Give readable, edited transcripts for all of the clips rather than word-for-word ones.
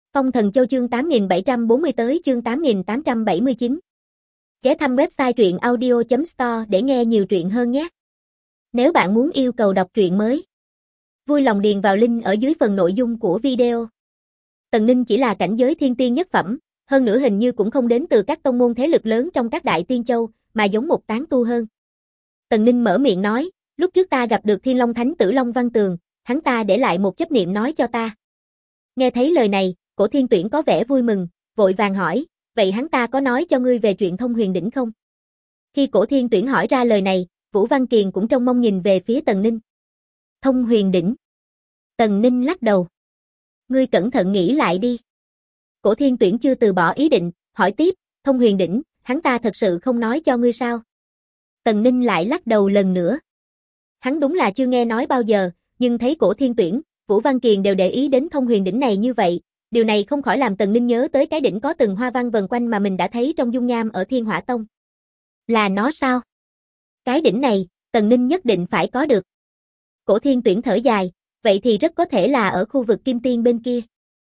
Phong Thần Châu chương 8740 tới chương 8879. Ghé thăm website truyện audio.store để nghe nhiều truyện hơn nhé. Nếu bạn muốn yêu cầu đọc truyện mới, vui lòng điền vào link ở dưới phần nội dung của video. Tần Ninh chỉ là cảnh giới thiên tiên nhất phẩm, hơn nữa hình như cũng không đến từ các tông môn thế lực lớn trong các đại tiên châu, mà giống một tán tu hơn. Tần Ninh mở miệng nói, lúc trước ta gặp được Thiên Long Thánh tử Long Văn Tường, hắn ta để lại một chấp niệm nói cho ta. Nghe thấy lời này, Cổ Thiên Tuyển có vẻ vui mừng, vội vàng hỏi, vậy hắn ta có nói cho ngươi về chuyện Thông Huyền Đỉnh không? Khi Cổ Thiên Tuyển hỏi ra lời này, Vũ Văn Kiền cũng trông mong nhìn về phía Tần Ninh. Thông Huyền Đỉnh. Tần Ninh lắc đầu. Ngươi cẩn thận nghĩ lại đi. Cổ Thiên Tuyển chưa từ bỏ ý định, hỏi tiếp, Thông Huyền Đỉnh, hắn ta thật sự không nói cho ngươi sao? Tần Ninh lại lắc đầu lần nữa. Hắn đúng là chưa nghe nói bao giờ, nhưng thấy Cổ Thiên Tuyển, Vũ Văn Kiền đều để ý đến Thông Huyền Đỉnh này như vậy, điều này không khỏi làm Tần Ninh nhớ tới cái đỉnh có từng hoa văn vần quanh mà mình đã thấy trong dung nham ở Thiên Hỏa Tông. Là nó sao? Cái đỉnh này, Tần Ninh nhất định phải có được. Cổ Thiên Tuyển thở dài, vậy thì rất có thể là ở khu vực Kim Tiên bên kia.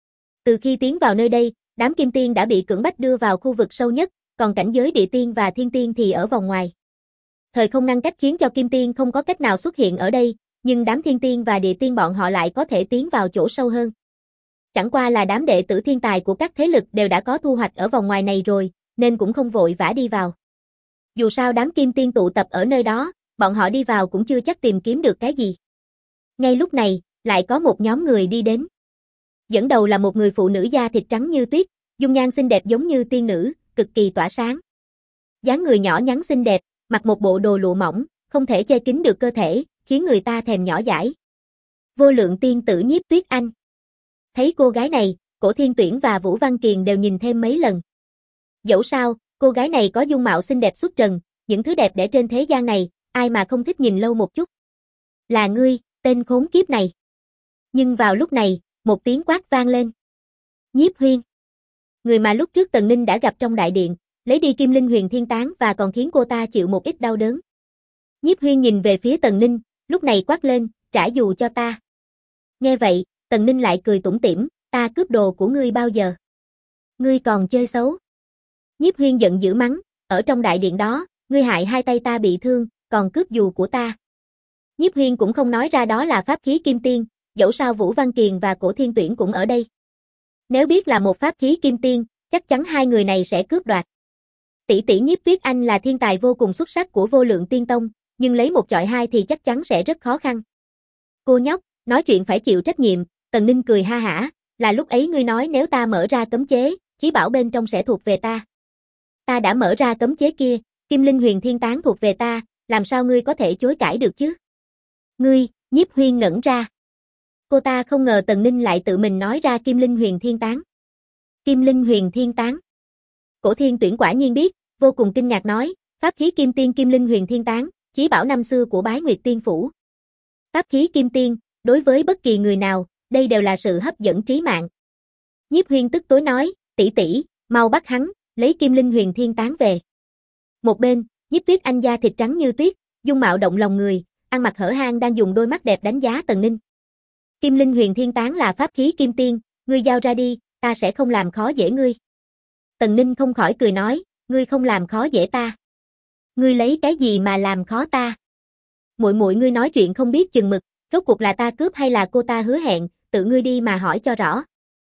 Từ khi tiến vào nơi đây, đám Kim Tiên đã bị cưỡng bách đưa vào khu vực sâu nhất, còn cảnh giới Địa Tiên và Thiên Tiên thì ở vòng ngoài. Thời không ngăn cách khiến cho Kim Tiên không có cách nào xuất hiện ở đây, nhưng đám Thiên Tiên và Địa Tiên bọn họ lại có thể tiến vào chỗ sâu hơn. Chẳng qua là đám đệ tử thiên tài của các thế lực đều đã có thu hoạch ở vòng ngoài này rồi, nên cũng không vội vã đi vào. Dù sao đám Kim Tiên tụ tập ở nơi đó, bọn họ đi vào cũng chưa chắc tìm kiếm được cái gì. Ngay lúc này, lại có một nhóm người đi đến. Dẫn đầu là một người phụ nữ da thịt trắng như tuyết, dung nhan xinh đẹp giống như tiên nữ, cực kỳ tỏa sáng. Dáng người nhỏ nhắn xinh đẹp, mặc một bộ đồ lụa mỏng, không thể che kín được cơ thể, khiến người ta thèm nhỏ dãi. Vô Lượng tiên tử Nhiếp Tuyết Anh. Thấy cô gái này, Cổ Thiên Tuyển và Vũ Văn Kiền đều nhìn thêm mấy lần. Dẫu sao, cô gái này có dung mạo xinh đẹp xuất trần, những thứ đẹp đẽ trên thế gian này, ai mà không thích nhìn lâu một chút. Là ngươi, tên khốn kiếp này. Nhưng vào lúc này, một tiếng quát vang lên. Nhiếp Huyên. Người mà lúc trước Tần Ninh đã gặp trong đại điện, lấy đi Kim Linh Huyền Thiên Tán và còn khiến cô ta chịu một ít đau đớn. Nhiếp Huyên nhìn về phía Tần Ninh, lúc này quát lên, trả dù cho ta. Nghe vậy, Tần Ninh lại cười tủm tỉm, ta cướp đồ của ngươi bao giờ? Ngươi còn chơi xấu. Nhiếp Huyên giận dữ mắng, ở trong đại điện đó, ngươi hại hai tay ta bị thương, còn cướp dù của ta. Nhiếp Huyên cũng không nói ra đó là pháp khí kim tiên, dẫu sao Vũ Văn Kiền và Cổ Thiên Tuyển cũng ở đây. Nếu biết là một pháp khí kim tiên, chắc chắn hai người này sẽ cướp đoạt. Tỷ tỷ Nhiếp Tuyết Anh là thiên tài vô cùng xuất sắc của Vô Lượng Tiên Tông, nhưng lấy một chọi hai thì chắc chắn sẽ rất khó khăn. Cô nhóc, nói chuyện phải chịu trách nhiệm. Tần Ninh cười ha hả, là lúc ấy ngươi nói nếu ta mở ra cấm chế, chí bảo bên trong sẽ thuộc về ta. Ta đã mở ra cấm chế kia, Kim Linh Huyền Thiên Tán thuộc về ta, làm sao ngươi có thể chối cãi được chứ? Ngươi, Nhiếp Huyên ngẩn ra. Cô ta không ngờ Tần Ninh lại tự mình nói ra Kim Linh Huyền Thiên Tán. Kim Linh Huyền Thiên Tán. Cổ Thiên Tuyển quả nhiên biết, vô cùng kinh ngạc nói, pháp khí kim tiên Kim Linh Huyền Thiên Tán, chí bảo năm xưa của Bái Nguyệt Tiên Phủ. Pháp khí kim tiên, đối với bất kỳ người nào, đây đều là sự hấp dẫn trí mạng. Nhiếp Huyên tức tối nói, tỷ tỷ, mau bắt hắn, lấy Kim Linh Huyền Thiên Tán về. Một bên, Nhiếp Tuyết Anh da thịt trắng như tuyết, dung mạo động lòng người, ăn mặc hở hang đang dùng đôi mắt đẹp đánh giá Tần Ninh. Kim Linh Huyền Thiên Tán là pháp khí kim tiên, ngươi giao ra đi, ta sẽ không làm khó dễ ngươi. Tần Ninh không khỏi cười nói, ngươi không làm khó dễ ta. Ngươi lấy cái gì mà làm khó ta? Muội muội ngươi nói chuyện không biết chừng mực, rốt cuộc là ta cướp hay là cô ta hứa hẹn, tự ngươi đi mà hỏi cho rõ.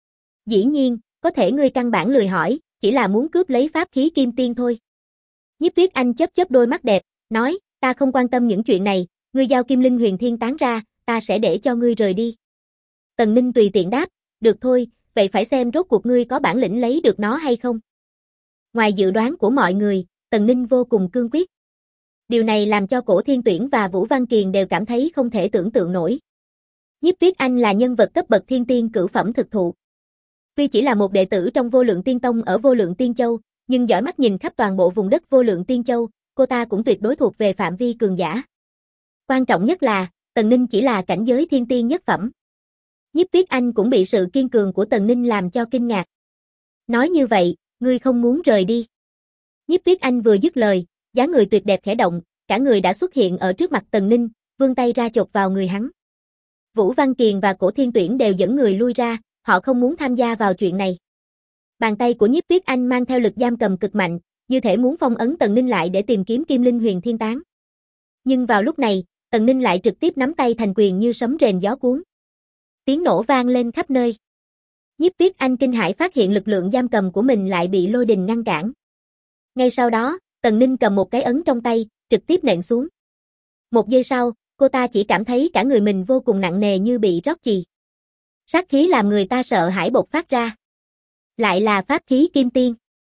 Dĩ nhiên, có thể ngươi căn bản lười hỏi, chỉ là muốn cướp lấy pháp khí kim tiên thôi. Nhiếp Tuyết Anh chớp chớp đôi mắt đẹp, nói, ta không quan tâm những chuyện này, ngươi giao Kim Linh Huyền Thiên Tán ra, ta sẽ để cho ngươi rời đi. Tần Ninh tùy tiện đáp, được thôi, vậy phải xem rốt cuộc ngươi có bản lĩnh lấy được nó hay không. Ngoài dự đoán của mọi người, Tần Ninh vô cùng cương quyết. Điều này làm cho Cổ Thiên Tuyển và Vũ Văn Kiền đều cảm thấy không thể tưởng tượng nổi. Nhiếp Tuyết Anh là nhân vật cấp bậc thiên tiên cửu phẩm thực thụ. Tuy chỉ là một đệ tử trong Vô Lượng Tiên Tông ở Vô Lượng Tiên Châu, nhưng dõi mắt nhìn khắp toàn bộ vùng đất Vô Lượng Tiên Châu, cô ta cũng tuyệt đối thuộc về phạm vi cường giả. Quan trọng nhất là, Tần Ninh chỉ là cảnh giới thiên tiên nhất phẩm. Nhiếp Tuyết Anh cũng bị sự kiên cường của Tần Ninh làm cho kinh ngạc. Nói như vậy, ngươi không muốn rời đi. Nhiếp Tuyết Anh vừa dứt lời, dáng người tuyệt đẹp khẽ động, cả người đã xuất hiện ở trước mặt Tần Ninh, vươn tay ra chộp vào người hắn. Vũ Văn Kiền và Cổ Thiên Tuyển đều dẫn người lui ra, họ không muốn tham gia vào chuyện này. Bàn tay của Nhiếp Tuyết Anh mang theo lực giam cầm cực mạnh, như thể muốn phong ấn Tần Ninh lại để tìm kiếm Kim Linh Huyền Thiên Tán. Nhưng vào lúc này, Tần Ninh lại trực tiếp nắm tay thành quyền như sấm rền gió cuốn. Tiếng nổ vang lên khắp nơi. Nhiếp Tuyết Anh kinh hãi phát hiện lực lượng giam cầm của mình lại bị lôi đình ngăn cản. Ngay sau đó, Tần Ninh cầm một cái ấn trong tay, trực tiếp nện xuống. Một giây sau, cô ta chỉ cảm thấy cả người mình vô cùng nặng nề như bị rót chì. Sát khí làm người ta sợ hãi bộc phát ra. Lại là pháp khí kim tiên.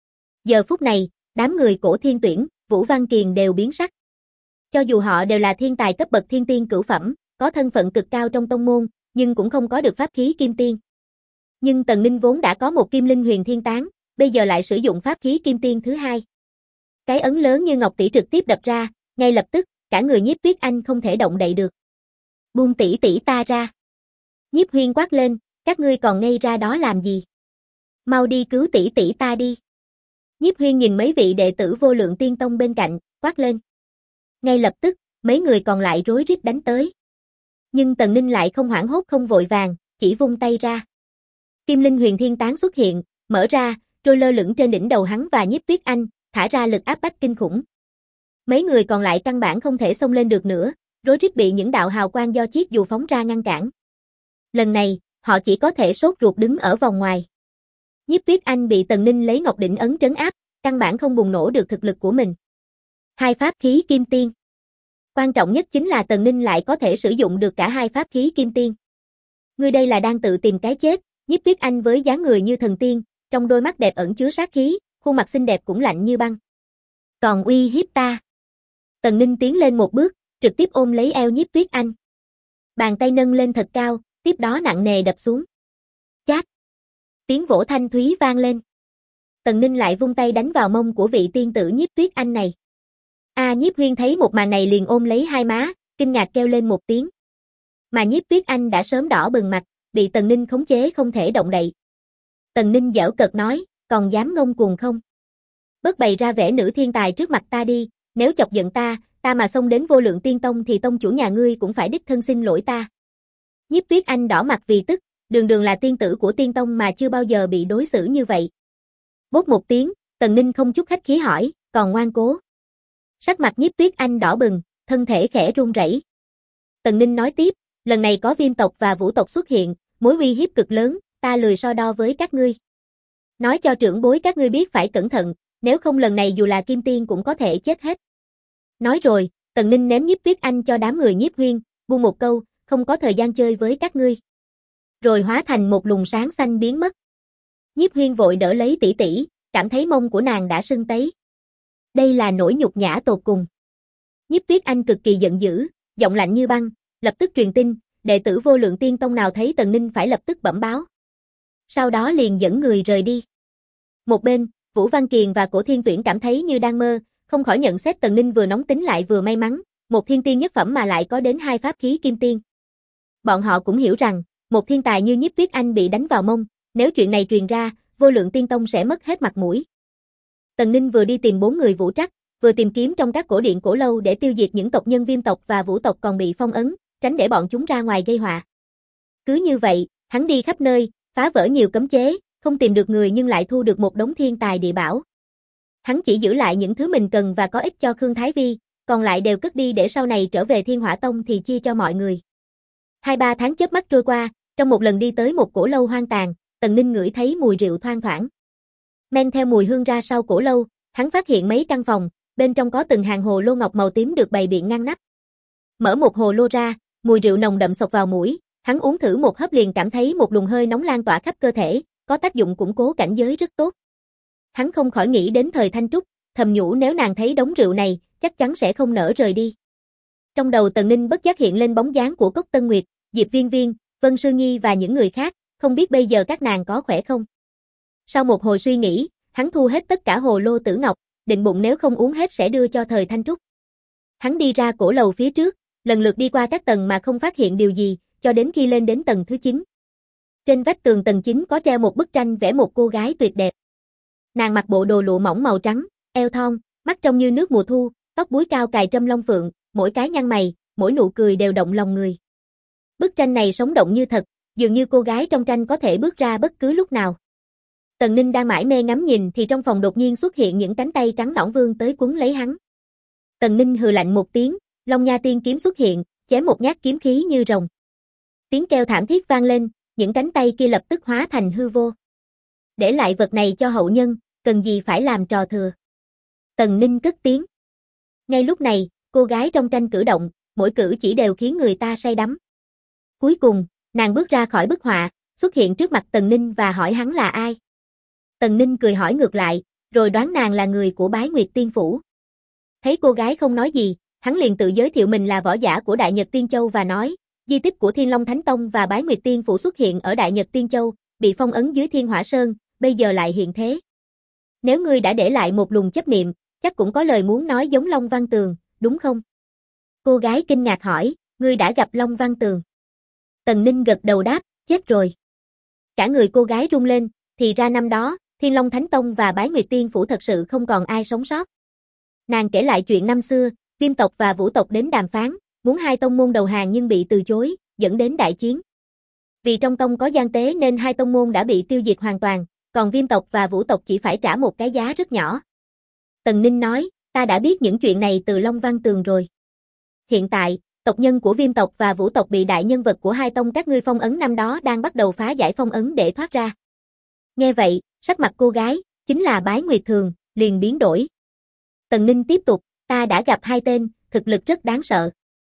Giờ phút này, đám người Cổ Thiên Tuyển, Vũ Văn Kiền đều biến sắc. Cho dù họ đều là thiên tài cấp bậc thiên tiên cửu phẩm, có thân phận cực cao trong tông môn, nhưng cũng không có được pháp khí kim tiên. Nhưng Tần Ninh vốn đã có một Kim Linh Huyền Thiên Tán, bây giờ lại sử dụng pháp khí kim tiên thứ hai. Cái ấn lớn như ngọc tỷ trực tiếp đập ra, ngay lập tức, cả người Nhiếp Tuyết Anh không thể động đậy được. Buông tỷ tỷ ta ra. Nhiếp Huyên quát lên, các ngươi còn ngây ra đó làm gì? Mau đi cứu tỷ tỷ ta đi. Nhiếp Huyên nhìn mấy vị đệ tử Vô Lượng Tiên Tông bên cạnh, quát lên. Ngay lập tức, mấy người còn lại rối rít đánh tới. Nhưng Tần Ninh lại không hoảng hốt không vội vàng, chỉ vung tay ra. Kim Linh Huyền Thiên Tán xuất hiện, mở ra, trôi lơ lửng trên đỉnh đầu hắn và Nhiếp Tuyết Anh, thả ra lực áp bách kinh khủng. Mấy người còn lại căn bản không thể xông lên được nữa, rối rít bị những đạo hào quang do chiếc dù phóng ra ngăn cản. Lần này, họ chỉ có thể sốt ruột đứng ở vòng ngoài. Nhiếp Tuyết Anh bị Tần Ninh lấy Ngọc Đỉnh ấn trấn áp, căn bản không bùng nổ được thực lực của mình. Hai pháp khí kim tiên. Quan trọng nhất chính là Tần Ninh lại có thể sử dụng được cả hai pháp khí kim tiên. Ngươi đây là đang tự tìm cái chết. Nhiếp Tuyết Anh với dáng người như thần tiên, trong đôi mắt đẹp ẩn chứa sát khí, khuôn mặt xinh đẹp cũng lạnh như băng. Còn uy hiếp ta. Tần Ninh tiến lên một bước, trực tiếp ôm lấy eo Nhiếp Tuyết Anh. Bàn tay nâng lên thật cao, tiếp đó nặng nề đập xuống. Chát. Tiếng vỗ thanh thúy vang lên. Tần Ninh lại vung tay đánh vào mông của vị tiên tử Nhiếp Tuyết Anh này. Nhiếp Huyên thấy một màn này liền ôm lấy hai má, kinh ngạc kêu lên một tiếng. Mà Nhiếp Tuyết Anh đã sớm đỏ bừng mặt, bị Tần Ninh khống chế không thể động đậy. Tần Ninh giễu cợt nói, còn dám ngông cuồng không? Bớt bày ra vẻ nữ thiên tài trước mặt ta đi, nếu chọc giận ta mà xông đến Vô Lượng Tiên Tông thì tông chủ nhà ngươi cũng phải đích thân xin lỗi ta. Nhiếp Tuyết Anh đỏ mặt vì tức, đường đường là tiên tử của Tiên Tông mà chưa bao giờ bị đối xử như vậy. Bốp một tiếng, Tần Ninh không chút khách khí hỏi, còn ngoan cố. Sắc mặt Nhiếp Tuyết Anh đỏ bừng, thân thể khẽ run rẩy. Tần Ninh nói tiếp, lần này có Viêm tộc và Vũ tộc xuất hiện, mối uy hiếp cực lớn, ta lười so đo với các ngươi. Nói cho trưởng bối các ngươi biết phải cẩn thận, nếu không lần này dù là kim tiên cũng có thể chết hết. Nói rồi, Tần Ninh ném Nhiếp Tuyết Anh cho đám người Nhiếp Huyên, buông một câu, không có thời gian chơi với các ngươi. Rồi hóa thành một luồng sáng xanh biến mất. Nhiếp Huyên vội đỡ lấy tỷ tỷ, cảm thấy mông của nàng đã sưng tấy. Đây là nỗi nhục nhã tột cùng. Nhiếp Tuyết Anh cực kỳ giận dữ, giọng lạnh như băng, lập tức truyền tin, đệ tử Vô Lượng Tiên Tông nào thấy Tần Ninh phải lập tức bẩm báo. Sau đó liền dẫn người rời đi. Một bên, Vũ Văn Kiền và Cổ Thiên Tuyển cảm thấy như đang mơ, không khỏi nhận xét Tần Ninh vừa nóng tính lại vừa may mắn, một thiên tiên nhất phẩm mà lại có đến hai pháp khí kim tiên. Bọn họ cũng hiểu rằng, một thiên tài như Nhiếp Tuyết Anh bị đánh vào mông, nếu chuyện này truyền ra, Vô Lượng Tiên Tông sẽ mất hết mặt mũi. Tần Ninh vừa đi tìm 4 người Vũ Trắc, vừa tìm kiếm trong các cổ điện cổ lâu để tiêu diệt những tộc nhân Viêm tộc và Vũ tộc còn bị phong ấn, tránh để bọn chúng ra ngoài gây họa. Cứ như vậy, hắn đi khắp nơi, phá vỡ nhiều cấm chế, không tìm được người nhưng lại thu được một đống thiên tài địa bảo. Hắn chỉ giữ lại những thứ mình cần và có ích cho Khương Thái Vi, còn lại đều cất đi để sau này trở về Thiên Hỏa Tông thì chia cho mọi người. 2-3 tháng chớp mắt trôi qua, trong một lần đi tới một cổ lâu hoang tàn, Tần Ninh ngửi thấy mùi rượu thoang thoảng. Men theo mùi hương ra sau cổ lâu, hắn phát hiện mấy căn phòng, bên trong có từng hàng hồ lô ngọc màu tím được bày biện ngăn nắp. Mở một hồ lô ra, mùi rượu nồng đậm xộc vào mũi, hắn uống thử một hớp liền cảm thấy một luồng hơi nóng lan tỏa khắp cơ thể, có tác dụng củng cố cảnh giới rất tốt. Hắn không khỏi nghĩ đến Thời Thanh Trúc, thầm nhủ nếu nàng thấy đống rượu này, chắc chắn sẽ không nỡ rời đi. Trong đầu Tần Ninh bất giác hiện lên bóng dáng của Cốc Tân Nguyệt, Diệp Viên Viên, Vân Sư Nhi và những người khác, không biết bây giờ các nàng có khỏe không. Sau một hồi suy nghĩ, hắn thu hết tất cả hồ lô tử ngọc, định bụng nếu không uống hết sẽ đưa cho Thời Thanh Trúc. Hắn đi ra cổ lầu phía trước, lần lượt đi qua các tầng mà không phát hiện điều gì, cho đến khi lên đến tầng thứ 9. Trên vách tường tầng 9 có treo một bức tranh vẽ một cô gái tuyệt đẹp. Nàng mặc bộ đồ lụa mỏng màu trắng, eo thon, mắt trong như nước mùa thu, tóc búi cao cài trâm long phượng, mỗi cái nhăn mày, mỗi nụ cười đều động lòng người. Bức tranh này sống động như thật, dường như cô gái trong tranh có thể bước ra bất cứ lúc nào. Tần Ninh đang mải mê ngắm nhìn thì trong phòng đột nhiên xuất hiện những cánh tay trắng nõn vươn tới quấn lấy hắn. Tần Ninh hừ lạnh một tiếng, Long Nha Tiên kiếm xuất hiện, chém một nhát kiếm khí như rồng. Tiếng kêu thảm thiết vang lên, những cánh tay kia lập tức hóa thành hư vô. Để lại vật này cho hậu nhân, cần gì phải làm trò thừa. Tần Ninh cất tiếng. Ngay lúc này, cô gái trong tranh cử động, mỗi cử chỉ đều khiến người ta say đắm. Cuối cùng, nàng bước ra khỏi bức họa, xuất hiện trước mặt Tần Ninh và hỏi hắn là ai. Tần Ninh cười hỏi ngược lại, rồi đoán nàng là người của Bái Nguyệt Tiên Phủ. Thấy cô gái không nói gì, hắn liền tự giới thiệu mình là võ giả của Đại Nhật Tiên Châu và nói, di tích của Thiên Long Thánh Tông và Bái Nguyệt Tiên Phủ xuất hiện ở Đại Nhật Tiên Châu, bị phong ấn dưới Thiên Hỏa Sơn, bây giờ lại hiện thế. Nếu ngươi đã để lại một luồng chấp niệm, chắc cũng có lời muốn nói giống Long Văn Tường, đúng không? Cô gái kinh ngạc hỏi, ngươi đã gặp Long Văn Tường? Tần Ninh gật đầu đáp, chết rồi. Cả người cô gái rung lên, thì ra năm đó, Thiên Long Thánh Tông và Bái Nguyệt Tiên Phủ thật sự không còn ai sống sót. Nàng kể lại chuyện năm xưa, Viêm tộc và Vũ tộc đến đàm phán, muốn hai tông môn đầu hàng nhưng bị từ chối, dẫn đến đại chiến. Vì trong tông có gian tế nên hai tông môn đã bị tiêu diệt hoàn toàn, còn Viêm tộc và Vũ tộc chỉ phải trả một cái giá rất nhỏ. Tần Ninh nói, ta đã biết những chuyện này từ Long Văn Tường rồi. Hiện tại, tộc nhân của Viêm tộc và Vũ tộc bị đại nhân vật của hai tông các ngươi phong ấn năm đó đang bắt đầu phá giải phong ấn để thoát ra. Nghe vậy, sắc mặt cô gái, chính là Bái Nguyệt Thường, liền biến đổi. Tần Ninh tiếp tục, ta đã gặp hai tên, thực lực rất đáng sợ.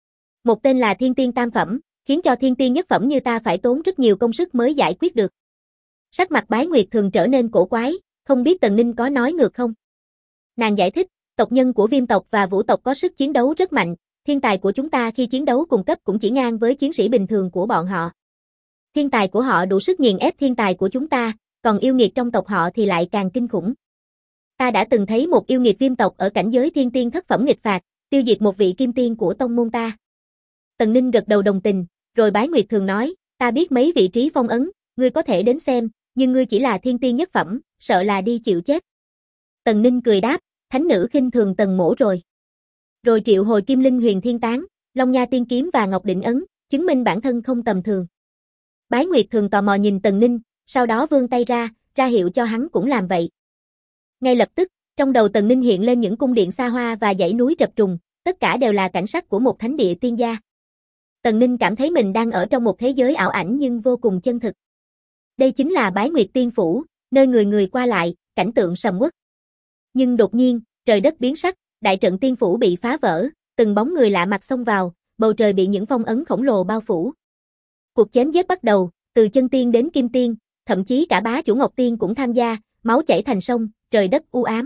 Một tên là Thiên Tiên Tam Phẩm, khiến cho Thiên Tiên Nhất Phẩm như ta phải tốn rất nhiều công sức mới giải quyết được. Sắc mặt Bái Nguyệt Thường trở nên cổ quái, không biết Tần Ninh có nói ngược không? Nàng giải thích, tộc nhân của Viêm tộc và Vũ tộc có sức chiến đấu rất mạnh, thiên tài của chúng ta khi chiến đấu cùng cấp cũng chỉ ngang với chiến sĩ bình thường của bọn họ. Thiên tài của họ đủ sức nghiền ép thiên tài của chúng ta, còn yêu nghiệt trong tộc họ thì lại càng kinh khủng. Ta đã từng thấy một yêu nghiệt Viêm tộc ở cảnh giới Thiên Tiên thất phẩm nghịch phạt, tiêu diệt một vị kim tiên của tông môn ta. Tần Ninh gật đầu đồng tình, rồi Bái Nguyệt Thường nói, ta biết mấy vị trí phong ấn, ngươi có thể đến xem, nhưng ngươi chỉ là Thiên Tiên nhất phẩm, sợ là đi chịu chết. Tần Ninh cười đáp, thánh nữ khinh thường Tần mỗ rồi. Rồi triệu hồi Kim Linh Huyền Thiên Tán, Long Nha Tiên Kiếm và Ngọc Định Ấn, chứng minh bản thân không tầm thường. Bái Nguyệt Thường tò mò nhìn Tần Ninh, sau đó vươn tay ra hiệu cho hắn cũng làm vậy. Ngay lập tức, trong đầu Tần Ninh hiện lên những cung điện xa hoa và dãy núi chập trùng, tất cả đều là cảnh sắc của một thánh địa tiên gia. Tần Ninh cảm thấy mình đang ở trong một thế giới ảo ảnh nhưng vô cùng chân thực. Đây chính là Bái Nguyệt Tiên Phủ, nơi người người qua lại, cảnh tượng sầm uất. Nhưng đột nhiên, trời đất biến sắc, đại trận tiên phủ bị phá vỡ, từng bóng người lạ mặt xông vào, bầu trời bị những phong ấn khổng lồ bao phủ. Cuộc chém giết bắt đầu, từ chân tiên đến kim tiên, thậm chí cả bá chủ Ngọc Tiên cũng tham gia, máu chảy thành sông, trời đất u ám.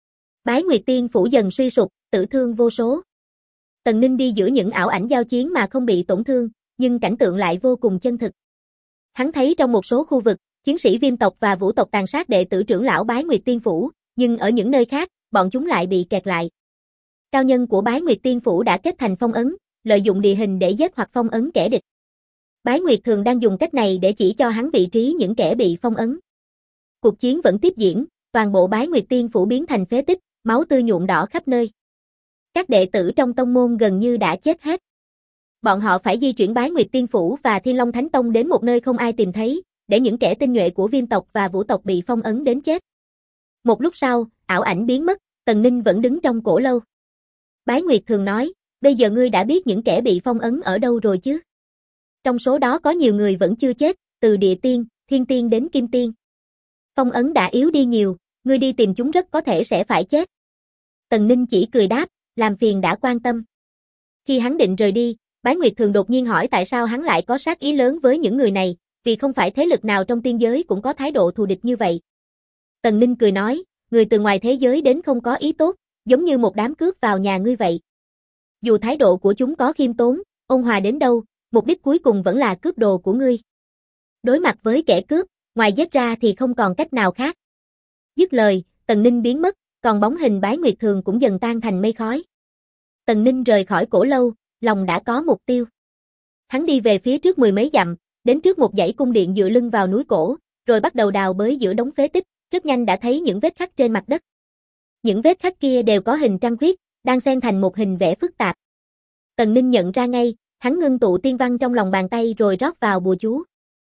Bái Nguyệt Tiên Phủ dần suy sụp, tử thương vô số. Tần Ninh đi giữa những ảo ảnh giao chiến mà không bị tổn thương, nhưng cảnh tượng lại vô cùng chân thực. Hắn thấy trong một số khu vực, chiến sĩ Viêm tộc và Vũ tộc tàn sát đệ tử trưởng lão Bái Nguyệt Tiên Phủ, nhưng ở những nơi khác, bọn chúng lại bị kẹt lại. Cao nhân của Bái Nguyệt Tiên Phủ đã kết thành phong ấn, lợi dụng địa hình để giết hoặc phong ấn kẻ địch. Bái Nguyệt Thường đang dùng cách này để chỉ cho hắn vị trí những kẻ bị phong ấn. Cuộc chiến vẫn tiếp diễn, toàn bộ Bái Nguyệt Tiên Phủ biến thành phế tích, máu tươi nhuộm đỏ khắp nơi. Các đệ tử trong tông môn gần như đã chết hết. Bọn họ phải di chuyển Bái Nguyệt Tiên Phủ và Thiên Long Thánh Tông đến một nơi không ai tìm thấy, để những kẻ tinh nhuệ của Viêm tộc và Vũ tộc bị phong ấn đến chết. Một lúc sau, ảo ảnh biến mất, Tần Ninh vẫn đứng trong cổ lâu. Bái Nguyệt Thường nói, bây giờ ngươi đã biết những kẻ bị phong ấn ở đâu rồi chứ? Trong số đó có nhiều người vẫn chưa chết, từ địa tiên, thiên tiên đến kim tiên. Phong ấn đã yếu đi nhiều, ngươi đi tìm chúng rất có thể sẽ phải chết. Tần Ninh chỉ cười đáp, làm phiền đã quan tâm. Khi hắn định rời đi, Bái Nguyệt Thường đột nhiên hỏi tại sao hắn lại có sát ý lớn với những người này, vì không phải thế lực nào trong tiên giới cũng có thái độ thù địch như vậy. Tần Ninh cười nói, người từ ngoài thế giới đến không có ý tốt, giống như một đám cướp vào nhà ngươi vậy. Dù thái độ của chúng có khiêm tốn, ôn hòa đến đâu, mục đích cuối cùng vẫn là cướp đồ của ngươi. Đối mặt với kẻ cướp, ngoài giết ra thì không còn cách nào khác. Dứt lời, Tần Ninh biến mất, còn bóng hình Bái Nguyệt Thường cũng dần tan thành mây khói. Tần Ninh rời khỏi cổ lâu, lòng đã có mục tiêu. Hắn đi về phía trước 10 mấy dặm, đến trước một dãy cung điện dựa lưng vào núi cổ, rồi bắt đầu đào bới giữa đống phế tích, rất nhanh đã thấy những vết khắc trên mặt đất. Những vết khắc kia đều có hình trăng khuyết, đang xen thành một hình vẽ phức tạp. Tần Ninh nhận ra ngay, hắn ngưng tụ tiên văn trong lòng bàn tay rồi rót vào bùa chú.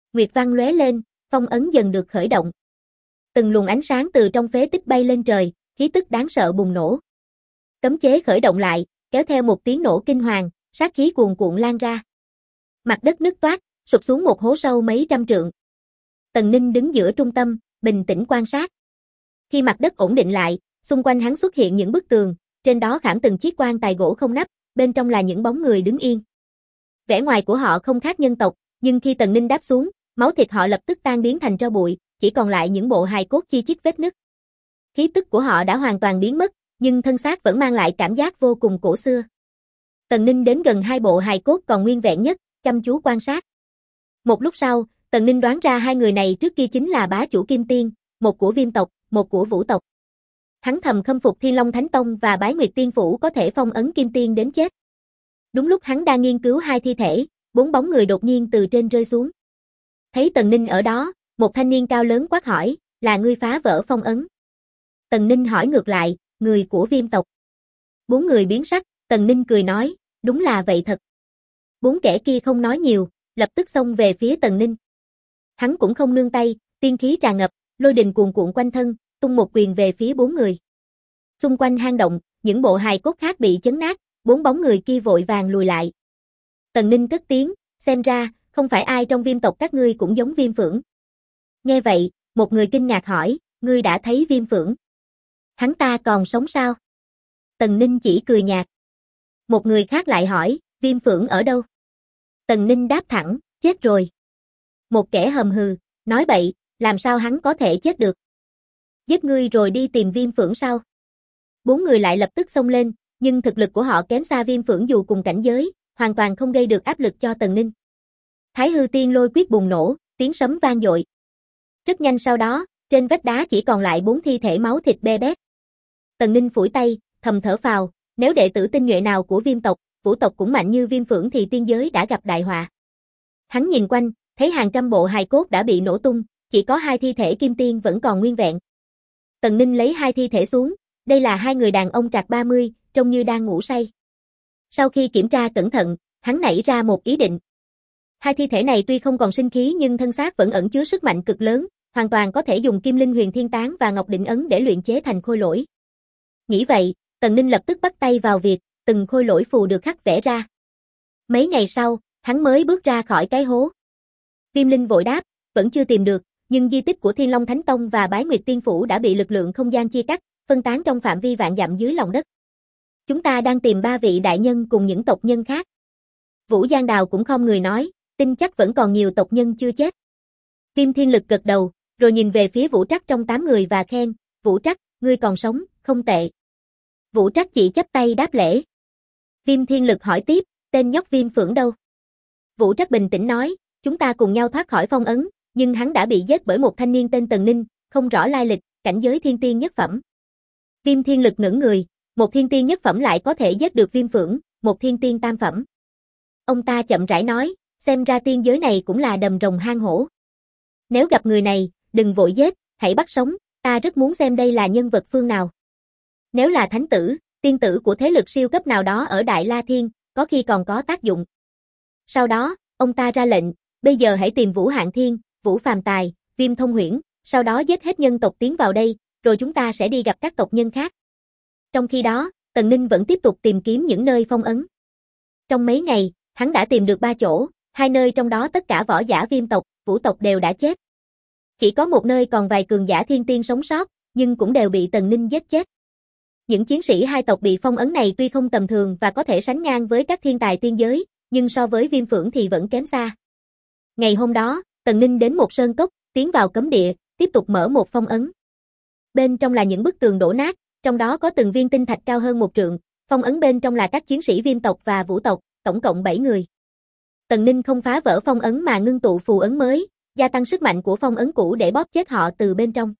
Nguyệt văn lóe lên, phong ấn dần được khởi động. Từng luồng ánh sáng từ trong phế tích bay lên trời, khí tức đáng sợ bùng nổ. Cấm chế khởi động lại, kéo theo một tiếng nổ kinh hoàng, sát khí cuồn cuộn lan ra. Mặt đất nứt toác, sụp xuống một hố sâu mấy trăm trượng. Tần Ninh đứng giữa trung tâm, bình tĩnh quan sát. Khi mặt đất ổn định lại, xung quanh hắn xuất hiện những bức tường, trên đó khảm từng chiếc quan tài gỗ không nắp, bên trong là những bóng người đứng yên. Vẻ ngoài của họ không khác nhân tộc, nhưng khi Tần Ninh đáp xuống, máu thịt họ lập tức tan biến thành tro bụi, chỉ còn lại những bộ hài cốt chi chít vết nứt. Khí tức của họ đã hoàn toàn biến mất, nhưng thân xác vẫn mang lại cảm giác vô cùng cổ xưa. Tần Ninh đến gần hai bộ hài cốt còn nguyên vẹn nhất, chăm chú quan sát. Một lúc sau, Tần Ninh đoán ra hai người này trước kia chính là bá chủ Kim Tiên, một của Viêm tộc, một của Vũ tộc. Hắn thầm khâm phục Thiên Long Thánh Tông và Bái Nguyệt Tiên Phủ có thể phong ấn Kim Tiên đến chết. Đúng lúc hắn đang nghiên cứu hai thi thể, bốn bóng người đột nhiên từ trên rơi xuống. Thấy Tần Ninh ở đó, một thanh niên cao lớn quát hỏi, là ngươi phá vỡ phong ấn. Tần Ninh hỏi ngược lại, người của Viêm tộc. Bốn người biến sắc, Tần Ninh cười nói, đúng là vậy thật. Bốn kẻ kia không nói nhiều, lập tức xông về phía Tần Ninh. Hắn cũng không nương tay, tiên khí tràn ngập, lôi đình cuồn cuộn quanh thân, tung một quyền về phía bốn người. Xung quanh hang động, những bộ hài cốt khác bị chấn nát, bốn bóng người kia vội vàng lùi lại. Tần Ninh cất tiếng, xem ra, không phải ai trong Viêm tộc các ngươi cũng giống Viêm Phượng. Nghe vậy, một người kinh ngạc hỏi, ngươi đã thấy Viêm Phượng? Hắn ta còn sống sao? Tần Ninh chỉ cười nhạt. Một người khác lại hỏi, Viêm Phượng ở đâu? Tần Ninh đáp thẳng, chết rồi. Một kẻ hầm hừ, nói bậy, làm sao hắn có thể chết được? Giết ngươi rồi đi tìm Viêm Phượng sao? Bốn người lại lập tức xông lên, nhưng thực lực của họ kém xa Viêm Phượng dù cùng cảnh giới, hoàn toàn không gây được áp lực cho Tần Ninh. Thái Hư Tiên Lôi Quyết bùng nổ, tiếng sấm vang dội. Rất nhanh sau đó, trên vách đá chỉ còn lại bốn thi thể máu thịt be bét. Tần Ninh phủi tay, thầm thở phào, nếu đệ tử tinh nhuệ nào của Viêm tộc, Vũ tộc cũng mạnh như Viêm Phượng thì tiên giới đã gặp đại họa. Hắn nhìn quanh, thấy hàng trăm bộ hài cốt đã bị nổ tung, chỉ có hai thi thể kim tiên vẫn còn nguyên vẹn. Tần Ninh lấy hai thi thể xuống, đây là hai người đàn ông trạc 30, trông như đang ngủ say. Sau khi kiểm tra cẩn thận, hắn nảy ra một ý định. Hai thi thể này tuy không còn sinh khí nhưng thân xác vẫn ẩn chứa sức mạnh cực lớn, hoàn toàn có thể dùng Kim Linh Huyền Thiên Tán và Ngọc Định Ấn để luyện chế thành khôi lỗi. Nghĩ vậy, Tần Ninh lập tức bắt tay vào việc, từng khôi lỗi phù được khắc vẽ ra. Mấy ngày sau, hắn mới bước ra khỏi cái hố. Viêm Linh vội đáp, vẫn chưa tìm được, nhưng di tích của Thiên Long Thánh Tông và Bái Nguyệt Tiên Phủ đã bị lực lượng không gian chia cắt, phân tán trong phạm vi vạn dặm dưới lòng đất. Chúng ta đang tìm ba vị đại nhân cùng những tộc nhân khác. Vũ Giang Đào cũng không người nói, tin chắc vẫn còn nhiều tộc nhân chưa chết. Viêm Thiên Lực gật đầu, rồi nhìn về phía Vũ Trắc trong 8 người và khen, Vũ Trắc, ngươi còn sống, không tệ. Vũ Trắc chỉ chắp tay đáp lễ. Viêm Thiên Lực hỏi tiếp, tên nhóc Viêm Phượng đâu? Vũ Trắc bình tĩnh nói, chúng ta cùng nhau thoát khỏi phong ấn, nhưng hắn đã bị giết bởi một thanh niên tên Tần Ninh, không rõ lai lịch, cảnh giới thiên tiên nhất phẩm. Viêm Thiên Lực ngẩn người, một thiên tiên nhất phẩm lại có thể giết được Viêm Phượng, một thiên tiên tam phẩm. Ông ta chậm rãi nói, xem ra tiên giới này cũng là đầm rồng hang hổ. Nếu gặp người này, đừng vội giết, hãy bắt sống, ta rất muốn xem đây là nhân vật phương nào. Nếu là thánh tử, tiên tử của thế lực siêu cấp nào đó ở Đại La Thiên, có khi còn có tác dụng. Sau đó, ông ta ra lệnh, bây giờ hãy tìm Vũ Hạng Thiên, Vũ Phàm Tài, Viêm Thông Huyễn, sau đó giết hết nhân tộc tiến vào đây, rồi chúng ta sẽ đi gặp các tộc nhân khác. Trong khi đó, Tần Ninh vẫn tiếp tục tìm kiếm những nơi phong ấn. Trong mấy ngày, hắn đã tìm được 3 chỗ, 2 nơi trong đó tất cả võ giả Viêm tộc, Vũ tộc đều đã chết. Chỉ có một nơi còn vài cường giả thiên tiên sống sót, nhưng cũng đều bị Tần Ninh giết chết. Những chiến sĩ hai tộc bị phong ấn này tuy không tầm thường và có thể sánh ngang với các thiên tài tiên giới, nhưng so với Viêm Phượng thì vẫn kém xa. Ngày hôm đó, Tần Ninh đến một sơn cốc, tiến vào cấm địa, tiếp tục mở một phong ấn. Bên trong là những bức tường đổ nát, trong đó có từng viên tinh thạch cao hơn 1 trượng, phong ấn bên trong là các chiến sĩ Viêm tộc và Vũ tộc, tổng cộng 7 người. Tần Ninh không phá vỡ phong ấn mà ngưng tụ phù ấn mới, gia tăng sức mạnh của phong ấn cũ để bóp chết họ từ bên trong.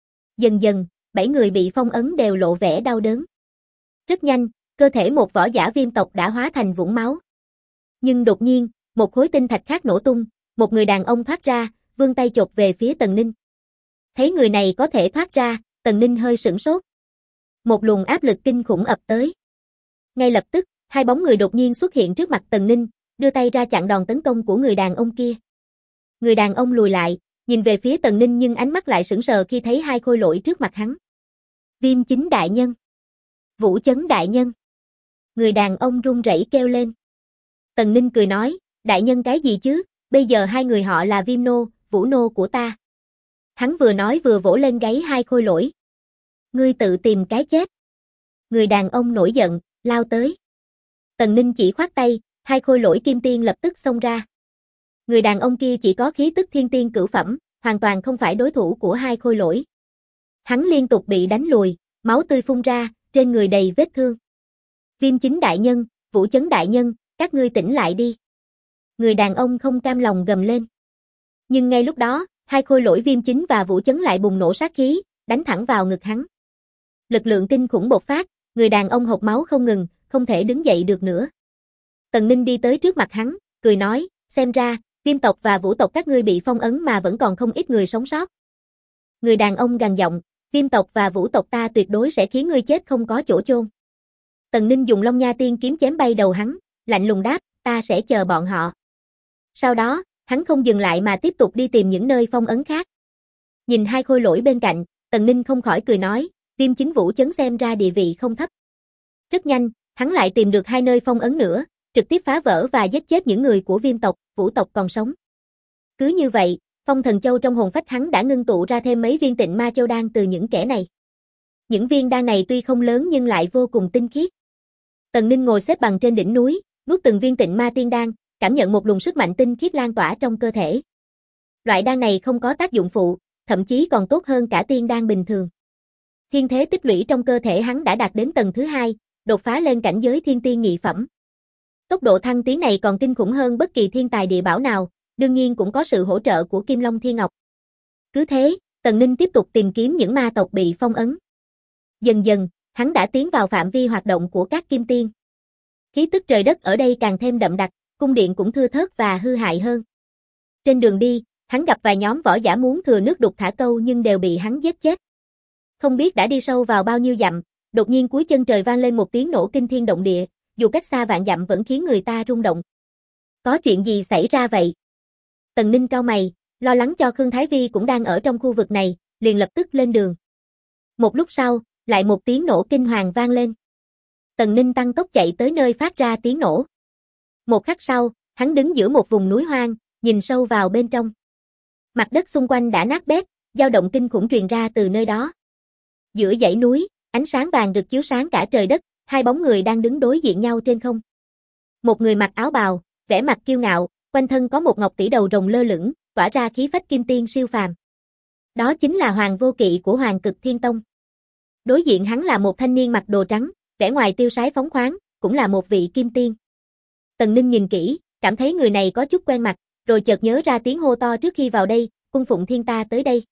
Dần dần, 7 người bị phong ấn đều lộ vẻ đau đớn. Rất nhanh, cơ thể một võ giả Viêm tộc đã hóa thành vũng máu. Nhưng đột nhiên, một khối tinh thạch khác nổ tung, một người đàn ông thoát ra, vươn tay chộp về phía Tần Ninh. Thấy người này có thể thoát ra, Tần Ninh hơi sửng sốt. Một luồng áp lực kinh khủng ập tới. Ngay lập tức, hai bóng người đột nhiên xuất hiện trước mặt Tần Ninh, đưa tay ra chặn đòn tấn công của người đàn ông kia. Người đàn ông lùi lại, nhìn về phía Tần Ninh nhưng ánh mắt lại sững sờ khi thấy hai khôi lỗi trước mặt hắn. Viêm Chính đại nhân. Vũ Chấn đại nhân. Người đàn ông run rẩy kêu lên. Tần Ninh cười nói, đại nhân cái gì chứ, bây giờ hai người họ là Viêm nô, Vũ nô của ta. Hắn vừa nói vừa vỗ lên gáy hai khôi lỗi. Ngươi tự tìm cái chết. Người đàn ông nổi giận, lao tới. Tần Ninh chỉ khoát tay, hai khôi lỗi kim tiên lập tức xông ra. Người đàn ông kia chỉ có khí tức thiên tiên cửu phẩm, hoàn toàn không phải đối thủ của hai khôi lỗi. Hắn liên tục bị đánh lùi, máu tươi phun ra, trên người đầy vết thương. Viêm Chính đại nhân, Vũ Chấn đại nhân, các ngươi tỉnh lại đi. Người đàn ông không cam lòng gầm lên. Nhưng ngay lúc đó, hai khôi lỗi Viêm Chính và Vũ Chấn lại bùng nổ sát khí, đánh thẳng vào ngực hắn. Lực lượng kinh khủng bộc phát, người đàn ông hộc máu không ngừng, không thể đứng dậy được nữa. Tần Ninh đi tới trước mặt hắn, cười nói, xem ra, Viêm tộc và Vũ tộc các ngươi bị phong ấn mà vẫn còn không ít người sống sót. Người đàn ông gằn giọng, Viêm tộc và Vũ tộc ta tuyệt đối sẽ khiến ngươi chết không có chỗ chôn. Tần Ninh dùng Long Nha Tiên kiếm chém bay đầu hắn, lạnh lùng đáp, ta sẽ chờ bọn họ. Sau đó, hắn không dừng lại mà tiếp tục đi tìm những nơi phong ấn khác. Nhìn hai khôi lỗi bên cạnh, Tần Ninh không khỏi cười nói, Viêm Chính Vũ Chấn xem ra địa vị không thấp. Rất nhanh, hắn lại tìm được hai nơi phong ấn nữa, trực tiếp phá vỡ và giết chết những người của Viêm tộc, Vũ tộc còn sống. Cứ như vậy, Phong Thần Châu trong hồn phách hắn đã ngưng tụ ra thêm mấy viên Tịnh Ma Châu đan từ những kẻ này. Những viên đan này tuy không lớn nhưng lại vô cùng tinh khiết. Tần Ninh ngồi xếp bằng trên đỉnh núi, nuốt từng viên Tịnh Ma Tiên đan, cảm nhận một luồng sức mạnh tinh khiết lan tỏa trong cơ thể. Loại đan này không có tác dụng phụ, thậm chí còn tốt hơn cả tiên đan bình thường. Thiên thế tích lũy trong cơ thể hắn đã đạt đến tầng thứ 2, đột phá lên cảnh giới thiên tiên nhị phẩm. Tốc độ thăng tiến này còn kinh khủng hơn bất kỳ thiên tài địa bảo nào, đương nhiên cũng có sự hỗ trợ của Kim Long Thiên Ngọc. Cứ thế, Tần Ninh tiếp tục tìm kiếm những ma tộc bị phong ấn. Dần dần, hắn đã tiến vào phạm vi hoạt động của các kim tiên. Khí tức trời đất ở đây càng thêm đậm đặc, cung điện cũng thưa thớt và hư hại hơn. Trên đường đi, hắn gặp vài nhóm võ giả muốn thừa nước đục thả câu nhưng đều bị hắn giết chết. Không biết đã đi sâu vào bao nhiêu dặm, đột nhiên cuối chân trời vang lên một tiếng nổ kinh thiên động địa, dù cách xa vạn dặm vẫn khiến người ta rung động. Có chuyện gì xảy ra vậy? Tần Ninh cau mày, lo lắng cho Khương Thái Vi cũng đang ở trong khu vực này, liền lập tức lên đường. Một lúc sau, lại một tiếng nổ kinh hoàng vang lên. Tần Ninh tăng tốc chạy tới nơi phát ra tiếng nổ. Một khắc sau, hắn đứng giữa một vùng núi hoang, nhìn sâu vào bên trong. Mặt đất xung quanh đã nát bét, dao động kinh khủng truyền ra từ nơi đó. Giữa dãy núi, ánh sáng vàng rực chiếu sáng cả trời đất, hai bóng người đang đứng đối diện nhau trên không. Một người mặc áo bào, vẻ mặt kiêu ngạo, quanh thân có một ngọc tỷ đầu rồng lơ lửng, tỏa ra khí phách kim tiên siêu phàm. Đó chính là Hoàng Vô Kỵ của Hoàng Cực Thiên Tông. Đối diện hắn là một thanh niên mặc đồ trắng, vẻ ngoài tiêu sái phóng khoáng, cũng là một vị kim tiên. Tần Ninh nhìn kỹ, cảm thấy người này có chút quen mặt, rồi chợt nhớ ra tiếng hô to trước khi vào đây, Quân Phụng Thiên ta tới đây.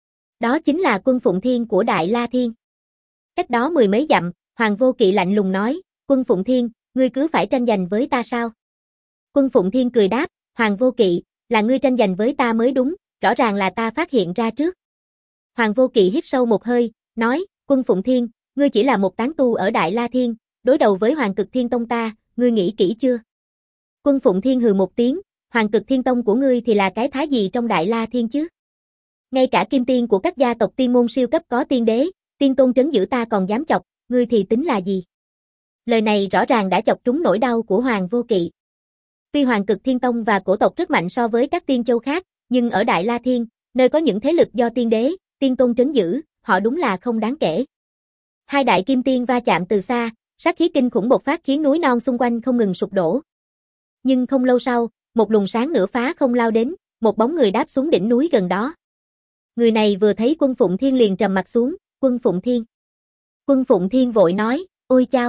Đó chính là Quân Phụng Thiên của Đại La Thiên. Cách đó mười mấy dặm, Hoàng Vô Kỵ lạnh lùng nói, Quân Phụng Thiên, ngươi cứ phải tranh giành với ta sao? Quân Phụng Thiên cười đáp, Hoàng Vô Kỵ, là ngươi tranh giành với ta mới đúng, rõ ràng là ta phát hiện ra trước. Hoàng Vô Kỵ hít sâu một hơi, nói, Quân Phụng Thiên, ngươi chỉ là một tán tu ở Đại La Thiên, đối đầu với Hoàng Cực Thiên Tông ta, ngươi nghĩ kỹ chưa? Quân Phụng Thiên hừ một tiếng, Hoàng Cực Thiên Tông của ngươi thì là cái thá gì trong Đại La Thiên chứ? Ngay cả kim tiên của các gia tộc tiên môn siêu cấp có tiên đế, tiên tôn trấn giữ ta còn dám chọc, ngươi thì tính là gì? Lời này rõ ràng đã chọc trúng nỗi đau của Hoàng Vô Kỵ. Tuy Hoàng Cực Thiên Tông và cổ tộc rất mạnh so với các tiên châu khác, nhưng ở Đại La Thiên, nơi có những thế lực do tiên đế, tiên tôn trấn giữ, họ đúng là không đáng kể. Hai đại kim tiên va chạm từ xa, sát khí kinh khủng bộc phát khiến núi non xung quanh không ngừng sụp đổ. Nhưng không lâu sau, một luồng sáng nửa phá không lao đến, một bóng người đáp xuống đỉnh núi gần đó. Người này vừa thấy Quân Phụng Thiên liền trầm mặt xuống, Quân Phụng Thiên. Quân Phụng Thiên vội nói, ôi chao.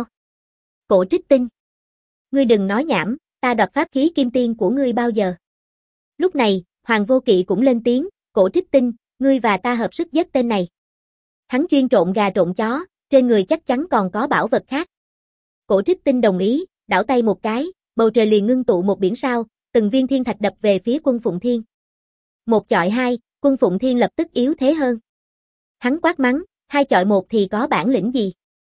Cổ Trích Tinh. Ngươi đừng nói nhảm, ta đoạt pháp khí kim tiên của ngươi bao giờ. Lúc này, Hoàng Vô Kỵ cũng lên tiếng, Cổ Trích Tinh, ngươi và ta hợp sức giết tên này. Hắn chuyên trộn gà trộn chó, trên người chắc chắn còn có bảo vật khác. Cổ Trích Tinh đồng ý, đảo tay một cái, bầu trời liền ngưng tụ một biển sao, từng viên thiên thạch đập về phía Quân Phụng Thiên. Một chọi hai, Quân Phụng Thiên lập tức yếu thế hơn. Hắn quát mắng, hai chọi một thì có bản lĩnh gì?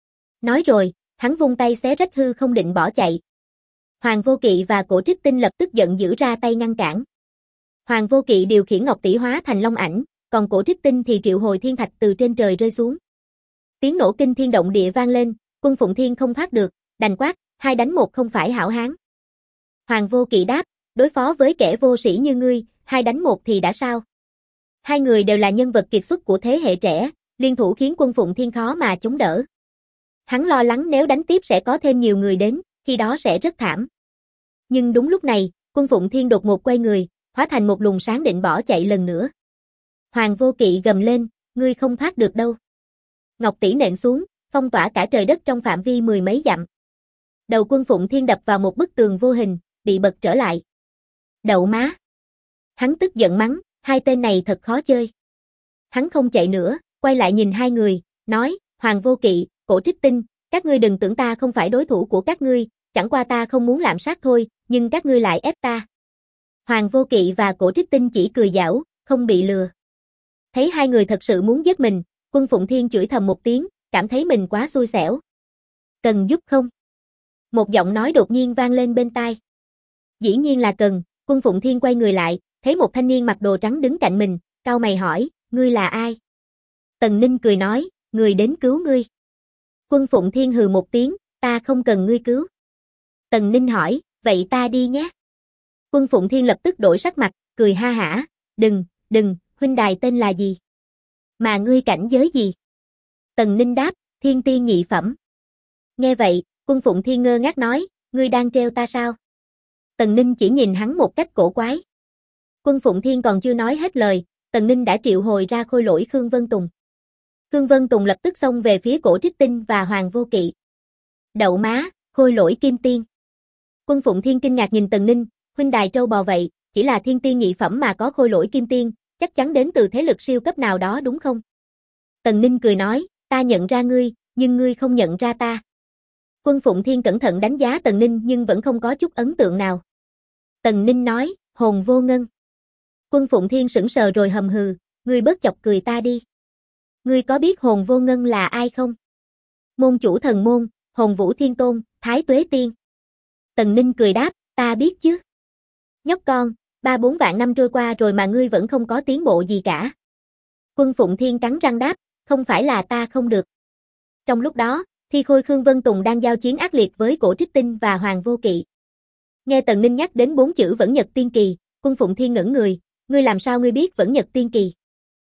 Nói rồi, hắn vung tay xé rách hư không định bỏ chạy. Hoàng Vô Kỵ và Cổ Trích Tinh lập tức giận dữ ra tay ngăn cản. Hoàng Vô Kỵ điều khiển Ngọc Tỷ hóa thành long ảnh, còn Cổ Trích Tinh thì triệu hồi thiên thạch từ trên trời rơi xuống. Tiếng nổ kinh thiên động địa vang lên, Quân Phụng Thiên không thoát được, đành quát, 2 đánh 1 không phải hảo hán. Hoàng Vô Kỵ đáp, đối phó với kẻ vô sĩ như ngươi, 2 đánh 1 thì đã sao? Hai người đều là nhân vật kiệt xuất của thế hệ trẻ, liên thủ khiến Quân Phụng Thiên khó mà chống đỡ. Hắn lo lắng nếu đánh tiếp sẽ có thêm nhiều người đến, khi đó sẽ rất thảm. Nhưng đúng lúc này, Quân Phụng Thiên đột ngột quay người, hóa thành một luồng sáng định bỏ chạy lần nữa. Hoàng Vô Kỵ gầm lên, ngươi không thoát được đâu. Ngọc Tỷ nện xuống, phong tỏa cả trời đất trong phạm vi 10 mấy dặm. Đầu Quân Phụng Thiên đập vào một bức tường vô hình, bị bật trở lại. Đậu má! Hắn tức giận mắng, 2 tên này thật khó chơi. Hắn không chạy nữa, quay lại nhìn 2 người, nói, Hoàng Vô Kỵ, Cổ Trích Tinh, các ngươi đừng tưởng ta không phải đối thủ của các ngươi, chẳng qua ta không muốn lạm sát thôi, nhưng các ngươi lại ép ta. Hoàng Vô Kỵ và Cổ Trích Tinh chỉ cười giảo, không bị lừa. Thấy 2 người thật sự muốn giết mình, Quân Phụng Thiên chửi thầm một tiếng, cảm thấy mình quá xui xẻo. Cần giúp không? Một giọng nói đột nhiên vang lên bên tai. Dĩ nhiên là cần, Quân Phụng Thiên quay người lại, thấy một thanh niên mặc đồ trắng đứng cạnh mình, cau mày hỏi, ngươi là ai? Tần Ninh cười nói, người đến cứu ngươi. Quân Phụng Thiên hừ một tiếng, ta không cần ngươi cứu. Tần Ninh hỏi, vậy ta đi nhé. Quân Phụng Thiên lập tức đổi sắc mặt, cười ha hả, đừng, huynh đài tên là gì? Mà ngươi cảnh giới gì? Tần Ninh đáp, thiên tiên nhị phẩm. Nghe vậy, Quân Phụng Thiên ngơ ngác nói, ngươi đang trêu ta sao? Tần Ninh chỉ nhìn hắn một cách cổ quái. Quân Phụng Thiên còn chưa nói hết lời, Tần Ninh đã triệu hồi ra khôi lỗi Khương Vân Tùng. Khương Vân Tùng lập tức xông về phía Cổ Trích Tinh và Hoàng Vô Kỵ. Đậu má, khôi lỗi kim tiên. Quân Phụng Thiên kinh ngạc nhìn Tần Ninh, huynh đài trâu bò vậy, chỉ là thiên tiên nhị phẩm mà có khôi lỗi kim tiên, chắc chắn đến từ thế lực siêu cấp nào đó đúng không? Tần Ninh cười nói, ta nhận ra ngươi, nhưng ngươi không nhận ra ta. Quân Phụng Thiên cẩn thận đánh giá Tần Ninh nhưng vẫn không có chút ấn tượng nào. Tần Ninh nói, hồn vô ngân. Quân Phụng Thiên sững sờ rồi hầm hừ, ngươi bớt chọc cười ta đi. Ngươi có biết hồn vô ngân là ai không? Môn chủ thần môn, Hồn Vũ Thiên Tôn, Thái Tuế Tiên. Tần Ninh cười đáp, ta biết chứ. Nhóc con, 3-4 vạn năm trôi qua rồi mà ngươi vẫn không có tiến bộ gì cả. Quân Phụng Thiên cắn răng đáp, không phải là ta không được. Trong lúc đó, Thi Khôi Khương Vân Tùng đang giao chiến ác liệt với Cổ Trích Tinh và Hoàng Vô Kỵ. Nghe Tần Ninh nhắc đến 4 chữ Vẫn Nhật Tiên Kỳ, Quân Phụng Thiên ngẩn người, ngươi làm sao ngươi biết Vẫn Nhật Tiên Kỳ?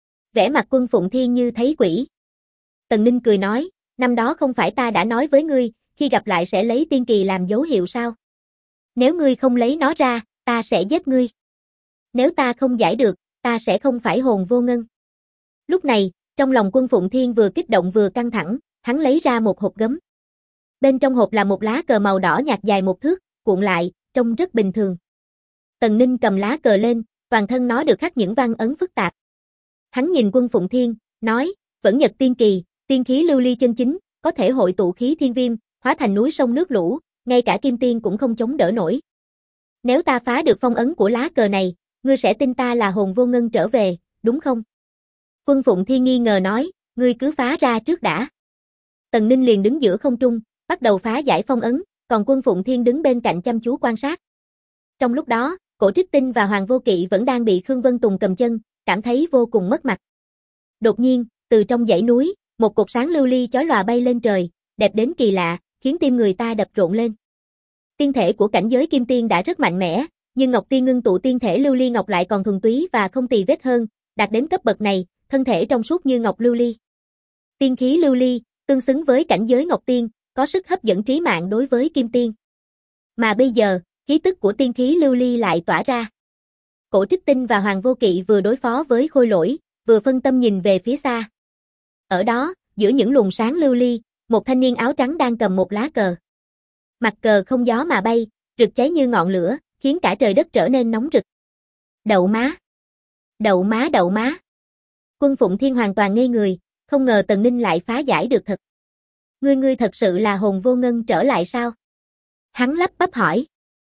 Vẻ mặt Quân Phụng Thiên như thấy quỷ. Tần Ninh cười nói, năm đó không phải ta đã nói với ngươi, khi gặp lại sẽ lấy tiên kỳ làm dấu hiệu sao? Nếu ngươi không lấy nó ra, ta sẽ giết ngươi. Nếu ta không giải được, ta sẽ không phải hồn vô ngân. Lúc này, trong lòng Quân Phụng Thiên vừa kích động vừa căng thẳng, hắn lấy ra một hộp gấm. Bên trong hộp là một lá cờ màu đỏ nhạt dài 1 thước, cuộn lại, trông rất bình thường. Tần Ninh cầm lá cờ lên, toàn thân nó được khắc những văn ấn phức tạp. Hắn nhìn Quân Phụng Thiên, nói, Vẫn Nhật Tiên Kỳ, tiên khí lưu ly chân chính, có thể hội tụ khí thiên viêm, hóa thành núi sông nước lũ, ngay cả kim tiên cũng không chống đỡ nổi. Nếu ta phá được phong ấn của lá cờ này, ngươi sẽ tin ta là hồn vô ngân trở về, đúng không? Quân Phụng Thiên nghi ngờ nói, ngươi cứ phá ra trước đã. Tần Ninh liền đứng giữa không trung, bắt đầu phá giải phong ấn, còn Quân Phụng Thiên đứng bên cạnh chăm chú quan sát. Trong lúc đó, Cổ Trích Tinh và Hoàng Vô Kỵ vẫn đang bị Khương Vân Tùng cầm chân, cảm thấy vô cùng mất mặt. Đột nhiên, từ trong dãy núi, một cột sáng lưu ly chói lòa bay lên trời, đẹp đến kỳ lạ, khiến tim người ta đập rộn lên. Tiên thể của cảnh giới kim tiên đã rất mạnh mẽ, nhưng Ngọc Tiên ngưng tụ tiên thể lưu ly ngọc lại còn thuần túy và không tì vết hơn, đạt đến cấp bậc này, thân thể trong suốt như ngọc lưu ly. Tiên khí lưu ly, tương xứng với cảnh giới Ngọc Tiên, có sức hấp dẫn trí mạng đối với kim tiên. Mà bây giờ, khí tức của tiên khí lưu ly lại tỏa ra. Cổ Trích Tinh và Hoàng Vô Kỵ vừa đối phó với khôi lỗi, vừa phân tâm nhìn về phía xa. Ở đó, giữa những luồng sáng lưu ly, một thanh niên áo trắng đang cầm một lá cờ. Mặt cờ không gió mà bay, rực cháy như ngọn lửa, khiến cả trời đất trở nên nóng rực. Đậu má! Đậu má đậu má! Quân Phụng Thiên hoàn toàn ngây người, không ngờ Tần Ninh lại phá giải được thật. Ngươi thật sự là hồn vô ngân trở lại sao? Hắn lắp bắp hỏi.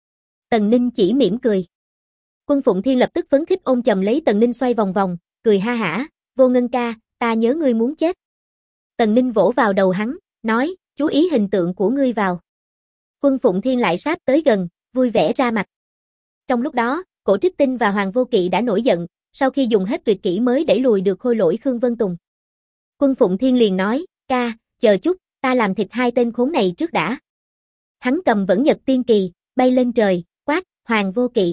Tần Ninh chỉ mỉm cười. Quân Phụng Thiên lập tức phấn khích ôm chầm lấy Tần Ninh xoay vòng vòng, cười ha hả, Vô Ngân ca, ta nhớ ngươi muốn chết. Tần Ninh vỗ vào đầu hắn, nói, chú ý hình tượng của ngươi vào. Quân Phụng Thiên lại sát tới gần, vui vẻ ra mặt. Trong lúc đó, Cổ Trích Tinh và Hoàng Vô Kỵ đã nổi giận, sau khi dùng hết tuyệt kỹ mới đẩy lùi được Khôi Lỗi Khương Vân Tùng. Quân Phụng Thiên liền nói, ca, chờ chút, ta làm thịt hai tên khốn này trước đã. Hắn cầm Vẫn Nhật Tiên Kỳ, bay lên trời, quát, Hoàng Vô Kỵ.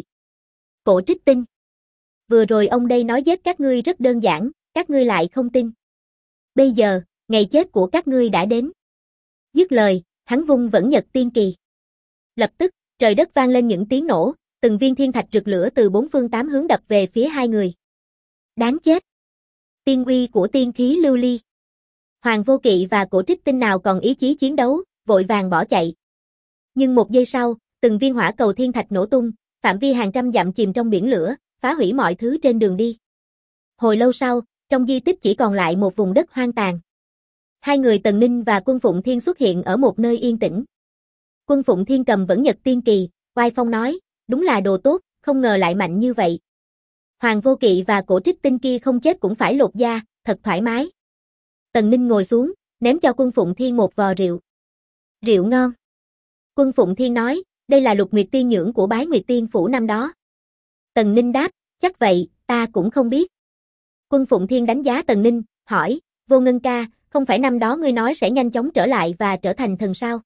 Cổ Trích Tinh. Vừa rồi ông đây nói giết các ngươi rất đơn giản, các ngươi lại không tin. Bây giờ, ngày chết của các ngươi đã đến. Dứt lời, hắn vung Vẫn Nhật Tiên Kỳ. Lập tức, trời đất vang lên những tiếng nổ, từng viên thiên thạch rực lửa từ bốn phương tám hướng đập về phía hai người. Đáng chết. Tiên uy của tiên khí lưu ly. Hoàng Vô Kỵ và Cổ Trích Tinh nào còn ý chí chiến đấu, vội vàng bỏ chạy. Nhưng một giây sau, từng viên hỏa cầu thiên thạch nổ tung, phạm vi hàng trăm dặm chìm trong biển lửa, phá hủy mọi thứ trên đường đi. Hồi lâu sau, trong di tích chỉ còn lại một vùng đất hoang tàn. Hai người Tần Ninh và Quân Phụng Thiên xuất hiện ở một nơi yên tĩnh. Quân Phụng Thiên cầm Vẫn Nhật Tiên Kỳ, oai phong nói, đúng là đồ tốt, không ngờ lại mạnh như vậy. Hoàng Vô Kỵ và Cổ Trích Tinh kia không chết cũng phải lột da, thật thoải mái. Tần Ninh ngồi xuống, ném cho Quân Phụng Thiên một vò rượu. Rượu ngon. Quân Phụng Thiên nói, đây là Lục Nguyệt Tiên nhưỡng của Bái Nguyệt Tiên Phủ năm đó. Tần Ninh đáp, chắc vậy, ta cũng không biết. Quân Phụng Thiên đánh giá Tần Ninh, hỏi, Vô Ngân ca, không phải năm đó ngươi nói sẽ nhanh chóng trở lại và trở thành thần sao?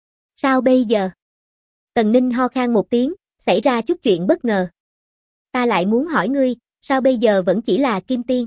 Sao bây giờ? Tần Ninh ho khan một tiếng, xảy ra chút chuyện bất ngờ. Ta lại muốn hỏi ngươi, sao bây giờ vẫn chỉ là kim tiên?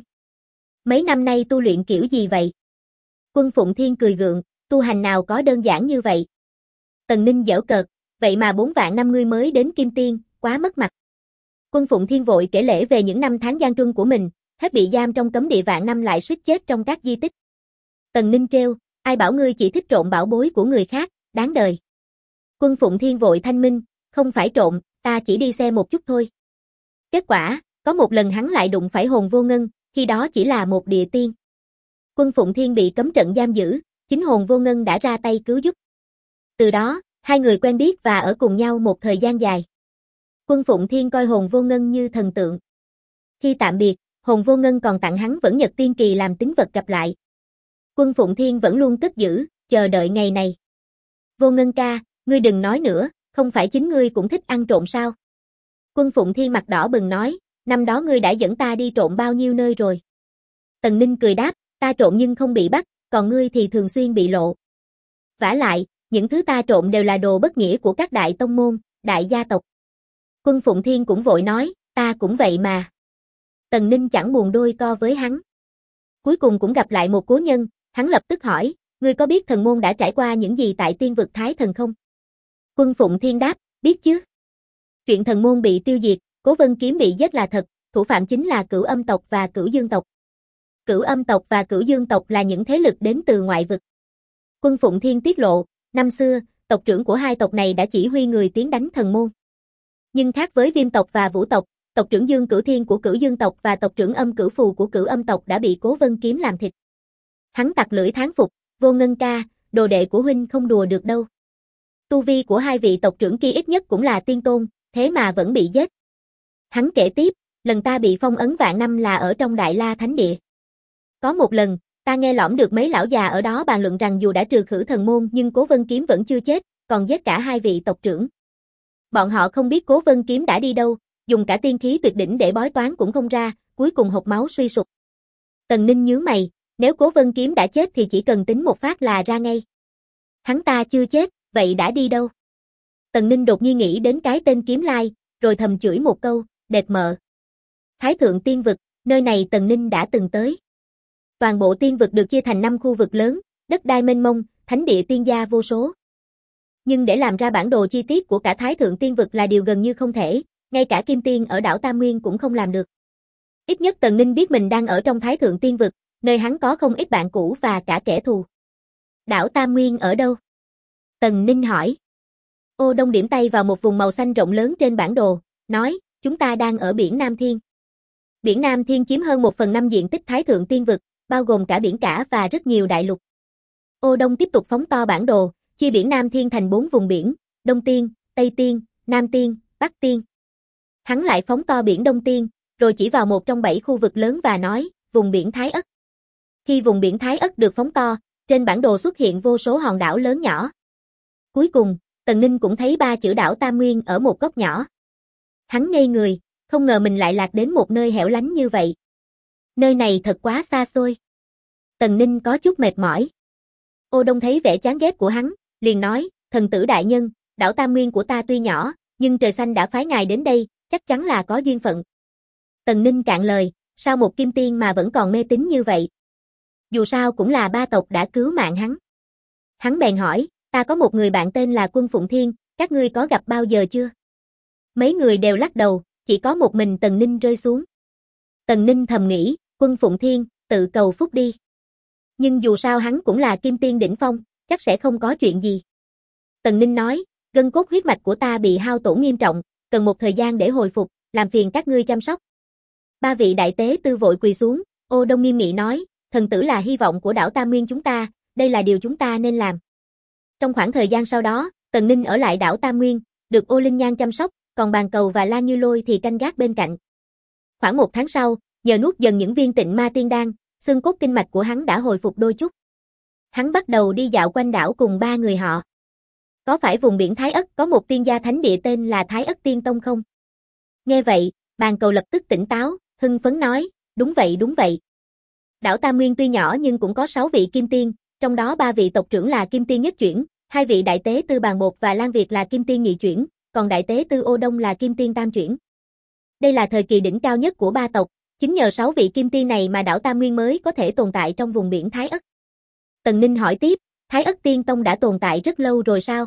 Mấy năm nay tu luyện kiểu gì vậy? Quân Phụng Thiên cười gượng, tu hành nào có đơn giản như vậy? Tần Ninh giễu cợt, vậy mà 4 vạn năm ngươi mới đến kim tiên, quá mất mặt. Quân Phụng Thiên vội kể lể về những năm tháng gian truân của mình, hết bị giam trong cấm địa vạn năm lại suýt chết trong các di tích. Tần Ninh trêu, ai bảo ngươi chỉ thích trộm bảo bối của người khác, đáng đời. Quân Phụng Thiên vội thanh minh, không phải trộm, ta chỉ đi xe một chút thôi. Kết quả, có một lần hắn lại đụng phải Hồn Vô Ngân, khi đó chỉ là một địa tiên. Quân Phụng Thiên bị cấm trận giam giữ, chính Hồn Vô Ngân đã ra tay cứu giúp. Từ đó, hai người quen biết và ở cùng nhau một thời gian dài. Quân Phụng Thiên coi Hồn Vô Ngân như thần tượng. Khi tạm biệt, Hồn Vô Ngân còn tặng hắn Vẫn Nhật Tiên Kỳ làm tín vật gặp lại. Quân Phụng Thiên vẫn luôn cất giữ, chờ đợi ngày này. Vô Ngân ca, ngươi đừng nói nữa, không phải chính ngươi cũng thích ăn trộm sao? Quân Phụng Thiên mặt đỏ bừng nói, năm đó ngươi đã dẫn ta đi trộm bao nhiêu nơi rồi? Tần Ninh cười đáp, ta trộm nhưng không bị bắt, còn ngươi thì thường xuyên bị lộ. Vả lại, những thứ ta trộm đều là đồ bất nghĩa của các đại tông môn, đại gia tộc. Quân Phụng Thiên cũng vội nói, ta cũng vậy mà. Tần Ninh chẳng buồn đôi co với hắn. Cuối cùng cũng gặp lại một cố nhân, hắn lập tức hỏi, ngươi có biết thần môn đã trải qua những gì tại tiên vực Thái Thần không? Quân Phụng Thiên đáp, biết chứ. Chuyện thần môn bị tiêu diệt, Cố Vân Kiếm bị giết là thật, thủ phạm chính là Cửu Âm tộc và Cửu Dương tộc. Cửu Âm tộc và Cửu Dương tộc là những thế lực đến từ ngoại vực. Quân Phụng Thiên tiết lộ, năm xưa, tộc trưởng của hai tộc này đã chỉ huy người tiến đánh thần môn. Nhưng khác với Viêm tộc và Vũ tộc, tộc trưởng Dương Cửu Thiên của Cửu Dương tộc và tộc trưởng Âm Cửu Phù của Cửu Âm tộc đã bị Cố Vân Kiếm làm thịt. Hắn tặc lưỡi thán phục, Vô Ngân ca, đồ đệ của huynh không đùa được đâu. Tu vi của hai vị tộc trưởng kia ít nhất cũng là tiên tôn, thế mà vẫn bị giết. Hắn kể tiếp, lần ta bị phong ấn vạn năm là ở trong Đại La Thánh Địa. Có một lần, ta nghe lỏm được mấy lão già ở đó bàn luận rằng dù đã trừ khử thần môn nhưng Cố Vân Kiếm vẫn chưa chết, còn giết cả hai vị tộc trưởng. Bọn họ không biết Cố Vân Kiếm đã đi đâu, dùng cả tiên khí tuyệt đỉnh để bói toán cũng không ra, cuối cùng hộc máu suy sụp. Tần Ninh nhướng mày, nếu Cố Vân Kiếm đã chết thì chỉ cần tính một phát là ra ngay. Hắn ta chưa chết, vậy đã đi đâu? Tần Ninh đột nhiên nghĩ đến cái tên Kiếm Lai, rồi thầm chửi một câu, đệt mợ. Thái Thượng Tiên Vực, nơi này Tần Ninh đã từng tới. Toàn bộ tiên vực được chia thành 5 khu vực lớn, đất đai mênh mông, thánh địa tiên gia vô số. Nhưng để làm ra bản đồ chi tiết của cả Thái Thượng Tiên Vực là điều gần như không thể, ngay cả Kim Tiên ở đảo Tam Nguyên cũng không làm được. Ít nhất Tần Ninh biết mình đang ở trong Thái Thượng Tiên Vực, nơi hắn có không ít bạn cũ và cả kẻ thù. Đảo Tam Nguyên ở đâu? Tần Ninh hỏi. Ô Đông điểm tay vào một vùng màu xanh rộng lớn trên bản đồ, nói, chúng ta đang ở biển Nam Thiên. Biển Nam Thiên chiếm hơn 1/5 diện tích Thái Thượng Tiên Vực, bao gồm cả biển cả và rất nhiều đại lục. Ô Đông tiếp tục phóng to bản đồ, chia biển Nam Thiên thành 4 vùng biển, Đông Tiên, Tây Tiên, Nam Tiên, Bắc Tiên. Hắn lại phóng to biển Đông Tiên, rồi chỉ vào một trong 7 khu vực lớn và nói, vùng biển Thái Ất. Khi vùng biển Thái Ất được phóng to, trên bản đồ xuất hiện vô số hòn đảo lớn nhỏ. Cuối cùng, Tần Ninh cũng thấy 3 chữ đảo Tam Nguyên ở một góc nhỏ. Hắn ngây người, không ngờ mình lại lạc đến một nơi hẻo lánh như vậy. Nơi này thật quá xa xôi. Tần Ninh có chút mệt mỏi. Ô Đông thấy vẻ chán ghét của hắn, liền nói, thần tử đại nhân, đảo Tam Nguyên của ta tuy nhỏ, nhưng trời xanh đã phái ngài đến đây, chắc chắn là có duyên phận. Tần Ninh cạn lời, sao một kim tiên mà vẫn còn mê tín như vậy? Dù sao cũng là ba tộc đã cứu mạng hắn. Hắn bèn hỏi, ta có một người bạn tên là Quân Phụng Thiên, các ngươi có gặp bao giờ chưa? Mấy người đều lắc đầu, chỉ có một mình Tần Ninh rơi xuống. Tần Ninh thầm nghĩ, Quân Phụng Thiên, tự cầu phúc đi. Nhưng dù sao hắn cũng là kim tiên đỉnh phong, chắc sẽ không có chuyện gì. Tần Ninh nói, gân cốt huyết mạch của ta bị hao tổn nghiêm trọng, cần một thời gian để hồi phục, làm phiền các ngươi chăm sóc. Ba vị đại tế tư vội quỳ xuống, Ô Đông nghiêm nghị nói, thần tử là hy vọng của đảo Tam Nguyên chúng ta, đây là điều chúng ta nên làm. Trong khoảng thời gian sau đó, Tần Ninh ở lại đảo Tam Nguyên, được Ô Linh Nhan chăm sóc, còn Bàn Cầu và Lan Như Lôi thì canh gác bên cạnh. Khoảng 1 tháng sau, nhờ nuốt dần những viên tịnh ma tiên đan, xương cốt kinh mạch của hắn đã hồi phục đôi chút. Hắn bắt đầu đi dạo quanh đảo cùng 3 người họ. Có phải vùng biển Thái Ất có một tiên gia thánh địa tên là Thái Ất Tiên Tông không? Nghe vậy, Bàn Cầu lập tức tỉnh táo, hưng phấn nói, đúng vậy đúng vậy. Đảo Tam Nguyên tuy nhỏ nhưng cũng có 6 vị kim tiên, trong đó 3 vị tộc trưởng là kim tiên nhất chuyển, 2 vị đại tế tư Bàn Bột và Lan Việt là kim tiên nhị chuyển, còn đại tế tư Ô Đông là kim tiên tam chuyển. Đây là thời kỳ đỉnh cao nhất của ba tộc, chính nhờ 6 vị kim tiên này mà đảo Tam Nguyên mới có thể tồn tại trong vùng biển Thái Ất. Tần Ninh hỏi tiếp, Thái Ất Tiên Tông đã tồn tại rất lâu rồi sao?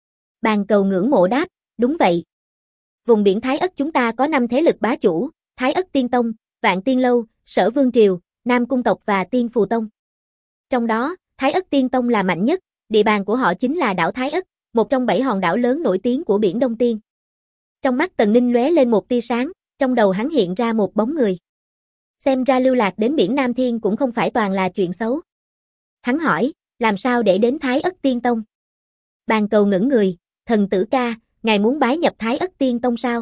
Bàn Cầu ngưỡng mộ đáp, đúng vậy. Vùng biển Thái Ất chúng ta có 5 thế lực bá chủ, Thái Ất Tiên Tông, Vạn Tiên Lâu, Sở Vương Triều, Nam Cung Tộc và Tiên Phù Tông. Trong đó, Thái Ất Tiên Tông là mạnh nhất, địa bàn của họ chính là đảo Thái Ất, một trong 7 hòn đảo lớn nổi tiếng của biển Đông Tiên. Trong mắt Tần Ninh lóe lên một tia sáng, trong đầu hắn hiện ra một bóng người. Xem ra lưu lạc đến biển Nam Thiên cũng không phải toàn là chuyện xấu. Hắn hỏi, làm sao để đến Thái Ất Tiên Tông? Bàn Cầu ngẩng người, thần tử ca, ngài muốn bái nhập Thái Ất Tiên Tông sao?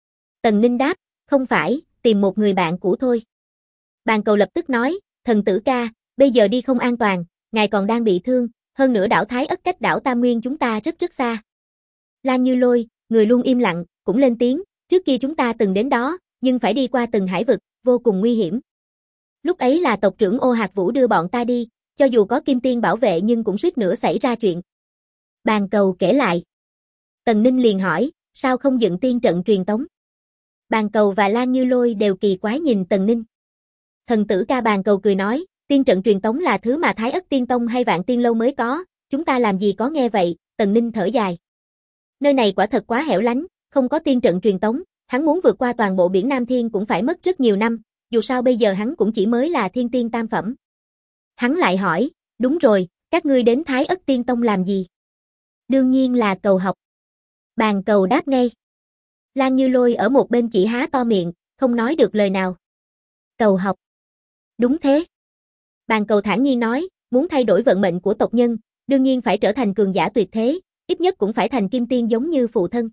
Tần Ninh đáp, không phải, tìm một người bạn cũ thôi. Bàn Cầu lập tức nói, thần tử ca, bây giờ đi không an toàn, ngài còn đang bị thương, hơn nữa đảo Thái Ất cách đảo Tam Nguyên chúng ta rất rất xa. Lan Như Lôi, người luôn im lặng, cũng lên tiếng, trước kia chúng ta từng đến đó, nhưng phải đi qua từng hải vực, vô cùng nguy hiểm. Lúc ấy là tộc trưởng Ô Hạc Vũ đưa bọn ta đi, cho dù có kim tiên bảo vệ nhưng cũng suýt nữa xảy ra chuyện. Bàn Cầu kể lại. Tần Ninh liền hỏi, sao không dựng tiên trận truyền tống? Bàn Cầu và Lan Như Lôi đều kỳ quái nhìn Tần Ninh. Thần tử ca, Bàn Cầu cười nói, tiên trận truyền tống là thứ mà Thái Ất Tiên Tông hay Vạn Tiên Lâu mới có, chúng ta làm gì có nghe vậy. Tần Ninh thở dài. Nơi này quả thật quá hẻo lánh, không có tiên trận truyền tống, hắn muốn vượt qua toàn bộ biển Nam Thiên cũng phải mất rất nhiều năm, dù sao bây giờ hắn cũng chỉ mới là thiên tiên tam phẩm. Hắn lại hỏi, đúng rồi, các ngươi đến Thái Ất Tiên Tông làm gì? Đương nhiên là cầu học. Bàn Cầu đáp ngay. Lan Như Lôi ở một bên chỉ há to miệng, không nói được lời nào. Cầu học. Đúng thế. Bàn Cầu thản nhiên nói, muốn thay đổi vận mệnh của tộc nhân, đương nhiên phải trở thành cường giả tuyệt thế, ít nhất cũng phải thành kim tiên giống như phụ thân.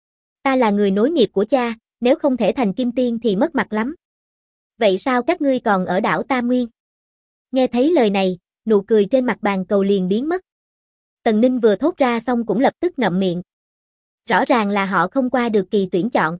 Ta là người nối nghiệp của cha, nếu không thể thành kim tiên thì mất mặt lắm. Vậy sao các ngươi còn ở đảo Tam Nguyên? Nghe thấy lời này, nụ cười trên mặt Bàn Cầu liền biến mất. Tần Ninh vừa thốt ra xong cũng lập tức ngậm miệng. Rõ ràng là họ không qua được kỳ tuyển chọn.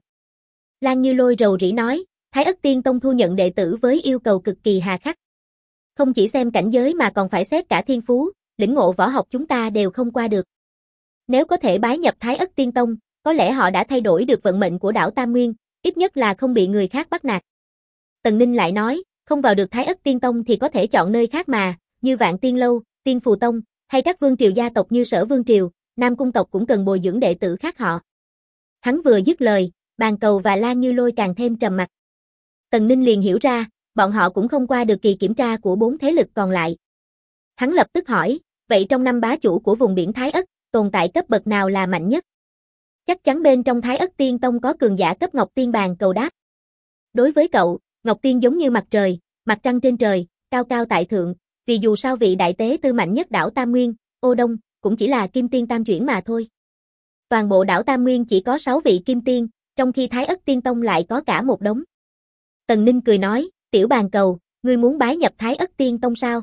Lan Như Lôi rầu rĩ nói, Thái Ất Tiên Tông thu nhận đệ tử với yêu cầu cực kỳ hà khắc. Không chỉ xem cảnh giới mà còn phải xét cả thiên phú, lĩnh ngộ võ học chúng ta đều không qua được. Nếu có thể bái nhập Thái Ất Tiên Tông, có lẽ họ đã thay đổi được vận mệnh của đảo Tam Nguyên, ít nhất là không bị người khác bắt nạt. Tần Ninh lại nói, không vào được Thái Ất Tiên Tông thì có thể chọn nơi khác mà, như Vạn Tiên Lâu, Tiên Phù Tông, hay các vương triều gia tộc như Sở Vương Triều, Nam Cung Tộc cũng cần bồi dưỡng đệ tử khác họ. Hắn vừa dứt lời, Bàn Cầu và Lan Như Lôi càng thêm trầm mặc. Tần Ninh liền hiểu ra, bọn họ cũng không qua được kỳ kiểm tra của 4 thế lực còn lại. Hắn lập tức hỏi, vậy trong 5 bá chủ của vùng biển Thái Ất, tồn tại cấp bậc nào là mạnh nhất? Chắc chắn bên trong Thái Ất Tiên Tông có cường giả cấp Ngọc Tiên. Bàn Cầu đáp. Đối với cậu, Ngọc Tiên giống như mặt trời, mặt trăng trên trời, cao cao tại thượng, vì dù sao vị đại tế tư mạnh nhất đảo Tam Nguyên, Ô Đông, cũng chỉ là kim tiên tam chuyển mà thôi. Toàn bộ đảo Tam Nguyên chỉ có 6 vị kim tiên, trong khi Thái Ất Tiên Tông lại có cả một đống. Tần Ninh cười nói, tiểu Bàn Cầu, ngươi muốn bái nhập Thái Ất Tiên Tông sao?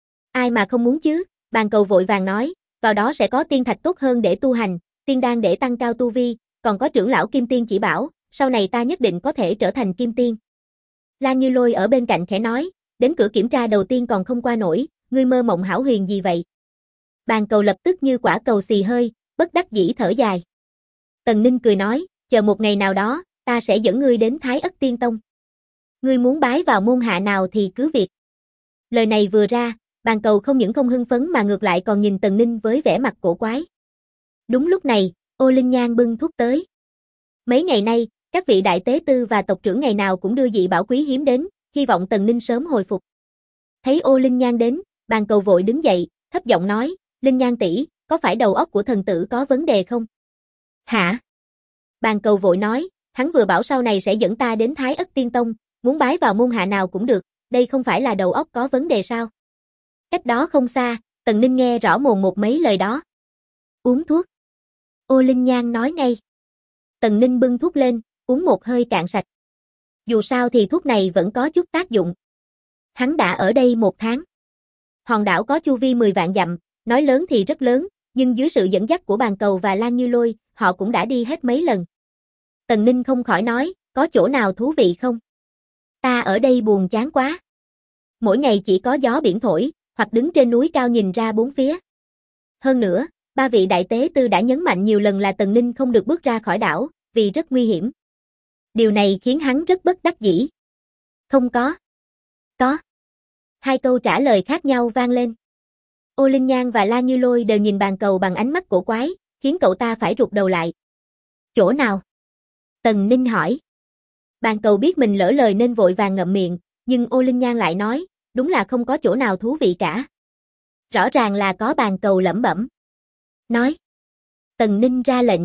Ai mà không muốn chứ? Bàn Cầu vội vàng nói, vào đó sẽ có tiên thạch tốt hơn để tu hành, tiên đan để tăng cao tu vi, còn có trưởng lão kim tiên chỉ bảo, sau này ta nhất định có thể trở thành kim tiên. Lan Như Lôi ở bên cạnh khẽ nói, đến cửa kiểm tra đầu tiên còn không qua nổi, ngươi mơ mộng hão huyền gì vậy? Bàn cầu lập tức như quả cầu xì hơi, bất đắc dĩ thở dài. Tần Ninh cười nói, chờ một ngày nào đó, ta sẽ dẫn ngươi đến Thái Ất Tiên Tông. Ngươi muốn bái vào môn hạ nào thì cứ việc. Lời này vừa ra, bàn cầu không những không hưng phấn mà ngược lại còn nhìn Tần Ninh với vẻ mặt cổ quái. Đúng lúc này, Ô Linh Nhan bưng thuốc tới. Mấy ngày nay, các vị đại tế tư và tộc trưởng ngày nào cũng đưa dị bảo quý hiếm đến, hy vọng Tần Ninh sớm hồi phục. Thấy Ô Linh Nhan đến, bàn cầu vội đứng dậy, thấp giọng nói, Linh Nhan tỷ, có phải đầu óc của thần tử có vấn đề không? Hả? Bàn cầu vội nói, hắn vừa bảo sau này sẽ dẫn ta đến Thái Ất Tiên Tông, muốn bái vào môn hạ nào cũng được, đây không phải là đầu óc có vấn đề sao? Cách đó không xa, Tần Ninh nghe rõ mồn một mấy lời đó. Uống thuốc. Ô Linh Nhan nói ngay. Tần Ninh bưng thuốc lên, uống một hơi cạn sạch. Dù sao thì thuốc này vẫn có chút tác dụng. Hắn đã ở đây 1 tháng. Hòn đảo có chu vi 10 vạn dặm, nói lớn thì rất lớn, nhưng dưới sự dẫn dắt của bàn cầu và Lan Như Lôi, họ cũng đã đi hết mấy lần. Tần Ninh không khỏi nói, có chỗ nào thú vị không? Ta ở đây buồn chán quá. Mỗi ngày chỉ có gió biển thổi, hoặc đứng trên núi cao nhìn ra bốn phía. Hơn nữa, 3 vị đại tế tư đã nhấn mạnh nhiều lần là Tần Ninh không được bước ra khỏi đảo, vì rất nguy hiểm. Điều này khiến hắn rất bất đắc dĩ. Không có. Có. 2 câu trả lời khác nhau vang lên. Ô Linh Nhan và Lan Như Lôi đều nhìn bàn cầu bằng ánh mắt cổ quái, khiến cậu ta phải rụt đầu lại. Chỗ nào? Tần Ninh hỏi. Bàn cầu biết mình lỡ lời nên vội vàng ngậm miệng, nhưng Ô Linh Nhan lại nói, đúng là không có chỗ nào thú vị cả. Rõ ràng là có, bàn cầu lẩm bẩm. Nói. Tần Ninh ra lệnh.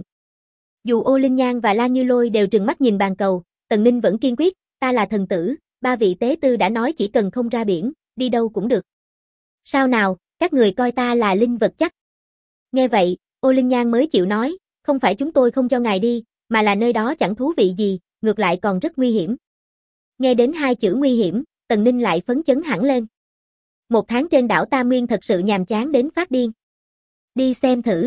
Dù Ô Linh Nhan và Lan Như Lôi đều trừng mắt nhìn bàn cầu, Tần Ninh vẫn kiên quyết, ta là thần tử, 3 vị tế tư đã nói chỉ cần không ra biển, đi đâu cũng được. Sao nào, các người coi ta là linh vật chắc? Nghe vậy, Ô Linh Nhan mới chịu nói, không phải chúng tôi không cho ngài đi, mà là nơi đó chẳng thú vị gì, ngược lại còn rất nguy hiểm. Nghe đến 2 chữ nguy hiểm, Tần Ninh lại phấn chấn hẳn lên. 1 tháng trên đảo Tam Nguyên thật sự nhàm chán đến phát điên. Đi xem thử.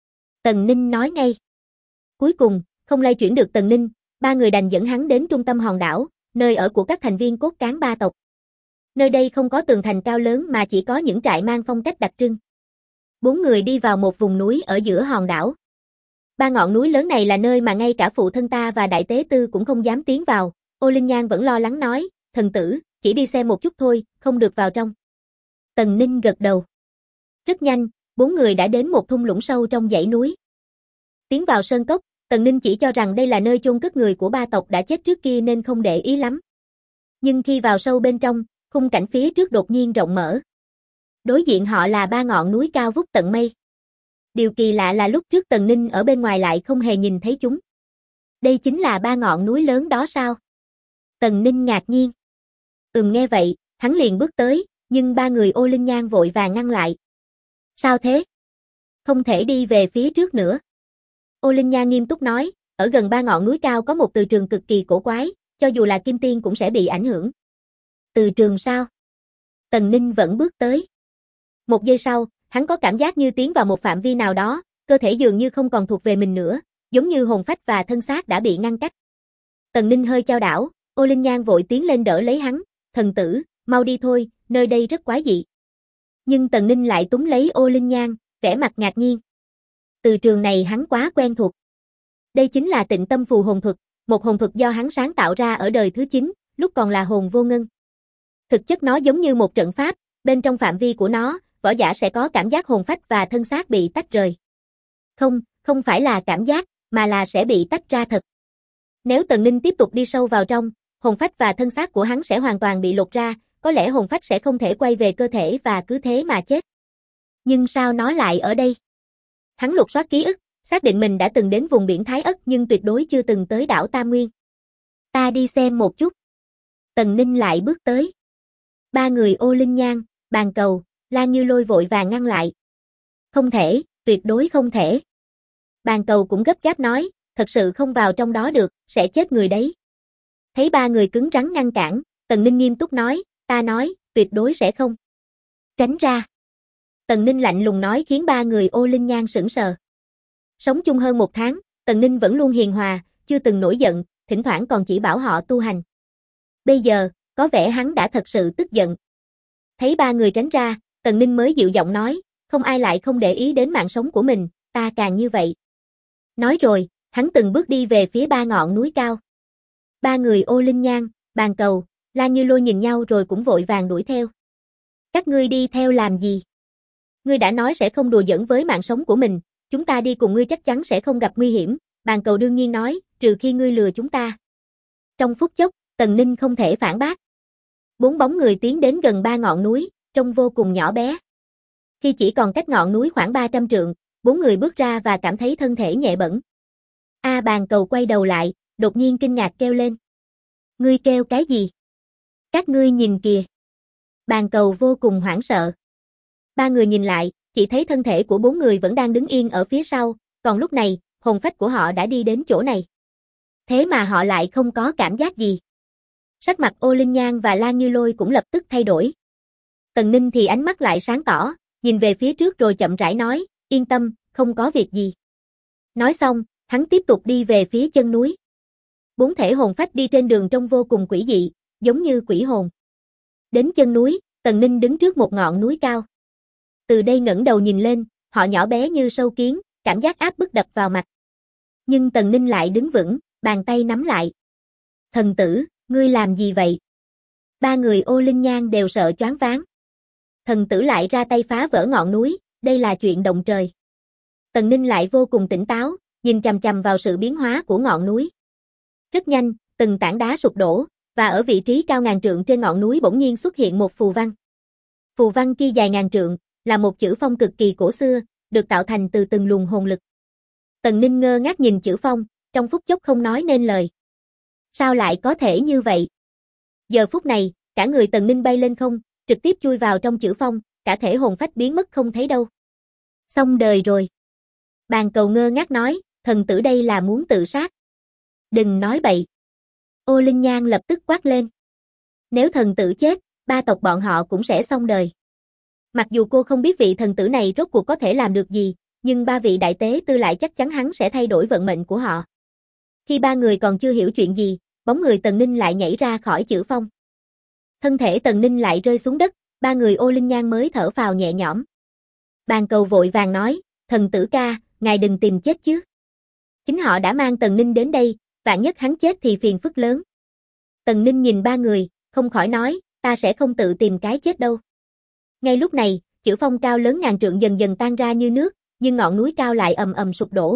Tần Ninh nói ngay. Cuối cùng, không lay chuyển được Tần Ninh, 3 người đành dẫn hắn đến trung tâm hòn đảo, nơi ở của các thành viên cốt cán 3 tộc. Nơi đây không có tường thành cao lớn mà chỉ có những trại mang phong cách đặc trưng. 4 người đi vào một vùng núi ở giữa hòn đảo. 3 ngọn núi lớn này là nơi mà ngay cả phụ thân ta và đại tế tư cũng không dám tiến vào. Ô Linh Nhan vẫn lo lắng nói, thần tử, chỉ đi xem một chút thôi, không được vào trong. Tần Ninh gật đầu. Rất nhanh, 4 người đã đến một thung lũng sâu trong dãy núi. Tiến vào sơn cốc, Tần Ninh chỉ cho rằng đây là nơi chôn cất người của 3 tộc đã chết trước kia nên không để ý lắm. Nhưng khi vào sâu bên trong, khung cảnh phía trước đột nhiên rộng mở. Đối diện họ là 3 ngọn núi cao vút tận mây. Điều kỳ lạ là lúc trước Tần Ninh ở bên ngoài lại không hề nhìn thấy chúng. Đây chính là 3 ngọn núi lớn đó sao? Tần Ninh ngạc nhiên. Nghe vậy, hắn liền bước tới, nhưng 3 người Ô Linh Nhan vội vàng ngăn lại. Sao thế? Không thể đi về phía trước nữa. Ô Linh Nhan nghiêm túc nói, ở gần 3 ngọn núi cao có một từ trường cực kỳ cổ quái, cho dù là kim tiên cũng sẽ bị ảnh hưởng. Từ trường sao? Tần Ninh vẫn bước tới. 1 giây sau, hắn có cảm giác như tiến vào một phạm vi nào đó, cơ thể dường như không còn thuộc về mình nữa, giống như hồn phách và thân xác đã bị ngăn cách. Tần Ninh hơi chao đảo, Ô Linh Nhan vội tiến lên đỡ lấy hắn, thần tử, mau đi thôi, nơi đây rất quái dị. Nhưng Tần Ninh lại túm lấy Ô Linh Nhan, vẻ mặt ngạc nhiên. Từ trường này hắn quá quen thuộc. Đây chính là Tịnh Tâm Phù Hồn Thuật, một hồn thuật do hắn sáng tạo ra ở đời thứ 9, lúc còn là hồn vô ngân. Thực chất nó giống như một trận pháp, bên trong phạm vi của nó, võ giả sẽ có cảm giác hồn phách và thân xác bị tách rời. Không phải là cảm giác, mà là sẽ bị tách ra thật. Nếu Tần Ninh tiếp tục đi sâu vào trong, hồn phách và thân xác của hắn sẽ hoàn toàn bị lột ra, có lẽ hồn phách sẽ không thể quay về cơ thể và cứ thế mà chết. Nhưng sao nó lại ở đây? Hắn lục soát ký ức, xác định mình đã từng đến vùng biển Thái Ất nhưng tuyệt đối chưa từng tới đảo Tam Nguyên. Ta đi xem một chút. Tần Ninh lại bước tới. 3 người Ô Linh Nhan, bàn cầu, Lan Như Lôi vội vàng ngăn lại. Không thể, tuyệt đối không thể. Bàn cầu cũng gấp gáp nói, thật sự không vào trong đó được, sẽ chết người đấy. Thấy 3 người cứng rắn ngăn cản, Tần Ninh nghiêm túc nói, ta nói, tuyệt đối sẽ không. Tránh ra. Tần Ninh lạnh lùng nói khiến 3 người Ô Linh Nhan sững sờ. Sống chung hơn 1 tháng, Tần Ninh vẫn luôn hiền hòa, chưa từng nổi giận, thỉnh thoảng còn chỉ bảo họ tu hành. Bây giờ, có vẻ hắn đã thật sự tức giận. Thấy ba người tránh ra, Tần Ninh mới dịu giọng nói, không ai lại không để ý đến mạng sống của mình, ta càng như vậy. Nói rồi, hắn từng bước đi về phía ba ngọn núi cao. Ba người Ô Linh Nhan, Bàn Cầu, Lan Như Lôi nhìn nhau rồi cũng vội vàng đuổi theo. Các ngươi đi theo làm gì? Ngươi đã nói sẽ không đùa giỡn với mạng sống của mình, chúng ta đi cùng ngươi chắc chắn sẽ không gặp nguy hiểm, Bàn Cầu đương nhiên nói, trừ khi ngươi lừa chúng ta. Trong phút chốc, Tần Ninh không thể phản bác. Bốn bóng người tiến đến gần ba ngọn núi, trông vô cùng nhỏ bé. Khi chỉ còn cách ngọn núi khoảng 300 trượng, bốn người bước ra và cảm thấy thân thể nhẹ bẫng. Bàn Cầu quay đầu lại, đột nhiên kinh ngạc kêu lên. Ngươi kêu cái gì? Các ngươi nhìn kìa. Bàn Cầu vô cùng hoảng sợ. Ba người nhìn lại, chỉ thấy thân thể của bốn người vẫn đang đứng yên ở phía sau, còn lúc này, hồn phách của họ đã đi đến chỗ này. Thế mà họ lại không có cảm giác gì. Sắc mặt Ô Linh Nhan và Lan Như Lôi cũng lập tức thay đổi. Tần Ninh thì ánh mắt lại sáng tỏ, nhìn về phía trước rồi chậm rãi nói, yên tâm, không có việc gì. Nói xong, hắn tiếp tục đi về phía chân núi. Bốn thể hồn phách đi trên đường trông vô cùng quỷ dị, giống như quỷ hồn. Đến chân núi, Tần Ninh đứng trước một ngọn núi cao. Từ đây ngẩng đầu nhìn lên, họ nhỏ bé như sâu kiến, cảm giác áp bức đập vào mặt. Nhưng Tần Ninh lại đứng vững, bàn tay nắm lại. Thần tử, ngươi làm gì vậy? Ba người Ô Linh Nhan đều sợ choáng váng. Thần tử lại ra tay phá vỡ ngọn núi, đây là chuyện động trời. Tần Ninh lại vô cùng tỉnh táo, nhìn chằm chằm vào sự biến hóa của ngọn núi. Rất nhanh, từng tảng đá sụp đổ, và ở vị trí cao ngàn trượng trên ngọn núi bỗng nhiên xuất hiện một phù văn. Phù văn kia dài ngàn trượng, là một chữ phong cực kỳ cổ xưa, được tạo thành từ từng luồng hồn lực. Tần Ninh ngơ ngác nhìn chữ phong, trong phút chốc không nói nên lời. Sao lại có thể như vậy? Giờ phút này, cả người Tần Ninh bay lên không, trực tiếp chui vào trong chữ phong, cả thể hồn phách biến mất không thấy đâu. Xong đời rồi. Bàn Cầu ngơ ngác nói, thần tử đây là muốn tự sát. Đừng nói bậy. Ô Linh Nhan lập tức quát lên. Nếu thần tử chết, ba tộc bọn họ cũng sẽ xong đời. Mặc dù cô không biết vị thần tử này rốt cuộc có thể làm được gì, nhưng ba vị đại tế tư lại chắc chắn hắn sẽ thay đổi vận mệnh của họ. Khi ba người còn chưa hiểu chuyện gì, bóng người Tần Ninh lại nhảy ra khỏi chữ phong. Thân thể Tần Ninh lại rơi xuống đất, ba người Ô Linh Nhan mới thở phào nhẹ nhõm. Bàn Cầu vội vàng nói, thần tử ca, ngài đừng tìm chết chứ. Chính họ đã mang Tần Ninh đến đây, vạn nhất hắn chết thì phiền phức lớn. Tần Ninh nhìn ba người, không khỏi nói, ta sẽ không tự tìm cái chết đâu. Ngay lúc này, chữ phong cao lớn ngàn trượng dần dần tan ra như nước, nhưng ngọn núi cao lại ầm ầm sụp đổ.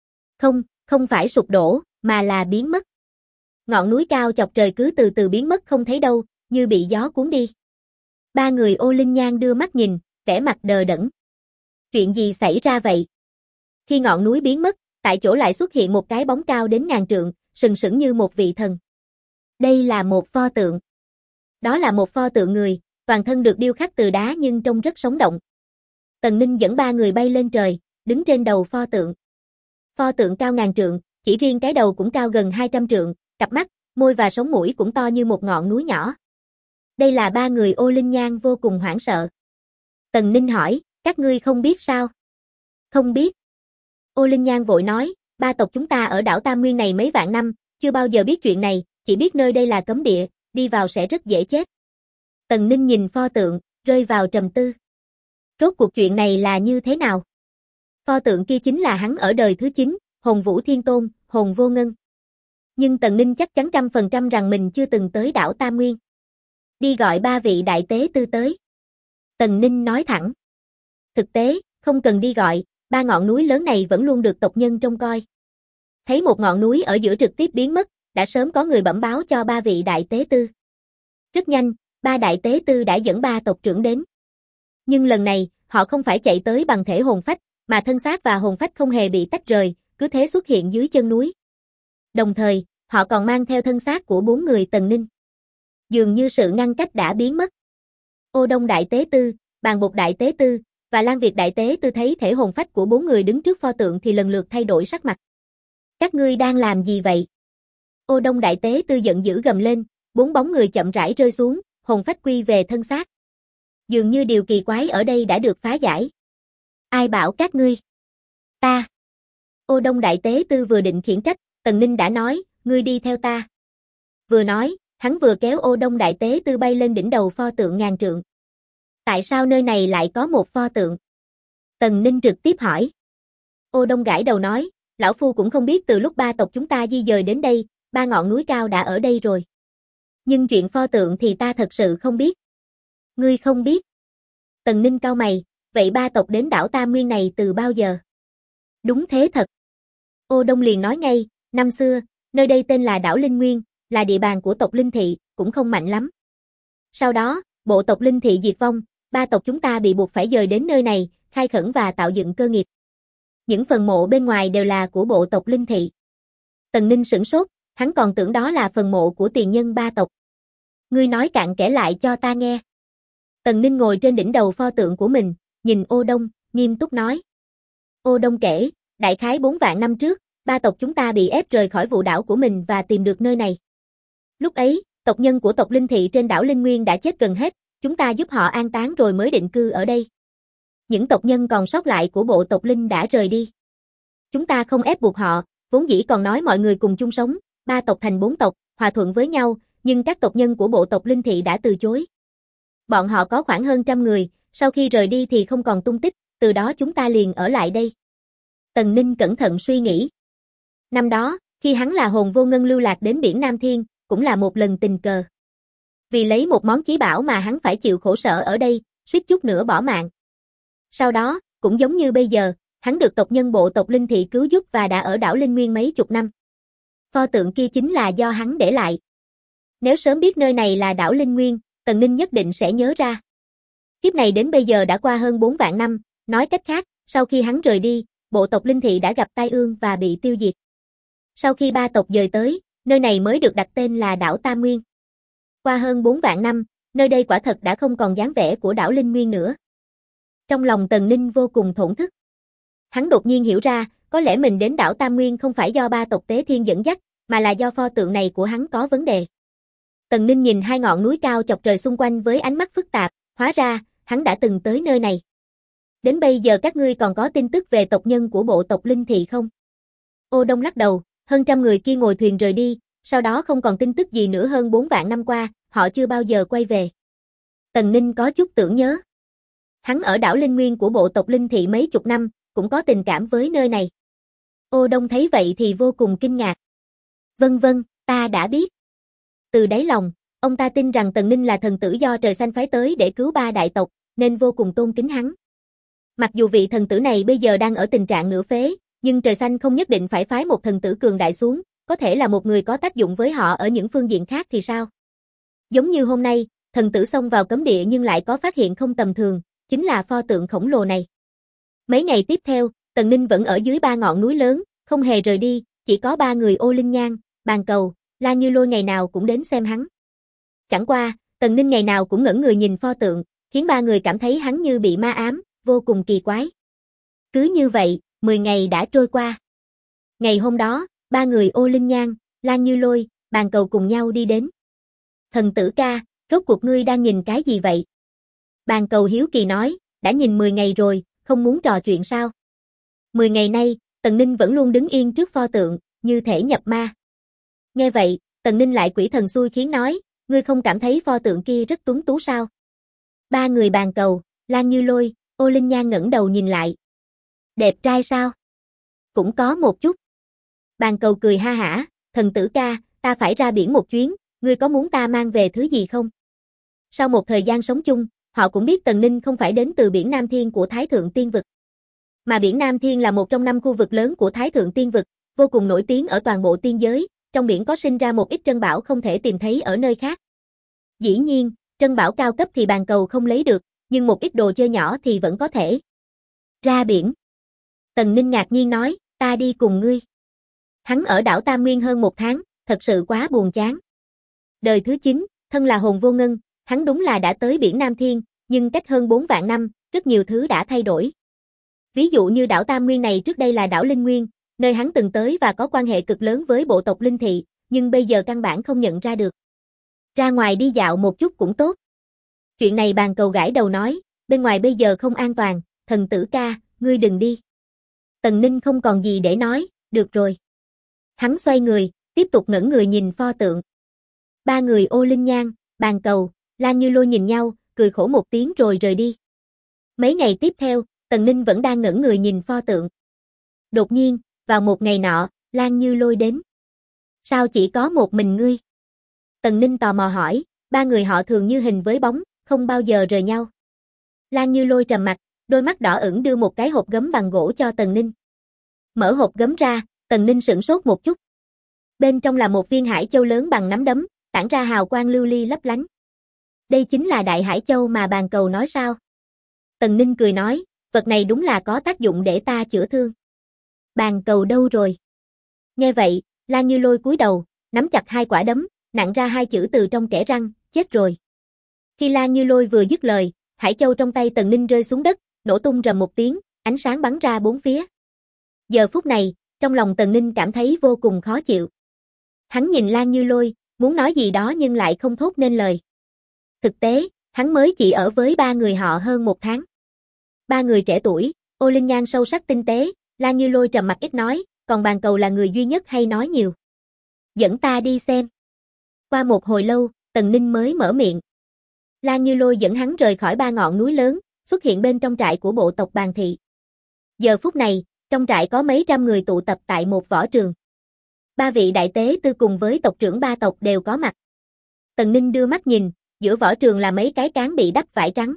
Không phải sụp đổ, mà là biến mất. Ngọn núi cao chọc trời cứ từ từ biến mất không thấy đâu, như bị gió cuốn đi. Ba người Ô Linh Nhan đưa mắt nhìn, vẻ mặt đờ đẫn. Chuyện gì xảy ra vậy? Khi ngọn núi biến mất, tại chỗ lại xuất hiện một cái bóng cao đến ngàn trượng, sừng sững như một vị thần. Đây là một pho tượng. Đó là một pho tượng người, toàn thân được điêu khắc từ đá nhưng trông rất sống động. Tần Ninh dẫn ba người bay lên trời, đứng trên đầu pho tượng. Pho tượng cao ngàn trượng, chỉ riêng cái đầu cũng cao gần 200 trượng, cặp mắt, môi và sống mũi cũng to như một ngọn núi nhỏ. Đây là ba người Ô Linh Nhan vô cùng hoảng sợ. Tần Ninh hỏi, các ngươi không biết sao? Không biết. Ô Linh Nhan vội nói, ba tộc chúng ta ở đảo Tam Nguyên này mấy vạn năm, chưa bao giờ biết chuyện này, chỉ biết nơi đây là cấm địa, đi vào sẽ rất dễ chết. Tần Ninh nhìn pho tượng, rơi vào trầm tư. Rốt cuộc chuyện này là như thế nào? Pho tượng kia chính là hắn ở đời thứ 9, Hồn Vũ Thiên Tôn, Hồn Vô Ngân. Nhưng Tần Ninh chắc chắn 100% rằng mình chưa từng tới đảo Tam Nguyên. Đi gọi ba vị đại tế tư tới. Tần Ninh nói thẳng. Thực tế, không cần đi gọi, ba ngọn núi lớn này vẫn luôn được tộc nhân trông coi. Thấy một ngọn núi ở giữa trực tiếp biến mất, đã sớm có người bẩm báo cho ba vị đại tế tư. Rất nhanh, ba đại tế tư đã dẫn ba tộc trưởng đến. Nhưng lần này, họ không phải chạy tới bằng thể hồn phách, mà thân xác và hồn phách không hề bị tách rời, cứ thế xuất hiện dưới chân núi. Đồng thời, họ còn mang theo thân xác của 4 người Tần Ninh. Dường như sự ngăn cách đã biến mất. Ô Đông đại tế tư, Bàn Bột đại tế tư và Lan Việt đại tế tư thấy thể hồn phách của 4 người đứng trước pho tượng thì lần lượt thay đổi sắc mặt. Các ngươi đang làm gì vậy? Ô Đông đại tế tư giận dữ gầm lên, 4 bóng người chậm rãi rơi xuống, hồn phách quy về thân xác. Dường như điều kỳ quái ở đây đã được phá giải. Ai bảo các ngươi? Ta. Ô Đông đại tế tư vừa định khiển trách, Tần Ninh đã nói, ngươi đi theo ta. Vừa nói, hắn vừa kéo Ô Đông Đại Tế Tư bay lên đỉnh đầu pho tượng ngàn trượng. Tại sao nơi này lại có một pho tượng? Tần Ninh trực tiếp hỏi. Ô Đông gãi đầu nói, lão phu cũng không biết, từ lúc ba tộc chúng ta di dời đến đây, ba ngọn núi cao đã ở đây rồi. Nhưng chuyện pho tượng thì ta thật sự không biết. Ngươi không biết? Tần Ninh cau mày, vậy ba tộc đến đảo Tam Nguyên này từ bao giờ? Đúng thế thật. Ô Đông liền nói ngay, năm xưa, nơi đây tên là đảo Linh Nguyên, là địa bàn của tộc Linh Thị, cũng không mạnh lắm. Sau đó, bộ tộc Linh Thị diệt vong, ba tộc chúng ta bị buộc phải dời đến nơi này, khai khẩn và tạo dựng cơ nghiệp. Những phần mộ bên ngoài đều là của bộ tộc Linh Thị. Tần Ninh sửng sốt, hắn còn tưởng đó là phần mộ của tiền nhân ba tộc. Ngươi nói cặn kẽ lại cho ta nghe. Tần Ninh ngồi trên đỉnh đầu pho tượng của mình, nhìn Ô Đông, nghiêm túc nói. Ô Đông kể, đại khái 4 vạn năm trước, ba tộc chúng ta bị ép rời khỏi vụ đảo của mình và tìm được nơi này. Lúc ấy, tộc nhân của tộc Linh Thị trên đảo Linh Nguyên đã chết gần hết, chúng ta giúp họ an táng rồi mới định cư ở đây. Những tộc nhân còn sót lại của bộ tộc Linh đã rời đi. Chúng ta không ép buộc họ, vốn dĩ còn nói mọi người cùng chung sống, ba tộc thành 4 tộc, hòa thuận với nhau, nhưng các tộc nhân của bộ tộc Linh Thị đã từ chối. Bọn họ có khoảng hơn 100 người, sau khi rời đi thì không còn tung tích, từ đó chúng ta liền ở lại đây. Tần Ninh cẩn thận suy nghĩ. Năm đó, khi hắn là hồn vô ngân lưu lạc đến biển Nam Thiên, cũng là một lần tình cờ. Vì lấy một món chí bảo mà hắn phải chịu khổ sở ở đây, suýt chút nữa bỏ mạng. Sau đó, cũng giống như bây giờ, hắn được tộc nhân bộ tộc Linh Thị cứu giúp và đã ở đảo Linh Nguyên mấy chục năm. Pho tượng kia chính là do hắn để lại. Nếu sớm biết nơi này là đảo Linh Nguyên, Tần Ninh nhất định sẽ nhớ ra. Kiếp này đến bây giờ đã qua hơn 4 vạn năm, nói cách khác, sau khi hắn rời đi, bộ tộc Linh Thị đã gặp tai ương và bị tiêu diệt. Sau khi ba tộc dời tới, nơi này mới được đặt tên là đảo Tam Nguyên. Qua hơn 4 vạn năm, nơi đây quả thật đã không còn dáng vẻ của đảo Linh Nguyên nữa. Trong lòng Tần Ninh vô cùng thổn thức. Hắn đột nhiên hiểu ra, có lẽ mình đến đảo Tam Nguyên không phải do ba tộc Tế Thiên dẫn dắt, mà là do pho tượng này của hắn có vấn đề. Tần Ninh nhìn hai ngọn núi cao chọc trời xung quanh với ánh mắt phức tạp, hóa ra, hắn đã từng tới nơi này. Đến bây giờ các ngươi còn có tin tức về tộc nhân của bộ tộc Linh Thị không? Ô Đông lắc đầu, hơn 100 người kia ngồi thuyền rời đi, sau đó không còn tin tức gì nữa. Hơn 4 vạn năm qua, họ chưa bao giờ quay về. Tần Ninh có chút tưởng nhớ. Hắn ở đảo Linh Nguyên của bộ tộc Linh Thị mấy chục năm, cũng có tình cảm với nơi này. Ô Đông thấy vậy thì vô cùng kinh ngạc. Vâng, ta đã biết. Từ đáy lòng, ông ta tin rằng Tần Ninh là thần tử do trời xanh phái tới để cứu ba đại tộc, nên vô cùng tôn kính hắn. Mặc dù vị thần tử này bây giờ đang ở tình trạng nửa phế, nhưng trời xanh không nhất định phải phái một thần tử cường đại xuống, có thể là một người có tác dụng với họ ở những phương diện khác thì sao? Giống như hôm nay, thần tử xông vào cấm địa nhưng lại có phát hiện không tầm thường, chính là pho tượng khổng lồ này. Mấy ngày tiếp theo, Tần Ninh vẫn ở dưới ba ngọn núi lớn, không hề rời đi, chỉ có ba người Ô Linh Nhan, Bàn Cầu, La Như Lôi ngày nào cũng đến xem hắn. Chẳng qua, Tần Ninh ngày nào cũng ngẩn người nhìn pho tượng, khiến ba người cảm thấy hắn như bị ma ám, vô cùng kỳ quái. Cứ như vậy, 10 ngày đã trôi qua. Ngày hôm đó, ba người Ô Linh Nhan, La Như Lôi, Bàn Cầu cùng nhau đi đến. Thần tử ca, rốt cuộc ngươi đang nhìn cái gì vậy? Bàn Cầu hiếu kỳ nói, đã nhìn 10 ngày rồi, không muốn trò chuyện sao? 10 ngày nay, Tần Ninh vẫn luôn đứng yên trước pho tượng, như thể nhập ma. Nghe vậy, Tần Ninh lại quỷ thần xui khiến nói, ngươi không cảm thấy pho tượng kia rất tuấn tú sao? Ba người Bàn Cầu, La Như Lôi, Ô Linh Nhan ngẩng đầu nhìn lại. Đẹp trai sao? Cũng có một chút. Bàn Cầu cười ha hả, thần tử ca, ta phải ra biển một chuyến, ngươi có muốn ta mang về thứ gì không? Sau một thời gian sống chung, họ cũng biết Tần Ninh không phải đến từ biển Nam Thiên của Thái Thượng Tiên Vực. Mà biển Nam Thiên là một trong 5 khu vực lớn của Thái Thượng Tiên Vực, vô cùng nổi tiếng ở toàn bộ tiên giới, trong biển có sinh ra một ít trân bảo không thể tìm thấy ở nơi khác. Dĩ nhiên, trân bảo cao cấp thì Bàn Cầu không lấy được, nhưng một ít đồ chơi nhỏ thì vẫn có thể. Ra biển. Tần Ninh ngạc nhiên nói, ta đi cùng ngươi. Hắn ở đảo Tam Nguyên hơn 1 tháng, thật sự quá buồn chán. Đời thứ 9, thân là hồn vô ngân, hắn đúng là đã tới biển Nam Thiên, nhưng cách hơn 4 vạn năm, rất nhiều thứ đã thay đổi. Ví dụ như đảo Tam Nguyên này trước đây là đảo Linh Nguyên, nơi hắn từng tới và có quan hệ cực lớn với bộ tộc Linh Thị, nhưng bây giờ căn bản không nhận ra được. Ra ngoài đi dạo một chút cũng tốt. Chuyện này Bàn Cầu gãi đầu nói, bên ngoài bây giờ không an toàn, thần tử ca, ngươi đừng đi. Tần Ninh không còn gì để nói, được rồi. Hắn xoay người, tiếp tục ngẩn người nhìn pho tượng. Ba người Ô Linh Nhan, Bàn Cầu, Lan Như Lôi nhìn nhau, cười khổ một tiếng rồi rời đi. Mấy ngày tiếp theo, Tần Ninh vẫn đang ngẩn người nhìn pho tượng. Đột nhiên, vào một ngày nọ, Lan Như Lôi đến. Sao chỉ có một mình ngươi? Tần Ninh tò mò hỏi, ba người họ thường như hình với bóng, không bao giờ rời nhau. Lan Như Lôi trầm mặt, đôi mắt đỏ ửng đưa một cái hộp gấm bằng gỗ cho Tần Ninh. Mở hộp gấm ra, Tần Ninh sửng sốt một chút. Bên trong là một viên hải châu lớn bằng nắm đấm, tản ra hào quang lưu ly lấp lánh. Đây chính là đại hải châu mà Bàn Cầu nói sao? Tần Ninh cười nói, vật này đúng là có tác dụng để ta chữa thương. Bàn Cầu đâu rồi? Nghe vậy, Lan Như Lôi cúi đầu, nắm chặt hai quả đấm, nặn ra hai chữ từ trong kẽ răng, chết rồi. Khi Lan Như Lôi vừa dứt lời, hải châu trong tay Tần Ninh rơi xuống đất, nổ tung rầm một tiếng, ánh sáng bắn ra bốn phía. Giờ phút này, trong lòng Tần Ninh cảm thấy vô cùng khó chịu. Hắn nhìn Lan Như Lôi, muốn nói gì đó nhưng lại không thốt nên lời. Thực tế, hắn mới chỉ ở với ba người họ hơn một tháng. Ba người trẻ tuổi, Ô Linh Nhan sâu sắc tinh tế, Lan Như Lôi trầm mặc ít nói, còn Bàn Cầu là người duy nhất hay nói nhiều. Dẫn ta đi xem. Qua một hồi lâu, Tần Ninh mới mở miệng. Lan Như Lôi dẫn hắn rời khỏi ba ngọn núi lớn, xuất hiện bên trong trại của bộ tộc Bàn Thị. Giờ phút này, trong trại có mấy trăm người tụ tập tại một võ trường. Ba vị đại tế tư cùng với tộc trưởng ba tộc đều có mặt. Tần Ninh đưa mắt nhìn, giữa võ trường là mấy cái cán bị đắp vải trắng.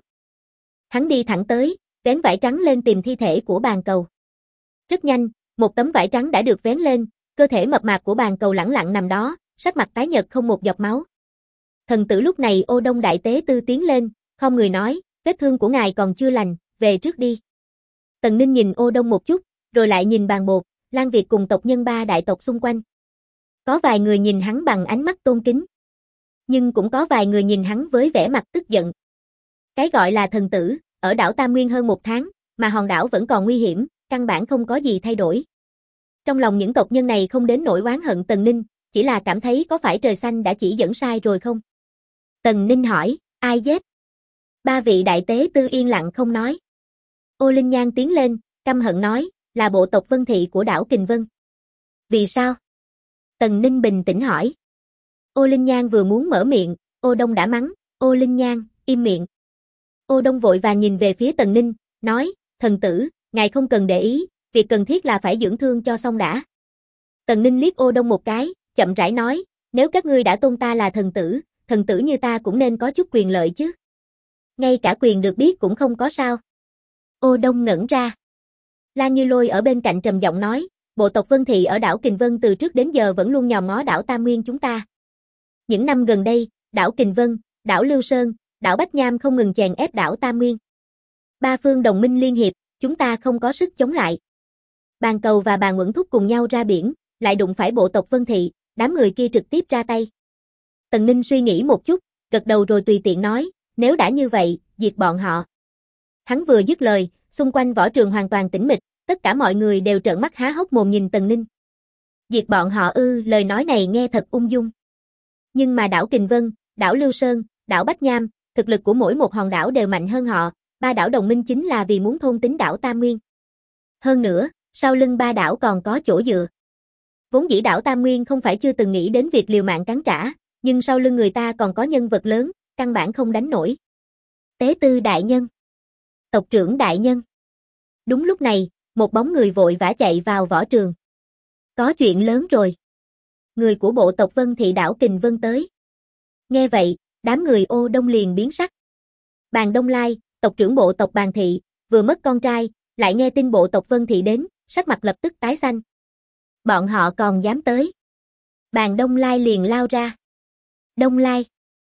Hắn đi thẳng tới, vén vải trắng lên tìm thi thể của Bàn Cầu. Rất nhanh, một tấm vải trắng đã được vén lên, cơ thể mập mạp của Bàn Cầu lẳng lặng nằm đó, sắc mặt tái nhợt không một giọt máu. Thần tử lúc này Ô Đông đại tế tư tiến lên, không người nói, vết thương của ngài còn chưa lành, về trước đi. Tần Ninh nhìn Ô Đông một chút, rồi lại nhìn Bàn Bột, Lan Việt cùng tộc nhân ba đại tộc xung quanh. Có vài người nhìn hắn bằng ánh mắt tôn kính, nhưng cũng có vài người nhìn hắn với vẻ mặt tức giận. Cái gọi là thần tử, ở đảo Tam Nguyên hơn một tháng, mà hòn đảo vẫn còn nguy hiểm, căn bản không có gì thay đổi. Trong lòng những tộc nhân này không đến nỗi oán hận Tần Ninh, chỉ là cảm thấy có phải trời xanh đã chỉ dẫn sai rồi không? Tần Ninh hỏi, ai giết? Ba vị đại tế tư yên lặng không nói. Ô Linh Nhan tiến lên, căm hận nói, là bộ tộc Vân Thị của đảo Kình Vân. Vì sao? Tần Ninh bình tĩnh hỏi. Ô Linh Nhan vừa muốn mở miệng, Ô Đông đã mắng, Ô Linh Nhan, im miệng. Ô Đông vội vàng nhìn về phía Tần Ninh, nói, thần tử, ngài không cần để ý, việc cần thiết là phải dưỡng thương cho xong đã. Tần Ninh liếc Ô Đông một cái, chậm rãi nói, nếu các ngươi đã tôn ta là thần tử như ta cũng nên có chút quyền lợi chứ. Ngay cả quyền được biết cũng không có sao. Ô Đông ngẩn ra. Lan Như Lôi ở bên cạnh trầm giọng nói, bộ tộc Vân Thị ở đảo Kình Vân từ trước đến giờ vẫn luôn nhòm ngó đảo Tam Nguyên chúng ta. Những năm gần đây, đảo Kình Vân, đảo Lưu Sơn, đảo Bách Nham không ngừng chèn ép đảo Tam Nguyên. Ba phương đồng minh liên hiệp, chúng ta không có sức chống lại. Bàn Cầu và Bàn Uẩn Thúc cùng nhau ra biển, lại đụng phải bộ tộc Vân Thị, đám người kia trực tiếp ra tay. Tần Ninh suy nghĩ một chút, gật đầu rồi tùy tiện nói, nếu đã như vậy, diệt bọn họ. Hắn vừa dứt lời, xung quanh võ trường hoàn toàn tĩnh mịch, tất cả mọi người đều trợn mắt há hốc mồm nhìn Tần Ninh. Diệt bọn họ ư? Lời nói này nghe thật ung dung. Nhưng mà đảo Kình Vân, đảo Lưu Sơn, đảo Bách Nham, thực lực của mỗi một hòn đảo đều mạnh hơn họ, ba đảo đồng minh chính là vì muốn thôn tính đảo Tam Nguyên. Hơn nữa, sau lưng ba đảo còn có chỗ dựa. Vốn dĩ đảo Tam Nguyên không phải chưa từng nghĩ đến việc liều mạng cắn trả, nhưng sau lưng người ta còn có nhân vật lớn, căn bản không đánh nổi. Tế tư đại nhân, tộc trưởng đại nhân. Đúng lúc này, một bóng người vội vã chạy vào võ trường. Có chuyện lớn rồi. Người của bộ tộc Vân Thị đảo Kình Vân tới. Nghe vậy, đám người Ô Đông liền biến sắc. Bàn Đông Lai, tộc trưởng bộ tộc Bàn Thị, vừa mất con trai, lại nghe tin bộ tộc Vân Thị đến, sắc mặt lập tức tái xanh. Bọn họ còn dám tới. Bàn Đông Lai liền lao ra. Đông Lai.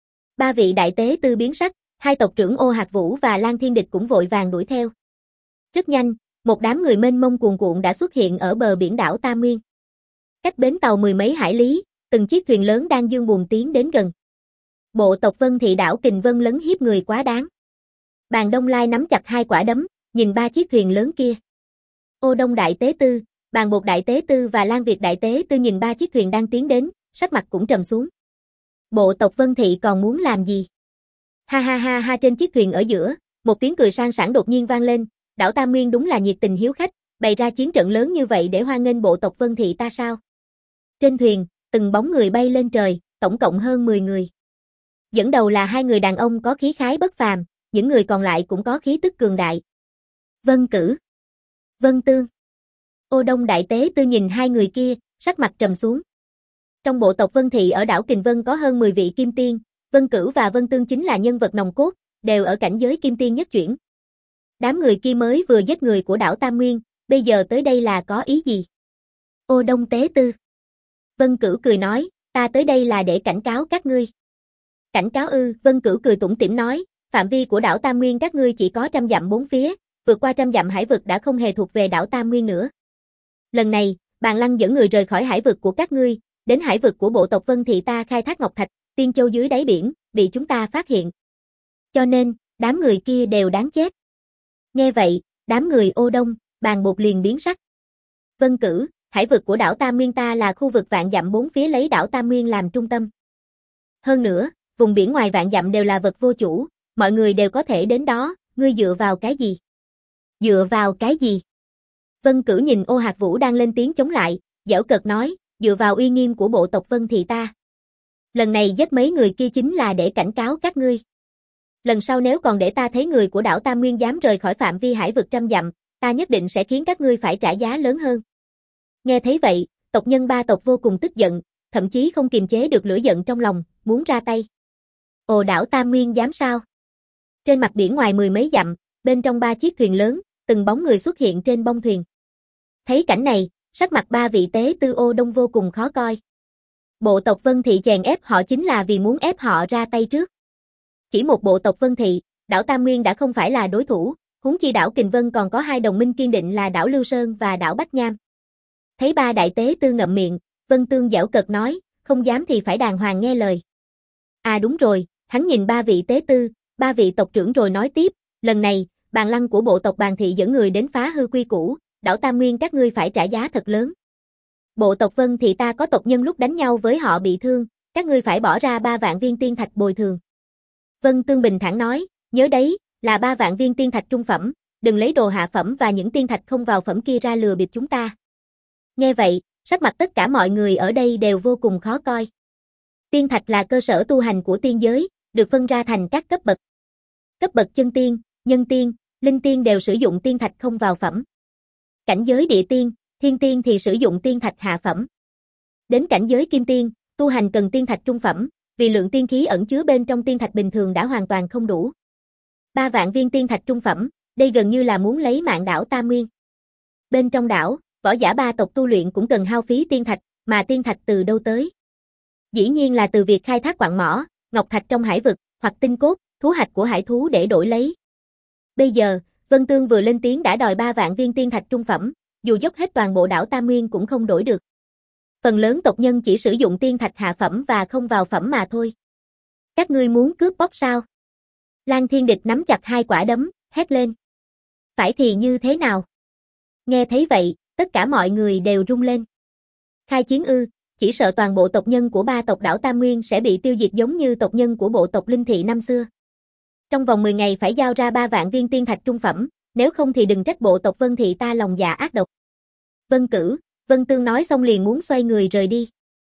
Ba vị đại tế tư biến sắc, hai tộc trưởng Ô Hạc Vũ và Lan Thiên Địch cũng vội vàng đuổi theo. Rất nhanh, một đám người mênh mông cuồn cuộn đã xuất hiện ở bờ biển đảo Tam Nguyên. Cách bến tàu mười mấy hải lý, từng chiếc thuyền lớn đang dương buồm tiến đến gần. Bộ tộc Vân Thị đảo Kình Vân lấn hiếp người quá đáng. Bàn Đông Lai nắm chặt hai quả đấm, nhìn ba chiếc thuyền lớn kia. Ô Đông đại tế tư, Bàn Bột đại tế tư và Lan Việt đại tế tư nhìn ba chiếc thuyền đang tiến đến, sắc mặt cũng trầm xuống. Bộ tộc Vân Thị còn muốn làm gì? Ha ha ha ha, trên chiếc thuyền ở giữa, một tiếng cười sang sảng đột nhiên vang lên, đảo Tam Nguyên đúng là nhiệt tình hiếu khách, bày ra chiến trận lớn như vậy để hoan nghênh bộ tộc Vân Thị ta sao? Trên thuyền, từng bóng người bay lên trời, tổng cộng hơn 10 người. Dẫn đầu là hai người đàn ông có khí khái bất phàm, những người còn lại cũng có khí tức cường đại. Vân Cử, Vân Tương. Ô Đông đại tế tư nhìn hai người kia, sắc mặt trầm xuống. Trong bộ tộc Vân Thị ở đảo Kình Vân có hơn 10 vị kim tiên, Vân Cử và Vân Tương chính là nhân vật nòng cốt, đều ở cảnh giới kim tiên nhất chuyển. Đám người kia mới vừa giết người của đảo Tam Nguyên, bây giờ tới đây là có ý gì? Ô Đông tế tư. Vân Cử cười nói, ta tới đây là để cảnh cáo các ngươi. Cảnh cáo ư? Vân Cử cười tủm tỉm nói, phạm vi của đảo Tam Nguyên các ngươi chỉ có 100 dặm bốn phía, vượt qua 100 dặm hải vực đã không hề thuộc về đảo Tam Nguyên nữa. Lần này, Bàn Lăng dẫn người rời khỏi hải vực của các ngươi, đến hải vực của bộ tộc Vân Thị ta khai thác ngọc thạch, tiên châu dưới đáy biển, bị chúng ta phát hiện. Cho nên, đám người kia đều đáng chết. Nghe vậy, đám người Ô Đông, Bàn Bột liền biến sắc. Vân Cử, hải vực của đảo Tam Nguyên ta là khu vực vạn dặm bốn phía lấy đảo Tam Nguyên làm trung tâm. Hơn nữa, vùng biển ngoài vạn dặm đều là vật vô chủ, mọi người đều có thể đến đó, ngươi dựa vào cái gì? Dựa vào cái gì? Vân Cử nhìn Ô Hạc Vũ đang lên tiếng chống lại, giễu cợt nói, dựa vào uy nghiêm của bộ tộc Vân Thị ta. Lần này giết mấy người kia chính là để cảnh cáo các ngươi. Lần sau nếu còn để ta thấy người của đảo Tam Nguyên dám rời khỏi phạm vi hải vực 100 dặm, ta nhất định sẽ khiến các ngươi phải trả giá lớn hơn. Nghe thấy vậy, tộc nhân ba tộc vô cùng tức giận, thậm chí không kiềm chế được lửa giận trong lòng, muốn ra tay. Ồ, đảo Tam Nguyên dám sao? Trên mặt biển ngoài 10 mấy dặm, bên trong 3 chiếc thuyền lớn, từng bóng người xuất hiện trên bông thuyền. Thấy cảnh này, sắc mặt ba vị tế tư Ô Đông vô cùng khó coi. Bộ tộc Vân Thị chèn ép họ chính là vì muốn ép họ ra tay trước. Chỉ một bộ tộc Vân Thị, đảo Tam Nguyên đã không phải là đối thủ, huống chi đảo Kình Vân còn có hai đồng minh kiên định là đảo Lưu Sơn và đảo Bách Nham. Thấy ba đại tế tư ngậm miệng, Vân Tương giễu cợt nói, không dám thì phải đàng hoàng nghe lời. À đúng rồi, hắn nhìn ba vị tế tư, ba vị tộc trưởng rồi nói tiếp, lần này, Bàn Lăng của bộ tộc Bàn Thị dẫn người đến phá hư quy củ, đảo Tam Nguyên các ngươi phải trả giá thật lớn. Bộ tộc Vân Thị ta có tộc nhân lúc đánh nhau với họ bị thương, các ngươi phải bỏ ra 3 vạn viên tiên thạch bồi thường. Vân Tương bình thản nói, nhớ đấy, là 3 vạn viên tiên thạch trung phẩm, đừng lấy đồ hạ phẩm và những tiên thạch không vào phẩm kia ra lừa bịp chúng ta. Nghe vậy, sắc mặt tất cả mọi người ở đây đều vô cùng khó coi. Tiên thạch là cơ sở tu hành của tiên giới, được phân ra thành các cấp bậc. Cấp bậc chân tiên, nhân tiên, linh tiên đều sử dụng tiên thạch không vào phẩm. Cảnh giới địa tiên, thiên tiên thì sử dụng tiên thạch hạ phẩm. Đến cảnh giới kim tiên, tu hành cần tiên thạch trung phẩm, vì lượng tiên khí ẩn chứa bên trong tiên thạch bình thường đã hoàn toàn không đủ. 3 vạn viên tiên thạch trung phẩm, đây gần như là muốn lấy mạng đảo Tam Nguyên. Bên trong đảo, võ giả ba tộc tu luyện cũng cần hao phí tiên thạch, mà tiên thạch từ đâu tới? Dĩ nhiên là từ việc khai thác quặng mỏ, ngọc thạch trong hải vực, hoặc tinh cốt, thú hạch của hải thú để đổi lấy. Bây giờ, Vân Tương vừa lên tiếng đã đòi 3 vạn viên tiên thạch trung phẩm, dù dốc hết toàn bộ đảo Tam Nguyên cũng không đổi được. Phần lớn tộc nhân chỉ sử dụng tiên thạch hạ phẩm và không vào phẩm mà thôi. Các ngươi muốn cướp bóc sao? Lan Thiên Địch nắm chặt hai quả đấm, hét lên. Phải thì như thế nào? Nghe thấy vậy, tất cả mọi người đều rung lên. Khai chiến ư, chỉ sợ toàn bộ tộc nhân của ba tộc đảo Tam Nguyên sẽ bị tiêu diệt giống như tộc nhân của bộ tộc Linh Thị năm xưa. Trong vòng 10 ngày phải giao ra 3 vạn viên tiên thạch trung phẩm, nếu không thì đừng trách bộ tộc Vân Thị ta lòng dạ ác độc. Vân Cử, Vân Tương nói xong liền muốn xoay người rời đi.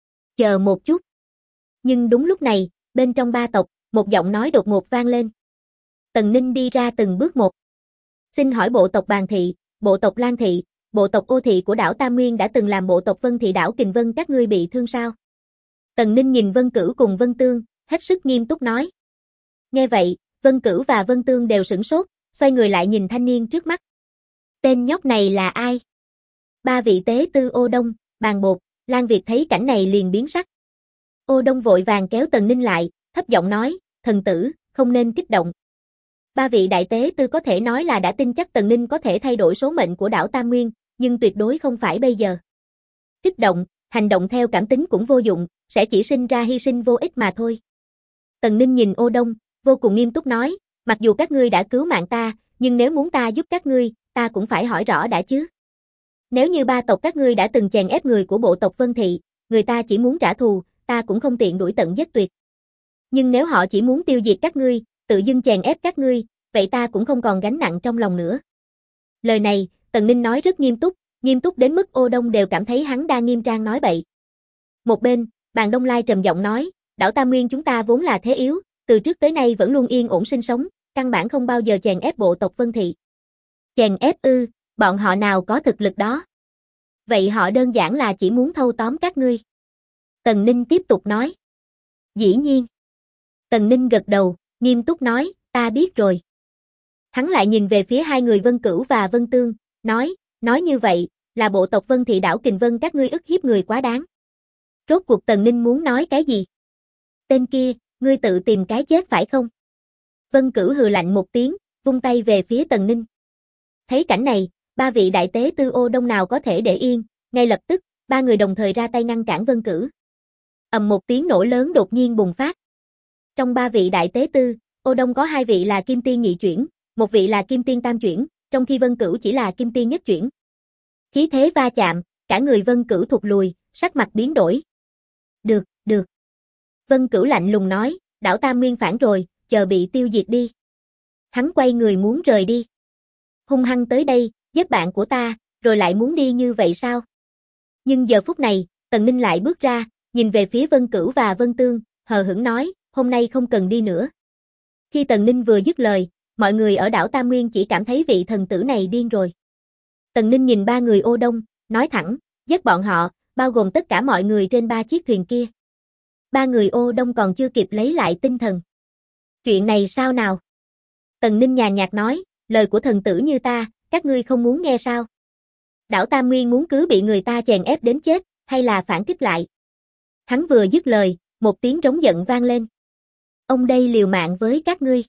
Chờ một chút. Nhưng đúng lúc này, bên trong ba tộc, một giọng nói đột ngột vang lên. Tần Ninh đi ra từng bước một. Xin hỏi bộ tộc Bàn Thị, bộ tộc Lan Thị, bộ tộc Ô Thị của đảo Tam Nguyên đã từng làm bộ tộc Vân Thị đảo Kình Vân các ngươi bị thương sao? Tần Ninh nhìn Vân Cử cùng Vân Tương, hết sức nghiêm túc nói. Nghe vậy, Vân Cử và Vân Tương đều sửng sốt, xoay người lại nhìn thanh niên trước mắt. Tên nhóc này là ai? Ba vị tế tư Ô Đông, Bàn Bột, Lan Việt thấy cảnh này liền biến sắc. Ô Đông vội vàng kéo Tần Ninh lại, thấp giọng nói, thần tử, không nên kích động. Ba vị đại tế tư có thể nói là đã tin chắc Tần Ninh có thể thay đổi số mệnh của đảo Tam Nguyên, nhưng tuyệt đối không phải bây giờ. Kích động, hành động theo cảm tính cũng vô dụng, sẽ chỉ sinh ra hy sinh vô ích mà thôi. Tần Ninh nhìn Ô Đông, vô cùng nghiêm túc nói, mặc dù các ngươi đã cứu mạng ta, nhưng nếu muốn ta giúp các ngươi, ta cũng phải hỏi rõ đã chứ. Nếu như ba tộc các ngươi đã từng chèn ép người của bộ tộc Vân Thị, người ta chỉ muốn trả thù, ta cũng không tiện đuổi tận giết tuyệt. Nhưng nếu họ chỉ muốn tiêu diệt các ngươi, tự dưng chèn ép các ngươi, vậy ta cũng không còn gánh nặng trong lòng nữa. Lời này, Tần Ninh nói rất nghiêm túc đến mức Ô Đông đều cảm thấy hắn đang nghiêm trang nói bậy. Một bên, Bàn Đông Lai trầm giọng nói, đảo Tam Nguyên chúng ta vốn là thế yếu, từ trước tới nay vẫn luôn yên ổn sinh sống, căn bản không bao giờ chèn ép bộ tộc Vân Thị. Chèn ép ư, bọn họ nào có thực lực đó. Vậy họ đơn giản là chỉ muốn thâu tóm các ngươi. Tần Ninh tiếp tục nói. Dĩ nhiên. Tần Ninh gật đầu, nghiêm túc nói, ta biết rồi. Hắn lại nhìn về phía hai người Vân Cửu và Vân Tương, nói như vậy, là bộ tộc Vân Thị đảo Kình Vân các ngươi ức hiếp người quá đáng. Rốt cuộc Tần Ninh muốn nói cái gì? Tên kia, ngươi tự tìm cái chết phải không? Vân Cửu hừ lạnh một tiếng, vung tay về phía Tần Ninh. Thấy cảnh này, ba vị đại tế tư Ô Đông nào có thể để yên, ngay lập tức, ba người đồng thời ra tay ngăn cản Vân Cửu. Ầm một tiếng nổ lớn đột nhiên bùng phát. Trong ba vị đại tế tư, Ô Đông có hai vị là kim tiên nhị chuyển, một vị là kim tiên tam chuyển, trong khi Vân Cửu chỉ là kim tiên nhất chuyển. Khí thế va chạm, cả người Vân Cửu thụt lùi, sắc mặt biến đổi. Được. Vân Cửu lạnh lùng nói, đảo Tam Nguyên phản rồi, chờ bị tiêu diệt đi. Hắn quay người muốn rời đi. Hung hăng tới đây, giết bạn của ta, rồi lại muốn đi như vậy sao? Nhưng giờ phút này, Tần Ninh lại bước ra, nhìn về phía Vân Cửu và Vân Tương, hờ hững nói, hôm nay không cần đi nữa. Khi Tần Ninh vừa dứt lời, mọi người ở đảo Tam Nguyên chỉ cảm thấy vị thần tử này điên rồi. Tần Ninh nhìn ba người Ô Đông, nói thẳng, giết bọn họ, bao gồm tất cả mọi người trên ba chiếc thuyền kia. Ba người Ô Đông còn chưa kịp lấy lại tinh thần. Chuyện này sao nào? Tần Ninh nhàn nhạt nói, lời của thần tử như ta, các ngươi không muốn nghe sao? Đảo Tam Nguyên muốn cứ bị người ta chèn ép đến chết, hay là phản kích lại? Hắn vừa dứt lời, một tiếng trống giận vang lên. Ông đây liều mạng với các ngươi.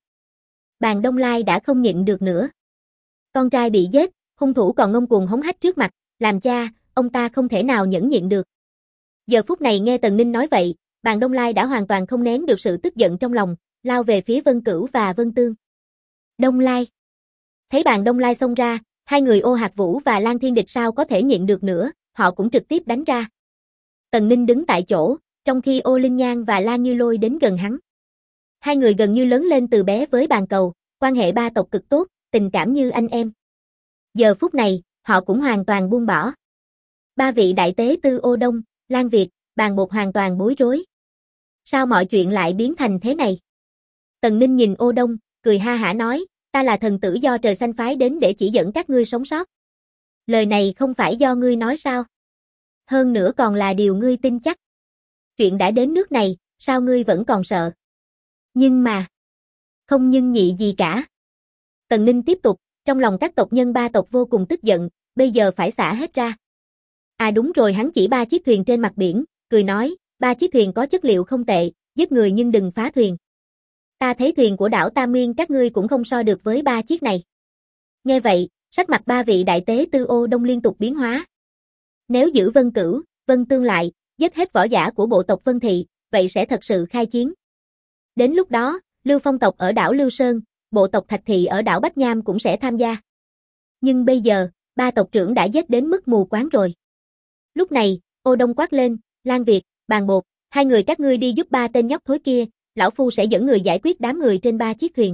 Bàn Đông Lai đã không nhịn được nữa. Con trai bị giết, hung thủ còn ngông cuồng hống hách trước mặt, làm cha, ông ta không thể nào nhẫn nhịn được. Giờ phút này nghe Tần Ninh nói vậy, Bàn Đông Lai đã hoàn toàn không nén được sự tức giận trong lòng, lao về phía Vân Cửu và Vân Tương. Đông Lai. Thấy Bàn Đông Lai xông ra, hai người Ô Hạc Vũ và Lan Thiên Địch sao có thể nhịn được nữa, họ cũng trực tiếp đánh ra. Tần Ninh đứng tại chỗ, trong khi Ô Linh Nhan và Lan Như Lôi đến gần hắn. Hai người gần như lớn lên từ bé với Bàn Cầu, quan hệ ba tộc cực tốt, tình cảm như anh em. Giờ phút này, họ cũng hoàn toàn buông bỏ. Ba vị đại tế tư Ô Đông, Lan Việt, Bàn Bột hoàn toàn bối rối. Sao mọi chuyện lại biến thành thế này? Tần Ninh nhìn Ô Đông, cười ha hả nói, ta là thần tử do trời xanh phái đến để chỉ dẫn các ngươi sống sót. Lời này không phải do ngươi nói sao? Hơn nữa còn là điều ngươi tin chắc. Chuyện đã đến nước này, sao ngươi vẫn còn sợ? Nhưng mà, không nhưng nhị gì cả. Tần Ninh tiếp tục, trong lòng các tộc nhân ba tộc vô cùng tức giận, bây giờ phải xả hết ra. À đúng rồi, hắn chỉ ba chiếc thuyền trên mặt biển, cười nói, ba chiếc thuyền có chất liệu không tệ, giết người nhưng đừng phá thuyền. Ta thấy thuyền của đảo Tam Nguyên các ngươi cũng không so được với ba chiếc này. Nghe vậy, sắc mặt ba vị đại tế tư Ô Đông liên tục biến hóa. Nếu giữ Vân Cửu, Vân Tương lại, giết hết võ giả của bộ tộc Vân Thị, vậy sẽ thật sự khai chiến. Đến lúc đó, Lưu Phong tộc ở đảo Lưu Sơn, bộ tộc Thạch Thị ở đảo Bách Nham cũng sẽ tham gia. Nhưng bây giờ, ba tộc trưởng đã giết đến mức mù quáng rồi. Lúc này, Ô Đông quát lên, Lan Việt, Bàn Bột, hai người các ngươi đi giúp ba tên nhóc thối kia, lão phu sẽ dẫn người giải quyết đám người trên ba chiếc thuyền.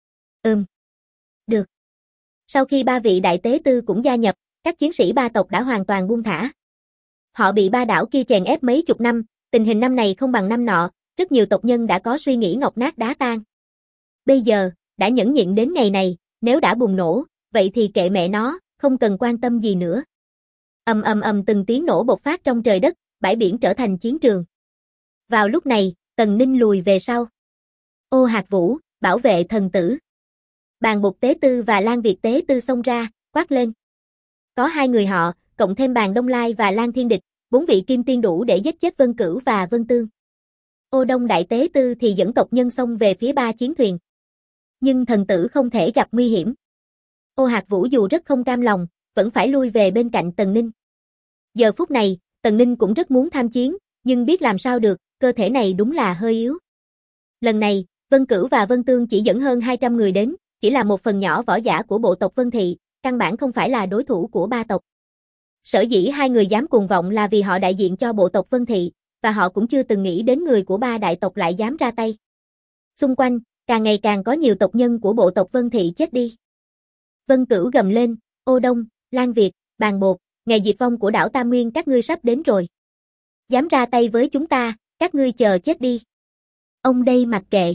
Được. Sau khi ba vị đại tế tư cũng gia nhập, các chiến sĩ ba tộc đã hoàn toàn buông thả. Họ bị ba đảo kia chèn ép mấy chục năm, tình hình năm này không bằng năm nọ, rất nhiều tộc nhân đã có suy nghĩ ngọc nát đá tan. Bây giờ, đã nhẫn nhịn đến ngày này, nếu đã bùng nổ, vậy thì kệ mẹ nó, không cần quan tâm gì nữa. Ầm từng tiếng nổ bộc phát trong trời đất, bãi biển trở thành chiến trường. Vào lúc này, Tần Ninh lùi về sau. Ô Hạc Vũ, bảo vệ thần tử. Bàn Bột tế tư và Lan Việt tế tư xông ra, quát lên. Có hai người họ, cộng thêm Bàn Đông Lai và Lan Thiên Địch, bốn vị kim tiên đủ để giết chết Vân Cửu và Vân Tương. Ô Đông đại tế tư thì dẫn tộc nhân xông về phía ba chiến thuyền. Nhưng thần tử không thể gặp nguy hiểm. Ô Hạc Vũ dù rất không cam lòng, vẫn phải lui về bên cạnh Tần Ninh. Giờ phút này, Tần Ninh cũng rất muốn tham chiến, nhưng biết làm sao được, cơ thể này đúng là hơi yếu. Lần này, Vân Cửu và Vân Tương chỉ dẫn hơn 200 người đến, chỉ là một phần nhỏ võ giả của bộ tộc Vân Thị, căn bản không phải là đối thủ của ba tộc. Sở dĩ hai người dám cuồng vọng là vì họ đại diện cho bộ tộc Vân Thị, và họ cũng chưa từng nghĩ đến người của ba đại tộc lại dám ra tay. Xung quanh, càng ngày càng có nhiều tộc nhân của bộ tộc Vân Thị chết đi. Vân Cửu gầm lên, Ô Đông, Lan Việt, Bàn Bột, ngày diệt vong của đảo Tam Nguyên các ngươi sắp đến rồi. Dám ra tay với chúng ta, các ngươi chờ chết đi. Ông đây mặc kệ.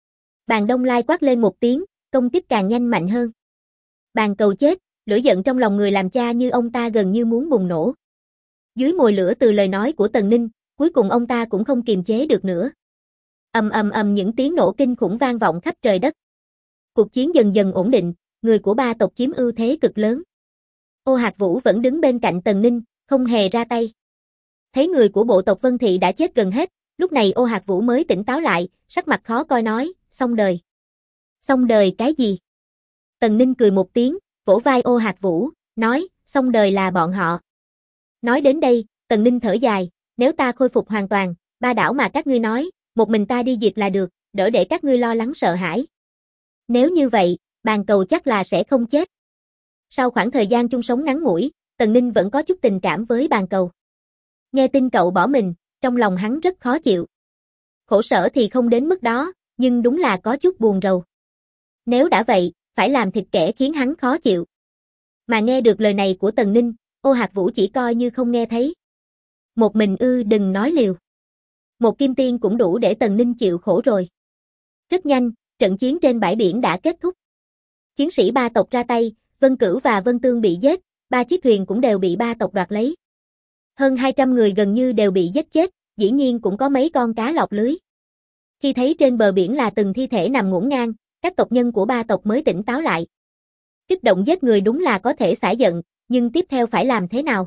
Bàn Đông Lai quát lên một tiếng, công kích càng nhanh mạnh hơn. Bàn cầu chết, lửa giận trong lòng người làm cha như ông ta gần như muốn bùng nổ. Dưới mồi lửa từ lời nói của Tần Ninh, cuối cùng ông ta cũng không kiềm chế được nữa. Ầm ầm ầm, những tiếng nổ kinh khủng vang vọng khắp trời đất. Cuộc chiến dần dần ổn định, người của ba tộc chiếm ưu thế cực lớn. Ô Hạc Vũ vẫn đứng bên cạnh Tần Ninh, không hề ra tay. Thấy người của bộ tộc Vân Thị đã chết gần hết, lúc này Ô Hạc Vũ mới tỉnh táo lại, sắc mặt khó coi nói, xong đời. Xong đời cái gì? Tần Ninh cười một tiếng, vỗ vai Ô Hạc Vũ, nói, xong đời là bọn họ. Nói đến đây, Tần Ninh thở dài, nếu ta khôi phục hoàn toàn, ba đảo mà các ngươi nói, một mình ta đi diệt là được, đỡ để các ngươi lo lắng sợ hãi. Nếu như vậy, bàn cầu chắc là sẽ không chết. Sau khoảng thời gian chung sống ngắn ngủi, Tần Ninh vẫn có chút tình cảm với bàn cầu. Nghe tin cậu bỏ mình, trong lòng hắn rất khó chịu. Khổ sở thì không đến mức đó, nhưng đúng là có chút buồn rầu. Nếu đã vậy, phải làm thịt kẻ khiến hắn khó chịu. Mà nghe được lời này của Tần Ninh, Ô Hạc Vũ chỉ coi như không nghe thấy. Một mình đừng nói liều. Một kim tiên cũng đủ để Tần Ninh chịu khổ rồi. Rất nhanh, trận chiến trên bãi biển đã kết thúc. Chiến sĩ ba tộc ra tay, Vân Cửu và Vân Tương bị giết, ba chiếc thuyền cũng đều bị ba tộc đoạt lấy. Hơn 200 người gần như đều bị giết chết, dĩ nhiên cũng có mấy con cá lọt lưới. Khi thấy trên bờ biển là từng thi thể nằm ngổn ngang, các tộc nhân của ba tộc mới tỉnh táo lại. Kích động giết người đúng là có thể xả giận, nhưng tiếp theo phải làm thế nào?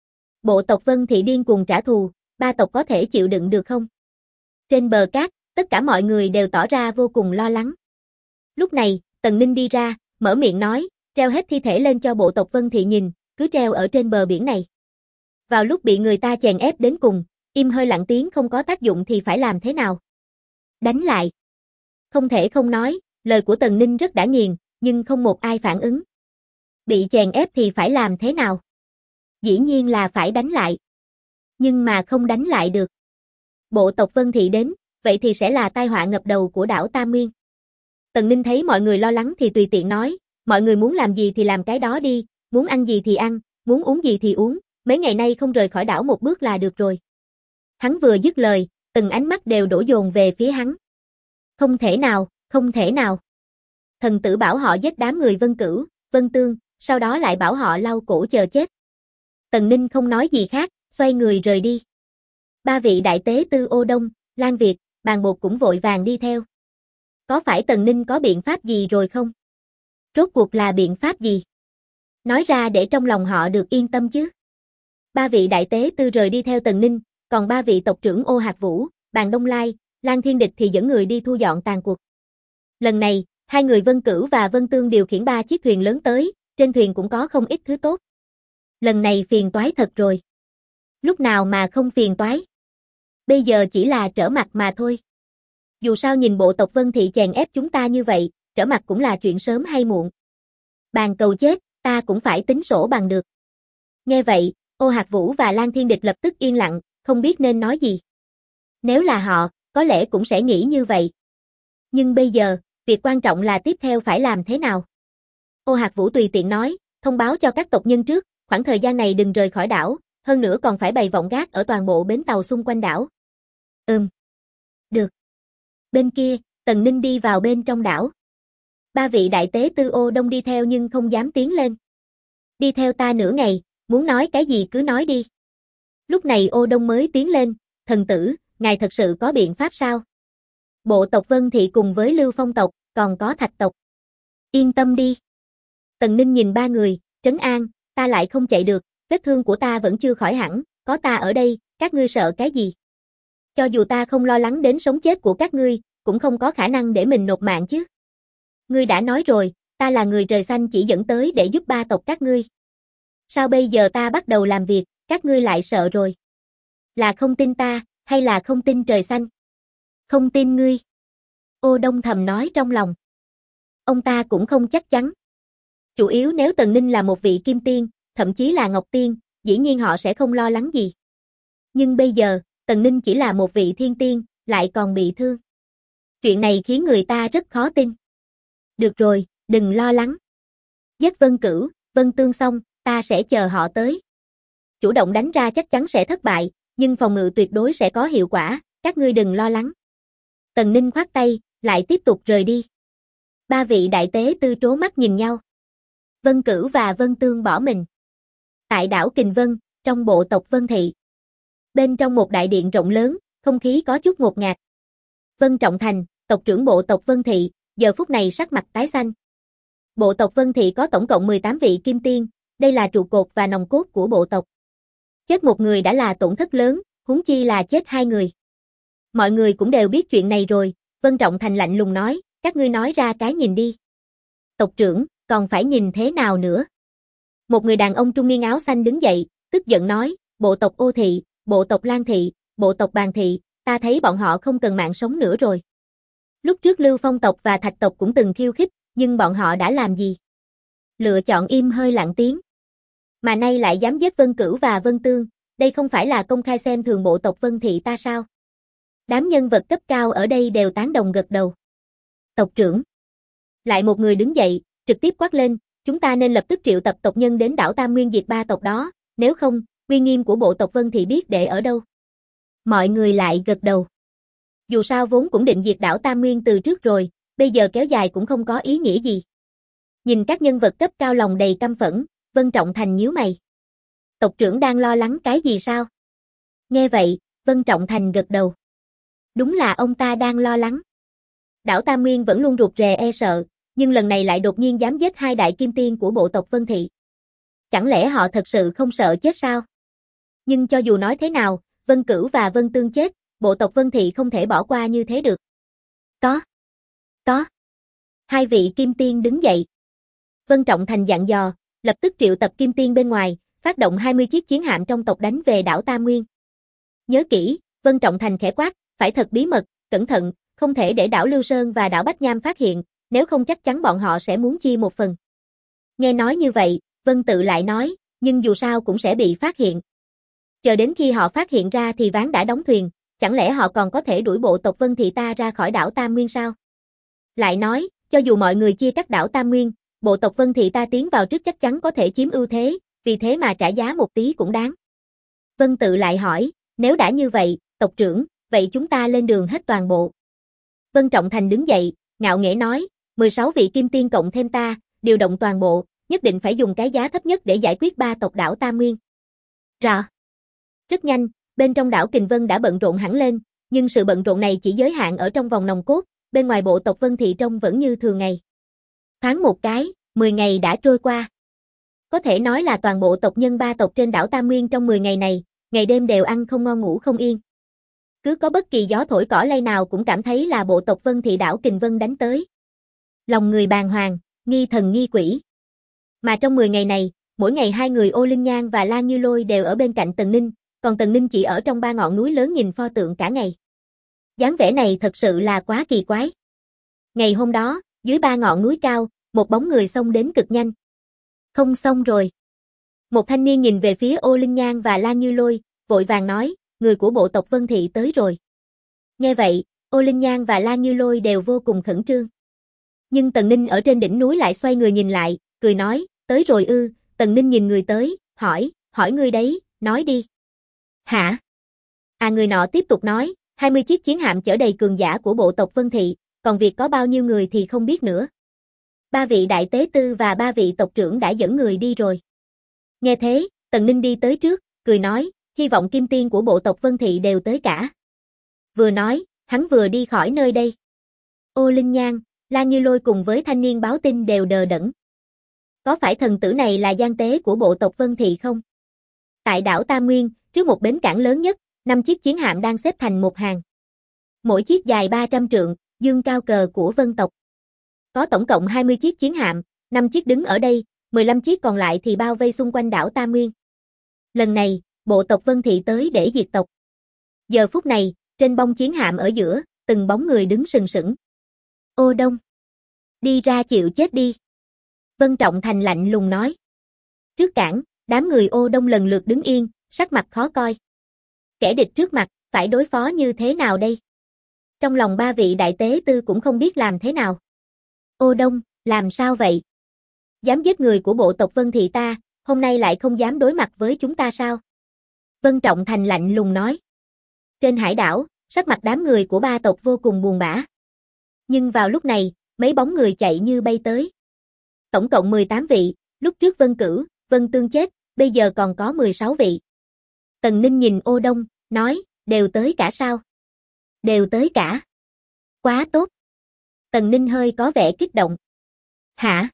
Bộ tộc Vân Thị điên cuồng trả thù, ba tộc có thể chịu đựng được không? Trên bờ cát, tất cả mọi người đều tỏ ra vô cùng lo lắng. Lúc này, Tần Ninh đi ra, mở miệng nói, treo hết thi thể lên cho bộ tộc Vân Thị nhìn, cứ treo ở trên bờ biển này. Vào lúc bị người ta chèn ép đến cùng, im hơi lặng tiếng không có tác dụng thì phải làm thế nào? Đánh lại. Không thể không nói, lời của Tần Ninh rất đã nghiền, nhưng không một ai phản ứng. Bị chèn ép thì phải làm thế nào? Dĩ nhiên là phải đánh lại. Nhưng mà không đánh lại được. Bộ tộc Vân Thị đến, vậy thì sẽ là tai họa ngập đầu của đảo Tam Nguyên. Tần Ninh thấy mọi người lo lắng thì tùy tiện nói, mọi người muốn làm gì thì làm cái đó đi, muốn ăn gì thì ăn, muốn uống gì thì uống, mấy ngày nay không rời khỏi đảo một bước là được rồi. Hắn vừa dứt lời, từng ánh mắt đều đổ dồn về phía hắn. Không thể nào, không thể nào. Thần tử bảo họ giết đám người Vân Cửu, Vân Tương, sau đó lại bảo họ lau cổ chờ chết. Tần Ninh không nói gì khác, xoay người rời đi. Ba vị đại tế tư Ô Đông, Lan Việt, Bàn Bột cũng vội vàng đi theo. Có phải Tần Ninh có biện pháp gì rồi không? Rốt cuộc là biện pháp gì? Nói ra để trong lòng họ được yên tâm chứ. Ba vị đại tế tư rời đi theo Tần Ninh, còn ba vị tộc trưởng Ô Hạc Vũ, Bàn Đông Lai, Lan Thiên Địch thì dẫn người đi thu dọn tàn cuộc. Lần này, hai người Vân Cửu và Vân Tương điều khiển ba chiếc thuyền lớn tới, trên thuyền cũng có không ít thứ tốt. Lần này phiền toái thật rồi. Lúc nào mà không phiền toái? Bây giờ chỉ là trở mặt mà thôi. Dù sao nhìn bộ tộc Vân Thị chèn ép chúng ta như vậy, trở mặt cũng là chuyện sớm hay muộn. Bàn cầu chết, ta cũng phải tính sổ bằng được. Nghe vậy, Ô Hạc Vũ và Lan Thiên Địch lập tức yên lặng, không biết nên nói gì. Nếu là họ, có lẽ cũng sẽ nghĩ như vậy. Nhưng bây giờ, việc quan trọng là tiếp theo phải làm thế nào? Ô Hạc Vũ tùy tiện nói, thông báo cho các tộc nhân trước, khoảng thời gian này đừng rời khỏi đảo, hơn nữa còn phải bày vọng gác ở toàn bộ bến tàu xung quanh đảo. Được. Bên kia, Tần Ninh đi vào bên trong đảo. Ba vị đại tế tư Ô Đông đi theo nhưng không dám tiến lên. Đi theo ta nửa ngày, muốn nói cái gì cứ nói đi. Lúc này Ô Đông mới tiến lên, thần tử, ngài thật sự có biện pháp sao? Bộ tộc Vân Thị cùng với Lưu Phong tộc, còn có Thạch tộc. Yên tâm đi. Tần Ninh nhìn ba người, trấn an, ta lại không chạy được, vết thương của ta vẫn chưa khỏi hẳn, có ta ở đây, các ngươi sợ cái gì? Cho dù ta không lo lắng đến sống chết của các ngươi, cũng không có khả năng để mình nộp mạng chứ. Ngươi đã nói rồi, ta là người trời xanh chỉ dẫn tới để giúp ba tộc các ngươi. Sao bây giờ ta bắt đầu làm việc, các ngươi lại sợ rồi? Là không tin ta, hay là không tin trời xanh? Không tin ngươi. Ô Đông thầm nói trong lòng. Ông ta cũng không chắc chắn. Chủ yếu nếu Tần Ninh là một vị kim tiên, thậm chí là ngọc tiên, dĩ nhiên họ sẽ không lo lắng gì. Nhưng bây giờ, Tần Ninh chỉ là một vị thiên tiên, lại còn bị thương. Chuyện này khiến người ta rất khó tin. Được rồi, đừng lo lắng. Giết Vân Cửu, Vân Tương xong, ta sẽ chờ họ tới. Chủ động đánh ra chắc chắn sẽ thất bại, nhưng phòng ngự tuyệt đối sẽ có hiệu quả, các ngươi đừng lo lắng. Tần Ninh khoát tay, lại tiếp tục rời đi. Ba vị đại tế tư trố mắt nhìn nhau. Vân Cửu và Vân Tương bỏ mình. Tại đảo Kình Vân, trong bộ tộc Vân Thị. Bên trong một đại điện rộng lớn, không khí có chút ngột ngạt. Vân Trọng Thành, tộc trưởng bộ tộc Vân Thị, giờ phút này sắc mặt tái xanh. Bộ tộc Vân Thị có tổng cộng 18 vị kim tiên, đây là trụ cột và nòng cốt của bộ tộc. Chết một người đã là tổn thất lớn, huống chi là chết hai người. Mọi người cũng đều biết chuyện này rồi, Vân Trọng Thành lạnh lùng nói, các ngươi nói ra cái nhìn đi. Tộc trưởng, còn phải nhìn thế nào nữa? Một người đàn ông trung niên áo xanh đứng dậy, tức giận nói, bộ tộc Ô Thị, bộ tộc Lan Thị, bộ tộc Bàn Thị, ta thấy bọn họ không cần mạng sống nữa rồi. Lúc trước Lưu Phong tộc và Thạch tộc cũng từng khiêu khích, nhưng bọn họ đã làm gì? Lựa chọn im hơi lặng tiếng. Mà nay lại dám giết Vân Cửu và Vân Tương, đây không phải là công khai xem thường bộ tộc Vân Thị ta sao? Đám nhân vật cấp cao ở đây đều tán đồng gật đầu. Tộc trưởng. Lại một người đứng dậy, trực tiếp quát lên, chúng ta nên lập tức triệu tập tộc nhân đến đảo Tam Nguyên diệt ba tộc đó, nếu không, uy nghiêm của bộ tộc Vân Thị biết để ở đâu. Mọi người lại gật đầu. Dù sao vốn cũng định diệt đảo Tam Nguyên từ trước rồi, bây giờ kéo dài cũng không có ý nghĩa gì. Nhìn các nhân vật cấp cao lòng đầy căm phẫn, Vân Trọng Thành nhíu mày. Tộc trưởng đang lo lắng cái gì sao? Nghe vậy, Vân Trọng Thành gật đầu. Đúng là ông ta đang lo lắng. Đảo Tam Nguyên vẫn luôn rụt rè e sợ, nhưng lần này lại đột nhiên dám giết hai đại kim tiên của bộ tộc Vân Thị. Chẳng lẽ họ thật sự không sợ chết sao? Nhưng cho dù nói thế nào, Vân Cửu và Vân Tương chết, bộ tộc Vân Thị không thể bỏ qua như thế được. Có. Hai vị kim tiên đứng dậy. Vân Trọng Thành dặn dò, lập tức triệu tập kim tiên bên ngoài, phát động 20 chiếc chiến hạm trong tộc đánh về đảo Tam Nguyên. Nhớ kỹ, Vân Trọng Thành khẽ quát, phải thật bí mật, cẩn thận, không thể để đảo Lưu Sơn và đảo Bách Nham phát hiện, nếu không chắc chắn bọn họ sẽ muốn chia một phần. Nghe nói như vậy, Vân Tự lại nói, nhưng dù sao cũng sẽ bị phát hiện. Chờ đến khi họ phát hiện ra thì ván đã đóng thuyền, chẳng lẽ họ còn có thể đuổi bộ tộc Vân Thị ta ra khỏi đảo Tam Nguyên sao? Lại nói, cho dù mọi người chia cắt đảo Tam Nguyên, bộ tộc Vân Thị ta tiến vào trước chắc chắn có thể chiếm ưu thế, vì thế mà trả giá một tí cũng đáng. Vân Tự lại hỏi, nếu đã như vậy, tộc trưởng, vậy chúng ta lên đường hết toàn bộ. Vân Trọng Thành đứng dậy, ngạo nghễ nói, 16 vị kim tiên cộng thêm ta, điều động toàn bộ, nhất định phải dùng cái giá thấp nhất để giải quyết ba tộc đảo Tam Nguyên. Rõ. Rất nhanh, bên trong đảo Kình Vân đã bận rộn hẳn lên, nhưng sự bận rộn này chỉ giới hạn ở trong vòng nòng cốt, bên ngoài bộ tộc Vân Thị trông vẫn như thường ngày. Thoáng một cái, 10 ngày đã trôi qua. Có thể nói là toàn bộ tộc nhân ba tộc trên đảo Tam Nguyên trong 10 ngày này, ngày đêm đều ăn không ngon ngủ không yên. Cứ có bất kỳ gió thổi cỏ lay nào cũng cảm thấy là bộ tộc Vân Thị đảo Kình Vân đánh tới. Lòng người bàng hoàng, nghi thần nghi quỷ. Mà trong 10 ngày này, mỗi ngày hai người Ô Linh Nhan và La Như Lôi đều ở bên cạnh Tần Ninh, còn Tần Ninh chỉ ở trong ba ngọn núi lớn nhìn pho tượng cả ngày. Dáng vẻ này thật sự là quá kỳ quái. Ngày hôm đó, dưới ba ngọn núi cao, một bóng người xông đến cực nhanh. Không xong rồi. Một thanh niên nhìn về phía Ô Linh Nhan và La Như Lôi, vội vàng nói, người của bộ tộc Vân Thị tới rồi. Nghe vậy, Ô Linh Nhan và La Như Lôi đều vô cùng khẩn trương. Nhưng Tần Ninh ở trên đỉnh núi lại xoay người nhìn lại, cười nói, tới rồi ư? Tần Ninh nhìn người tới, hỏi ngươi đấy, nói đi. Hả? Người nọ tiếp tục nói, 20 chiếc chiến hạm chở đầy cường giả của bộ tộc Vân Thị, còn việc có bao nhiêu người thì không biết nữa. 3 vị đại tế tư và 3 vị tộc trưởng đã dẫn người đi rồi. Nghe thế, Tần Ninh đi tới trước, cười nói, hy vọng kim tiên của bộ tộc Vân Thị đều tới cả. Vừa nói, hắn vừa đi khỏi nơi đây. Ô Linh Nhan, La Như Lôi cùng với thanh niên báo tin đều đờ đẫn. Có phải thần tử này là gian tế của bộ tộc Vân Thị không? Tại đảo Tam Nguyên, trước một bến cảng lớn nhất, 5 chiếc chiến hạm đang xếp thành một hàng. Mỗi chiếc dài 300 trượng, dương cao cờ của Vân tộc. Có tổng cộng 20 chiếc chiến hạm, 5 chiếc đứng ở đây, 15 chiếc còn lại thì bao vây xung quanh đảo Tam Nguyên. Lần này, bộ tộc Vân Thị tới để diệt tộc. Giờ phút này, trên bông chiến hạm ở giữa, từng bóng người đứng sừng sững. Ô Đông, đi ra chịu chết đi. Vân Trọng Thành lạnh lùng nói. Trước cảng, đám người Ô Đông lần lượt đứng yên, sắc mặt khó coi. Kẻ địch trước mặt, phải đối phó như thế nào đây? Trong lòng 3 vị đại tế tư cũng không biết làm thế nào. Ô Đông, làm sao vậy? Dám giết người của bộ tộc Vân Thị ta, hôm nay lại không dám đối mặt với chúng ta sao? Vân Trọng Thành lạnh lùng nói. Trên hải đảo, sắc mặt đám người của ba tộc vô cùng buồn bã. Nhưng vào lúc này, mấy bóng người chạy như bay tới. Tổng cộng 18 vị, lúc trước Vân Cửu, Vân Tương chết, bây giờ còn có 16 vị. Tần Ninh nhìn Ô Đông, nói, đều tới cả sao? Đều tới cả. Quá tốt. Tần Ninh hơi có vẻ kích động. Hả?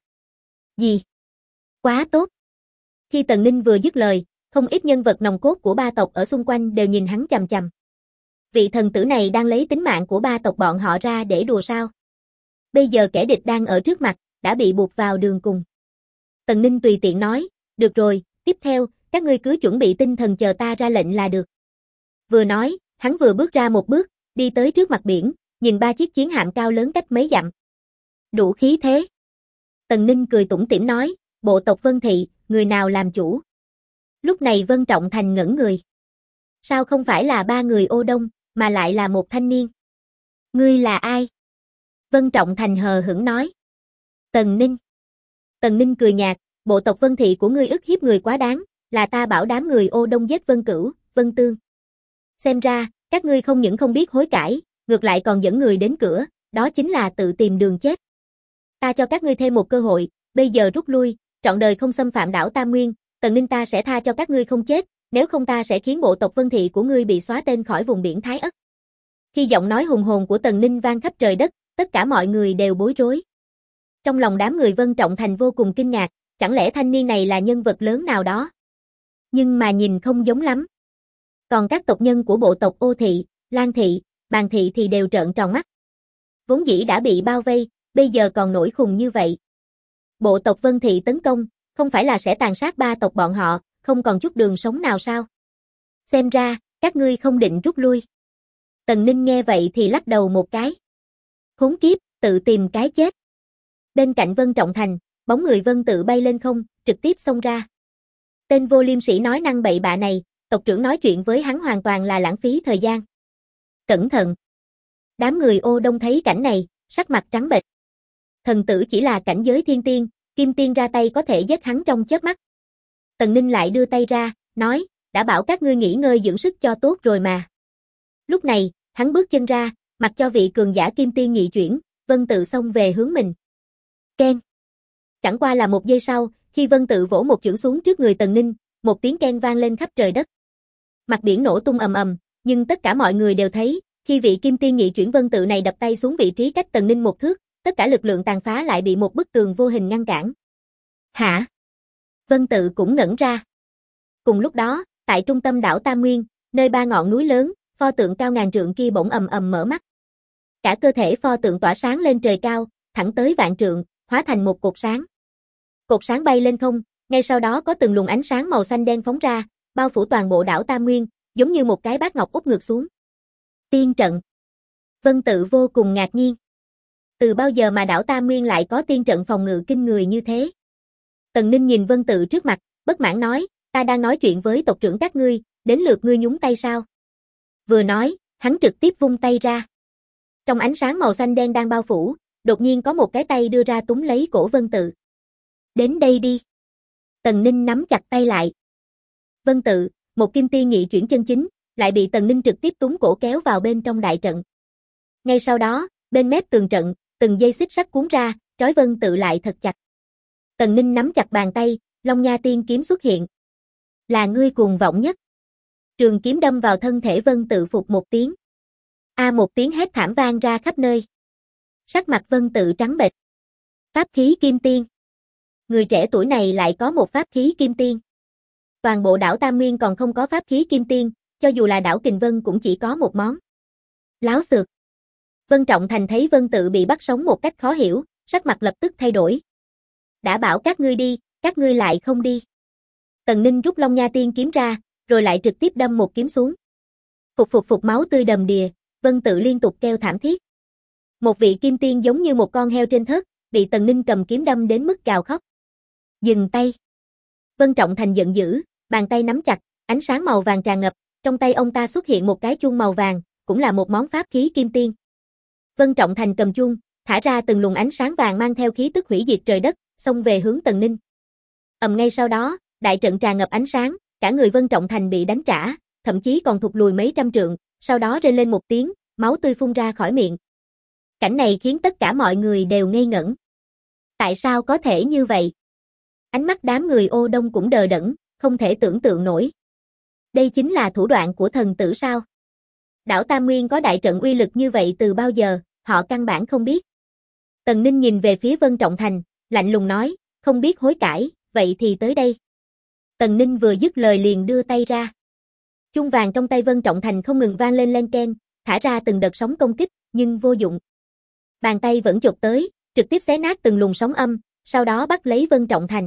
Gì? Quá tốt. Khi Tần Ninh vừa dứt lời, không ít nhân vật nòng cốt của ba tộc ở xung quanh đều nhìn hắn chằm chằm. Vị thần tử này đang lấy tính mạng của ba tộc bọn họ ra để đùa sao? Bây giờ kẻ địch đang ở trước mặt, đã bị buộc vào đường cùng. Tần Ninh tùy tiện nói, được rồi, tiếp theo, các ngươi cứ chuẩn bị tinh thần chờ ta ra lệnh là được. Vừa nói, hắn vừa bước ra một bước, đi tới trước mặt biển, nhìn ba chiếc chiến hạm cao lớn cách mấy dặm. Đủ khí thế. Tần Ninh cười tủm tỉm nói, bộ tộc Vân Thị, người nào làm chủ? Lúc này Vân Trọng Thành ngẩn người. Sao không phải là ba người Ô Đông, mà lại là một thanh niên? Ngươi là ai? Vân Trọng Thành hờ hững nói. Tần Ninh. Tần Ninh cười nhạt, bộ tộc Vân Thị của ngươi ức hiếp người quá đáng, là ta bảo đám người Ô Đông giết Vân Cửu, Vân Tương. Xem ra, các ngươi không những không biết hối cải, ngược lại còn dẫn người đến cửa, đó chính là tự tìm đường chết. Ta cho các ngươi thêm một cơ hội, bây giờ rút lui, trọn đời không xâm phạm đảo Tam Nguyên, Tần Ninh ta sẽ tha cho các ngươi không chết, nếu không ta sẽ khiến bộ tộc Vân Thị của ngươi bị xóa tên khỏi vùng biển Thái Ất. Khi giọng nói hùng hồn của Tần Ninh vang khắp trời đất, tất cả mọi người đều bối rối. Trong lòng đám người Vân Trọng Thành vô cùng kinh ngạc, chẳng lẽ thanh niên này là nhân vật lớn nào đó? Nhưng mà nhìn không giống lắm. Còn các tộc nhân của bộ tộc Ô Thị, Lan Thị, Bàn Thị thì đều trợn tròn mắt. Vốn dĩ đã bị bao vây, bây giờ còn nổi khùng như vậy. Bộ tộc Vân Thị tấn công, không phải là sẽ tàn sát ba tộc bọn họ, không còn chút đường sống nào sao? Xem ra, các ngươi không định rút lui. Tần Ninh nghe vậy thì lắc đầu một cái. Khốn kiếp, tự tìm cái chết. Bên cạnh Vân Trọng Thành, bóng người Vân Tự bay lên không, trực tiếp xông ra. Tên vô liêm sĩ nói năng bậy bạ này, tộc trưởng nói chuyện với hắn hoàn toàn là lãng phí thời gian. Cẩn thận. Đám người Ô Đông thấy cảnh này, sắc mặt trắng bệch. Thần tử chỉ là cảnh giới thiên tiên, kim tiên ra tay có thể giết hắn trong chớp mắt. Tần Ninh lại đưa tay ra, nói, đã bảo các ngươi nghỉ ngơi dưỡng sức cho tốt rồi mà. Lúc này, hắn bước chân ra, mặc cho vị cường giả kim tiên nhị chuyển, Vân Tự xông về hướng mình. Keng. Chẳng qua là một giây sau, khi Vân Tự vỗ một chưởng xuống trước người Tần Ninh, một tiếng keng vang lên khắp trời đất. Mặt biển nổ tung ầm ầm, nhưng tất cả mọi người đều thấy, khi vị kim tiên nhị chuyển Vân Tự này đập tay xuống vị trí cách Tần Ninh một thước, tất cả lực lượng tàn phá lại bị một bức tường vô hình ngăn cản. Hả? Vân Tự cũng ngẩn ra. Cùng lúc đó, tại trung tâm đảo Tam Nguyên, nơi ba ngọn núi lớn, pho tượng cao ngàn trượng kia bỗng ầm ầm mở mắt. Cả cơ thể pho tượng tỏa sáng lên trời cao, thẳng tới vạn trượng, hóa thành một cột sáng. Cột sáng bay lên không, ngay sau đó có từng luồng ánh sáng màu xanh đen phóng ra, bao phủ toàn bộ đảo Tam Nguyên, giống như một cái bát ngọc úp ngược xuống. Tiên trận. Vân Tự vô cùng ngạc nhiên. Từ bao giờ mà đảo Tam Nguyên lại có tiên trận phòng ngự kinh người như thế? Tần Ninh nhìn Vân Tự trước mặt, bất mãn nói, ta đang nói chuyện với tộc trưởng các ngươi, đến lượt ngươi nhúng tay sao? Vừa nói, hắn trực tiếp vung tay ra. Trong ánh sáng màu xanh đen đang bao phủ, đột nhiên có một cái tay đưa ra túm lấy cổ Vân Tự. Đến đây đi. Tần Ninh nắm chặt tay lại. Vân Tự, một kim tiên nhị chuyển chân chính, lại bị Tần Ninh trực tiếp túm cổ kéo vào bên trong đại trận. Ngay sau đó, bên mép tường trận, từng dây xích sắt cuốn ra, trói Vân Tự lại thật chặt. Tần Ninh nắm chặt bàn tay, Long Nha Tiên kiếm xuất hiện. Là ngươi cuồng vọng nhất. Trường kiếm đâm vào thân thể Vân Tự phục một tiếng. Một tiếng hét thảm vang ra khắp nơi. Sắc mặt Vân Tự trắng bệch. Pháp khí kim tiên. Người trẻ tuổi này lại có một pháp khí kim tiên. Toàn bộ đảo Tam Nguyên còn không có pháp khí kim tiên, cho dù là đảo Kình Vân cũng chỉ có một món. Láo xược. Vân Trọng Thành thấy Vân Tự bị bắt sống một cách khó hiểu, sắc mặt lập tức thay đổi. Đã bảo các ngươi đi, các ngươi lại không đi. Tần Ninh rút Long Nha Tiên kiếm ra, rồi lại trực tiếp đâm một kiếm xuống. Phục máu tươi đầm đìa, Vân Tự liên tục kêu thảm thiết. Một vị kim tiên giống như một con heo trên thớt, bị Tần Ninh cầm kiếm đâm đến mức gào khóc. Dừng tay. Vân Trọng Thành giận dữ, bàn tay nắm chặt, ánh sáng màu vàng tràn ngập, trong tay ông ta xuất hiện một cái chuông màu vàng, cũng là một món pháp khí kim tiên. Vân Trọng Thành cầm chuông, thả ra từng luồng ánh sáng vàng mang theo khí tức hủy diệt trời đất, xông về hướng Tần Ninh. Ngay sau đó, đại trận tràn ngập ánh sáng, cả người Vân Trọng Thành bị đánh trả, thậm chí còn thụt lùi mấy trăm trượng, sau đó rên lên một tiếng, máu tươi phun ra khỏi miệng. Cảnh này khiến tất cả mọi người đều ngây ngẩn. Tại sao có thể như vậy? Ánh mắt đám người Ô Đông cũng đờ đẫn, không thể tưởng tượng nổi. Đây chính là thủ đoạn của thần tử sao? Đảo Tam Nguyên có đại trận uy lực như vậy từ bao giờ, họ căn bản không biết. Tần Ninh nhìn về phía Vân Trọng Thành, lạnh lùng nói, không biết hối cải, vậy thì tới đây. Tần Ninh vừa dứt lời liền đưa tay ra. Chuông vàng trong tay Vân Trọng Thành không ngừng vang lên len keng, thả ra từng đợt sóng công kích, nhưng vô dụng. Bàn tay vẫn chộp tới, trực tiếp xé nát từng luồng sóng âm, sau đó bắt lấy Vân Trọng Thành.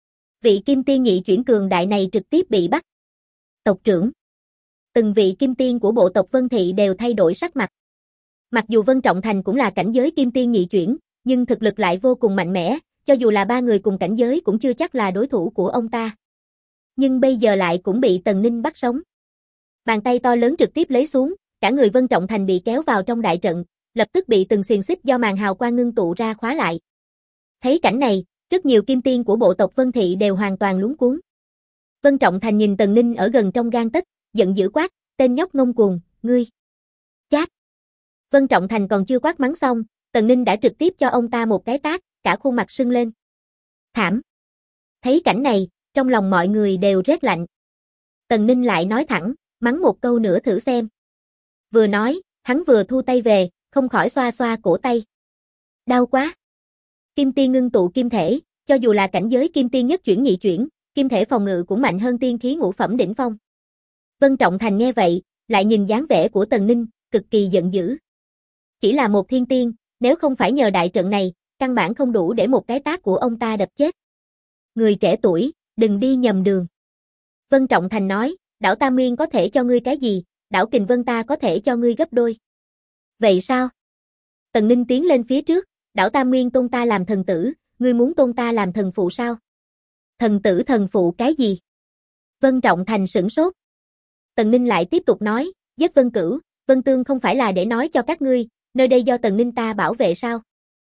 Vị kim tiên nhị chuyển cường đại này trực tiếp bị bắt. Tộc trưởng. Từng vị kim tiên của bộ tộc Vân Thị đều thay đổi sắc mặt. Mặc dù Vân Trọng Thành cũng là cảnh giới kim tiên nhị chuyển, nhưng thực lực lại vô cùng mạnh mẽ, cho dù là ba người cùng cảnh giới cũng chưa chắc là đối thủ của ông ta. Nhưng bây giờ lại cũng bị Tần Ninh bắt sống. Bàn tay to lớn trực tiếp lấy xuống, cả người Vân Trọng Thành bị kéo vào trong đại trận, lập tức bị từng xiềng xích do màn hào quang ngưng tụ ra khóa lại. Thấy cảnh này, rất nhiều kim tiên của bộ tộc Vân Thị đều hoàn toàn luống cuống. Vân Trọng Thành nhìn Tần Ninh ở gần trong gang tấc, giận dữ quát, tên nhóc ngông cuồng, ngươi. Chát. Vân Trọng Thành còn chưa quát mắng xong, Tần Ninh đã trực tiếp cho ông ta một cái tát, cả khuôn mặt sưng lên. Thảm. Thấy cảnh này, trong lòng mọi người đều rét lạnh. Tần Ninh lại nói thẳng, mắng một câu nữa thử xem. Vừa nói, hắn vừa thu tay về, không khỏi xoa xoa cổ tay. Đau quá. Kim tiên ngưng tụ kim thể, cho dù là cảnh giới kim tiên nhất chuyển nhị chuyển, kim thể phòng ngự cũng mạnh hơn tiên khí ngũ phẩm đỉnh phong. Vân Trọng Thành nghe vậy, lại nhìn dáng vẻ của Tần Ninh, cực kỳ giận dữ. Chỉ là một thiên tiên, nếu không phải nhờ đại trận này, căn bản không đủ để một cái tát của ông ta đập chết. Người trẻ tuổi, đừng đi nhầm đường. Vân Trọng Thành nói, đảo Tam Nguyên có thể cho ngươi cái gì, đảo Kình Vân ta có thể cho ngươi gấp đôi. Vậy sao? Tần Ninh tiến lên phía trước, đảo Tam Nguyên tôn ta làm thần tử, ngươi muốn tôn ta làm thần phụ sao? Thần tử thần phụ cái gì? Vân Trọng Thành sửng sốt. Tần Ninh lại tiếp tục nói, giết Vân Cửu, Vân Tương không phải là để nói cho các ngươi, nơi đây do Tần Ninh ta bảo vệ sao?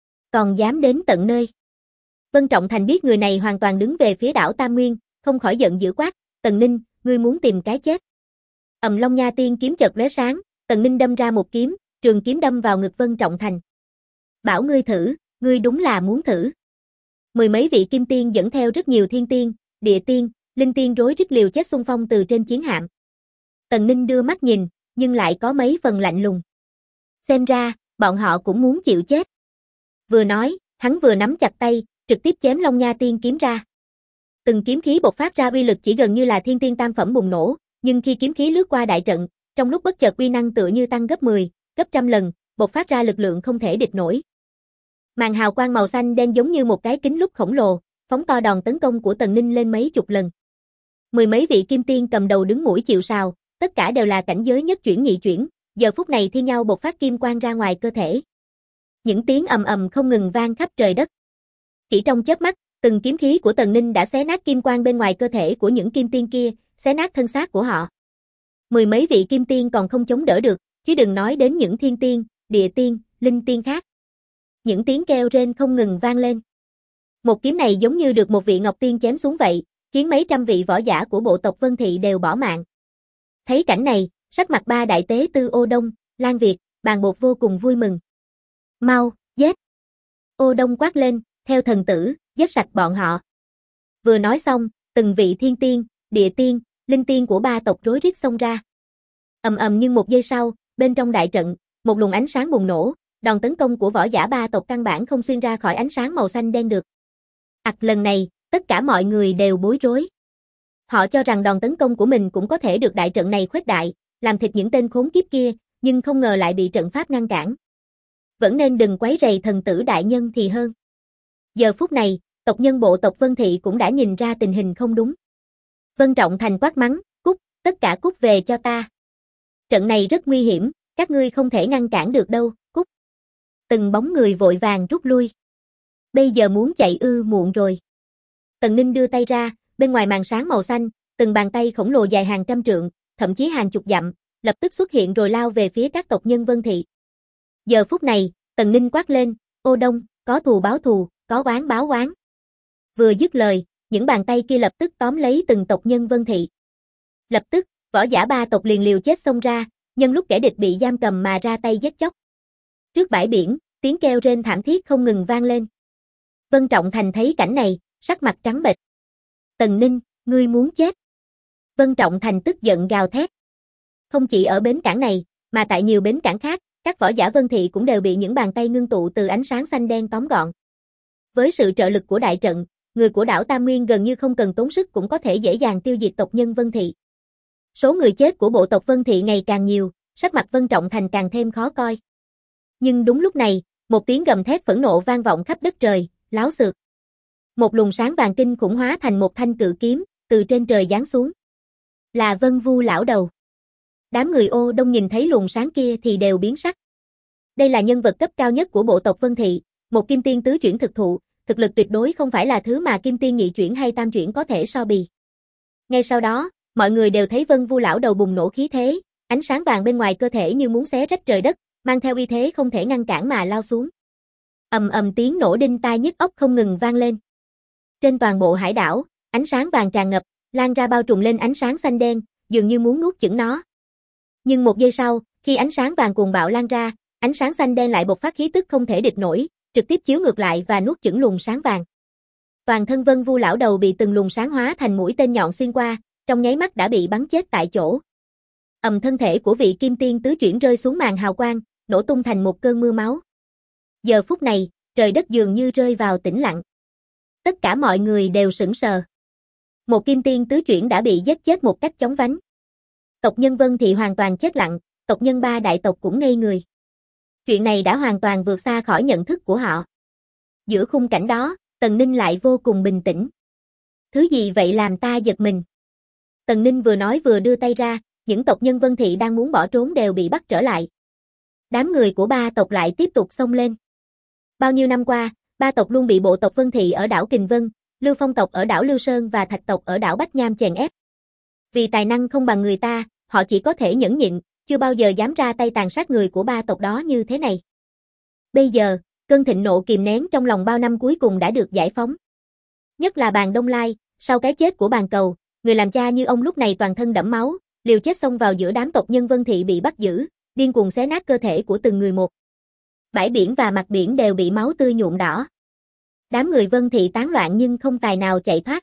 Còn dám đến tận nơi. Vân Trọng Thành biết người này hoàn toàn đứng về phía đảo Tam Nguyên, không khỏi giận dữ quát, Tần Ninh, ngươi muốn tìm cái chết. Long Nha Tiên kiếm chợt lóe sáng, Tần Ninh đâm ra một kiếm, trường kiếm đâm vào ngực Vân Trọng Thành. Bảo ngươi thử, ngươi đúng là muốn thử. Mười mấy vị kim tiên dẫn theo rất nhiều thiên tiên, địa tiên, linh tiên rối rít liều chết xung phong từ trên chiến hạm. Tần Ninh đưa mắt nhìn, nhưng lại có mấy phần lạnh lùng. Xem ra, bọn họ cũng muốn chịu chết. Vừa nói, hắn vừa nắm chặt tay, trực tiếp chém Long Nha Tiên kiếm ra. Từng kiếm khí bộc phát ra uy lực chỉ gần như là thiên tiên tam phẩm bùng nổ, nhưng khi kiếm khí lướt qua đại trận, trong lúc bất chợt uy năng tựa như tăng gấp 10, gấp trăm lần, bộc phát ra lực lượng không thể địch nổi. Màn hào quang màu xanh đen giống như một cái kính lúp khổng lồ, phóng to đòn tấn công của Tần Ninh lên mấy chục lần. Mười mấy vị kim tiên cầm đầu đứng mũi chịu sào, tất cả đều là cảnh giới nhất chuyển nhị chuyển, giờ phút này thi nhau bộc phát kim quang ra ngoài cơ thể. Những tiếng ầm ầm không ngừng vang khắp trời đất. Chỉ trong chớp mắt, từng kiếm khí của Tần Ninh đã xé nát kim quang bên ngoài cơ thể của những kim tiên kia, xé nát thân xác của họ. Mười mấy vị kim tiên còn không chống đỡ được, chứ đừng nói đến những thiên tiên, địa tiên, linh tiên khác. Những tiếng kêu rên không ngừng vang lên. Một kiếm này giống như được một vị ngọc tiên chém xuống vậy, khiến mấy trăm vị võ giả của bộ tộc Vân Thị đều bỏ mạng. Thấy cảnh này, sắc mặt ba đại tế tư Ô Đông, Lan Việt, Bàn Bột vô cùng vui mừng. Mau, giết! Ô Đông quát lên, theo thần tử, giết sạch bọn họ. Vừa nói xong, từng vị thiên tiên, địa tiên, linh tiên của ba tộc rối rít xông ra. Ầm ầm nhưng một giây sau, bên trong đại trận, một luồng ánh sáng bùng nổ, đòn tấn công của võ giả ba tộc căn bản không xuyên ra khỏi ánh sáng màu xanh đen được. Lần này, tất cả mọi người đều bối rối. Họ cho rằng đòn tấn công của mình cũng có thể được đại trận này khuếch đại, làm thịt những tên khốn kiếp kia, nhưng không ngờ lại bị trận pháp ngăn cản. Vẫn nên đừng quấy rầy thần tử đại nhân thì hơn. Giờ phút này, tộc nhân bộ tộc Vân Thị cũng đã nhìn ra tình hình không đúng. Vân Trọng Thành quát mắng, cút, tất cả cút về cho ta. Trận này rất nguy hiểm, các ngươi không thể ngăn cản được đâu, cút. Từng bóng người vội vàng rút lui. Bây giờ muốn chạy muộn rồi. Tần Ninh đưa tay ra, bên ngoài màn sáng màu xanh, từng bàn tay khổng lồ dài hàng trăm trượng, thậm chí hàng chục dặm, lập tức xuất hiện rồi lao về phía các tộc nhân Vân Thị. Giờ phút này, Tần Ninh quát lên, Ô Đông, có thù báo thù, có oán báo oán. Vừa dứt lời, những bàn tay kia lập tức tóm lấy từng tộc nhân Vân Thị. Lập tức, võ giả ba tộc liền liều chết xông ra, nhân lúc kẻ địch bị giam cầm mà ra tay giết chóc. Trước bãi biển, tiếng kêu rên thảm thiết không ngừng vang lên. Vân Trọng Thành thấy cảnh này, sắc mặt trắng bệch. Tần Ninh, ngươi muốn chết. Vân Trọng Thành tức giận gào thét. Không chỉ ở bến cảng này, mà tại nhiều bến cảng khác, các võ giả Vân Thị cũng đều bị những bàn tay ngưng tụ từ ánh sáng xanh đen tóm gọn. Với sự trợ lực của đại trận, người của đảo Tam Nguyên gần như không cần tốn sức cũng có thể dễ dàng tiêu diệt tộc nhân Vân Thị. Số người chết của bộ tộc Vân Thị ngày càng nhiều, sắc mặt Vân Trọng Thành càng thêm khó coi. Nhưng đúng lúc này, một tiếng gầm thét phẫn nộ vang vọng khắp đất trời, láo xược. Một luồng sáng vàng kinh khủng hóa thành một thanh cự kiếm, từ trên trời giáng xuống. Là Vân Vu lão đầu. Đám người Ô Đông nhìn thấy luồng sáng kia thì đều biến sắc. Đây là nhân vật cấp cao nhất của bộ tộc Vân Thị, một kim tiên tứ chuyển thực thụ, thực lực tuyệt đối không phải là thứ mà kim tiên nhị chuyển hay tam chuyển có thể so bì. Ngay sau đó, mọi người đều thấy Vân Vu lão đầu bùng nổ khí thế, ánh sáng vàng bên ngoài cơ thể như muốn xé rách trời đất, mang theo uy thế không thể ngăn cản mà lao xuống. Ầm ầm tiếng nổ đinh tai nhức óc không ngừng vang lên. Trên toàn bộ hải đảo, ánh sáng vàng tràn ngập, lan ra bao trùm lên ánh sáng xanh đen, dường như muốn nuốt chửng nó. Nhưng một giây sau, khi ánh sáng vàng cuồng bạo lan ra, ánh sáng xanh đen lại bộc phát khí tức không thể địch nổi, trực tiếp chiếu ngược lại và nuốt chửng luồng sáng vàng. Toàn thân Vân Vu lão đầu bị từng luồng sáng hóa thành mũi tên nhọn xuyên qua, trong nháy mắt đã bị bắn chết tại chỗ. Thân thể của vị kim tiên tứ chuyển rơi xuống màn hào quang, nổ tung thành một cơn mưa máu. Giờ phút này, trời đất dường như rơi vào tĩnh lặng. Tất cả mọi người đều sững sờ. Một kim tiên tứ chuyển đã bị giết chết một cách chóng vánh. Tộc nhân Vân Thị hoàn toàn chết lặng, tộc nhân ba đại tộc cũng ngây người. Chuyện này đã hoàn toàn vượt xa khỏi nhận thức của họ. Giữa khung cảnh đó, Tần Ninh lại vô cùng bình tĩnh. Thứ gì vậy làm ta giật mình? Tần Ninh vừa nói vừa đưa tay ra, những tộc nhân Vân Thị đang muốn bỏ trốn đều bị bắt trở lại. Đám người của ba tộc lại tiếp tục xông lên. Bao nhiêu năm qua, ba tộc luôn bị bộ tộc Vân Thị ở đảo Kình Vân, Lưu Phong tộc ở đảo Lưu Sơn và Thạch tộc ở đảo Bách Nham chèn ép. Vì tài năng không bằng người ta, họ chỉ có thể nhẫn nhịn, chưa bao giờ dám ra tay tàn sát người của ba tộc đó như thế này. Bây giờ, cơn thịnh nộ kìm nén trong lòng bao năm cuối cùng đã được giải phóng. Nhất là Bàn Đông Lai, sau cái chết của Bàn Cầu, người làm cha như ông lúc này toàn thân đẫm máu, liều chết xông vào giữa đám tộc nhân Vân Thị bị bắt giữ, điên cuồng xé nát cơ thể của từng người một. Bãi biển và mặt biển đều bị máu tươi nhuộm đỏ. Đám người Vân Thị tán loạn nhưng không tài nào chạy thoát.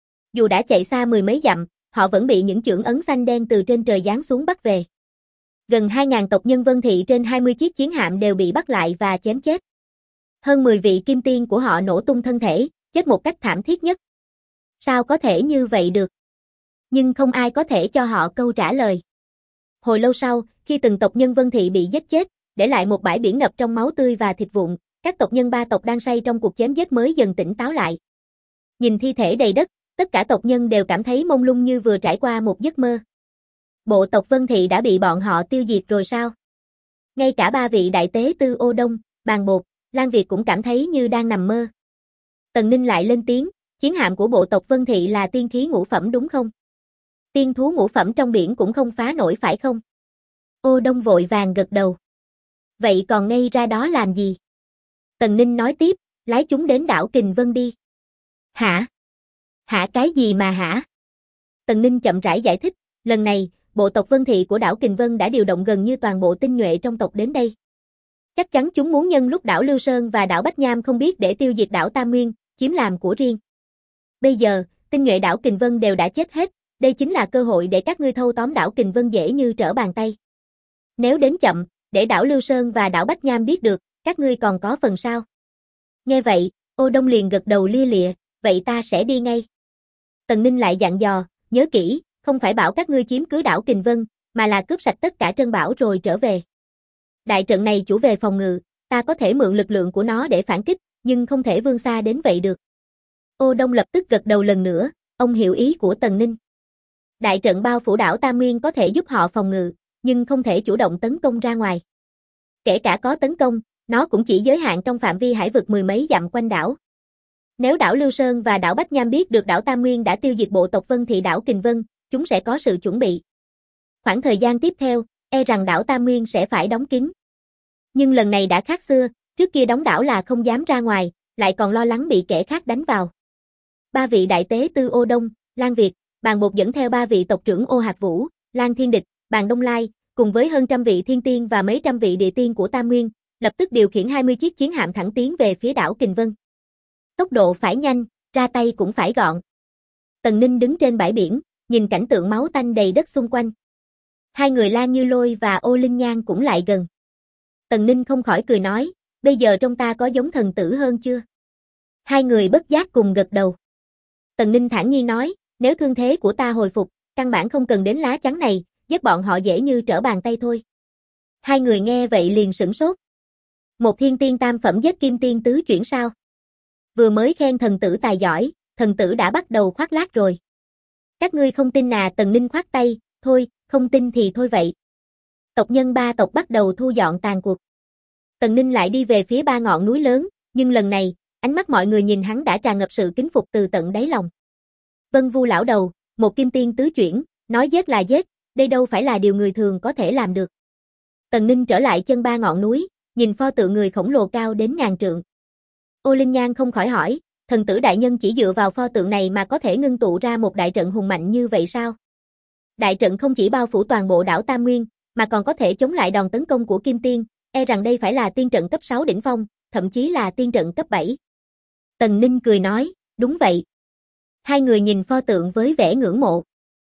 Dù đã chạy xa mười mấy dặm, họ vẫn bị những chưởng ấn xanh đen từ trên trời giáng xuống bắt về. Gần 2.000 tộc nhân Vân Thị trên 20 chiếc chiến hạm đều bị bắt lại và chém chết. Hơn 10 vị kim tiên của họ nổ tung thân thể, chết một cách thảm thiết nhất. Sao có thể như vậy được? Nhưng không ai có thể cho họ câu trả lời. Hồi lâu sau, khi từng tộc nhân Vân Thị bị giết chết, để lại một bãi biển ngập trong máu tươi và thịt vụn, các tộc nhân ba tộc đang say trong cuộc chém giết mới dần tỉnh táo lại. Nhìn thi thể đầy đất, tất cả tộc nhân đều cảm thấy mông lung như vừa trải qua một giấc mơ. Bộ tộc Vân Thị đã bị bọn họ tiêu diệt rồi sao? Ngay cả ba vị đại tế tư Ô Đông, Bàn Bột, Lan Việt cũng cảm thấy như đang nằm mơ. Tần Ninh lại lên tiếng, chiến hạm của bộ tộc Vân Thị là tiên khí ngũ phẩm đúng không? Tiên thú ngũ phẩm trong biển cũng không phá nổi phải không? Ô Đông vội vàng gật đầu. Vậy còn ngây ra đó làm gì? Tần Ninh nói tiếp, lái chúng đến đảo Kình Vân đi. Hả? Hả cái gì mà hả? Tần Ninh chậm rãi giải thích, lần này, bộ tộc Vân Thị của đảo Kình Vân đã điều động gần như toàn bộ tinh nhuệ trong tộc đến đây. Chắc chắn chúng muốn nhân lúc đảo Lưu Sơn và đảo Bách Nham không biết để tiêu diệt đảo Tam Nguyên, chiếm làm của riêng. Bây giờ, tinh nhuệ đảo Kình Vân đều đã chết hết, đây chính là cơ hội để các ngươi thâu tóm đảo Kình Vân dễ như trở bàn tay. Nếu đến chậm, để đảo Lưu Sơn và đảo Bách Nham biết được, các ngươi còn có phần sao? Nghe vậy, Ô Đông liền gật đầu lia lịa, vậy ta sẽ đi ngay. Tần Ninh lại dặn dò, nhớ kỹ, không phải bảo các ngươi chiếm cứ đảo Kình Vân, mà là cướp sạch tất cả trân bảo rồi trở về. Đại trận này chủ về phòng ngự, ta có thể mượn lực lượng của nó để phản kích, nhưng không thể vươn xa đến vậy được. Ô Đông lập tức gật đầu lần nữa, ông hiểu ý của Tần Ninh. Đại trận bao phủ đảo Tam Nguyên có thể giúp họ phòng ngự, nhưng không thể chủ động tấn công ra ngoài. Kể cả có tấn công, nó cũng chỉ giới hạn trong phạm vi hải vực mười mấy dặm quanh đảo. Nếu đảo Lưu Sơn và đảo Bách Nham biết được đảo Tam Nguyên đã tiêu diệt bộ tộc Vân Thị đảo Kình Vân, chúng sẽ có sự chuẩn bị. Khoảng thời gian tiếp theo, e rằng đảo Tam Nguyên sẽ phải đóng kín. Nhưng lần này đã khác xưa, trước kia đóng đảo là không dám ra ngoài, lại còn lo lắng bị kẻ khác đánh vào. Ba vị đại tế tư Ô Đông, Lan Việt, Bàn bột dẫn theo 3 vị tộc trưởng Ô Hạc Vũ, Lan Thiên Địch, Bàn Đông Lai, cùng với hơn trăm vị thiên tiên và mấy trăm vị địa tiên của Tam Nguyên, lập tức điều khiển 20 chiếc chiến hạm thẳng tiến về phía đảo Kình Vân. Tốc độ phải nhanh, ra tay cũng phải gọn. Tần Ninh đứng trên bãi biển, nhìn cảnh tượng máu tanh đầy đất xung quanh. Hai người Lan Như Lôi và Ô Linh Nhan cũng lại gần. Tần Ninh không khỏi cười nói, bây giờ trong ta có giống thần tử hơn chưa? Hai người bất giác cùng gật đầu. Tần Ninh thản nhiên nói, nếu thương thế của ta hồi phục, căn bản không cần đến lá chắn này, giết bọn họ dễ như trở bàn tay thôi. Hai người nghe vậy liền sửng sốt. Một thiên tiên tam phẩm giết kim tiên tứ chuyển sao? Vừa mới khen thần tử tài giỏi, thần tử đã bắt đầu khoác lác rồi. Các ngươi không tin à? Tần Ninh khoát tay, thôi, không tin thì thôi vậy. Tộc nhân ba tộc bắt đầu thu dọn tàn cuộc. Tần Ninh lại đi về phía 3 ngọn núi lớn, nhưng lần này, ánh mắt mọi người nhìn hắn đã tràn ngập sự kính phục từ tận đáy lòng. Vân Vu lão đầu, một kim tiên tứ chuyển, nói giết là giết, đây đâu phải là điều người thường có thể làm được. Tần Ninh trở lại chân 3 ngọn núi, nhìn pho tượng người khổng lồ cao đến ngàn trượng. Ô Linh Nhan không khỏi hỏi, thần tử đại nhân chỉ dựa vào pho tượng này mà có thể ngưng tụ ra một đại trận hùng mạnh như vậy sao? Đại trận không chỉ bao phủ toàn bộ đảo Tam Nguyên, mà còn có thể chống lại đòn tấn công của kim tiên, e rằng đây phải là tiên trận cấp 6 đỉnh phong, thậm chí là tiên trận cấp 7. Tần Ninh cười nói, đúng vậy. Hai người nhìn pho tượng với vẻ ngưỡng mộ.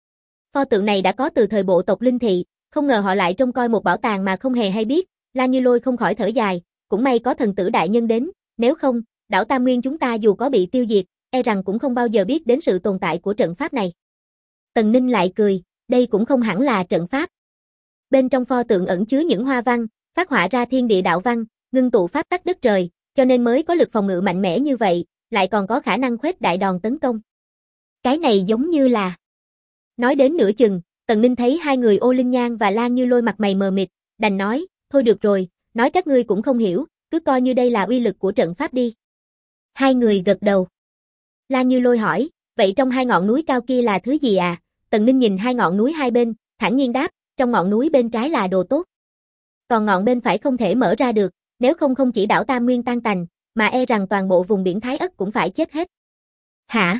Pho tượng này đã có từ thời bộ tộc Linh Thị, không ngờ họ lại trông coi một bảo tàng mà không hề hay biết. Lan Như Lôi không khỏi thở dài, cũng may có thần tử đại nhân đến, nếu không, đảo Tam Nguyên chúng ta dù có bị tiêu diệt, e rằng cũng không bao giờ biết đến sự tồn tại của trận pháp này. Tần Ninh lại cười, đây cũng không hẳn là trận pháp. Bên trong pho tượng ẩn chứa những hoa văn, phát họa ra thiên địa đạo văn, ngưng tụ pháp tắc đất trời, cho nên mới có lực phòng ngự mạnh mẽ như vậy, lại còn có khả năng khuếch đại đòn tấn công. Cái này giống như là... Nói đến nửa chừng, Tần Ninh thấy hai người Ô Linh Nhan và Lan Như Lôi mặt mày mờ mịt, đành nói, thôi được rồi, nói các ngươi cũng không hiểu, cứ coi như đây là uy lực của trận pháp đi. Hai người gật đầu. Lan Như Lôi hỏi, vậy trong 2 ngọn núi cao kia là thứ gì à? Tần Ninh nhìn 2 ngọn núi hai bên, thản nhiên đáp, trong ngọn núi bên trái là đồ tốt. Còn ngọn bên phải không thể mở ra được, nếu không không chỉ đảo Tam Nguyên tan tành, mà e rằng toàn bộ vùng biển Thái Ất cũng phải chết hết. Hả?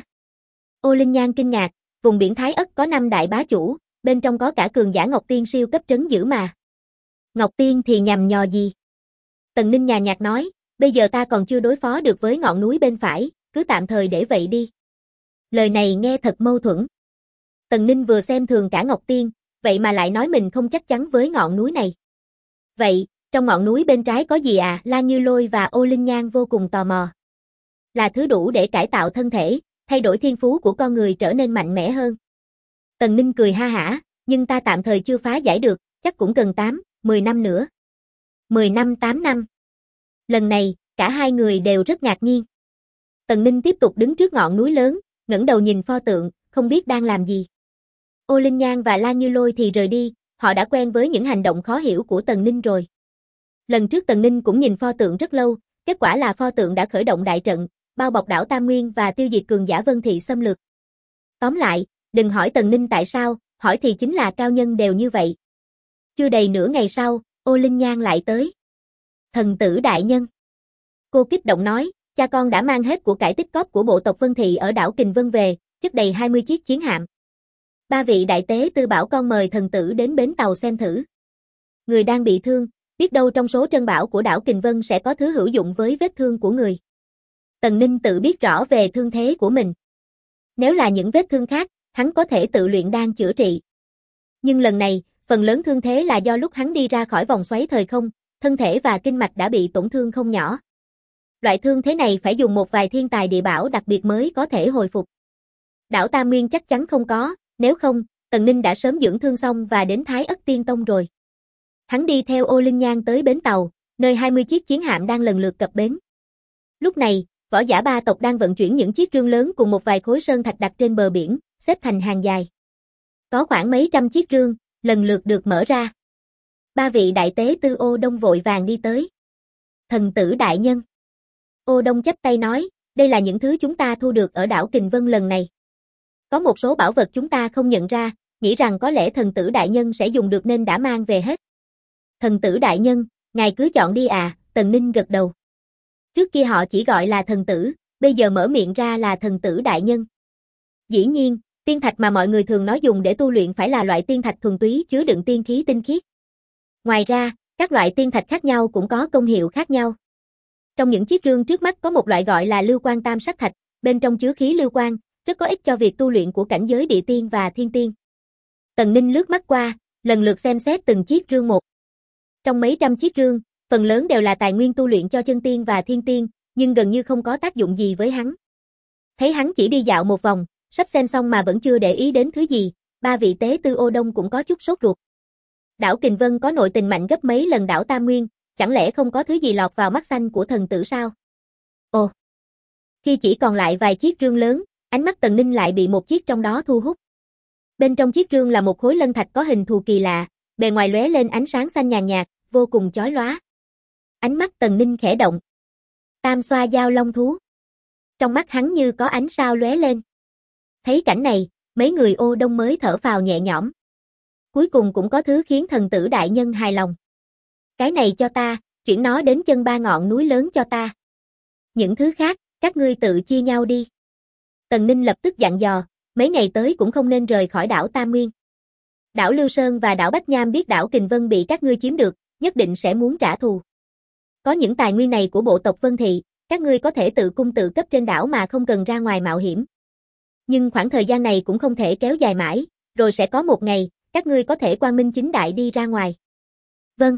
Ô Linh Nhan kinh ngạc, vùng biển Thái Ất có 5 đại bá chủ, bên trong có cả cường giả Ngọc Tiên siêu cấp trấn giữ mà. Ngọc Tiên thì nhằm nhò gì? Tần Ninh nhàn nhạt nói, bây giờ ta còn chưa đối phó được với ngọn núi bên phải, cứ tạm thời để vậy đi. Lời này nghe thật mâu thuẫn. Tần Ninh vừa xem thường cả Ngọc Tiên, vậy mà lại nói mình không chắc chắn với ngọn núi này. Vậy, trong ngọn núi bên trái có gì à? Lan Như Lôi và Ô Linh Nhan vô cùng tò mò. Là thứ đủ để cải tạo thân thể, thay đổi thiên phú của con người trở nên mạnh mẽ hơn. Tần Ninh cười ha hả, nhưng ta tạm thời chưa phá giải được, chắc cũng cần 8-10 năm nữa. 10 năm 8 năm. Lần này, cả hai người đều rất ngạc nhiên. Tần Ninh tiếp tục đứng trước ngọn núi lớn, ngẩng đầu nhìn pho tượng, không biết đang làm gì. Ô Linh Nhan và Lan Như Lôi thì rời đi, họ đã quen với những hành động khó hiểu của Tần Ninh rồi. Lần trước Tần Ninh cũng nhìn pho tượng rất lâu, kết quả là pho tượng đã khởi động đại trận, bao bọc đảo Tam Nguyên và tiêu diệt cường giả Vân Thị xâm lược. Tóm lại, đừng hỏi Tần Ninh tại sao, hỏi thì chính là cao nhân đều như vậy. Chưa đầy nửa ngày sau, Ô Linh Nhan lại tới. Thần tử đại nhân. Cô kích động nói, cha con đã mang hết của cải tích cóp của bộ tộc Vân Thị ở đảo Kình Vân về, chất đầy 20 chiếc chiến hạm. 3 vị đại tế tư bảo con mời thần tử đến bến tàu xem thử. Người đang bị thương, biết đâu trong số trân bảo của đảo Kình Vân sẽ có thứ hữu dụng với vết thương của người. Tần Ninh tự biết rõ về thương thế của mình. Nếu là những vết thương khác, hắn có thể tự luyện đan chữa trị. Nhưng lần này, phần lớn thương thế là do lúc hắn đi ra khỏi vòng xoáy thời không, thân thể và kinh mạch đã bị tổn thương không nhỏ. Loại thương thế này phải dùng một vài thiên tài địa bảo đặc biệt mới có thể hồi phục. Đảo Tam Nguyên chắc chắn không có, nếu không, Tần Ninh đã sớm dưỡng thương xong và đến Thái Ất Tiên Tông rồi. Hắn đi theo Ô Linh Nhan tới bến tàu, nơi 20 chiếc chiến hạm đang lần lượt cập bến. Lúc này, võ giả ba tộc đang vận chuyển những chiếc rương lớn cùng một vài khối sơn thạch đặt trên bờ biển, xếp thành hàng dài. Có khoảng mấy trăm chiếc rương, lần lượt được mở ra. 3 vị đại tế tư Ô Đông vội vàng đi tới. Thần tử đại nhân. Ô Đông chắp tay nói, đây là những thứ chúng ta thu được ở đảo Kình Vân lần này. Có một số bảo vật chúng ta không nhận ra, nghĩ rằng có lẽ thần tử đại nhân sẽ dùng được nên đã mang về hết. Thần tử đại nhân, ngài cứ chọn đi à, Tần Ninh gật đầu. Trước kia họ chỉ gọi là thần tử, bây giờ mở miệng ra là thần tử đại nhân. Dĩ nhiên, Tiên thạch mà mọi người thường nói dùng để tu luyện phải là loại tiên thạch thuần túy chứa đựng tiên khí tinh khiết. Ngoài ra, các loại tiên thạch khác nhau cũng có công hiệu khác nhau. Trong những chiếc rương trước mắt có một loại gọi là lưu quan tam sắc thạch, bên trong chứa khí lưu quan, rất có ích cho việc tu luyện của cảnh giới địa tiên và thiên tiên. Tần Ninh lướt mắt qua, lần lượt xem xét từng chiếc rương một. Trong mấy trăm chiếc rương, phần lớn đều là tài nguyên tu luyện cho chân tiên và thiên tiên, nhưng gần như không có tác dụng gì với hắn. Thấy hắn chỉ đi dạo một vòng, sắp xem xong mà vẫn chưa để ý đến thứ gì, ba vị tế tư Ô Đông cũng có chút sốt ruột. Đảo Kình Vân có nội tình mạnh gấp mấy lần đảo Tam Nguyên, chẳng lẽ không có thứ gì lọt vào mắt xanh của thần tử sao? Ồ! Khi chỉ còn lại vài chiếc rương lớn, ánh mắt Tần Ninh lại bị một chiếc trong đó thu hút. Bên trong chiếc rương là một khối lân thạch có hình thù kỳ lạ, bề ngoài lóe lên ánh sáng xanh nhàn nhạt, vô cùng chói lóa. Ánh mắt Tần Ninh khẽ động. Tam xoa giao long thú. Trong mắt hắn như có ánh sao lóe lên. Thấy cảnh này, mấy người Ô Đông mới thở phào nhẹ nhõm. Cuối cùng cũng có thứ khiến thần tử đại nhân hài lòng. Cái này cho ta, chuyển nó đến chân ba ngọn núi lớn cho ta. Những thứ khác, các ngươi tự chia nhau đi. Tần Ninh lập tức dặn dò, mấy ngày tới cũng không nên rời khỏi đảo Tam Nguyên. Đảo Lưu Sơn và đảo Bách Nham biết đảo Kình Vân bị các ngươi chiếm được, nhất định sẽ muốn trả thù. Có những tài nguyên này của bộ tộc Vân Thị, các ngươi có thể tự cung tự cấp trên đảo mà không cần ra ngoài mạo hiểm. Nhưng khoảng thời gian này cũng không thể kéo dài mãi, rồi sẽ có một ngày, các ngươi có thể quang minh chính đại đi ra ngoài. Vâng.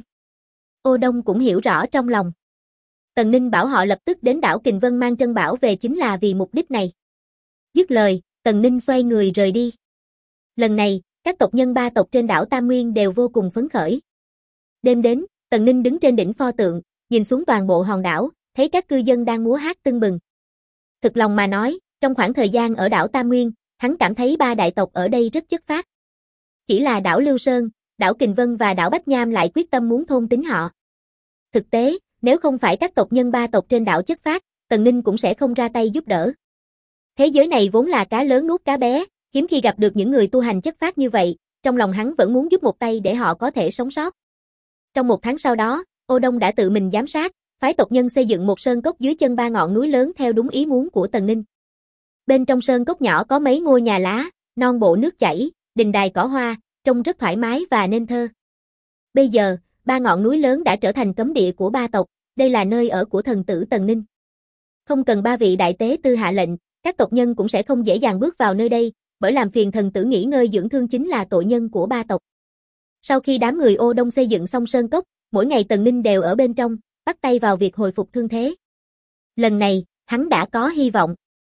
Ô Đông cũng hiểu rõ trong lòng. Tần Ninh bảo họ lập tức đến đảo Kình Vân mang Trân Bảo về chính là vì mục đích này. Dứt lời, Tần Ninh xoay người rời đi. Lần này, các tộc nhân ba tộc trên đảo Tam Nguyên đều vô cùng phấn khởi. Đêm đến, Tần Ninh đứng trên đỉnh pho tượng, nhìn xuống toàn bộ hòn đảo, thấy các cư dân đang múa hát tưng bừng. Thực lòng mà nói, trong khoảng thời gian ở đảo Tam Nguyên, hắn cảm thấy ba đại tộc ở đây rất chất phác. Chỉ là đảo Lưu Sơn, đảo Kình Vân và đảo Bách Nham lại quyết tâm muốn thôn tính họ. Thực tế, nếu không phải các tộc nhân ba tộc trên đảo chất phác, Tần Ninh cũng sẽ không ra tay giúp đỡ. Thế giới này vốn là cá lớn nuốt cá bé, hiếm khi gặp được những người tu hành chất phác như vậy, trong lòng hắn vẫn muốn giúp một tay để họ có thể sống sót. Trong một tháng sau đó, Ô Đông đã tự mình giám sát, phái tộc nhân xây dựng một sơn cốc dưới chân ba ngọn núi lớn theo đúng ý muốn của Tần Ninh. Bên trong sơn cốc nhỏ có mấy ngôi nhà lá, non bộ nước chảy, đình đài cỏ hoa, trông rất thoải mái và nên thơ. Bây giờ, ba ngọn núi lớn đã trở thành cấm địa của ba tộc, đây là nơi ở của thần tử Tần Ninh. Không cần ba vị đại tế tư hạ lệnh, các tộc nhân cũng sẽ không dễ dàng bước vào nơi đây, bởi làm phiền thần tử nghỉ ngơi dưỡng thương chính là tội nhân của ba tộc. Sau khi đám người Ô Đông xây dựng xong sơn cốc, mỗi ngày Tần Ninh đều ở bên trong, bắt tay vào việc hồi phục thương thế. Lần này, hắn đã có hy vọng.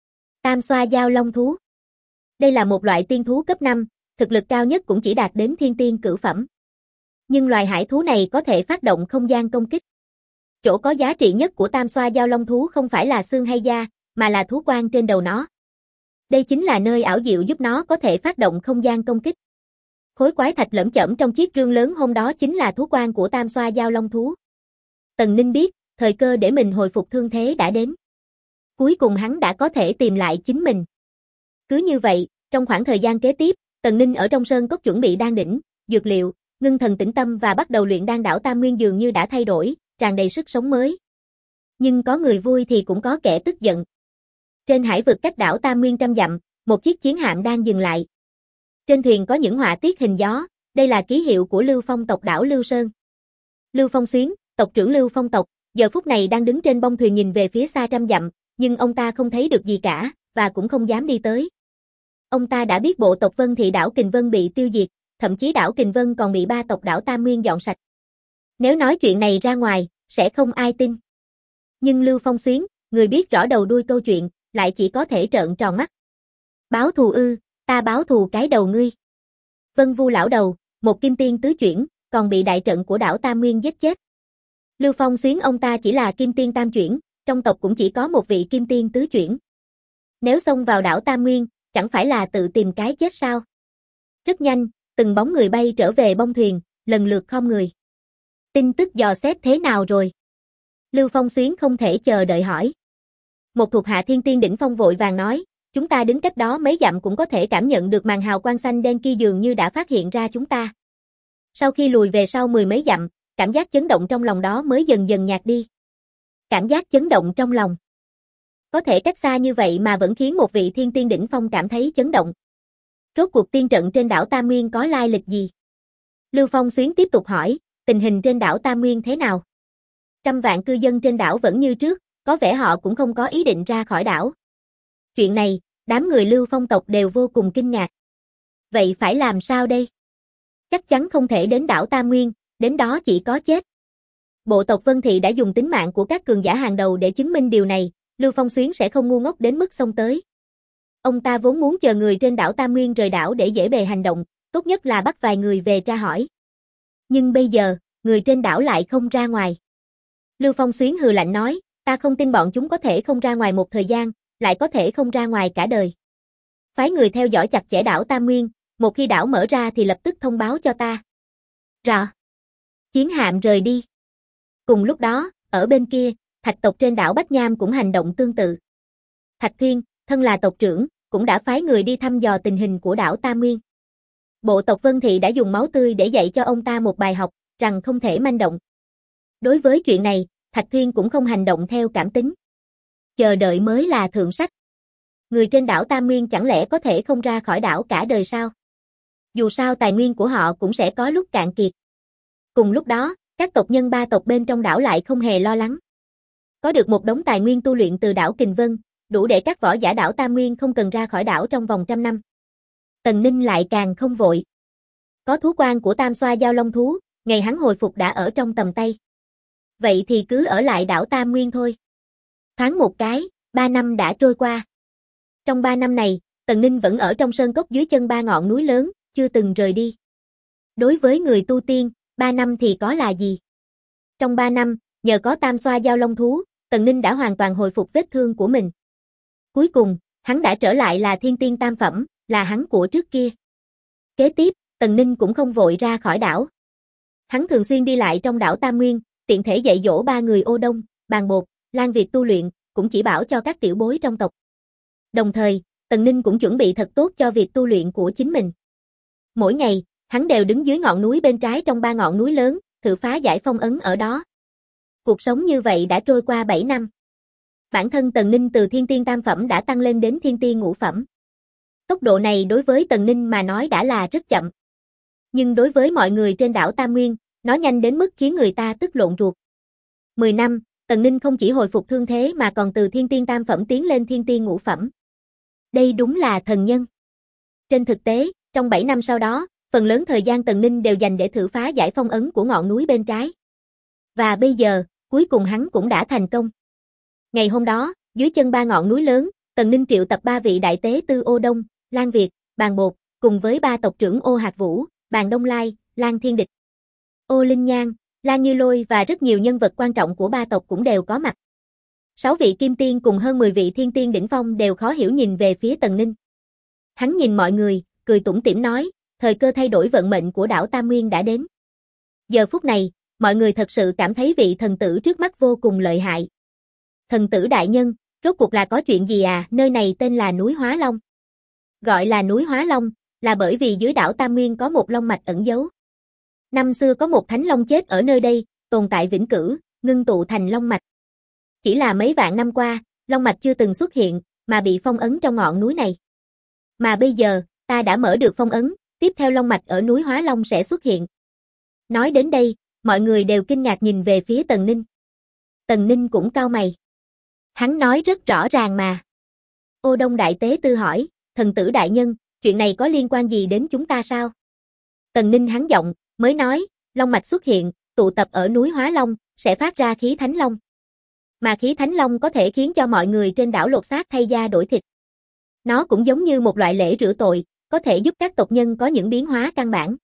Tam xoa giao long thú. Đây là một loại tiên thú cấp 5, thực lực cao nhất cũng chỉ đạt đến thiên tiên cửu phẩm. Nhưng loài hải thú này có thể phát động không gian công kích. Chỗ có giá trị nhất của tam xoa giao long thú không phải là xương hay da, mà là thú quan trên đầu nó. Đây chính là nơi ảo diệu giúp nó có thể phát động không gian công kích. Khối quái thạch lởm chởm trong chiếc rương lớn hôm đó chính là thú quan của tam xoa giao long thú. Tần Ninh biết, thời cơ để mình hồi phục thương thế đã đến. Cuối cùng hắn đã có thể tìm lại chính mình. Cứ như vậy, trong khoảng thời gian kế tiếp, Tần Ninh ở trong sơn cốc chuẩn bị đan đỉnh, dược liệu, ngưng thần tĩnh tâm và bắt đầu luyện đan đảo Tam Nguyên dường như đã thay đổi, tràn đầy sức sống mới. Nhưng có người vui thì cũng có kẻ tức giận. Trên hải vực cách đảo Tam Nguyên trăm dặm, một chiếc chiến hạm đang dừng lại. Trên thuyền có những họa tiết hình gió, đây là ký hiệu của Lưu Phong tộc đảo Lưu Sơn. Lưu Phong Xuyến, tộc trưởng Lưu Phong tộc, giờ phút này đang đứng trên bông thuyền nhìn về phía xa trăm dặm, nhưng ông ta không thấy được gì cả, và cũng không dám đi tới. Ông ta đã biết bộ tộc Vân Thị đảo Kình Vân bị tiêu diệt, thậm chí đảo Kình Vân còn bị ba tộc đảo Tam Nguyên dọn sạch. Nếu nói chuyện này ra ngoài, sẽ không ai tin. Nhưng Lưu Phong Xuyến, người biết rõ đầu đuôi câu chuyện, lại chỉ có thể trợn tròn mắt. Báo thù ư, ta báo thù cái đầu ngươi. Vân Vu lão đầu, một kim tiên tứ chuyển, còn bị đại trận của đảo Tam Nguyên giết chết. Lưu Phong Xuyến ông ta chỉ là kim tiên tam chuyển, trong tộc cũng chỉ có một vị kim tiên tứ chuyển. Nếu xông vào đảo Tam Nguyên, chẳng phải là tự tìm cái chết sao? Rất nhanh, từng bóng người bay trở về bông thuyền, lần lượt khom người. Tin tức dò xét thế nào rồi? Lưu Phong Xuyến không thể chờ đợi hỏi. Một thuộc hạ thiên tiên đỉnh phong vội vàng nói, chúng ta đứng cách đó mấy dặm cũng có thể cảm nhận được màn hào quang xanh đen kia dường như đã phát hiện ra chúng ta. Sau khi lùi về sau mười mấy dặm, cảm giác chấn động trong lòng đó mới dần dần nhạt đi. Cảm giác chấn động trong lòng. Có thể cách xa như vậy mà vẫn khiến một vị thiên tiên đỉnh phong cảm thấy chấn động. Rốt cuộc tiên trận trên đảo Tam Nguyên có lai lịch gì? Lưu Phong Xuyến tiếp tục hỏi, tình hình trên đảo Tam Nguyên thế nào? Trăm vạn cư dân trên đảo vẫn như trước, có vẻ họ cũng không có ý định ra khỏi đảo. Chuyện này, đám người Lưu Phong tộc đều vô cùng kinh ngạc. Vậy phải làm sao đây? Chắc chắn không thể đến đảo Tam Nguyên, đến đó chỉ có chết. Bộ tộc Vân Thị đã dùng tính mạng của các cường giả hàng đầu để chứng minh điều này, Lưu Phong Xuyến sẽ không ngu ngốc đến mức xông tới. Ông ta vốn muốn chờ người trên đảo Tam Nguyên rời đảo để dễ bề hành động, tốt nhất là bắt vài người về tra hỏi. Nhưng bây giờ, người trên đảo lại không ra ngoài. Lưu Phong Xuyến hừ lạnh nói, ta không tin bọn chúng có thể không ra ngoài một thời gian, lại có thể không ra ngoài cả đời. Phái người theo dõi chặt chẽ đảo Tam Nguyên, một khi đảo mở ra thì lập tức thông báo cho ta. Rõ. Chiến hạm rời đi. Cùng lúc đó, ở bên kia, Thạch tộc trên đảo Bách Nham cũng hành động tương tự. Thạch Thiên, thân là tộc trưởng, cũng đã phái người đi thăm dò tình hình của đảo Tam Nguyên. Bộ tộc Vân Thị đã dùng máu tươi để dạy cho ông ta một bài học, rằng không thể manh động. Đối với chuyện này, Thạch Thiên cũng không hành động theo cảm tính. Chờ đợi mới là thượng sách. Người trên đảo Tam Nguyên chẳng lẽ có thể không ra khỏi đảo cả đời sao? Dù sao tài nguyên của họ cũng sẽ có lúc cạn kiệt. Cùng lúc đó, các tộc nhân ba tộc bên trong đảo lại không hề lo lắng. Có được một đống tài nguyên tu luyện từ đảo Kình Vân, đủ để các võ giả đảo Tam Nguyên không cần ra khỏi đảo trong vòng 100 năm. Tần Ninh lại càng không vội. Có thú quan của Tam Xoa Giao Long thú, ngày hắn hồi phục đã ở trong tầm tay. Vậy thì cứ ở lại đảo Tam Nguyên thôi. Thoáng một cái, 3 năm đã trôi qua. Trong 3 năm này, Tần Ninh vẫn ở trong sơn cốc dưới chân 3 ngọn núi lớn, chưa từng rời đi. Đối với người tu tiên, 3 năm thì có là gì? Trong 3 năm, nhờ có Tam Xoa Giao Long thú, Tần Ninh đã hoàn toàn hồi phục vết thương của mình. Cuối cùng, hắn đã trở lại là thiên tiên tam phẩm, là hắn của trước kia. Kế tiếp, Tần Ninh cũng không vội ra khỏi đảo. Hắn thường xuyên đi lại trong đảo Tam Nguyên, tiện thể dạy dỗ 3 người Ô Đông, Bàn Bột, Lan Việt tu luyện, cũng chỉ bảo cho các tiểu bối trong tộc. Đồng thời, Tần Ninh cũng chuẩn bị thật tốt cho việc tu luyện của chính mình. Mỗi ngày, hắn đều đứng dưới ngọn núi bên trái trong 3 ngọn núi lớn, thử phá giải phong ấn ở đó. Cuộc sống như vậy đã trôi qua 7 năm. Bản thân Tần Ninh từ thiên tiên tam phẩm đã tăng lên đến thiên tiên ngũ phẩm. Tốc độ này đối với Tần Ninh mà nói đã là rất chậm. Nhưng đối với mọi người trên đảo Tam Nguyên, nó nhanh đến mức khiến người ta tức lộn ruột. 10 năm, Tần Ninh không chỉ hồi phục thương thế mà còn từ thiên tiên tam phẩm tiến lên thiên tiên ngũ phẩm. Đây đúng là thần nhân. Trên thực tế, trong 7 năm sau đó, phần lớn thời gian Tần Ninh đều dành để thử phá giải phong ấn của ngọn núi bên trái. Và bây giờ, cuối cùng hắn cũng đã thành công. Ngày hôm đó, dưới chân 3 ngọn núi lớn, Tần Ninh triệu tập 3 vị đại tế tư Ô Đông, Lan Việt, Bàn Bột, cùng với 3 tộc trưởng Ô Hạc Vũ, Bàn Đông Lai, Lan Thiên Địch, Ô Linh Nhan, Lan Như Lôi và rất nhiều nhân vật quan trọng của 3 tộc cũng đều có mặt. 6 vị kim tiên cùng hơn 10 vị thiên tiên đỉnh phong đều khó hiểu nhìn về phía Tần Ninh. Hắn nhìn mọi người, cười tủm tỉm nói, thời cơ thay đổi vận mệnh của đảo Tam Nguyên đã đến. Giờ phút này, mọi người thật sự cảm thấy vị thần tử trước mắt vô cùng lợi hại. Thần tử đại nhân, rốt cuộc là có chuyện gì à? Nơi này tên là núi Hóa Long. Gọi là núi Hóa Long, là bởi vì dưới đảo Tam Nguyên có một long mạch ẩn giấu. Năm xưa có một thánh long chết ở nơi đây, tồn tại vĩnh cửu, ngưng tụ thành long mạch. Chỉ là mấy vạn năm qua, long mạch chưa từng xuất hiện, mà bị phong ấn trong ngọn núi này. Mà bây giờ, ta đã mở được phong ấn, tiếp theo long mạch ở núi Hóa Long sẽ xuất hiện. Nói đến đây, mọi người đều kinh ngạc nhìn về phía Tần Ninh. Tần Ninh cũng cau mày. Hắn nói rất rõ ràng mà. Ô Đông đại tế tư hỏi, thần tử đại nhân, chuyện này có liên quan gì đến chúng ta sao? Tần Ninh hắn giọng, mới nói, long mạch xuất hiện, tụ tập ở núi Hóa Long, sẽ phát ra khí Thánh Long. Mà khí Thánh Long có thể khiến cho mọi người trên đảo lột xác thay da đổi thịt. Nó cũng giống như một loại lễ rửa tội, có thể giúp các tộc nhân có những biến hóa căn bản.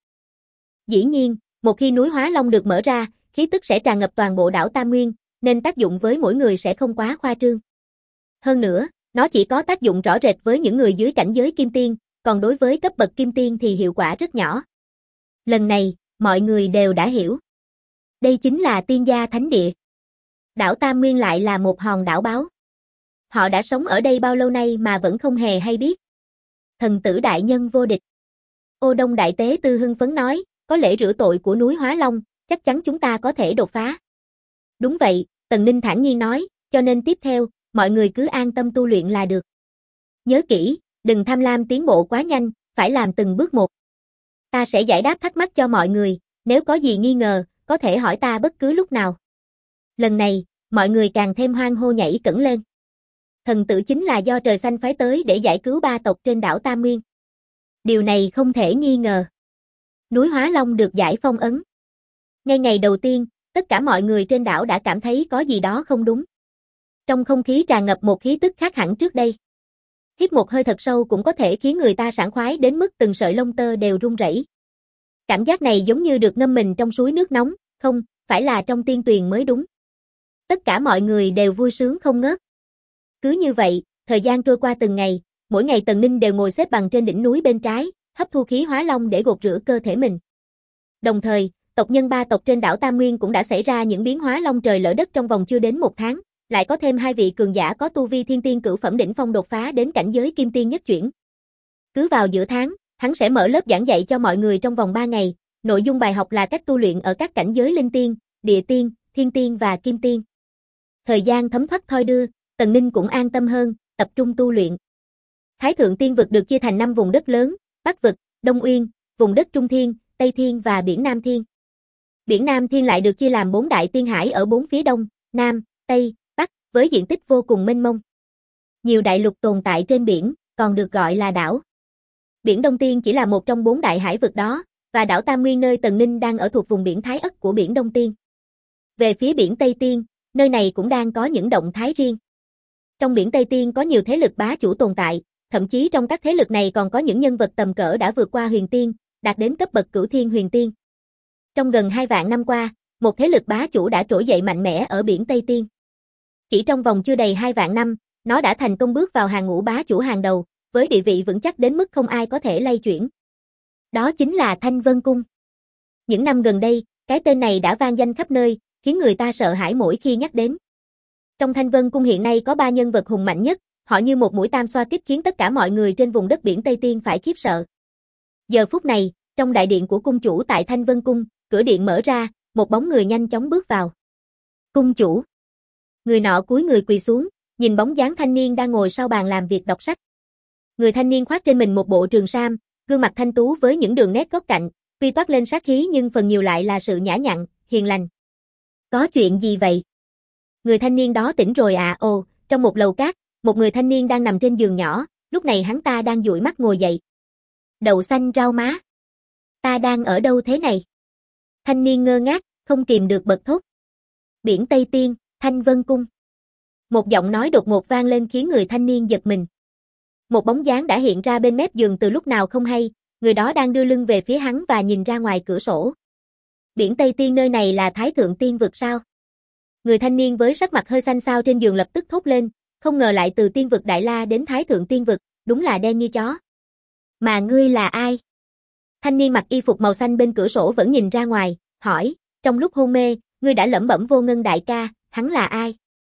Dĩ nhiên, một khi núi Hóa Long được mở ra, khí tức sẽ tràn ngập toàn bộ đảo Tam Nguyên, nên tác dụng với mỗi người sẽ không quá khoa trương. Hơn nữa, nó chỉ có tác dụng rõ rệt với những người dưới cảnh giới kim tiên, còn đối với cấp bậc kim tiên thì hiệu quả rất nhỏ. Lần này, mọi người đều đã hiểu. Đây chính là tiên gia thánh địa. Đảo Tam Nguyên lại là một hòn đảo báo. Họ đã sống ở đây bao lâu nay mà vẫn không hề hay biết. Thần tử đại nhân vô địch. Ô Đông đại tế tư hưng phấn nói, có lễ rửa tội của núi Hóa Long, chắc chắn chúng ta có thể đột phá. Đúng vậy, Tần Ninh thản nhiên nói, cho nên tiếp theo, mọi người cứ an tâm tu luyện là được. Nhớ kỹ, đừng tham lam tiến bộ quá nhanh, phải làm từng bước một. Ta sẽ giải đáp thắc mắc cho mọi người, nếu có gì nghi ngờ, có thể hỏi ta bất cứ lúc nào. Lần này, mọi người càng thêm hoan hô nhảy cẫng lên. Thần tử chính là do trời xanh phái tới để giải cứu 3 tộc trên đảo Tam Nguyên. Điều này không thể nghi ngờ. Núi Hóa Long được giải phong ấn. Ngay ngày đầu tiên, tất cả mọi người trên đảo đã cảm thấy có gì đó không đúng. Trong không khí tràn ngập một khí tức khác hẳn trước đây. Hít một hơi thật sâu cũng có thể khiến người ta sảng khoái đến mức từng sợi lông tơ đều run rẩy. Cảm giác này giống như được ngâm mình trong suối nước nóng, không, phải là trong tiên tuyền mới đúng. Tất cả mọi người đều vui sướng không ngớt. Cứ như vậy, thời gian trôi qua từng ngày, mỗi ngày Tần Ninh đều ngồi xếp bằng trên đỉnh núi bên trái, hấp thu khí Hóa Long để gột rửa cơ thể mình. Đồng thời, tộc nhân 3 tộc trên đảo Tam Nguyên cũng đã xảy ra những biến hóa long trời lỡ đất trong vòng chưa đến 1 tháng, lại có thêm 2 vị cường giả có tu vi thiên tiên cửu phẩm đỉnh phong đột phá đến cảnh giới kim tiên nhất chuyển. Cứ vào giữa tháng, hắn sẽ mở lớp giảng dạy cho mọi người trong vòng 3 ngày, nội dung bài học là cách tu luyện ở các cảnh giới linh tiên, địa tiên, thiên tiên và kim tiên. Thời gian thấm thoát thoi đưa, Tần Ninh cũng an tâm hơn, tập trung tu luyện. Thái Thượng Tiên vực được chia thành 5 vùng đất lớn, Bắc vực, Đông Uyên, vùng đất Trung Thiên, Tây Thiên và biển Nam Thiên. Biển Nam Thiên lại được chia làm 4 đại tiên hải ở 4 phía đông, nam, tây, bắc, với diện tích vô cùng mênh mông. Nhiều đại lục tồn tại trên biển, còn được gọi là đảo. Biển Đông Tiên chỉ là một trong 4 đại hải vực đó, và đảo Tam Nguyên nơi Tần Ninh đang ở thuộc vùng biển Thái Ất của biển Đông Tiên. Về phía biển Tây Tiên, nơi này cũng đang có những động thái riêng. Trong biển Tây Tiên có nhiều thế lực bá chủ tồn tại, thậm chí trong các thế lực này còn có những nhân vật tầm cỡ đã vượt qua huyền tiên, đạt đến cấp bậc cửu thiên huyền tiên. Trong gần 2 vạn năm qua, một thế lực bá chủ đã trỗi dậy mạnh mẽ ở biển Tây Tiên. Chỉ trong vòng chưa đầy 2 vạn năm, nó đã thành công bước vào hàng ngũ bá chủ hàng đầu, với địa vị vững chắc đến mức không ai có thể lay chuyển. Đó chính là Thanh Vân Cung. Những năm gần đây, cái tên này đã vang danh khắp nơi, khiến người ta sợ hãi mỗi khi nhắc đến. Trong Thanh Vân Cung hiện nay có 3 nhân vật hùng mạnh nhất, họ như một mũi tam xoa kích khiến tất cả mọi người trên vùng đất biển Tây Tiên phải khiếp sợ. Giờ phút này, trong đại điện của cung chủ tại Thanh Vân Cung, cửa điện mở ra, một bóng người nhanh chóng bước vào. Cung chủ. Người nọ cúi người quỳ xuống, nhìn bóng dáng thanh niên đang ngồi sau bàn làm việc đọc sách. Người thanh niên khoác trên mình một bộ trường sam, gương mặt thanh tú với những đường nét góc cạnh, tuy toát lên sát khí nhưng phần nhiều lại là sự nhã nhặn, hiền lành. Có chuyện gì vậy? Người thanh niên đó tỉnh rồi à? Ồ, trong một lầu cát, một người thanh niên đang nằm trên giường nhỏ, lúc này hắn ta đang dụi mắt ngồi dậy. Đậu xanh rau má. Ta đang ở đâu thế này? Thanh niên ngơ ngác, không kìm được bật thốt. Biển Tây Tiên, Thanh Vân Cung. Một giọng nói đột ngột vang lên khiến người thanh niên giật mình. Một bóng dáng đã hiện ra bên mép giường từ lúc nào không hay, người đó đang đưa lưng về phía hắn và nhìn ra ngoài cửa sổ. Biển Tây Tiên nơi này là Thái Thượng Tiên vực sao? Người thanh niên với sắc mặt hơi xanh xao trên giường lập tức thốt lên, không ngờ lại từ Tiên vực Đại La đến Thái Thượng Tiên vực, đúng là đen như chó. Mà ngươi là ai? Thanh niên mặc y phục màu xanh bên cửa sổ vẫn nhìn ra ngoài, hỏi, trong lúc hôn mê, ngươi đã lẩm bẩm vô ngân đại ca, hắn là ai?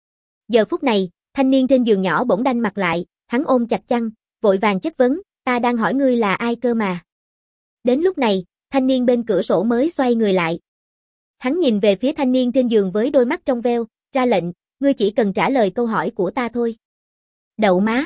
Giờ phút này, thanh niên trên giường nhỏ bỗng đanh mặt lại, hắn ôm chặt chăn, vội vàng chất vấn, ta đang hỏi ngươi là ai cơ mà. Đến lúc này, thanh niên bên cửa sổ mới xoay người lại. Hắn nhìn về phía thanh niên trên giường với đôi mắt trong veo, ra lệnh, ngươi chỉ cần trả lời câu hỏi của ta thôi. Đậu má.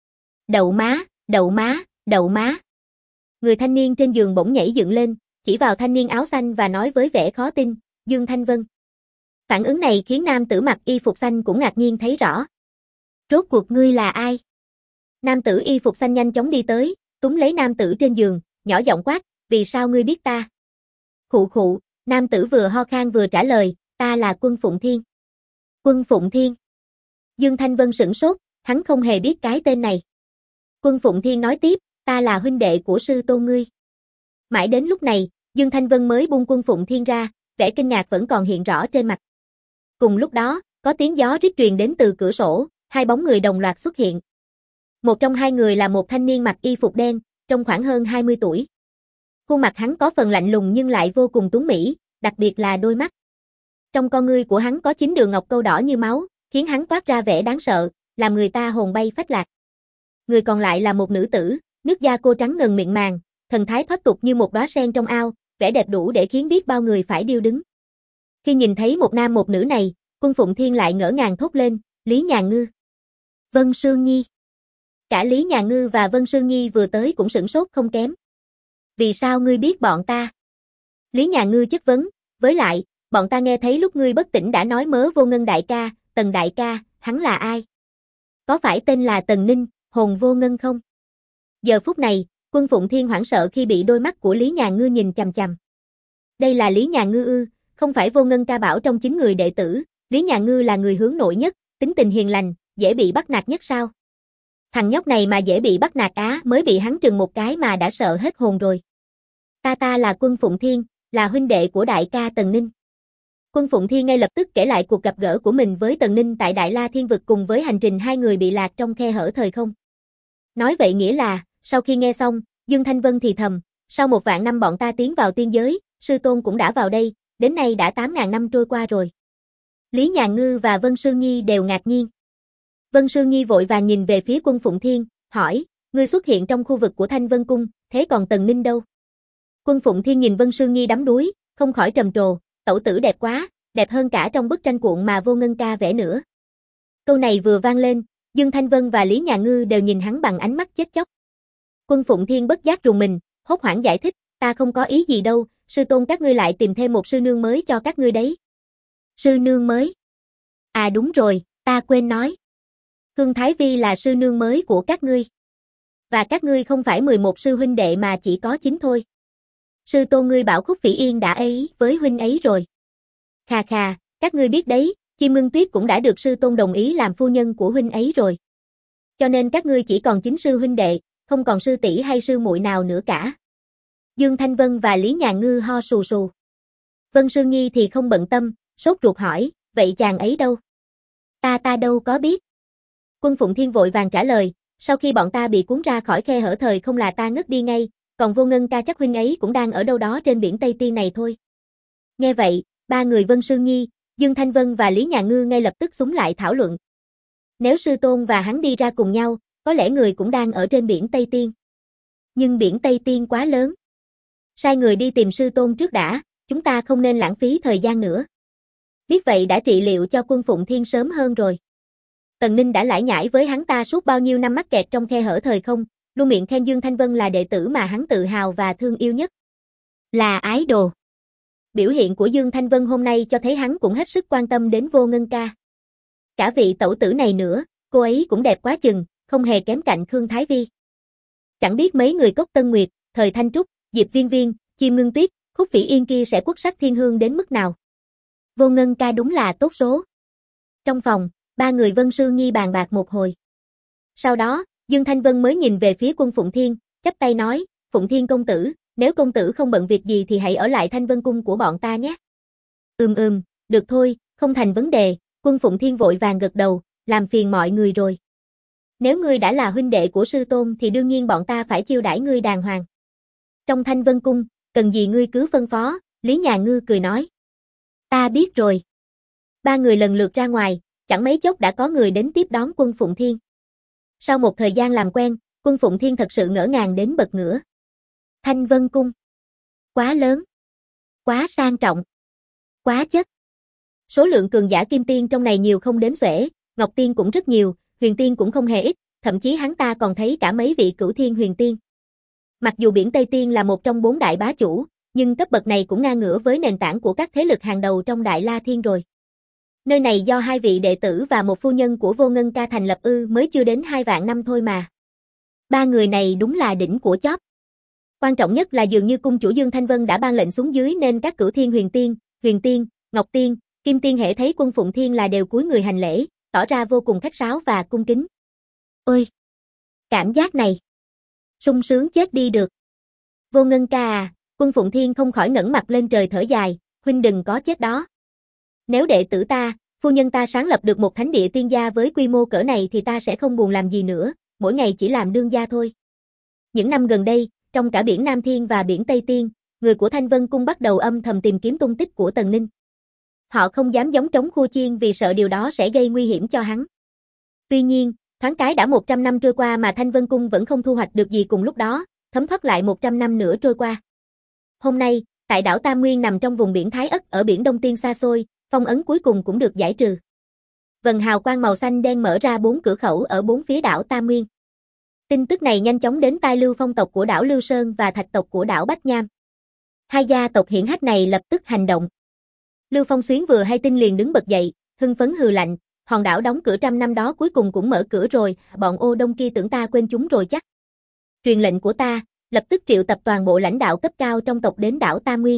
Đậu má, đậu má, đậu má. Người thanh niên trên giường bỗng nhảy dựng lên, chỉ vào thanh niên áo xanh và nói với vẻ khó tin, Dương Thanh Vân. Phản ứng này khiến nam tử mặc y phục xanh cũng ngạc nhiên thấy rõ. Rốt cuộc ngươi là ai? Nam tử y phục xanh nhanh chóng đi tới, túm lấy nam tử trên giường, nhỏ giọng quát, vì sao ngươi biết ta? Khụ khụ, nam tử vừa ho khan vừa trả lời, ta là Quân Phụng Thiên. Quân Phụng Thiên. Dương Thanh Vân sửng sốt, hắn không hề biết cái tên này. Quân Phụng Thiên nói tiếp, ta là huynh đệ của sư tôn ngươi. Mãi đến lúc này, Dương Thanh Vân mới buông Quân Phụng Thiên ra, vẻ kinh ngạc vẫn còn hiện rõ trên mặt. Cùng lúc đó, có tiếng gió rít truyền đến từ cửa sổ, 2 bóng người đồng loạt xuất hiện. Một trong 2 người là một thanh niên mặc y phục đen, trông khoảng hơn 20 tuổi. Khuôn mặt hắn có phần lạnh lùng nhưng lại vô cùng tuấn mỹ, đặc biệt là đôi mắt. Trong con ngươi của hắn có 9 đường ngọc câu đỏ như máu, khiến hắn toát ra vẻ đáng sợ, làm người ta hồn bay phách lạc. Người còn lại là một nữ tử, nước da cô trắng ngần mịn màng, thần thái thoát tục như một đóa sen trong ao, vẻ đẹp đủ để khiến biết bao người phải điêu đứng. Khi nhìn thấy một nam một nữ này, Quân Phụng Thiên lại ngỡ ngàng thốt lên, Lý Nhàn Ngư. Vân Sương Nhi. Cả Lý Nhà Ngư và Vân Sương Nhi vừa tới cũng sửng sốt không kém. Vì sao ngươi biết bọn ta? Lý Nhà Ngư chất vấn, với lại, bọn ta nghe thấy lúc ngươi bất tỉnh đã nói mớ Vô Ngân đại ca, Tần đại ca, hắn là ai? Có phải tên là Tần Ninh, hồn vô ngân không? Giờ phút này, Quân Phụng Thiên hoảng sợ khi bị đôi mắt của Lý Nhà Ngư nhìn chằm chằm. Đây là Lý Nhà Ngư ư, không phải Vô Ngân ca bảo trong 9 người đệ tử, Lý Nhà Ngư là người hướng nội nhất, tính tình hiền lành, dễ bị bắt nạt nhất sao? Thằng nhóc này mà dễ bị bắt nạt á, mới bị hắn trừng một cái mà đã sợ hết hồn rồi. Ta là Quân Phụng Thiên, là huynh đệ của đại ca Tần Ninh. Quân Phụng Thiên ngay lập tức kể lại cuộc gặp gỡ của mình với Tần Ninh tại Đại La Thiên Vực cùng với hành trình hai người bị lạc trong khe hở thời không. Nói vậy nghĩa là, sau khi nghe xong, Dương Thanh Vân thì thầm, sau 1 vạn năm bọn ta tiến vào tiên giới, sư tôn cũng đã vào đây, đến nay đã 8.000 năm trôi qua rồi. Lý Nhà Ngư và Vân Sương Nhi đều ngạc nhiên. Vân Sương Nhi vội vàng nhìn về phía Quân Phụng Thiên, hỏi, ngươi xuất hiện trong khu vực của Thanh Vân Cung, thế còn Tần Ninh đâu? Quân Phụng Thiên nhìn Vân Sương Nhi đắm đuối, không khỏi trầm trồ, tẩu tử đẹp quá, đẹp hơn cả trong bức tranh cuộn mà Vô Ngân ca vẽ nữa. Câu này vừa vang lên, Dương Thanh Vân và Lý Nhà Ngư đều nhìn hắn bằng ánh mắt chết chóc. Quân Phụng Thiên bất giác rùng mình, hốt hoảng giải thích, ta không có ý gì đâu, sư tôn các ngươi lại tìm thêm một sư nương mới cho các ngươi đấy. Sư nương mới? À đúng rồi, ta quên nói. Khương Thái Vi là sư nương mới của các ngươi. Và các ngươi không phải 11 sư huynh đệ mà chỉ có 9 thôi. Sư tôn ngươi bảo Khúc Phỉ Yên đã ấy với huynh ấy rồi. Khà khà, các ngươi biết đấy, Chim Ngưng Tuyết cũng đã được sư tôn đồng ý làm phu nhân của huynh ấy rồi. Cho nên các ngươi chỉ còn 9 sư huynh đệ, không còn sư tỷ hay sư muội nào nữa cả. Dương Thanh Vân và Lý Nhà Ngư ho sù sù. Vân Sương Nhi thì không bận tâm, sốt ruột hỏi, vậy chàng ấy đâu? Ta đâu có biết. Quân Phụng Thiên vội vàng trả lời, sau khi bọn ta bị cuốn ra khỏi khe hở thời không là ta ngất đi ngay, còn Vô Ngân ca chắc huynh ấy cũng đang ở đâu đó trên biển Tây Tiên này thôi. Nghe vậy, 3 người Vân Sương Nhi, Dương Thanh Vân và Lý Nhà Ngư ngay lập tức xúm lại thảo luận. Nếu sư tôn và hắn đi ra cùng nhau, có lẽ người cũng đang ở trên biển Tây Tiên. Nhưng biển Tây Tiên quá lớn. Sai người đi tìm sư tôn trước đã, chúng ta không nên lãng phí thời gian nữa. Biết vậy đã trị liệu cho Quân Phụng Thiên sớm hơn rồi. Tần Ninh đã lải nhải với hắn ta suốt bao nhiêu năm mắc kẹt trong khe hở thời không, luôn miệng khen Dương Thanh Vân là đệ tử mà hắn tự hào và thương yêu nhất. Là ái đồ. Biểu hiện của Dương Thanh Vân hôm nay cho thấy hắn cũng hết sức quan tâm đến Vô Ngân ca. Cả vị tẩu tử này nữa, cô ấy cũng đẹp quá chừng, không hề kém cạnh Khương Thái Vi. Chẳng biết mấy người Cốc Tân Nguyệt, Thời Thanh Trúc, Diệp Viên Viên, Chim Ngưng Tuyết, Khúc Phỉ Yên kia sẽ quốc sắc thiên hương đến mức nào. Vô Ngân ca đúng là tốt số. Trong phòng, 3 người Vân Sương Nhi bàn bạc một hồi. Sau đó, Dương Thanh Vân mới nhìn về phía Quân Phụng Thiên, chắp tay nói, Phụng Thiên công tử, nếu công tử không bận việc gì thì hãy ở lại Thanh Vân Cung của bọn ta nhé. Được thôi, không thành vấn đề, Quân Phụng Thiên vội vàng gật đầu, làm phiền mọi người rồi. Nếu ngươi đã là huynh đệ của sư tôn thì đương nhiên bọn ta phải chiêu đãi ngươi đàng hoàng. Trong Thanh Vân Cung, cần gì ngươi cứ phân phó, Lý Nhà Ngư cười nói. Ta biết rồi. 3 người lần lượt ra ngoài, chẳng mấy chốc đã có người đến tiếp đón Quân Phụng Thiên. Sau một thời gian làm quen, Quân Phụng Thiên thật sự ngỡ ngàng đến bật ngửa. Thanh Vân Cung. Quá lớn. Quá sang trọng. Quá chất. Số lượng cường giả kim tiên trong này nhiều không đếm xuể, Ngọc Tiên cũng rất nhiều, Huyền Tiên cũng không hề ít, thậm chí hắn ta còn thấy cả mấy vị Cửu Thiên Huyền Tiên. Mặc dù biển Tây Tiên là một trong 4 đại bá chủ, nhưng cấp bậc này cũng ngang ngửa với nền tảng của các thế lực hàng đầu trong Đại La Thiên rồi. Nơi này do 2 vị đệ tử và một phu nhân của Vô Ngân ca thành lập mới chưa đến 2 vạn năm thôi mà. 3 người này đúng là đỉnh của chóp. Quan trọng nhất là dường như cung chủ Dương Thanh Vân đã ban lệnh xuống dưới nên các Cửu Thiên Huyền Tiên, Ngọc Tiên, Kim Tiên hễ thấy Quân Phụng Thiên là đều cúi người hành lễ, tỏ ra vô cùng khách sáo và cung kính. Ôi! Cảm giác này! Sung sướng chết đi được! Vô Ngân ca à, Quân Phụng Thiên không khỏi ngẩng mặt lên trời thở dài, huynh đừng có chết đó. Nếu đệ tử ta, phu nhân ta sáng lập được một thánh địa tiên gia với quy mô cỡ này thì ta sẽ không buồn làm gì nữa, mỗi ngày chỉ làm đương gia thôi. Những năm gần đây, trong cả biển Nam Thiên và biển Tây Tiên, người của Thanh Vân Cung bắt đầu âm thầm tìm kiếm tung tích của Tần Ninh. Họ không dám gióng trống khua chiên vì sợ điều đó sẽ gây nguy hiểm cho hắn. Tuy nhiên, thoáng cái đã 100 năm trôi qua mà Thanh Vân Cung vẫn không thu hoạch được gì cùng lúc đó, thấm thoát lại 100 năm nữa trôi qua. Hôm nay, tại đảo Tam Nguyên nằm trong vùng biển Thái Ất ở biển Đông Tiên xa xôi, phong ấn cuối cùng cũng được giải trừ. Vầng hào quang màu xanh đen mở ra 4 cửa khẩu ở 4 phía đảo Tam Nguyên. Tin tức này nhanh chóng đến tai Lưu Phong tộc của đảo Lưu Sơn và Thạch tộc của đảo Bách Nham. Hai gia tộc hiển hách này lập tức hành động. Lưu Phong Xuyến vừa hay tin liền đứng bật dậy, hưng phấn hừ lạnh, hòn đảo đóng cửa trăm năm đó cuối cùng cũng mở cửa rồi, bọn ô đông kia tưởng ta quên chúng rồi chắc. Truyền lệnh của ta, lập tức triệu tập toàn bộ lãnh đạo cấp cao trong tộc đến đảo Tam Nguyên.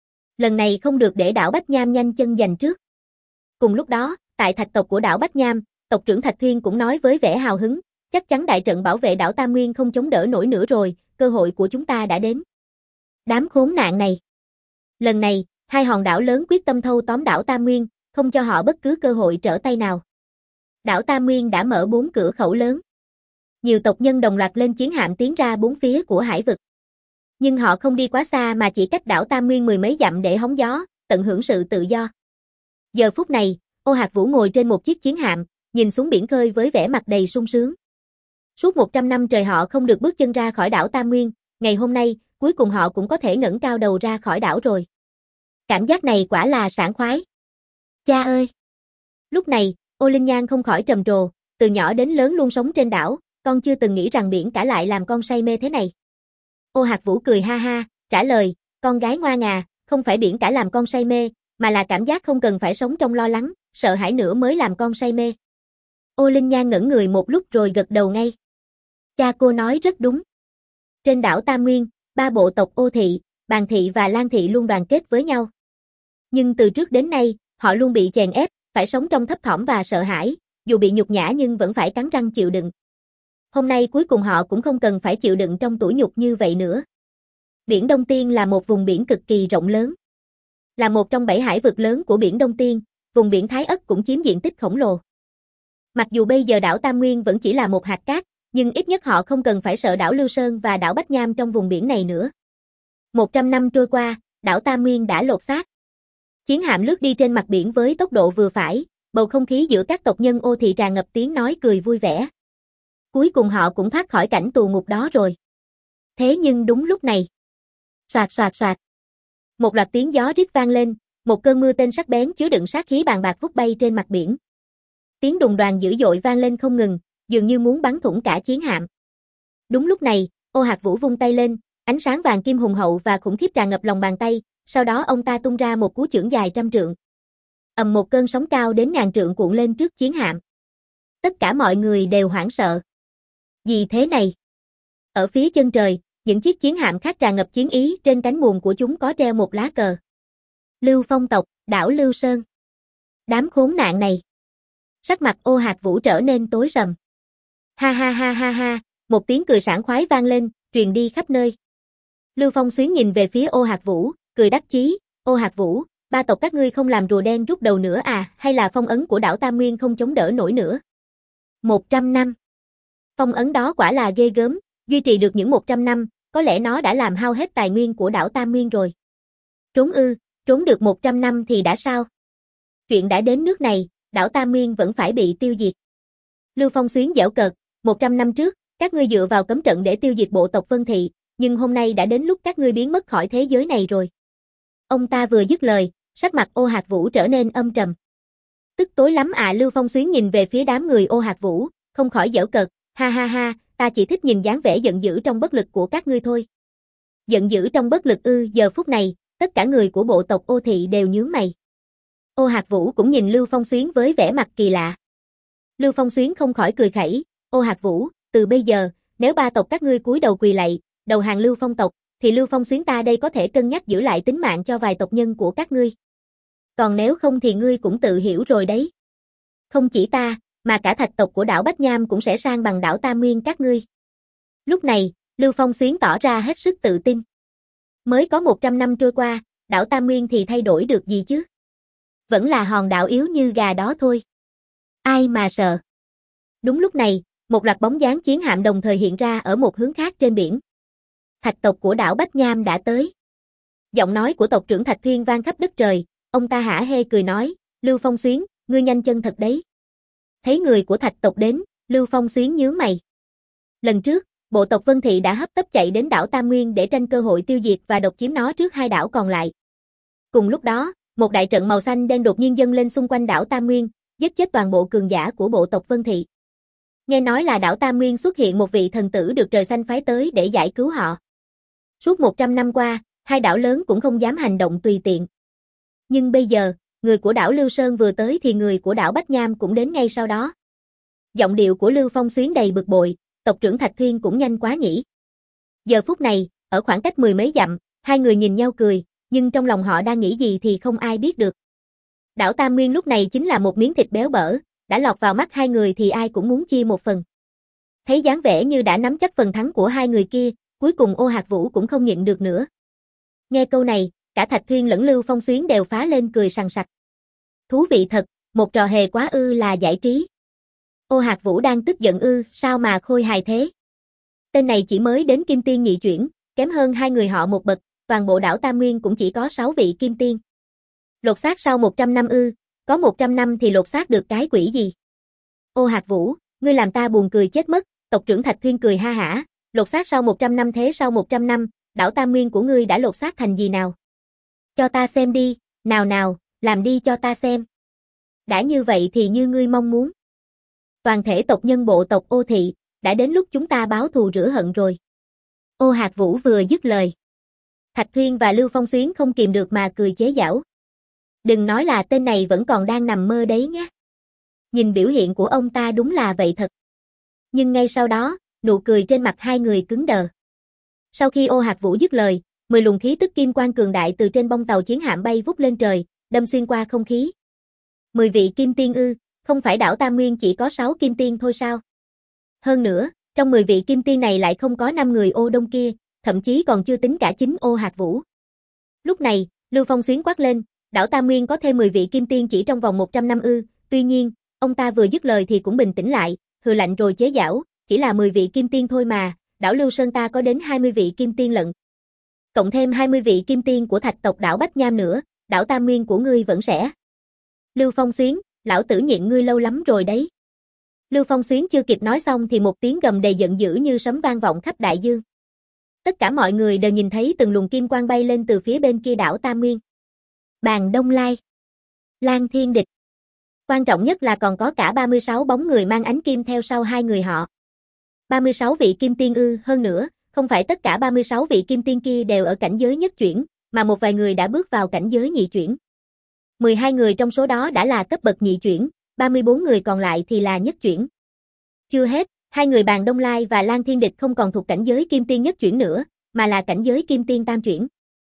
Lần này không được để đảo Bách Nham nhanh chân giành trước. Cùng lúc đó, tại Thạch tộc của đảo Bách Nham, tộc trưởng Thạch Thiên cũng nói với vẻ hào hứng, chắc chắn đại trận bảo vệ đảo Tam Nguyên không chống đỡ nổi nữa rồi, cơ hội của chúng ta đã đến. Đám khốn nạn này. Lần này, hai hòn đảo lớn quyết tâm thâu tóm đảo Tam Nguyên, không cho họ bất cứ cơ hội trở tay nào. Đảo Tam Nguyên đã mở 4 cửa khẩu lớn. Nhiều tộc nhân đồng loạt lên chiến hạm tiến ra bốn phía của hải vực. Nhưng họ không đi quá xa mà chỉ cách đảo Tam Nguyên mười mấy dặm để hóng gió, tận hưởng sự tự do. Giờ phút này, Ô Hạc Vũ ngồi trên một chiếc chiến hạm, nhìn xuống biển khơi với vẻ mặt đầy sung sướng. Suốt 100 năm trời họ không được bước chân ra khỏi đảo Tam Nguyên, ngày hôm nay, cuối cùng họ cũng có thể ngẩng cao đầu ra khỏi đảo rồi. Cảm giác này quả là sảng khoái. Cha ơi! Lúc này, Ô Linh Nhan không khỏi trầm trồ, từ nhỏ đến lớn luôn sống trên đảo, con chưa từng nghĩ rằng biển cả lại làm con say mê thế này. Ô Hạc Vũ cười ha ha, trả lời, con gái ngoan à, không phải biển cả làm con say mê, mà là cảm giác không cần phải sống trong lo lắng, sợ hãi nữa mới làm con say mê. Ô Linh Nhan ngẩn người một lúc rồi gật đầu ngay. Cha cô nói rất đúng. Trên đảo Tam Nguyên, ba bộ tộc Ô Thị, Bàn Thị và Lan Thị luôn đoàn kết với nhau. Nhưng từ trước đến nay, họ luôn bị chèn ép, phải sống trong thấp thỏm và sợ hãi, dù bị nhục nhã nhưng vẫn phải cắn răng chịu đựng. Hôm nay cuối cùng họ cũng không cần phải chịu đựng trong tủi nhục như vậy nữa. Biển Đông Tiên là một vùng biển cực kỳ rộng lớn. Là một trong 7 hải vực lớn của biển Đông Tiên, vùng biển Thái Ất cũng chiếm diện tích khổng lồ. Mặc dù bây giờ đảo Tam Nguyên vẫn chỉ là một hạt cát, nhưng ít nhất họ không cần phải sợ đảo Lưu Sơn và đảo Bách Nham trong vùng biển này nữa. 100 năm trôi qua, đảo Tam Nguyên đã lột xác. Chiến hạm lướt đi trên mặt biển với tốc độ vừa phải, bầu không khí giữa các tộc nhân Ô Thị tràn ngập tiếng nói cười vui vẻ. Cuối cùng họ cũng thoát khỏi cảnh tù ngục đó rồi. Thế nhưng đúng lúc này, soạt soạt soạt, một loạt tiếng gió rít vang lên, một cơn mưa tên sắc bén chứa đựng sát khí bàn bạc vút bay trên mặt biển. Tiếng đùng đoàng dữ dội vang lên không ngừng, dường như muốn bắn thủng cả chiến hạm. Đúng lúc này, Ô Hạc Vũ vung tay lên, ánh sáng vàng kim hùng hậu và khủng khiếp tràn ngập lòng bàn tay, sau đó ông ta tung ra một cú chưởng dài 100 trượng. Ầm, một cơn sóng cao đến ngàn trượng cuộn lên trước chiến hạm. Tất cả mọi người đều hoảng sợ. Gì thế này? Ở phía chân trời, những chiếc chiến hạm khác tràn ngập chiến ý, trên cánh buồm của chúng có treo một lá cờ. Lưu Phong tộc, đảo Lưu Sơn. Đám khốn nạn này. Sắc mặt Ô Hạc Vũ trở nên tối sầm. Ha ha ha ha ha, một tiếng cười sảng khoái vang lên, truyền đi khắp nơi. Lưu Phong Xuyến nhìn về phía Ô Hạc Vũ, cười đắc chí, Ô Hạc Vũ, ba tộc các ngươi không làm rùa đen rút đầu nữa à, hay là phong ấn của đảo Tam Nguyên không chống đỡ nổi nữa? 100 năm. Phong ấn đó quả là ghê gớm, duy trì được những 100 năm, có lẽ nó đã làm hao hết tài nguyên của đảo Tam Nguyên rồi. Trốn ư, trốn được 100 năm thì đã sao? Chuyện đã đến nước này, đảo Tam Nguyên vẫn phải bị tiêu diệt. Lưu Phong Xuyến giễu cợt, 100 năm trước, các ngươi dựa vào cấm trận để tiêu diệt bộ tộc Vân Thị, nhưng hôm nay đã đến lúc các ngươi biến mất khỏi thế giới này rồi. Ông ta vừa dứt lời, sắc mặt Ô Hạc Vũ trở nên âm trầm. Tức tối lắm à, Lưu Phong Xuyến nhìn về phía đám người Ô Hạc Vũ, không khỏi giễu cợt, ha ha ha, ta chỉ thích nhìn dáng vẻ giận dữ trong bất lực của các ngươi thôi. Giận dữ trong bất lực ư? Giờ phút này, tất cả người của bộ tộc Ô Thị đều nhướng mày. Ô Hạc Vũ cũng nhìn Lưu Phong Xuyến với vẻ mặt kỳ lạ. Lưu Phong Xuyến không khỏi cười khẩy, Ô Hạc Vũ, từ bây giờ, nếu ba tộc các ngươi cúi đầu quỳ lạy, đầu hàng Lưu Phong tộc, thì Lưu Phong Xuyến ta đây có thể cân nhắc giữ lại tính mạng cho vài tộc nhân của các ngươi. Còn nếu không thì ngươi cũng tự hiểu rồi đấy. Không chỉ ta, mà cả Thạch tộc của đảo Bách Nham cũng sẽ sang bằng đảo Tam Nguyên các ngươi. Lúc này, Lưu Phong Xuyến tỏ ra hết sức tự tin. Mới có 100 năm trôi qua, đảo Tam Nguyên thì thay đổi được gì chứ? Vẫn là hòn đảo yếu như gà đó thôi. Ai mà sợ. Đúng lúc này, một loạt bóng dáng chiến hạm đồng thời hiện ra ở một hướng khác trên biển. Thạch tộc của đảo Bách Nham đã tới. Giọng nói của tộc trưởng Thạch Thuyên vang khắp đất trời, ông ta hả hê cười nói, Lưu Phong Xuyến, ngươi nhanh chân thật đấy. Thấy người của Thạch tộc đến, Lưu Phong Xuyến nhướng mày. Lần trước, bộ tộc Vân Thị đã hấp tấp chạy đến đảo Tam Nguyên để tranh cơ hội tiêu diệt và độc chiếm nó trước hai đảo còn lại. Cùng lúc đó, một đại trận màu xanh đen đột nhiên dâng lên xung quanh đảo Tam Nguyên, giết chết toàn bộ cường giả của bộ tộc Vân Thị. Nghe nói là đảo Tam Nguyên xuất hiện một vị thần tử được trời xanh phái tới để giải cứu họ. Suốt 100 năm qua, hai đảo lớn cũng không dám hành động tùy tiện. Nhưng bây giờ, người của đảo Lưu Sơn vừa tới thì người của đảo Bách Nham cũng đến ngay sau đó. Giọng điệu của Lưu Phong Xuyến đầy bực bội, tộc trưởng Thạch Thuyên cũng nhanh quá nhỉ. Giờ phút này, ở khoảng cách 10 mấy dặm, hai người nhìn nhau cười, nhưng trong lòng họ đang nghĩ gì thì không ai biết được. Đảo Tam Nguyên lúc này chính là một miếng thịt béo bở, đã lọt vào mắt hai người thì ai cũng muốn chia một phần. Thấy dáng vẻ như đã nắm chắc phần thắng của hai người kia, cuối cùng Ô Hạc Vũ cũng không nhịn được nữa. Nghe câu này, cả Thạch Thuyên lẫn Lưu Phong Xuyến đều phá lên cười sằng sặc. Thú vị thật, một trò hề quá ư là giải trí. Ô Hạc Vũ đang tức giận ư, sao mà khôi hài thế? Tên này chỉ mới đến Kim Tiên nhị chuyển, kém hơn hai người họ một bậc, toàn bộ đảo Tam Nguyên cũng chỉ có 6 vị Kim Tiên. Lột xác sau 100 năm ư, có 100 năm thì lột xác được cái quỷ gì? Ô Hạc Vũ, ngươi làm ta buồn cười chết mất, tộc trưởng Thạch Thuyên cười ha hả, lột xác sau 100 năm thế sau 100 năm, đảo Tam Nguyên của ngươi đã lột xác thành gì nào? Cho ta xem đi, nào nào, làm đi cho ta xem. Đã như vậy thì như ngươi mong muốn. Toàn thể tộc nhân bộ tộc Ô Thị, đã đến lúc chúng ta báo thù rửa hận rồi. Ô Hạc Vũ vừa dứt lời. Thạch Thuyên và Lưu Phong Xuyến không kìm được mà cười chế giễu. Đừng nói là tên này vẫn còn đang nằm mơ đấy nhé. Nhìn biểu hiện của ông ta đúng là vậy thật. Nhưng ngay sau đó, nụ cười trên mặt hai người cứng đờ. Sau khi Ô Hạc Vũ dứt lời, 10 luồng khí tức kim quang cường đại từ trên bông tàu chiến hạm bay vút lên trời, đâm xuyên qua không khí. 10 vị Kim Tiên ư, không phải đảo Tam Nguyên chỉ có 6 Kim Tiên thôi sao? Hơn nữa, trong 10 vị Kim Tiên này lại không có 5 người Ô Đông kia, thậm chí còn chưa tính cả chính Ô Hạc Vũ. Lúc này, Lưu Phong Xuyến quát lên, đảo Tam Nguyên có thêm 10 vị Kim Tiên chỉ trong vòng 100 năm ư? Tuy nhiên, ông ta vừa dứt lời thì cũng bình tĩnh lại, hừ lạnh rồi chế giễu, chỉ là 10 vị Kim Tiên thôi mà, đảo Lưu Sơn ta có đến 20 vị Kim Tiên lận. Cộng thêm 20 vị Kim Tiên của Thạch tộc đảo Bách Nham nữa, đảo Tam Nguyên của ngươi vẫn sẽ. Lưu Phong Xuyến, lão tử nhịn ngươi lâu lắm rồi đấy. Lưu Phong Xuyến chưa kịp nói xong thì một tiếng gầm đầy giận dữ như sấm vang vọng khắp đại dương. Tất cả mọi người đều nhìn thấy từng luồng kim quang bay lên từ phía bên kia đảo Tam Nguyên. Bàn Đông Lai, Lang Thiên Địch. Quan trọng nhất là còn có cả 36 bóng người mang ánh kim theo sau hai người họ. 36 vị Kim Tiên ư, hơn nữa, không phải tất cả 36 vị Kim Tiên kia đều ở cảnh giới nhất chuyển, mà một vài người đã bước vào cảnh giới nhị chuyển. 12 người trong số đó đã là cấp bậc nhị chuyển, 34 người còn lại thì là nhất chuyển. Chưa hết, hai người Bàn Đông Lai và Lang Thiên Địch không còn thuộc cảnh giới Kim Tiên nhất chuyển nữa, mà là cảnh giới Kim Tiên tam chuyển.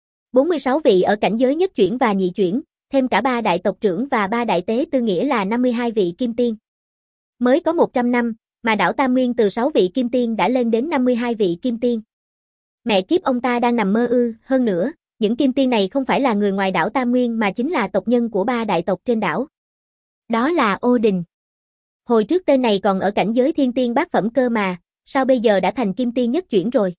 46 vị ở cảnh giới nhất chuyển và nhị chuyển, thêm cả 3 đại tộc trưởng và 3 đại tế tư nghĩa là 52 vị Kim Tiên. Mới có 100 năm, mà đảo Tam Nguyên từ 6 vị Kim Tiên đã lên đến 52 vị Kim Tiên. Mẹ kiếp, ông ta đang nằm mơ ư? Hơn nữa, những Kim Tiên này không phải là người ngoài đảo Tam Nguyên mà chính là tộc nhân của 3 đại tộc trên đảo. Đó là Ô Đình. Hồi trước tên này còn ở cảnh giới Thiên Tiên bát phẩm cơ mà, sao bây giờ đã thành Kim Tiên nhất chuyển rồi?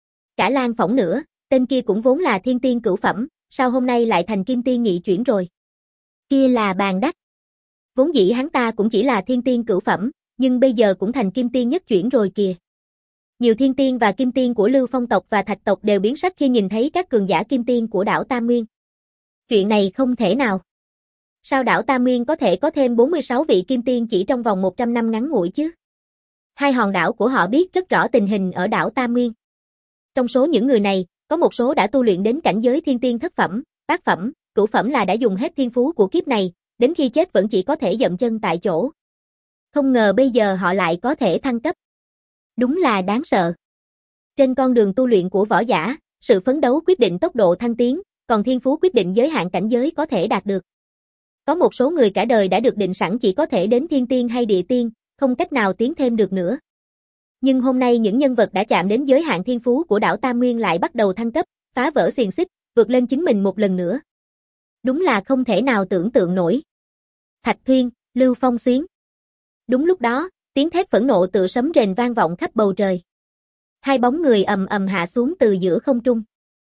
Cả Lan Phỏng nữa, tên kia cũng vốn là Thiên Tiên cửu phẩm, sao hôm nay lại thành Kim Tiên nhị chuyển rồi? Kia là Bàn Đắc. Vốn dĩ hắn ta cũng chỉ là Thiên Tiên cửu phẩm, nhưng bây giờ cũng thành Kim Tiên nhất chuyển rồi kìa. Nhiều Thiên Tiên và Kim Tiên của Lưu Phong tộc và Thạch tộc đều biến sắc khi nhìn thấy các cường giả Kim Tiên của đảo Tam Nguyên. Chuyện này không thể nào. Sao đảo Tam Nguyên có thể có thêm 46 vị Kim Tiên chỉ trong vòng 100 năm ngắn ngủi chứ? Hai hòn đảo của họ biết rất rõ tình hình ở đảo Tam Nguyên. Trong số những người này, có một số đã tu luyện đến cảnh giới Thiên Tiên thất phẩm, bát phẩm, cửu phẩm là đã dùng hết thiên phú của kiếp này, đến khi chết vẫn chỉ có thể dậm chân tại chỗ. Không ngờ bây giờ họ lại có thể thăng cấp. Đúng là đáng sợ. Trên con đường tu luyện của võ giả, sự phấn đấu quyết định tốc độ thăng tiến, còn thiên phú quyết định giới hạn cảnh giới có thể đạt được. Có một số người cả đời đã được định sẵn chỉ có thể đến Thiên Tiên hay Địa Tiên, không cách nào tiến thêm được nữa. Nhưng hôm nay những nhân vật đã chạm đến giới hạn thiên phú của đảo Tam Nguyên lại bắt đầu thăng cấp, phá vỡ xiềng xích, vượt lên chính mình một lần nữa. Đúng là không thể nào tưởng tượng nổi. Thạch Thuyên, Lưu Phong Xuyến. Đúng lúc đó, tiếng thét phẫn nộ tựa sấm rền vang vọng khắp bầu trời. Hai bóng người ầm ầm hạ xuống từ giữa không trung.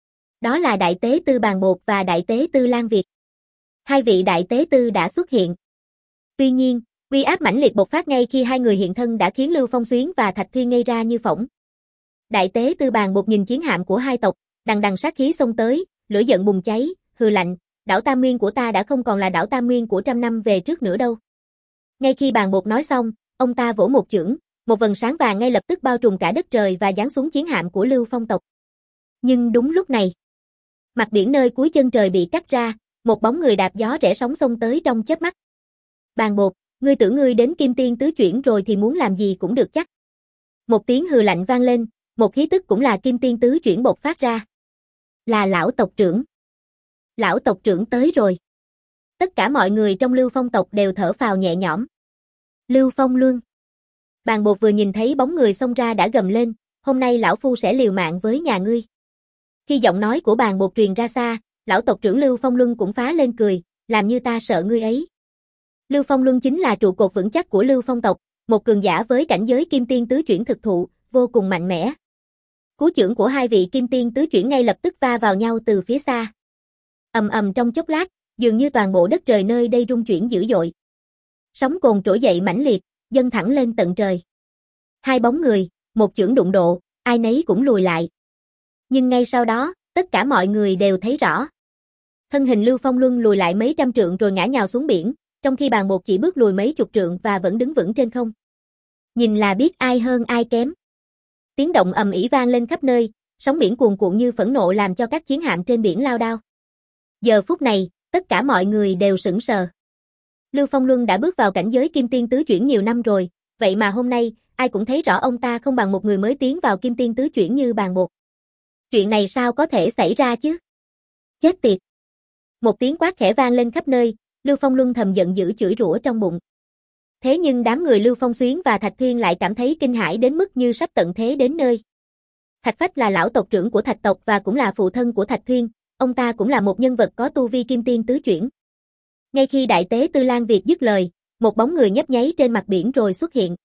Đó là Đại Tế Tư Bàn Bột và Đại Tế Tư Lan Việt. Hai vị Đại Tế Tư đã xuất hiện. Tuy nhiên, uy áp mãnh liệt bộc phát ngay khi hai người hiện thân đã khiến Lưu Phong Xuyến và Thạch Thuyên ngây ra như phỗng. Đại Tế Tư Bàn Bột nhìn chiến hạm của hai tộc, đằng đằng sát khí xông tới, lửa giận bùng cháy, hừ lạnh, đảo Tam Nguyên của ta đã không còn là đảo Tam Nguyên của trăm năm về trước nữa đâu. Ngay khi Bàn Bột nói xong, ông ta vỗ một chưởng, một vầng sáng vàng ngay lập tức bao trùm cả đất trời và giáng xuống chiến hạm của Lưu Phong tộc. Nhưng đúng lúc này, mặt biển nơi cuối chân trời bị cắt ra, một bóng người đạp gió rẽ sóng xông tới trong chớp mắt. Bàn bột, ngươi tưởng ngươi đến Kim Tiên tứ chuyển rồi thì muốn làm gì cũng được chắc. Một tiếng hừ lạnh vang lên, một khí tức cũng là Kim Tiên tứ chuyển bộc phát ra. Là lão tộc trưởng. Lão tộc trưởng tới rồi. Tất cả mọi người trong Lưu Phong tộc đều thở phào nhẹ nhõm. Lưu Phong Luân. Bàn bột vừa nhìn thấy bóng người xông ra đã gầm lên, hôm nay lão phu sẽ liều mạng với nhà ngươi. Khi giọng nói của bàn bột truyền ra xa, lão tộc trưởng Lưu Phong Luân cũng phá lên cười, làm như ta sợ ngươi ấy. Lưu Phong Luân chính là trụ cột vững chắc của Lưu Phong tộc, một cường giả với cảnh giới Kim Tiên tứ chuyển thực thụ, vô cùng mạnh mẽ. Cú chưởng của hai vị Kim Tiên tứ chuyển ngay lập tức va vào nhau từ phía xa. Ầm ầm trong chốc lát, dường như toàn bộ đất trời nơi đây rung chuyển dữ dội. Sóng cồn trỗi dậy mãnh liệt, dâng thẳng lên tận trời. Hai bóng người, một chưởng đụng độ, ai nấy cũng lùi lại. Nhưng ngay sau đó, tất cả mọi người đều thấy rõ. Thân hình Lưu Phong Luân lùi lại mấy trăm trượng rồi ngã nhào xuống biển, trong khi bàn bột chỉ bước lùi mấy chục trượng và vẫn đứng vững trên không. Nhìn là biết ai hơn ai kém. Tiếng động ầm ĩ vang lên khắp nơi, sóng biển cuồn cuộn như phẫn nộ làm cho các chiến hạm trên biển lao đao. Giờ phút này, tất cả mọi người đều sững sờ. Lưu Phong Luân đã bước vào cảnh giới Kim Tiên tứ chuyển nhiều năm rồi, vậy mà hôm nay, ai cũng thấy rõ ông ta không bằng một người mới tiến vào Kim Tiên tứ chuyển như bàn bột. Chuyện này sao có thể xảy ra chứ? Chết tiệt! Một tiếng quát khẽ vang lên khắp nơi, Lưu Phong Luân thầm giận dữ chửi rủa trong bụng. Thế nhưng đám người Lưu Phong Xuyến và Thạch Thuyên lại cảm thấy kinh hãi đến mức như sắp tận thế đến nơi. Thạch Phách là lão tộc trưởng của Thạch tộc và cũng là phụ thân của Thạch Thuyên, ông ta cũng là một nhân vật có tu vi Kim Tiên tứ chuyển. Ngay khi đại tế Tư Lan Việt dứt lời, một bóng người nhấp nháy trên mặt biển rồi xuất hiện.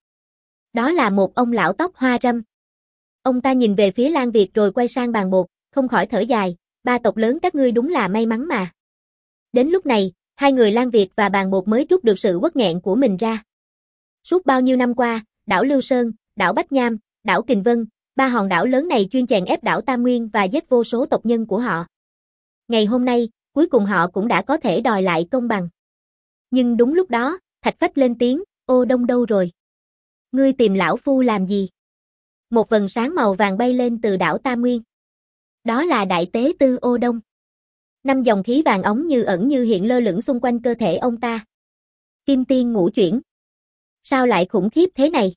Đó là một ông lão tóc hoa râm. Ông ta nhìn về phía Lan Việt rồi quay sang bàn bột, không khỏi thở dài, ba tộc lớn các ngươi đúng là may mắn mà. Đến lúc này, hai người Lan Việt và bàn bột mới trút được sự uất nghẹn của mình ra. Suốt bao nhiêu năm qua, đảo Lưu Sơn, đảo Bách Nham, đảo Kình Vân, ba hòn đảo lớn này chuyên chèn ép đảo Tam Nguyên và giết vô số tộc nhân của họ. Ngày hôm nay, cuối cùng họ cũng đã có thể đòi lại công bằng. Nhưng đúng lúc đó, Thạch Phách lên tiếng, Ô Đông đâu rồi? Ngươi tìm lão phu làm gì? Một vầng sáng màu vàng bay lên từ đảo Tam Nguyên. Đó là đại tế Tư Ô Đông. 5 dòng khí vàng óng như ẩn như hiện lơ lửng xung quanh cơ thể ông ta. Kim Tiên ngũ chuyển. Sao lại khủng khiếp thế này?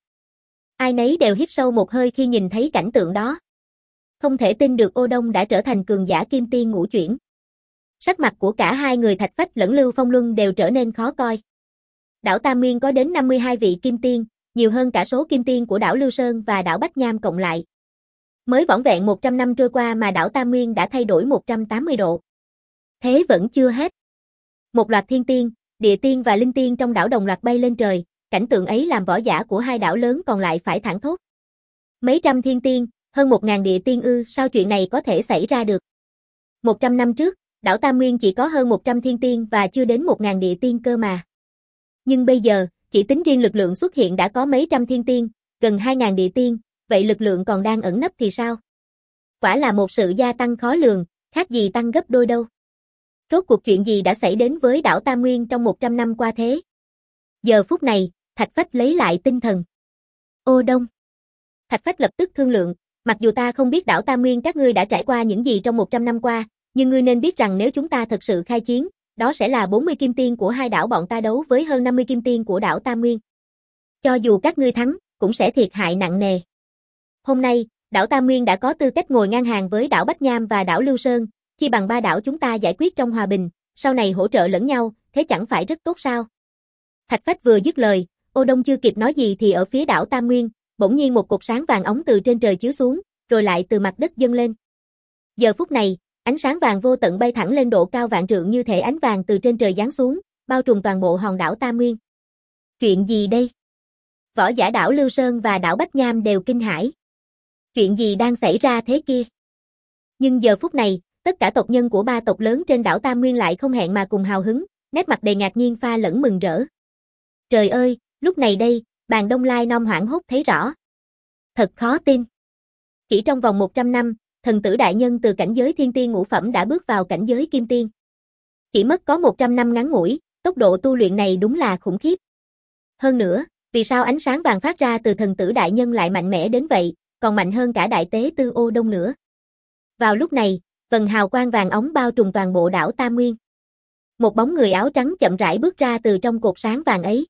Ai nấy đều hít sâu một hơi khi nhìn thấy cảnh tượng đó. Không thể tin được Ô Đông đã trở thành cường giả Kim Tiên ngũ chuyển. Sắc mặt của cả hai người Thạch Phách lẫn Lưu Phong Luân đều trở nên khó coi. Đảo Tam Nguyên có đến 52 vị Kim Tiên, nhiều hơn cả số Kim Tiên của đảo Lưu Sơn và đảo Bách Nham cộng lại. Mới vỏn vẹn 100 năm trôi qua mà đảo Tam Nguyên đã thay đổi 180 độ. Thế vẫn chưa hết. Một loạt thiên tiên, địa tiên và linh tiên trong đảo đồng loạt bay lên trời, cảnh tượng ấy làm võ giả của hai đảo lớn còn lại phải thảng thốt. Mấy trăm thiên tiên, hơn 1000 địa tiên ư, sao chuyện này có thể xảy ra được? 100 năm trước, đảo Tam Nguyên chỉ có hơn 100 thiên tiên và chưa đến 1000 địa tiên cơ mà. Nhưng bây giờ, chỉ tính riêng lực lượng xuất hiện đã có mấy trăm thiên tiên, gần 2000 địa tiên, vậy lực lượng còn đang ẩn nấp thì sao? Quả là một sự gia tăng khó lường, khác gì tăng gấp đôi đâu. Rốt cuộc chuyện gì đã xảy đến với đảo Tam Nguyên trong 100 năm qua thế? Giờ phút này, Thạch Phách lấy lại tinh thần. Ô Đông. Thạch Phách lập tức thương lượng, mặc dù ta không biết đảo Tam Nguyên các ngươi đã trải qua những gì trong 100 năm qua, nhưng ngươi nên biết rằng nếu chúng ta thật sự khai chiến, đó sẽ là 40 kim tiên của hai đảo bọn ta đấu với hơn 50 kim tiên của đảo Tam Nguyên. Cho dù các ngươi thắng, cũng sẽ thiệt hại nặng nề. Hôm nay, đảo Tam Nguyên đã có tư cách ngồi ngang hàng với đảo Bách Nham và đảo Lưu Sơn, chi bằng ba đảo chúng ta giải quyết trong hòa bình, sau này hỗ trợ lẫn nhau, thế chẳng phải rất tốt sao? Thạch Phách vừa dứt lời, Ô Đông chưa kịp nói gì thì ở phía đảo Tam Nguyên, bỗng nhiên một cột sáng vàng óng từ trên trời chiếu xuống, rồi lại từ mặt đất dâng lên. Giờ phút này, ánh sáng vàng vô tận bay thẳng lên độ cao vạn trượng như thể ánh vàng từ trên trời giáng xuống, bao trùm toàn bộ hòn đảo Tam Nguyên. Chuyện gì đây? Võ giả đảo Lưu Sơn và đảo Bách Nham đều kinh hãi. Chuyện gì đang xảy ra thế kia? Nhưng giờ phút này, tất cả tộc nhân của ba tộc lớn trên đảo Tam Nguyên lại không hẹn mà cùng hào hứng, nét mặt đầy ngạc nhiên pha lẫn mừng rỡ. Trời ơi, lúc này đây, Bàn Đông Lai Nom hoảng hốt thấy rõ. Thật khó tin. Chỉ trong vòng 100 năm, thần tử đại nhân từ cảnh giới thiên tiên ngũ phẩm đã bước vào cảnh giới kim tiên. Chỉ mất có 100 năm ngắn ngủi, tốc độ tu luyện này đúng là khủng khiếp. Hơn nữa, Vì sao ánh sáng vàng phát ra từ thần tử đại nhân lại mạnh mẽ đến vậy, còn mạnh hơn cả đại tế tư Ô Đông nữa? Vào lúc này, vầng hào quang vàng óng bao trùm toàn bộ đảo Tam Nguyên. Một bóng người áo trắng chậm rãi bước ra từ trong cột sáng vàng ấy.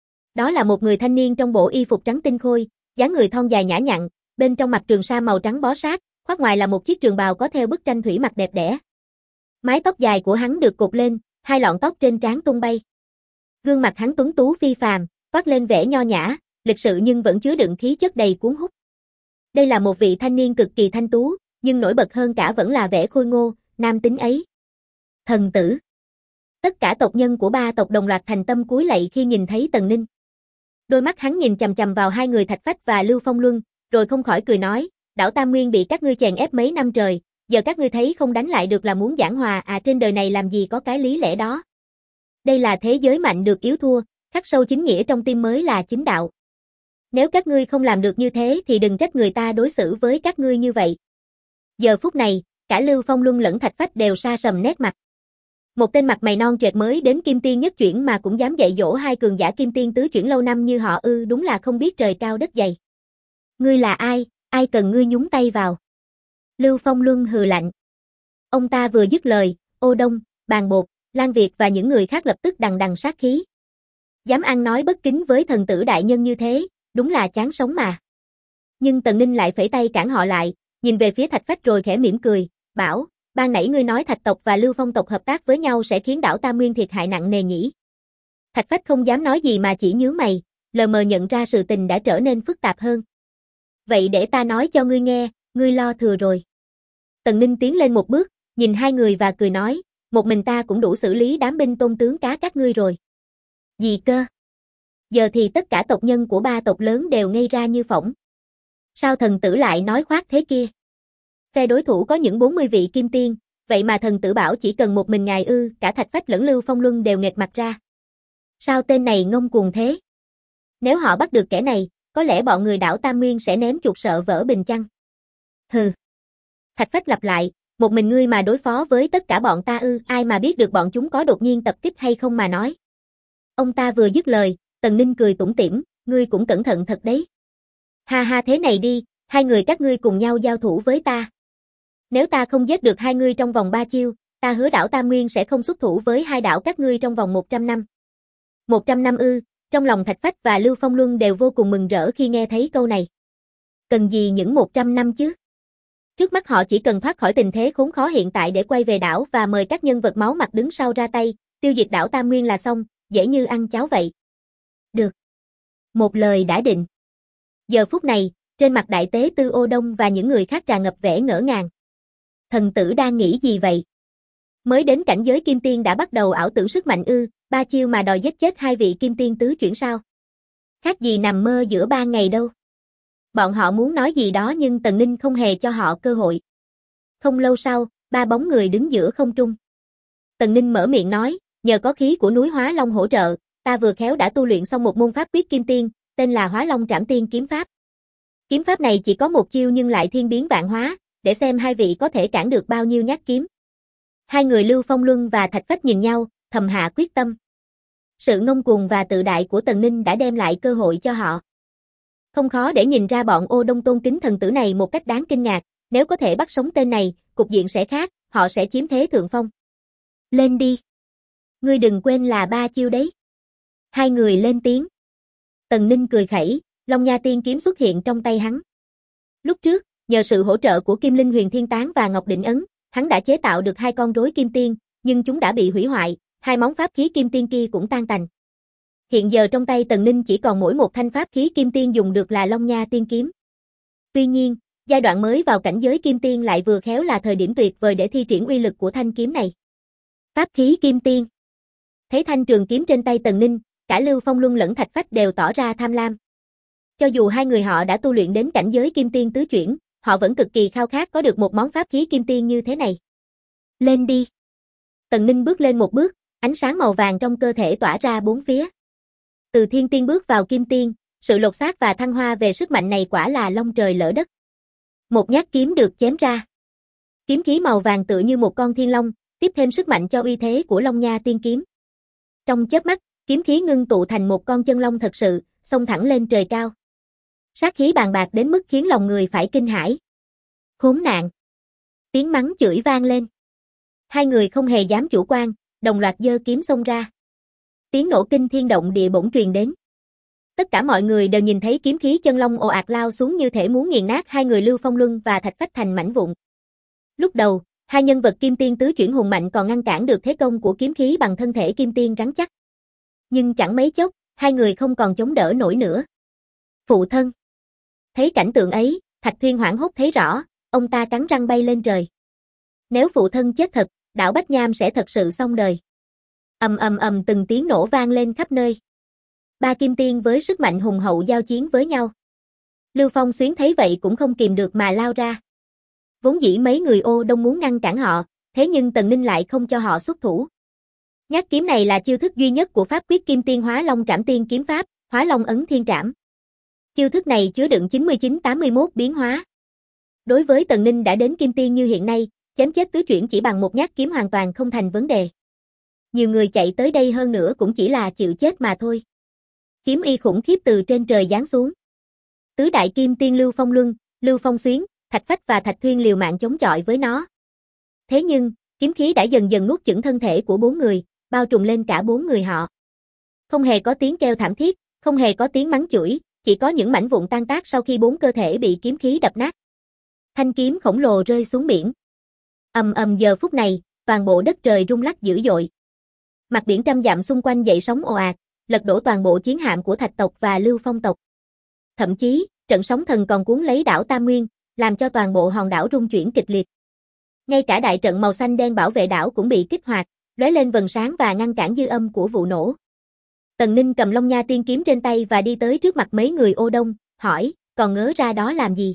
Đó là một người thanh niên trong bộ y phục trắng tinh khôi, dáng người thon dài nhã nhặn, bên trong mặc trường sa màu trắng bó sát, khoác ngoài là một chiếc trường bào có theo bức tranh thủy mặc đẹp đẽ. Mái tóc dài của hắn được cột lên, hai lọn tóc trên trán tung bay. Gương mặt hắn tuấn tú phi phàm, toát lên vẻ nho nhã, lịch sự nhưng vẫn chứa đựng khí chất đầy cuốn hút. Đây là một vị thanh niên cực kỳ thanh tú, nhưng nổi bật hơn cả vẫn là vẻ khôi ngô, nam tính ấy. Thần tử. Tất cả tộc nhân của ba tộc đồng loạt thành tâm cúi lạy khi nhìn thấy Tần Ninh. Đôi mắt hắn nhìn chằm chằm vào hai người Thạch Phách và Lưu Phong Luân, rồi không khỏi cười nói, đảo Tam Nguyên bị các ngươi chèn ép mấy năm trời, giờ các ngươi thấy không đánh lại được là muốn giảng hòa à, trên đời này làm gì có cái lý lẽ đó. Đây là thế giới mạnh được yếu thua, khắc sâu chính nghĩa trong tim mới là chính đạo. Nếu các ngươi không làm được như thế thì đừng trách người ta đối xử với các ngươi như vậy. Giờ phút này, cả Lưu Phong Luân lẫn Thạch Phách đều sa sầm nét mặt. Một tên mặt mày non choẹt mới đến Kim Tiên nhất chuyển mà cũng dám dạy dỗ hai cường giả Kim Tiên tứ chuyển lâu năm như họ ư, đúng là không biết trời cao đất dày. Ngươi là ai, ai cần ngươi nhúng tay vào? Lưu Phong Luân hừ lạnh. Ông ta vừa dứt lời, Ô Đông, Bàn Bột, Lan Việt và những người khác lập tức đằng đằng sát khí. Dám ăn nói bất kính với thần tử đại nhân như thế, đúng là chán sống mà. Nhưng Tần Ninh lại phẩy tay cản họ lại, nhìn về phía Thạch Phách rồi khẽ mỉm cười, bảo, ban nãy ngươi nói Thạch tộc và Lưu Phong tộc hợp tác với nhau sẽ khiến đảo Tam Nguyên thiệt hại nặng nề nhỉ? Thạch Phách không dám nói gì mà chỉ nhướng mày, lờ mờ nhận ra sự tình đã trở nên phức tạp hơn. Vậy để ta nói cho ngươi nghe, ngươi lo thừa rồi. Tần Ninh tiến lên một bước, nhìn hai người và cười nói, một mình ta cũng đủ xử lý đám binh tôn tướng cá các ngươi rồi. Gì cơ? Giờ thì tất cả tộc nhân của ba tộc lớn đều ngây ra như phỗng. Sao thần tử lại nói khoác thế kia? Phe đối thủ có những 40 vị kim tiên, vậy mà thần tử bảo chỉ cần một mình ngài ư? Cả Thạch Phách lẫn Lưu Phong Luân đều nghệt mặt ra. Sao tên này ngông cuồng thế? Nếu họ bắt được kẻ này, có lẽ bọn người đảo Tam Nguyên sẽ ném chuột sợ vỡ bình chăng? Hừ. Thạch Phách lặp lại, một mình ngươi mà đối phó với tất cả bọn ta ư? Ai mà biết được bọn chúng có đột nhiên tập kích hay không mà nói. Ông ta vừa dứt lời, Tần Ninh cười tủm tỉm, ngươi cũng cẩn thận thật đấy. Ha ha, thế này đi, hai người các ngươi cùng nhau giao thủ với ta. Nếu ta không giết được hai ngươi trong vòng 3 chiêu, ta hứa đảo Tam Nguyên sẽ không xuất thủ với hai đảo các ngươi trong vòng 100 năm. 100 năm ư? Trong lòng Thạch Phách và Lưu Phong Luân đều vô cùng mừng rỡ khi nghe thấy câu này. Cần gì những 100 năm chứ? Trước mắt họ chỉ cần thoát khỏi tình thế khốn khó hiện tại để quay về đảo và mời các nhân vật máu mặt đứng sau ra tay, tiêu diệt đảo Tam Nguyên là xong, dễ như ăn cháo vậy. Được. Một lời đã định. Giờ phút này, trên mặt đại tế tư Ô Đông và những người khác tràn ngập vẻ ngỡ ngàng. Thần tử đang nghĩ gì vậy? Mới đến cảnh giới kim tiên đã bắt đầu ảo tưởng sức mạnh ư? 3 chiêu mà đòi giết chết hai vị kim tiên tứ chuyển sao? Khác gì nằm mơ giữa ban ngày đâu. Bọn họ muốn nói gì đó nhưng Tần Ninh không hề cho họ cơ hội. Không lâu sau, ba bóng người đứng giữa không trung. Tần Ninh mở miệng nói, nhờ có khí của núi Hóa Long hỗ trợ, ta vừa khéo đã tu luyện xong một môn pháp quyết kim tiên, tên là Hóa Long Trảm Tiên kiếm pháp. Kiếm pháp này chỉ có một chiêu nhưng lại thiên biến vạn hóa, để xem hai vị có thể cản được bao nhiêu nhát kiếm. Hai người Lưu Phong Luân và Thạch Phách nhìn nhau, thầm hạ quyết tâm. Sự ngông cuồng và tự đại của Tần Ninh đã đem lại cơ hội cho họ. Không khó để nhìn ra bọn Ô Đông tôn kính thần tử này một cách đáng kinh ngạc, nếu có thể bắt sống tên này, cục diện sẽ khác, họ sẽ chiếm thế thượng phong. Lên đi. Ngươi đừng quên là 3 chiêu đấy. Hai người lên tiếng. Tần Ninh cười khẩy, Long Nha Tiên kiếm xuất hiện trong tay hắn. Lúc trước, nhờ sự hỗ trợ của Kim Linh Huyền Thiên Tán và Ngọc Định Ấn, hắn đã chế tạo được 2 con rối kim tiên, nhưng chúng đã bị hủy hoại, 2 món pháp khí kim tiên kia cũng tan tành. Hiện giờ trong tay Tần Ninh chỉ còn mỗi một thanh pháp khí kim tiên dùng được là Long Nha Tiên kiếm. Tuy nhiên, giai đoạn mới vào cảnh giới kim tiên lại vừa khéo là thời điểm tuyệt vời để thi triển uy lực của thanh kiếm này. Pháp khí kim tiên. Thấy thanh trường kiếm trên tay Tần Ninh, cả Lưu Phong Luân lẫn Thạch Phách đều tỏ ra tham lam. Cho dù hai người họ đã tu luyện đến cảnh giới kim tiên tứ chuyển, họ vẫn cực kỳ khao khát có được một món pháp khí kim tiên như thế này. Lên đi. Tần Ninh bước lên một bước, ánh sáng màu vàng trong cơ thể tỏa ra bốn phía. Từ thiên tiên bước vào kim tiên, sự lột xác và thăng hoa về sức mạnh này quả là long trời lỡ đất. Một nhát kiếm được chém ra. Kiếm khí màu vàng tựa như một con thiên long, tiếp thêm sức mạnh cho uy thế của Long Nha Tiên kiếm. Trong chớp mắt, kiếm khí ngưng tụ thành một con chân long thật sự, xông thẳng lên trời cao. Sát khí bàng bạc đến mức khiến lòng người phải kinh hãi. Khốn nạn! Tiếng mắng chửi vang lên. Hai người không hề dám chủ quan, đồng loạt giơ kiếm xông ra. Tiếng nổ kinh thiên động địa bỗng truyền đến. Tất cả mọi người đều nhìn thấy kiếm khí chân long ồ ạt lao xuống như thể muốn nghiền nát hai người Lưu Phong Luân và Thạch Phách thành mảnh vụn. Lúc đầu, hai nhân vật kim tiên tứ chuyển hùng mạnh còn ngăn cản được thế công của kiếm khí bằng thân thể kim tiên rắn chắc. Nhưng chẳng mấy chốc, hai người không còn chống đỡ nổi nữa. Phụ thân! Thấy cảnh tượng ấy, Thạch Thuyên hoảng hốt thấy rõ, ông ta cắn răng bay lên trời. Nếu phụ thân chết thật, đảo Bách Nham sẽ thật sự xong đời. Ầm ầm ầm từng tiếng nổ vang lên khắp nơi. Ba kim tiên với sức mạnh hùng hậu giao chiến với nhau. Lưu Phong Xuyến thấy vậy cũng không kìm được mà lao ra. Vốn dĩ mấy người Ô Đông muốn ngăn cản họ, thế nhưng Tần Ninh lại không cho họ xuất thủ. Nhát kiếm này là chiêu thức duy nhất của pháp quyết Kim Tiên Hóa Long Trảm Tiên kiếm pháp, Hóa Long Ấn Thiên Trảm. Chiêu thức này chứa đựng 99-81 biến hóa. Đối với Tần Ninh đã đến kim tiên như hiện nay, chém chết tứ chuyển chỉ bằng một nhát kiếm hoàn toàn không thành vấn đề. Nhiều người chạy tới đây hơn nữa cũng chỉ là chịu chết mà thôi. Kiếm y khủng khiếp từ trên trời giáng xuống. Tứ đại kim tiên Lưu Phong Luân, Lưu Phong Xuyến, Thạch Phách và Thạch Thuyên liều mạng chống chọi với nó. Thế nhưng, kiếm khí đã dần dần nuốt chửng thân thể của bốn người, bao trùm lên cả bốn người họ. Không hề có tiếng kêu thảm thiết, không hề có tiếng mắng chửi, chỉ có những mảnh vụn tan tác sau khi bốn cơ thể bị kiếm khí đập nát. Thanh kiếm khổng lồ rơi xuống biển. Ầm ầm giờ phút này, toàn bộ đất trời rung lắc dữ dội. Mặt biển trăm dặm xung quanh dậy sóng ồ ạt, lật đổ toàn bộ chiến hạm của Thạch tộc và Lưu Phong tộc. Thậm chí, trận sóng thần còn cuốn lấy đảo Tam Nguyên, làm cho toàn bộ hòn đảo rung chuyển kịch liệt. Ngay cả đại trận màu xanh đen bảo vệ đảo cũng bị kích hoạt, lóe lên vầng sáng và ngăn cản dư âm của vụ nổ. Tần Ninh cầm Long Nha tiên kiếm trên tay và đi tới trước mặt mấy người Ô Đông, hỏi, còn ngớ ra đó làm gì?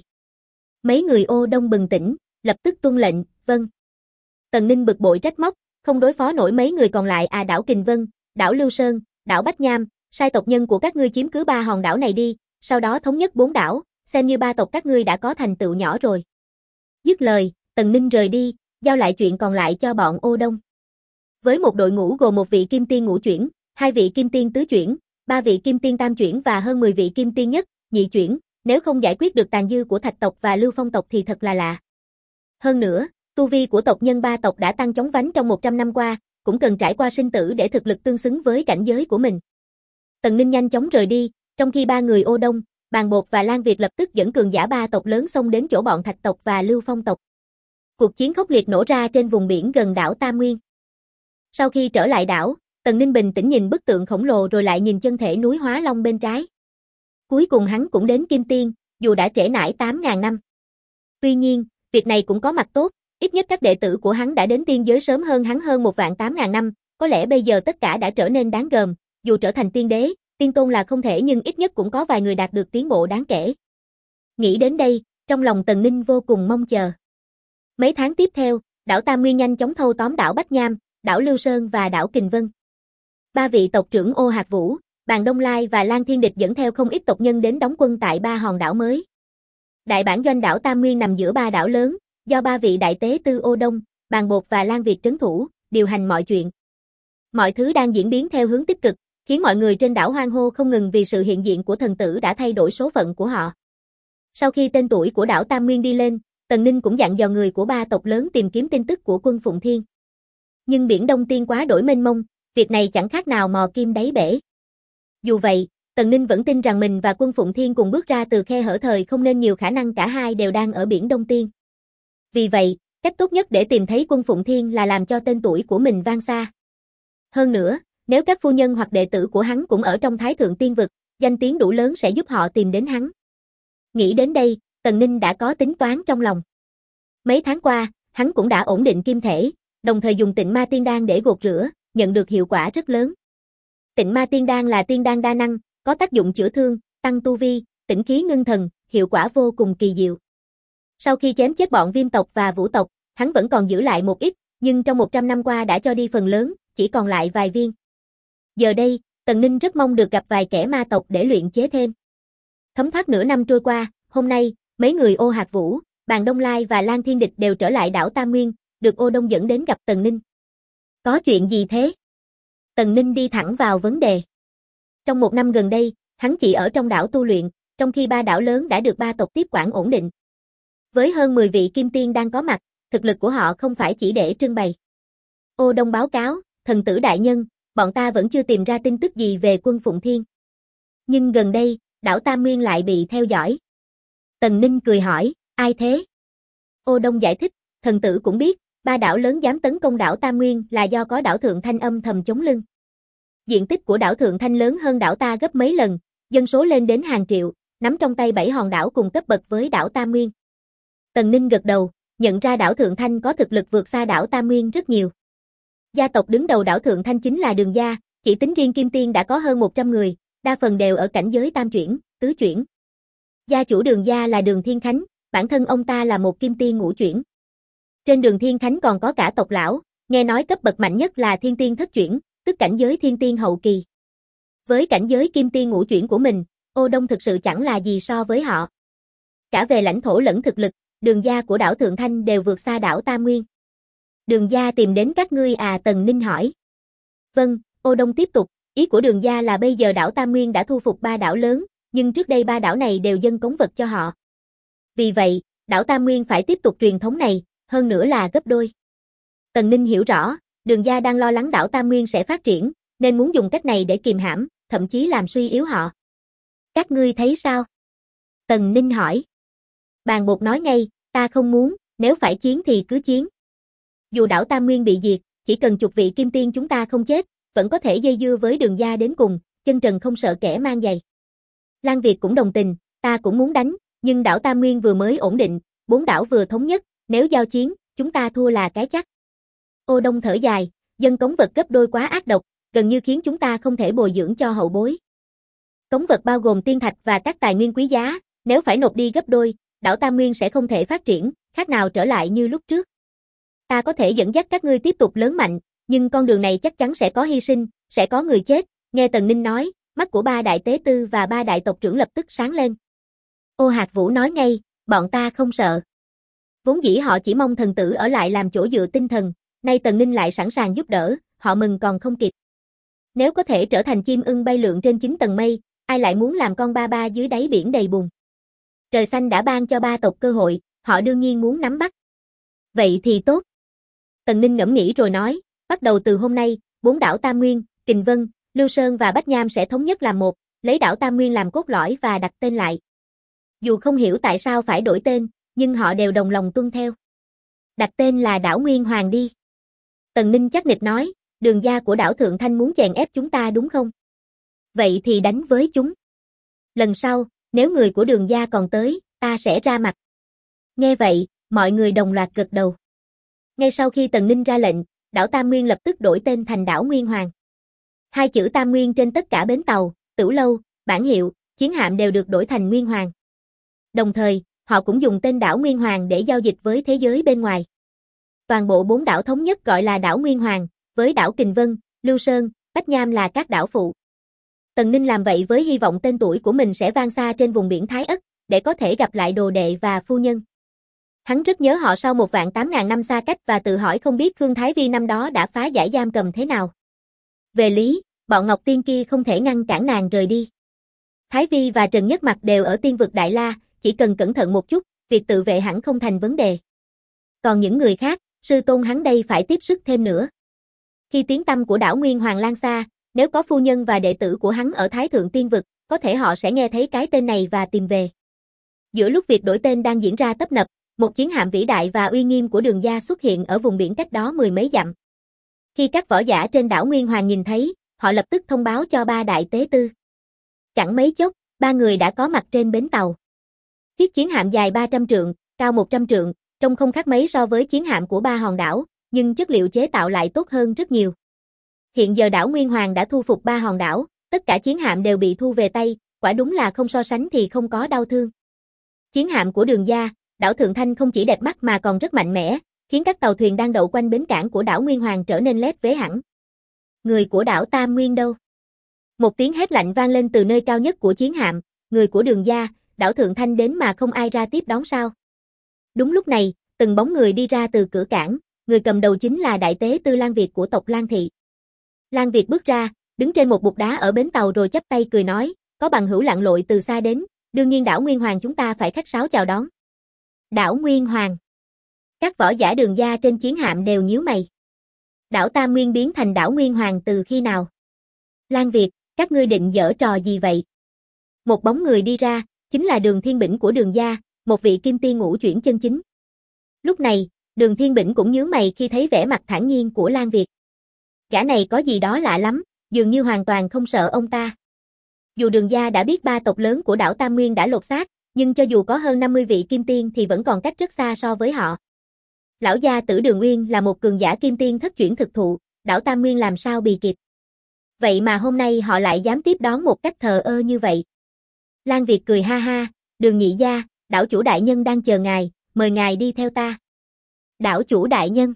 Mấy người Ô Đông bừng tỉnh, lập tức tuân lệnh, vâng. Tần Ninh bực bội trách móc, không đối phó nổi mấy người còn lại đảo Kình Vân, đảo Lưu Sơn, đảo Bách Nham, sai tộc nhân của các ngươi chiếm cứ 3 hòn đảo này đi, sau đó thống nhất 4 đảo, xem như 3 tộc các ngươi đã có thành tựu nhỏ rồi. Dứt lời, Tần Ninh rời đi, giao lại chuyện còn lại cho bọn Ô Đông. Với một đội ngũ gồm một vị kim tiên ngũ chuyển, 2 vị kim tiên tứ chuyển, 3 vị kim tiên tam chuyển và hơn 10 vị kim tiên nhất, nhị chuyển, nếu không giải quyết được tàn dư của Thạch tộc và Lưu Phong tộc thì thật là lạ. Hơn nữa, tu vi của tộc nhân 3 tộc đã tăng chóng vánh trong 100 năm qua, cũng cần trải qua sinh tử để thực lực tương xứng với cảnh giới của mình. Tần Ninh nhanh chóng rời đi, trong khi 3 người Ô Đông, Bàn Bột và Lan Việt lập tức dẫn cường giả 3 tộc lớn xông đến chỗ bọn Thạch tộc và Lưu Phong tộc. Cuộc chiến khốc liệt nổ ra trên vùng biển gần đảo Tam Nguyên. Sau khi trở lại đảo, Tần Ninh bình tĩnh nhìn bức tượng khổng lồ rồi lại nhìn chân thể núi Hóa Long bên trái. Cuối cùng hắn cũng đến kim tiên, dù đã trễ nải 8.000 năm. Tuy nhiên, việc này cũng có mặt tốt, ít nhất các đệ tử của hắn đã đến tiên giới sớm hơn hắn hơn 1.800.000 năm, có lẽ bây giờ tất cả đã trở nên đáng gờm, dù trở thành tiên đế, tiên tôn là không thể nhưng ít nhất cũng có vài người đạt được tiến bộ đáng kể. Nghĩ đến đây, trong lòng Tần Ninh vô cùng mong chờ. Mấy tháng tiếp theo, đảo Tam Nguyên nhanh chóng thâu tóm đảo Bách Nham, đảo Lưu Sơn và đảo Kình Vân. 3 vị tộc trưởng Ô Hạc Vũ, Bàn Đông Lai và Lan Thiên Địch dẫn theo không ít tộc nhân đến đóng quân tại 3 hòn đảo mới. Đại bản doanh đảo Tam Nguyên nằm giữa 3 đảo lớn, do 3 vị đại tế tư Ô Đông, Bàn Bột và Lan Việt trấn thủ, điều hành mọi chuyện. Mọi thứ đang diễn biến theo hướng tích cực, khiến mọi người trên đảo hoan hô không ngừng vì sự hiện diện của thần tử đã thay đổi số phận của họ. Sau khi tên tuổi của đảo Tam Nguyên đi lên, Tần Ninh cũng dặn dò người của 3 tộc lớn tìm kiếm tin tức của quân Phụng Thiên. Nhưng biển Đông Tiên quá đổi mênh mông, việc này chẳng khác nào mò kim đáy bể. Dù vậy, Tần Ninh vẫn tin rằng mình và quân Phụng Thiên cùng bước ra từ khe hở thời không nên nhiều khả năng cả hai đều đang ở biển Đông Tiên. Vì vậy, cách tốt nhất để tìm thấy quân Phụng Thiên là làm cho tên tuổi của mình vang xa. Hơn nữa, nếu các phu nhân hoặc đệ tử của hắn cũng ở trong Thái Thượng Tiên Vực, danh tiếng đủ lớn sẽ giúp họ tìm đến hắn. Nghĩ đến đây, Tần Ninh đã có tính toán trong lòng. Mấy tháng qua, hắn cũng đã ổn định kim thể, đồng thời dùng Tịnh Ma Tiên Đan để gột rửa, nhận được hiệu quả rất lớn. Tịnh Ma Tiên Đan là tiên đan đa năng, có tác dụng chữa thương, tăng tu vi, tĩnh khí ngưng thần, hiệu quả vô cùng kỳ diệu. Sau khi chém chết bọn Viêm tộc và Vũ tộc, hắn vẫn còn giữ lại một ít, nhưng trong 100 năm qua đã cho đi phần lớn, chỉ còn lại vài viên. Giờ đây, Tần Ninh rất mong được gặp vài kẻ ma tộc để luyện chế thêm. Thấm thoát nửa năm trôi qua, hôm nay, mấy người Ô Hạc Vũ, Bàn Đông Lai và Lan Thiên Địch đều trở lại đảo Tam Nguyên, được Ô Đông dẫn đến gặp Tần Ninh. Có chuyện gì thế? Tần Ninh đi thẳng vào vấn đề. Trong 1 năm gần đây, Hắn chỉ ở trong đảo tu luyện, trong khi ba đảo lớn đã được ba tộc tiếp quản ổn định. Với hơn 10 vị kim tiên đang có mặt, thực lực của họ không phải chỉ để trưng bày. Ô Đông báo cáo, thần tử đại nhân, bọn ta vẫn chưa tìm ra tin tức gì về quân Phụng Thiên. Nhưng gần đây, đảo Tam Nguyên lại bị theo dõi. Tần Ninh cười hỏi, ai thế? Ô Đông giải thích, thần tử cũng biết, ba đảo lớn dám tấn công đảo Tam Nguyên là do có đảo Thượng Thanh âm thầm chống lưng. Diện tích của đảo Thượng Thanh lớn hơn đảo ta gấp mấy lần, dân số lên đến hàng triệu, nắm trong tay 7 hòn đảo cùng cấp bậc với đảo Tam Nguyên. Tần Ninh gật đầu, nhận ra đảo Thượng Thanh có thực lực vượt xa đảo Tam Nguyên rất nhiều. Gia tộc đứng đầu đảo Thượng Thanh chính là Đường gia, chỉ tính riêng kim tiên đã có hơn 100 người, đa phần đều ở cảnh giới tam chuyển, tứ chuyển. Gia chủ Đường gia là Đường Thiên Khánh, bản thân ông ta là một kim tiên ngũ chuyển. Trên Đường Thiên Khánh còn có cả tộc lão, nghe nói cấp bậc mạnh nhất là thiên tiên thất chuyển, tức cảnh giới thiên tiên hậu kỳ. Với cảnh giới kim tiên ngũ chuyển của mình, Ô Đông thực sự chẳng là gì so với họ. Cả về lãnh thổ lẫn thực lực, Đường gia của đảo Thượng Thanh đều vượt xa đảo Tam Nguyên. Đường gia tìm đến các ngươi à? Tần Ninh hỏi. Vâng, Ô Đông tiếp tục, ý của Đường gia là bây giờ đảo Tam Nguyên đã thu phục ba đảo lớn, nhưng trước đây ba đảo này đều dâng cống vật cho họ. Vì vậy, đảo Tam Nguyên phải tiếp tục truyền thống này, hơn nữa là gấp đôi. Tần Ninh hiểu rõ, Đường gia đang lo lắng đảo Tam Nguyên sẽ phát triển, nên muốn dùng cách này để kìm hãm, thậm chí làm suy yếu họ. Các ngươi thấy sao? Tần Ninh hỏi. Bàn Bột nói ngay, ta không muốn, nếu phải chiến thì cứ chiến. Dù đảo Tam Nguyên bị diệt, chỉ cần chục vị kim tiên chúng ta không chết, vẫn có thể dây dưa với Đường gia đến cùng, chân trần không sợ kẻ mang giày. Lan Việt cũng đồng tình, ta cũng muốn đánh, nhưng đảo Tam Nguyên vừa mới ổn định, 4 đảo vừa thống nhất, nếu giao chiến, chúng ta thua là cái chắc. Ô Đông thở dài, dân cống vật gấp đôi quá ác độc, gần như khiến chúng ta không thể bồi dưỡng cho hậu bối. Cống vật bao gồm tiên thạch và các tài nguyên quý giá, nếu phải nộp đi gấp đôi, đảo Tam Nguyên sẽ không thể phát triển, khác nào trở lại như lúc trước. Ta có thể dẫn dắt các ngươi tiếp tục lớn mạnh, nhưng con đường này chắc chắn sẽ có hy sinh, sẽ có người chết. Nghe Tần Ninh nói, mắt của ba đại tế tư và ba đại tộc trưởng lập tức sáng lên. Ô Hạc Vũ nói ngay, bọn ta không sợ. Vốn dĩ họ chỉ mong thần tử ở lại làm chỗ dựa tinh thần, nay Tần Ninh lại sẵn sàng giúp đỡ, họ mừng còn không kịp. Nếu có thể trở thành chim ưng bay lượn trên 9 tầng mây, ai lại muốn làm con ba ba dưới đáy biển đầy bùn. Trời xanh đã ban cho ba tộc cơ hội, họ đương nhiên muốn nắm bắt. Vậy thì tốt. Tần Ninh ngẫm nghĩ rồi nói, bắt đầu từ hôm nay, 4 đảo Tam Nguyên, Kình Vân, Lưu Sơn và Bách Nham sẽ thống nhất làm một, lấy đảo Tam Nguyên làm cốt lõi và đặt tên lại. Dù không hiểu tại sao phải đổi tên, nhưng họ đều đồng lòng tuân theo. Đặt tên là đảo Nguyên Hoàng đi. Tần Ninh chắc nịch nói, Đường gia của đảo Thượng Thanh muốn chèn ép chúng ta đúng không? Vậy thì đánh với chúng. Lần sau, nếu người của Đường gia còn tới, ta sẽ ra mặt. Nghe vậy, mọi người đồng loạt gật đầu. Ngay sau khi Tần Ninh ra lệnh, đảo Tam Nguyên lập tức đổi tên thành đảo Nguyên Hoàng. 2 chữ Tam Nguyên trên tất cả bến tàu, tửu lâu, bản hiệu, chiến hạm đều được đổi thành Nguyên Hoàng. Đồng thời, họ cũng dùng tên đảo Nguyên Hoàng để giao dịch với thế giới bên ngoài. Toàn bộ 4 đảo thống nhất gọi là đảo Nguyên Hoàng, với đảo Kình Vân, Lưu Sơn, Bách Nham là các đảo phụ. Tần Ninh làm vậy với hy vọng tên tuổi của mình sẽ vang xa trên vùng biển Thái Ất, để có thể gặp lại đồ đệ và phu nhân. Hắn rất nhớ họ sau 1.800.000 năm xa cách và tự hỏi không biết Khương Thái Vi năm đó đã phá giải giam cầm thế nào. Về lý, bọn Ngọc Tiên kia không thể ngăn cản nàng rời đi. Thái Vi và Trần Nhất Mặc đều ở tiên vực Đại La, chỉ cần cẩn thận một chút, việc tự vệ hẳn không thành vấn đề. Còn những người khác, sư tôn hắn đây phải tiếp sức thêm nữa. Khi tiếng tăm của đảo Nguyên Hoàng lan xa, nếu có phu nhân và đệ tử của hắn ở Thái Thượng Tiên Vực, có thể họ sẽ nghe thấy cái tên này và tìm về. Giữa lúc việc đổi tên đang diễn ra tấp nập, một chiến hạm vĩ đại và uy nghiêm của Đường gia xuất hiện ở vùng biển cách đó 10 mấy dặm. Khi các võ giả trên đảo Nguyên Hoàng nhìn thấy, họ lập tức thông báo cho ba đại tế tư. Chẳng mấy chốc, ba người đã có mặt trên bến tàu. Chiếc chiến hạm dài 300 trượng, cao 100 trượng, trông không khác mấy so với chiến hạm của ba hòn đảo, nhưng chất liệu chế tạo lại tốt hơn rất nhiều. Hiện giờ đảo Nguyên Hoàng đã thu phục ba hòn đảo, tất cả chiến hạm đều bị thu về tay, quả đúng là không so sánh thì không có đau thương. Chiến hạm của Đường gia, đảo Thượng Thanh không chỉ đẹp mắt mà còn rất mạnh mẽ, khiến các tàu thuyền đang đậu quanh bến cảng của đảo Nguyên Hoàng trở nên lép vế hẳn. Người của đảo Tam Nguyên đâu? Một tiếng hét lạnh vang lên từ nơi cao nhất của chiến hạm, người của Đường gia, đảo Thượng Thanh đến mà không ai ra tiếp đón sao? Đúng lúc này, từng bóng người đi ra từ cửa cảng, người cầm đầu chính là đại tế tư Lan Việt của tộc Lan Thị. Lan Việt bước ra, đứng trên một bục đá ở bến tàu rồi chắp tay cười nói, có bằng hữu lặn lội từ xa đến, đương nhiên đảo Nguyên Hoàng chúng ta phải khách sáo chào đón. Đảo Nguyên Hoàng. Các võ giả Đường gia trên chiến hạm đều nhíu mày. Đảo Tam Nguyên biến thành đảo Nguyên Hoàng từ khi nào? Lan Việt, các ngươi định giở trò gì vậy? Một bóng người đi ra, chính là Đường Thiên Bỉnh của Đường gia, một vị kim tiên ngũ chuyển chân chính. Lúc này, Đường Thiên Bỉnh cũng nhướng mày khi thấy vẻ mặt thản nhiên của Lan Việt. Gã này có gì đó lạ lắm, dường như hoàn toàn không sợ ông ta. Dù Đường gia đã biết ba tộc lớn của đảo Tam Nguyên đã lột xác, nhưng cho dù có hơn 50 vị kim tiên thì vẫn còn cách rất xa so với họ. Lão gia tử Đường Uyên là một cường giả kim tiên thất chuyển thực thụ, đảo Tam Nguyên làm sao bì kịp. Vậy mà hôm nay họ lại dám tiếp đón một cách thờ ơ như vậy. Lan Việt cười ha ha, Đường nhị gia, đảo chủ đại nhân đang chờ ngài, mời ngài đi theo ta. Đảo chủ đại nhân?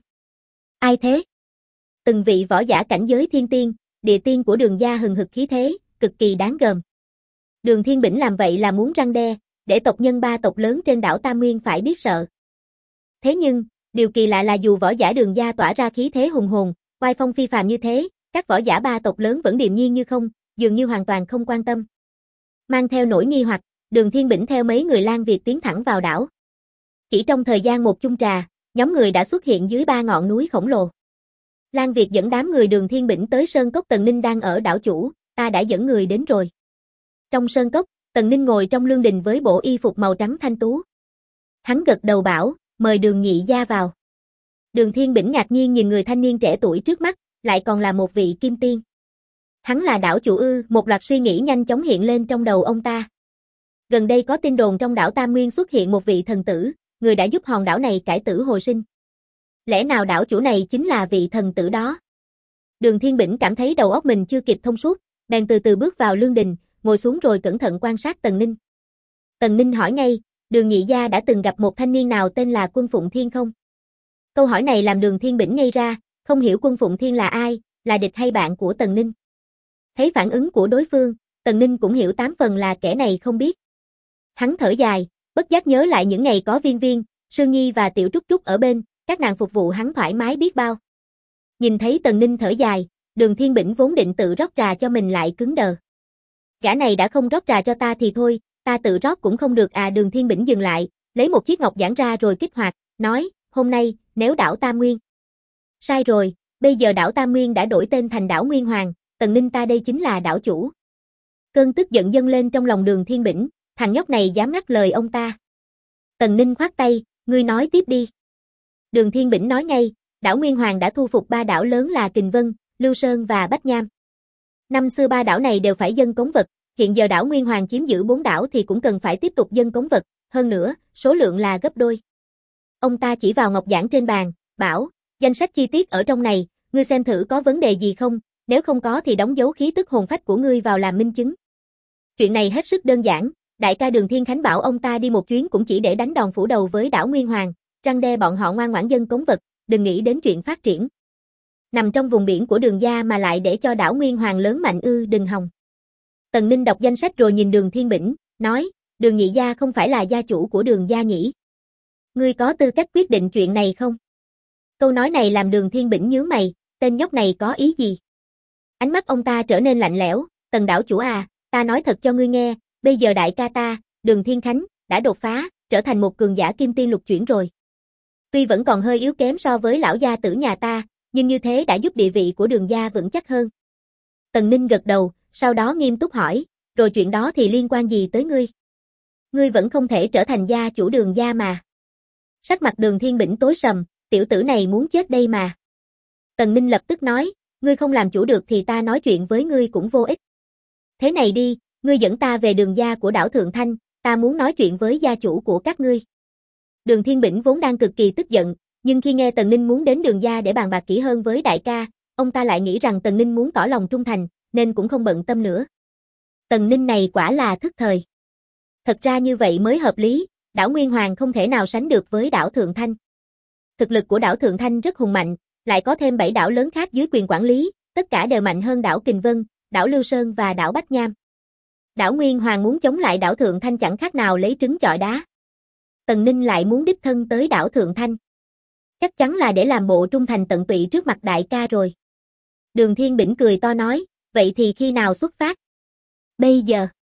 Ai thế? Từng vị võ giả cảnh giới thiên tiên, địa tiên của Đường gia hừng hực khí thế, cực kỳ đáng gờm. Đường Thiên Bỉnh làm vậy là muốn răn đe, để tộc nhân ba tộc lớn trên đảo Tam Nguyên phải biết sợ. Thế nhưng, điều kỳ lạ là dù võ giả Đường gia tỏa ra khí thế hùng hồn, oai phong phi phàm như thế, các võ giả ba tộc lớn vẫn điềm nhiên như không, dường như hoàn toàn không quan tâm. Mang theo nỗi nghi hoặc, Đường Thiên Bỉnh theo mấy người Lan Việt tiến thẳng vào đảo. Chỉ trong thời gian một chung trà, nhóm người đã xuất hiện dưới ba ngọn núi khổng lồ. Lan Việt dẫn đám người Đường Thiên Bỉnh tới sơn cốc Tần Ninh đang ở đảo chủ, ta đã dẫn người đến rồi. Trong sơn cốc, Tần Ninh ngồi trong lương đình với bộ y phục màu trắng thanh tú. Hắn gật đầu bảo, mời Đường nhị gia vào. Đường Thiên Bỉnh ngạc nhiên nhìn người thanh niên trẻ tuổi trước mắt, lại còn là một vị kim tiên. Hắn là đảo chủ ư? Một loạt suy nghĩ nhanh chóng hiện lên trong đầu ông ta. Gần đây có tin đồn trong đảo Tam Nguyên xuất hiện một vị thần tử, người đã giúp hòn đảo này cải tử hồi sinh. Lẽ nào đảo chủ này chính là vị thần tử đó? Đường Thiên Bỉnh cảm thấy đầu óc mình chưa kịp thông suốt, bèn từ từ bước vào lương đình, ngồi xuống rồi cẩn thận quan sát Tần Ninh. Tần Ninh hỏi ngay, Đường nhị gia đã từng gặp một thanh niên nào tên là Quân Phụng Thiên không? Câu hỏi này làm Đường Thiên Bỉnh ngây ra, không hiểu Quân Phụng Thiên là ai, là địch hay bạn của Tần Ninh. Thấy phản ứng của đối phương, Tần Ninh cũng hiểu 8 phần là kẻ này không biết. Hắn thở dài, bất giác nhớ lại những ngày có Viên Viên, Sương Nhi và Tiểu Trúc Trúc ở bên, các nàng phục vụ hắn thoải mái biết bao. Nhìn thấy Tần Ninh thở dài, Đường Thiên Bỉnh vốn định tự rót trà cho mình lại cứng đờ. Gã này đã không rót trà cho ta thì thôi, ta tự rót cũng không được à? Đường Thiên Bỉnh dừng lại, lấy một chiếc ngọc giản ra rồi kích hoạt, nói, hôm nay, nếu đảo Tam Nguyên. Sai rồi, bây giờ đảo Tam Nguyên đã đổi tên thành đảo Nguyên Hoàng, Tần Ninh ta đây chính là đảo chủ. Cơn tức giận dâng lên trong lòng Đường Thiên Bỉnh, thằng nhóc này dám ngắt lời ông ta. Tần Ninh khoát tay, ngươi nói tiếp đi. Đường Thiên Bỉnh nói ngay, đảo Nguyên Hoàng đã thu phục ba đảo lớn là Kình Vân, Lưu Sơn và Bách Nham. Năm xưa ba đảo này đều phải dâng cống vật, hiện giờ đảo Nguyên Hoàng chiếm giữ 4 đảo thì cũng cần phải tiếp tục dâng cống vật, hơn nữa, số lượng là gấp đôi. Ông ta chỉ vào ngọc giản trên bàn, bảo, danh sách chi tiết ở trong này, ngươi xem thử có vấn đề gì không, nếu không có thì đóng dấu khí tức hồn phách của ngươi vào làm minh chứng. Chuyện này hết sức đơn giản, đại ca Đường Thiên Khánh bảo ông ta đi một chuyến cũng chỉ để đánh đòn phủ đầu với đảo Nguyên Hoàng, răn đe bọn họ ngoan ngoãn dâng cống vật, đừng nghĩ đến chuyện phát triển. Nằm trong vùng biển của Đường gia mà lại để cho đảo Nguyên Hoàng lớn mạnh ư? Đừng hòng. Tần Ninh đọc danh sách rồi nhìn Đường Thiên Bỉnh, nói, Đường nhị gia không phải là gia chủ của Đường gia nhỉ? Ngươi có tư cách quyết định chuyện này không? Câu nói này làm Đường Thiên Bỉnh nhíu mày, tên nhóc này có ý gì? Ánh mắt ông ta trở nên lạnh lẽo, Tần đảo chủ à, ta nói thật cho ngươi nghe, bây giờ đại ca ta, Đường Thiên Khánh, đã đột phá, trở thành một cường giả kim tiên lục chuyển rồi. Tuy vẫn còn hơi yếu kém so với lão gia tử nhà ta, nhưng như thế đã giúp địa vị của Đường gia vững chắc hơn. Tần Ninh gật đầu, sau đó nghiêm túc hỏi, rồi chuyện đó thì liên quan gì tới ngươi? Ngươi vẫn không thể trở thành gia chủ Đường gia mà. Sắc mặt Đường Thiên Bỉnh tối sầm, tiểu tử này muốn chết đây mà. Tần Ninh lập tức nói, ngươi không làm chủ được thì ta nói chuyện với ngươi cũng vô ích. Thế này đi, ngươi dẫn ta về Đường gia của đảo Thượng Thanh, ta muốn nói chuyện với gia chủ của các ngươi. Đường Thiên Bỉnh vốn đang cực kỳ tức giận, nhưng khi nghe Tần Ninh muốn đến Đường gia để bàn bạc kỹ hơn với đại ca, ông ta lại nghĩ rằng Tần Ninh muốn tỏ lòng trung thành, nên cũng không bận tâm nữa. Tần Ninh này quả là thức thời. Thật ra như vậy mới hợp lý, đảo Nguyên Hoàng không thể nào sánh được với đảo Thượng Thanh. Thực lực của đảo Thượng Thanh rất hùng mạnh, lại có thêm 7 đảo lớn khác dưới quyền quản lý, tất cả đều mạnh hơn đảo Kình Vân, đảo Lưu Sơn và đảo Bách Nham. Đảo Nguyên Hoàng muốn chống lại đảo Thượng Thanh chẳng khác nào lấy trứng chọi đá. Tần Ninh lại muốn đích thân tới đảo Thượng Thanh. Chắc chắn là để làm bộ trung thành tận tụy trước mặt đại ca rồi. Đường Thiên Bỉnh cười to nói, vậy thì khi nào xuất phát? Bây giờ.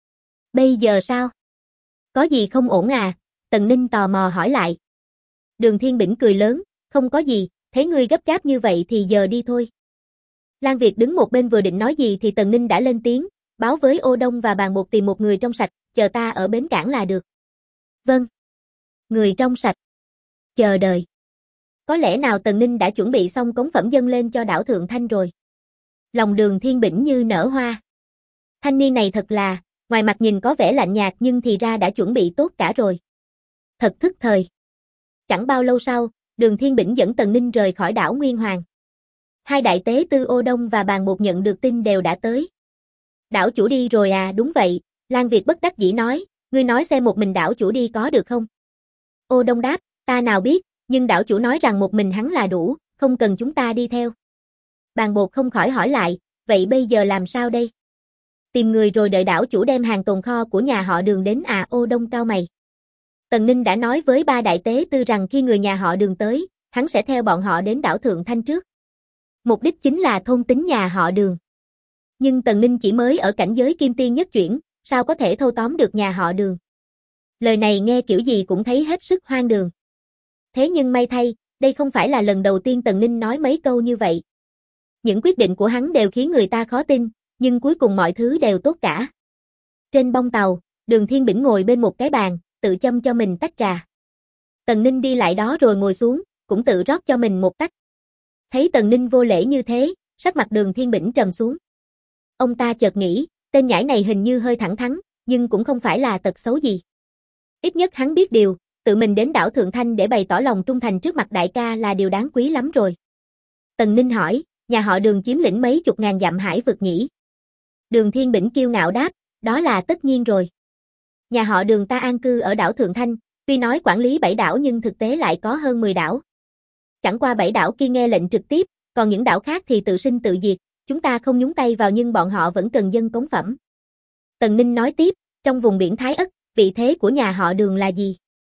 Bây giờ sao? Có gì không ổn à? Tần Ninh tò mò hỏi lại. Đường Thiên Bỉnh cười lớn, không có gì, thấy ngươi gấp gáp như vậy thì giờ đi thôi. Lan Việt đứng một bên vừa định nói gì thì Tần Ninh đã lên tiếng, báo với Ô Đông và Bàn Bột tìm một người trong sạch, chờ ta ở bến cảng là được. Vâng. Người trong sạch. Chờ đợi. Có lẽ nào Tần Ninh đã chuẩn bị xong cống phẩm dâng lên cho đảo Thượng Thanh rồi. Lòng Đường Thiên Bỉnh như nở hoa. Thanh niên này thật là, ngoài mặt nhìn có vẻ lạnh nhạt nhưng thì ra đã chuẩn bị tốt cả rồi. Thật thức thời. Chẳng bao lâu sau, Đường Thiên Bỉnh dẫn Tần Ninh rời khỏi đảo Nguyên Hoàng. Hai đại tế tư Ô Đông và Bàn Bột nhận được tin đều đã tới. Đảo chủ đi rồi à? Đúng vậy, Lan Việt bất đắc dĩ nói, ngươi nói xem một mình đảo chủ đi có được không? Ô Đông đáp, ta nào biết, nhưng đảo chủ nói rằng một mình hắn là đủ, không cần chúng ta đi theo. Bàn Bột không khỏi hỏi lại, vậy bây giờ làm sao đây? Tìm người rồi đợi đảo chủ đem hàng tồn kho của nhà họ Đường đến à? Ô Đông cau mày. Tần Ninh đã nói với ba đại tế tư rằng khi người nhà họ Đường tới, hắn sẽ theo bọn họ đến đảo Thượng Thanh trước. Mục đích chính là thôn tính nhà họ Đường. Nhưng Tần Ninh chỉ mới ở cảnh giới kim tiên nhất chuyển, sao có thể thâu tóm được nhà họ Đường? Lời này nghe kiểu gì cũng thấy hết sức hoang đường. Thế nhưng may thay, đây không phải là lần đầu tiên Tần Ninh nói mấy câu như vậy. Những quyết định của hắn đều khiến người ta khó tin, nhưng cuối cùng mọi thứ đều tốt cả. Trên bông tàu, Đường Thiên Bỉnh ngồi bên một cái bàn, tự châm cho mình tách trà. Tần Ninh đi lại đó rồi ngồi xuống, cũng tự rót cho mình một tách. Thấy Tần Ninh vô lễ như thế, sắc mặt Đường Thiên Bỉnh trầm xuống. Ông ta chợt nghĩ, tên nhãi này hình như hơi thẳng thắn, nhưng cũng không phải là tật xấu gì. Ít nhất hắn biết điều, tự mình đến đảo Thượng Thanh để bày tỏ lòng trung thành trước mặt đại ca là điều đáng quý lắm rồi. Tần Ninh hỏi, nhà họ Đường chiếm lĩnh mấy chục ngàn dặm hải vực nhỉ? Đường Thiên Bỉnh kiêu ngạo đáp, đó là tất nhiên rồi. Nhà họ Đường ta an cư ở đảo Thượng Thanh, tuy nói quản lý 7 đảo nhưng thực tế lại có hơn 10 đảo. Chẳng qua 7 đảo kia nghe lệnh trực tiếp, còn những đảo khác thì tự sinh tự diệt, chúng ta không nhúng tay vào nhưng bọn họ vẫn cần dâng cống phẩm. Tần Ninh nói tiếp, trong vùng biển Thái Ất, vị thế của nhà họ Đường là gì?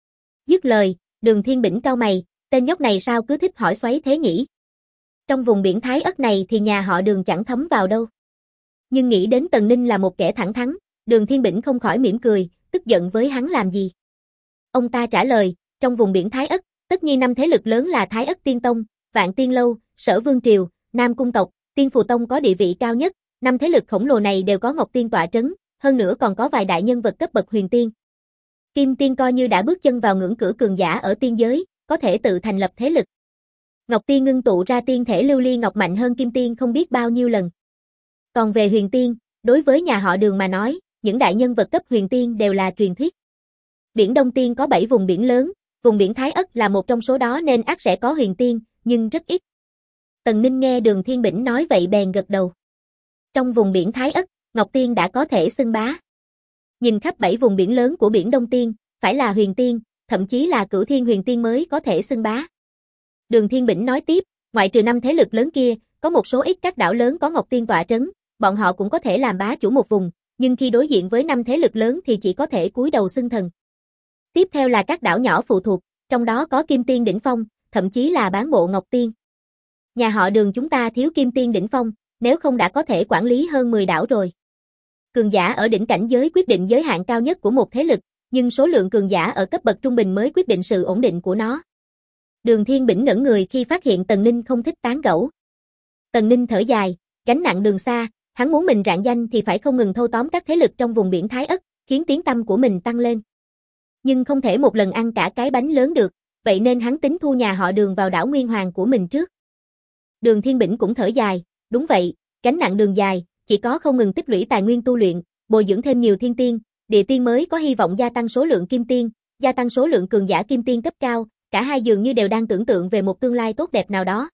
Dứt lời, Đường Thiên Bỉnh cau mày, tên nhóc này sao cứ thích hỏi xoáy thế nhỉ? Trong vùng biển Thái Ất này thì nhà họ Đường chẳng thấm vào đâu. Nhưng nghĩ đến Tần Ninh là một kẻ thẳng thắn, Đường Thiên Bỉnh không khỏi mỉm cười, tức giận với hắn làm gì? Ông ta trả lời, trong vùng biển Thái Ất, tất nhiên 5 thế lực lớn là Thái Ất Tiên Tông, Vạn Tiên Lâu, Sở Vương Triều, Nam Cung Tộc, Tiên Phù Tông có địa vị cao nhất, 5 thế lực khổng lồ này đều có Ngọc Tiên tọa trấn, hơn nữa còn có vài đại nhân vật cấp bậc huyền tiên. Kim Tiên coi như đã bước chân vào ngưỡng cửa cường giả ở tiên giới, có thể tự thành lập thế lực. Ngọc Tiên ngưng tụ ra tiên thể lưu ly ngọc mạnh hơn Kim Tiên không biết bao nhiêu lần. Còn về huyền tiên, đối với nhà họ Đường mà nói, những đại nhân vật cấp huyền tiên đều là truyền thuyết. Biển Đông Tiên có 7 vùng biển lớn, vùng biển Thái Ất là một trong số đó nên ắt sẽ có huyền tiên, nhưng rất ít. Tần Ninh nghe Đường Thiên Bỉnh nói vậy bèn gật đầu. Trong vùng biển Thái Ất, Ngọc Tiên đã có thể xưng bá. Nhìn khắp 7 vùng biển lớn của biển Đông Tiên, phải là huyền tiên, thậm chí là Cửu Thiên huyền tiên mới có thể xưng bá. Đường Thiên Bỉnh nói tiếp, ngoại trừ 5 thế lực lớn kia, có một số ít các đảo lớn có Ngọc Tiên tọa trấn, bọn họ cũng có thể làm bá chủ một vùng, nhưng khi đối diện với 5 thế lực lớn thì chỉ có thể cúi đầu xưng thần. Tiếp theo là các đảo nhỏ phụ thuộc, trong đó có Kim Tiên đỉnh phong, thậm chí là bán bộ Ngọc Tiên. Nhà họ Đường chúng ta thiếu Kim Tiên đỉnh phong, nếu không đã có thể quản lý hơn 10 đảo rồi. Cường giả ở đỉnh cảnh giới quyết định giới hạn cao nhất của một thế lực, nhưng số lượng cường giả ở cấp bậc trung bình mới quyết định sự ổn định của nó. Đường Thiên Bỉnh ngẩn người khi phát hiện Tần Ninh không thích tán gẫu. Tần Ninh thở dài, gánh nặng đường xa, hắn muốn mình rạng danh thì phải không ngừng thâu tóm các thế lực trong vùng biển Thái Ất, khiến tiếng tăm của mình tăng lên. Nhưng không thể một lần ăn cả cái bánh lớn được, vậy nên hắn tính thu nhà họ Đường vào đảo Nguyên Hoàng của mình trước. Đường Thiên Bỉnh cũng thở dài, đúng vậy, gánh nặng đường dài, chỉ có không ngừng tích lũy tài nguyên tu luyện, bồi dưỡng thêm nhiều thiên tiên, địa tiên mới có hy vọng gia tăng số lượng kim tiên, gia tăng số lượng cường giả kim tiên cấp cao, cả hai dường như đều đang tưởng tượng về một tương lai tốt đẹp nào đó.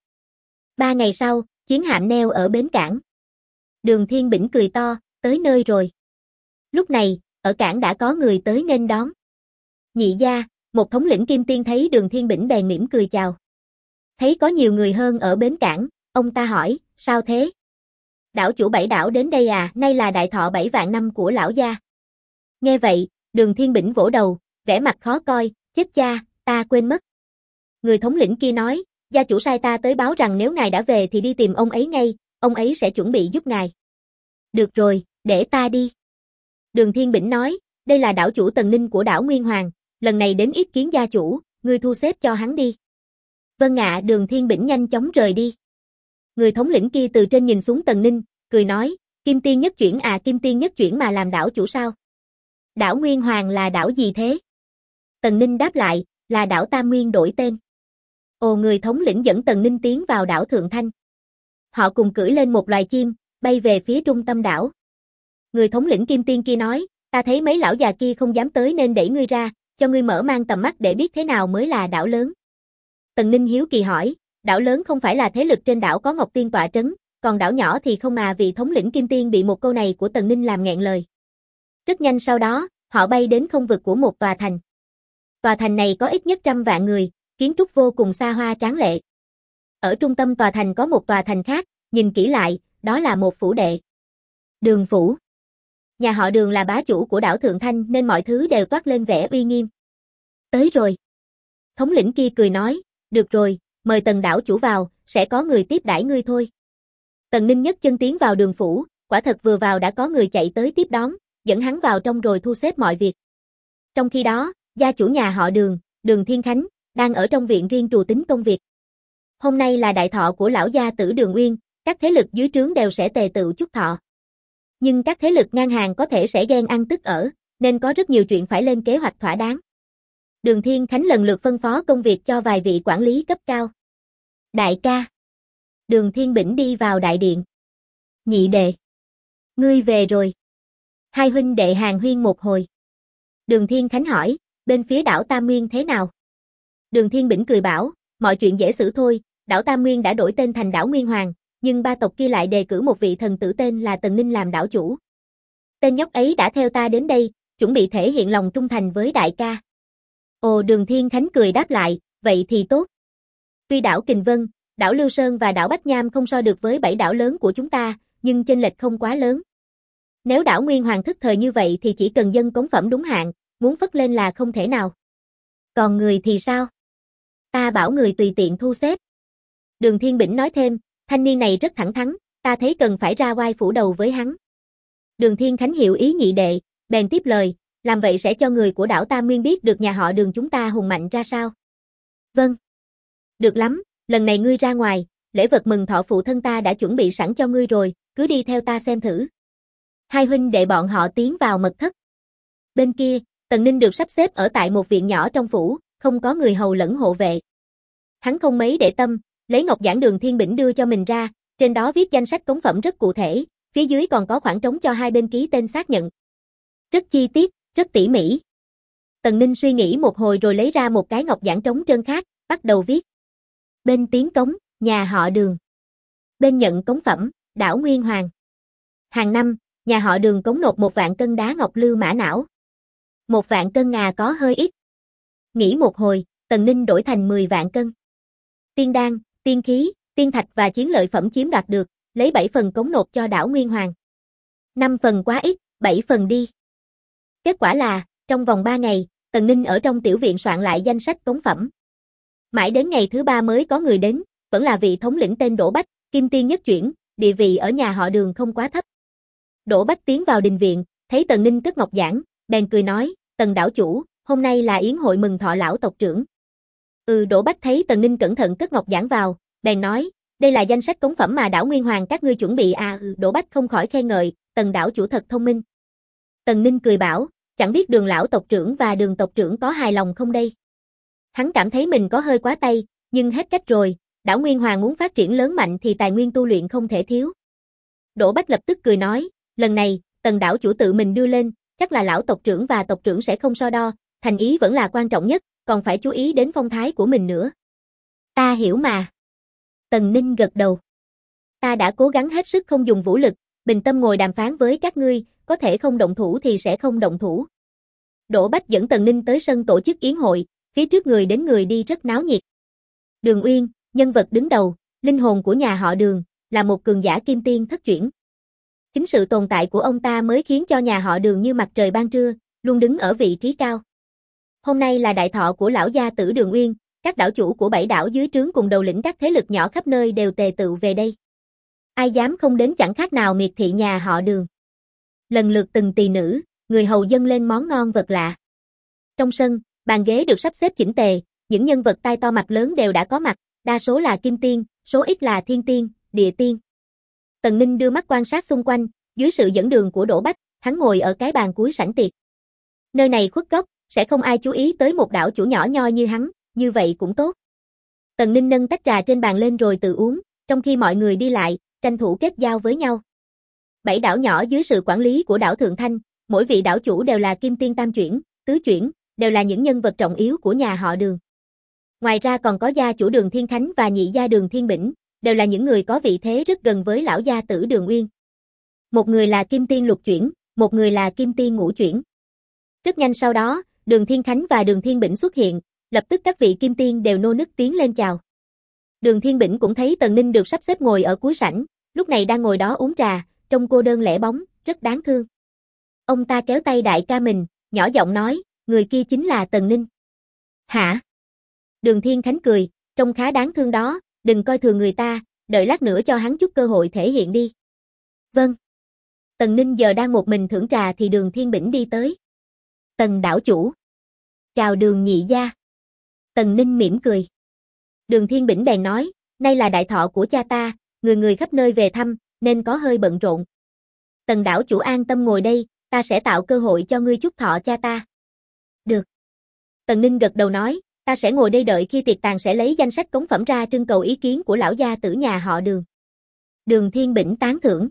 3 ngày sau, chiến hạm neo ở bến cảng. Đường Thiên Bỉnh cười to, tới nơi rồi. Lúc này, ở cảng đã có người tới nghênh đón. Nhị gia, một thống lĩnh kim tiên thấy Đường Thiên Bỉnh bèn mỉm cười chào. Thấy có nhiều người hơn ở bến cảng, ông ta hỏi, sao thế? Đảo chủ 7 đảo đến đây à, nay là đại thọ 7 vạn năm của lão gia. Nghe vậy, Đường Thiên Bỉnh vỗ đầu, vẻ mặt khó coi, chết cha, ta quên mất. Người thống lĩnh kia nói, gia chủ sai ta tới báo rằng nếu ngài đã về thì đi tìm ông ấy ngay, ông ấy sẽ chuẩn bị giúp ngài. Được rồi, để ta đi. Đường Thiên Bỉnh nói, đây là đảo chủ Tần Ninh của đảo Nguyên Hoàng, lần này đến ý kiến gia chủ, ngươi thu xếp cho hắn đi. Vâng ạ. Đường Thiên Bỉnh nhanh chóng rời đi. Người thống lĩnh kia từ trên nhìn xuống Tần Ninh, cười nói, Kim Tiên Nhất Chuyển à, Kim Tiên Nhất Chuyển mà làm đảo chủ sao? Đảo Nguyên Hoàng là đảo gì thế? Tần Ninh đáp lại, là đảo Tam Nguyên đổi tên. Ồ, người thống lĩnh dẫn Tần Ninh tiến vào đảo Thượng Thanh. Họ cùng cưỡi lên một loài chim, bay về phía trung tâm đảo. Người thống lĩnh Kim Tiên kia nói, ta thấy mấy lão già kia không dám tới nên đẩy ngươi ra, cho ngươi mở mang tầm mắt để biết thế nào mới là đảo lớn. Tần Ninh hiếu kỳ hỏi, đảo lớn không phải là thế lực trên đảo có Ngọc Tiên tọa trấn, còn đảo nhỏ thì không à? Vị thống lĩnh Kim Tiên bị một câu này của Tần Ninh làm nghẹn lời. Rất nhanh sau đó, họ bay đến không vực của một tòa thành. Tòa thành này có ít nhất 100 vạn người, kiến trúc vô cùng xa hoa tráng lệ. Ở trung tâm tòa thành có một tòa thành khác, nhìn kỹ lại, đó là một phủ đệ. Đường phủ. Nhà họ Đường là bá chủ của đảo Thượng Thanh nên mọi thứ đều toát lên vẻ uy nghiêm. Tới rồi. Thống lĩnh kia cười nói, được rồi, mời Tần đảo chủ vào, sẽ có người tiếp đãi ngươi thôi. Tần Ninh nhấc chân tiến vào đường phủ, quả thật vừa vào đã có người chạy tới tiếp đón, dẫn hắn vào trong rồi thu xếp mọi việc. Trong khi đó, gia chủ nhà họ Đường, Đường Thiên Khánh, đang ở trong viện riêng trù tính công việc. Hôm nay là đại thọ của lão gia tử Đường Uyên, các thế lực dưới trướng đều sẽ tề tựu chúc thọ. Nhưng các thế lực ngang hàng có thể sẽ ghen ăn tức ở, nên có rất nhiều chuyện phải lên kế hoạch thỏa đáng. Đường Thiên Khánh lần lượt phân phó công việc cho vài vị quản lý cấp cao. Đại ca. Đường Thiên Bỉnh đi vào đại điện. Nhị đệ. Ngươi về rồi. Hai huynh đệ hàn huyên một hồi. Đường Thiên Khánh hỏi, bên phía đảo Tam Nguyên thế nào? Đường Thiên Bỉnh cười bảo, mọi chuyện dễ xử thôi, đảo Tam Nguyên đã đổi tên thành đảo Nguyên Hoàng, nhưng ba tộc kia lại đề cử một vị thần tử tên là Tần Ninh làm đảo chủ. Tên nhóc ấy đã theo ta đến đây, chuẩn bị thể hiện lòng trung thành với đại ca. Ồ, Đường Thiên Khánh cười đáp lại, vậy thì tốt. Tuy đảo Kình Vân, đảo Lưu Sơn và đảo Bách Nham không so được với 7 đảo lớn của chúng ta, nhưng chênh lệch không quá lớn. Nếu đảo Nguyên Hoàng thức thời như vậy thì chỉ cần dân cống phẩm đúng hạn, muốn phất lên là không thể nào. Còn người thì sao? Ta bảo người tùy tiện thu xếp. Đường Thiên Bỉnh nói thêm, thanh niên này rất thẳng thắn, ta thấy cần phải ra oai phủ đầu với hắn. Đường Thiên Khánh hiểu ý nhị đệ, bèn tiếp lời, làm vậy sẽ cho người của đảo Tam Nguyên biết được nhà họ Đường chúng ta hùng mạnh ra sao. Vâng. Được lắm, lần này ngươi ra ngoài, lễ vật mừng thọ phụ thân ta đã chuẩn bị sẵn cho ngươi rồi, cứ đi theo ta xem thử. Hai huynh đệ bọn họ tiến vào mật thất. Bên kia, Tần Ninh được sắp xếp ở tại một viện nhỏ trong phủ, không có người hầu lẫn hộ vệ. Hắn không mấy để tâm, lấy ngọc giản Đường Thiên Bỉnh đưa cho mình ra, trên đó viết danh sách cống phẩm rất cụ thể, phía dưới còn có khoảng trống cho hai bên ký tên xác nhận. Rất chi tiết, rất tỉ mỉ. Tần Ninh suy nghĩ một hồi rồi lấy ra một cái ngọc giản trống trơn khác, bắt đầu viết. Bên tiến cống, nhà họ Đường. Bên nhận cống phẩm, đảo Nguyên Hoàng. Hàng năm, nhà họ Đường cống nộp 1 vạn cân đá ngọc lưu mã não. 1 vạn cân có hơi ít. Nghĩ một hồi, Tần Ninh đổi thành 10 vạn cân. Tiên đan, tiên khí, tiên thạch và chiến lợi phẩm chiếm đoạt được, lấy 7 phần cống nộp cho đảo Nguyên Hoàng. 5 phần quá ít, 7 phần đi. Kết quả là, trong vòng 3 ngày, Tần Ninh ở trong tiểu viện soạn lại danh sách cống phẩm. Mãi đến ngày thứ 3 mới có người đến, vẫn là vị thống lĩnh tên Đỗ Bách, Kim Tiên Nhất Chuyển, địa vị ở nhà họ Đường không quá thấp. Đỗ Bách tiến vào đình viện, thấy Tần Ninh cất ngọc giản, bèn cười nói, Tần đảo chủ, hôm nay là yến hội mừng thọ lão tộc trưởng. Đỗ Bách thấy Tần Ninh cẩn thận cất ngọc giản vào, bèn nói, đây là danh sách cống phẩm mà đảo Nguyên Hoàng các ngươi chuẩn bị à? Đỗ Bách không khỏi khen ngợi, Tần đảo chủ thật thông minh. Tần Ninh cười bảo, chẳng biết Đường lão tộc trưởng và Đường tộc trưởng có hài lòng không đây? Hắn cảm thấy mình có hơi quá tay, nhưng hết cách rồi, đảo Nguyên Hoàng muốn phát triển lớn mạnh thì tài nguyên tu luyện không thể thiếu. Đỗ Bách lập tức cười nói, lần này, Tần đảo chủ tự mình đưa lên, chắc là lão tộc trưởng và tộc trưởng sẽ không so đo, thành ý vẫn là quan trọng nhất, còn phải chú ý đến phong thái của mình nữa. Ta hiểu mà. Tần Ninh gật đầu. Ta đã cố gắng hết sức không dùng vũ lực, bình tâm ngồi đàm phán với các ngươi, có thể không động thủ thì sẽ không động thủ. Đỗ Bách dẫn Tần Ninh tới sân tổ chức yến hội, phía trước người đến người đi rất náo nhiệt. Đường Uyên, nhân vật đứng đầu, linh hồn của nhà họ Đường, là một cường giả kim tiên thất chuyển. Chính sự tồn tại của ông ta mới khiến cho nhà họ Đường như mặt trời ban trưa, luôn đứng ở vị trí cao. Hôm nay là đại thọ của lão gia tử Đường Uyên, các đảo chủ của 7 đảo dưới trướng cùng đầu lĩnh các thế lực nhỏ khắp nơi đều tề tựu về đây. Ai dám không đến chẳng khác nào miệt thị nhà họ Đường. Lần lượt từng tỳ nữ, người hầu dâng lên món ngon vật lạ. Trong sân, bàn ghế được sắp xếp chỉnh tề, những nhân vật tai to mặt lớn đều đã có mặt, đa số là kim tiên, số ít là thiên tiên, địa tiên. Tần Ninh đưa mắt quan sát xung quanh, dưới sự dẫn đường của Đỗ Bách, hắn ngồi ở cái bàn cuối sảnh tiệc. Nơi này khuất góc, sẽ không ai chú ý tới một đảo chủ nhỏ nhoi như hắn, như vậy cũng tốt. Tần Ninh nâng tách trà trên bàn lên rồi tự uống, trong khi mọi người đi lại, tranh thủ kết giao với nhau. 7 đảo nhỏ dưới sự quản lý của đảo Thượng Thanh, mỗi vị đảo chủ đều là kim tiên tam chuyển, tứ chuyển, đều là những nhân vật trọng yếu của nhà họ Đường. Ngoài ra còn có gia chủ Đường Thiên Khánh và nhị gia Đường Thiên Bỉnh, đều là những người có vị thế rất gần với lão gia tử Đường Uyên. Một người là kim tiên lục chuyển, một người là kim tiên ngũ chuyển. Rất nhanh sau đó, Đường Thiên Khánh và Đường Thiên Bỉnh xuất hiện, lập tức các vị kim tiên đều nô nức tiến lên chào. Đường Thiên Bỉnh cũng thấy Tần Ninh được sắp xếp ngồi ở cuối sảnh, lúc này đang ngồi đó uống trà, trông cô đơn lẻ bóng, rất đáng thương. Ông ta kéo tay đại ca mình, nhỏ giọng nói, người kia chính là Tần Ninh. Hả? Đường Thiên Khánh cười, trông khá đáng thương đó, đừng coi thường người ta, đợi lát nữa cho hắn chút cơ hội thể hiện đi. Vâng. Tần Ninh giờ đang một mình thưởng trà thì Đường Thiên Bỉnh đi tới. Tần đảo chủ. Chào Đường nhị gia. Tần Ninh mỉm cười. Đường Thiên Bỉnh bèn nói, nay là đại thọ của cha ta, người người khắp nơi về thăm, nên có hơi bận rộn. Tần đảo chủ an tâm ngồi đây, ta sẽ tạo cơ hội cho ngươi chúc thọ cha ta. Được. Tần Ninh gật đầu nói, ta sẽ ngồi đây đợi khi tiệc tàn sẽ lấy danh sách cống phẩm ra trưng cầu ý kiến của lão gia tử nhà họ Đường. Đường Thiên Bỉnh tán thưởng.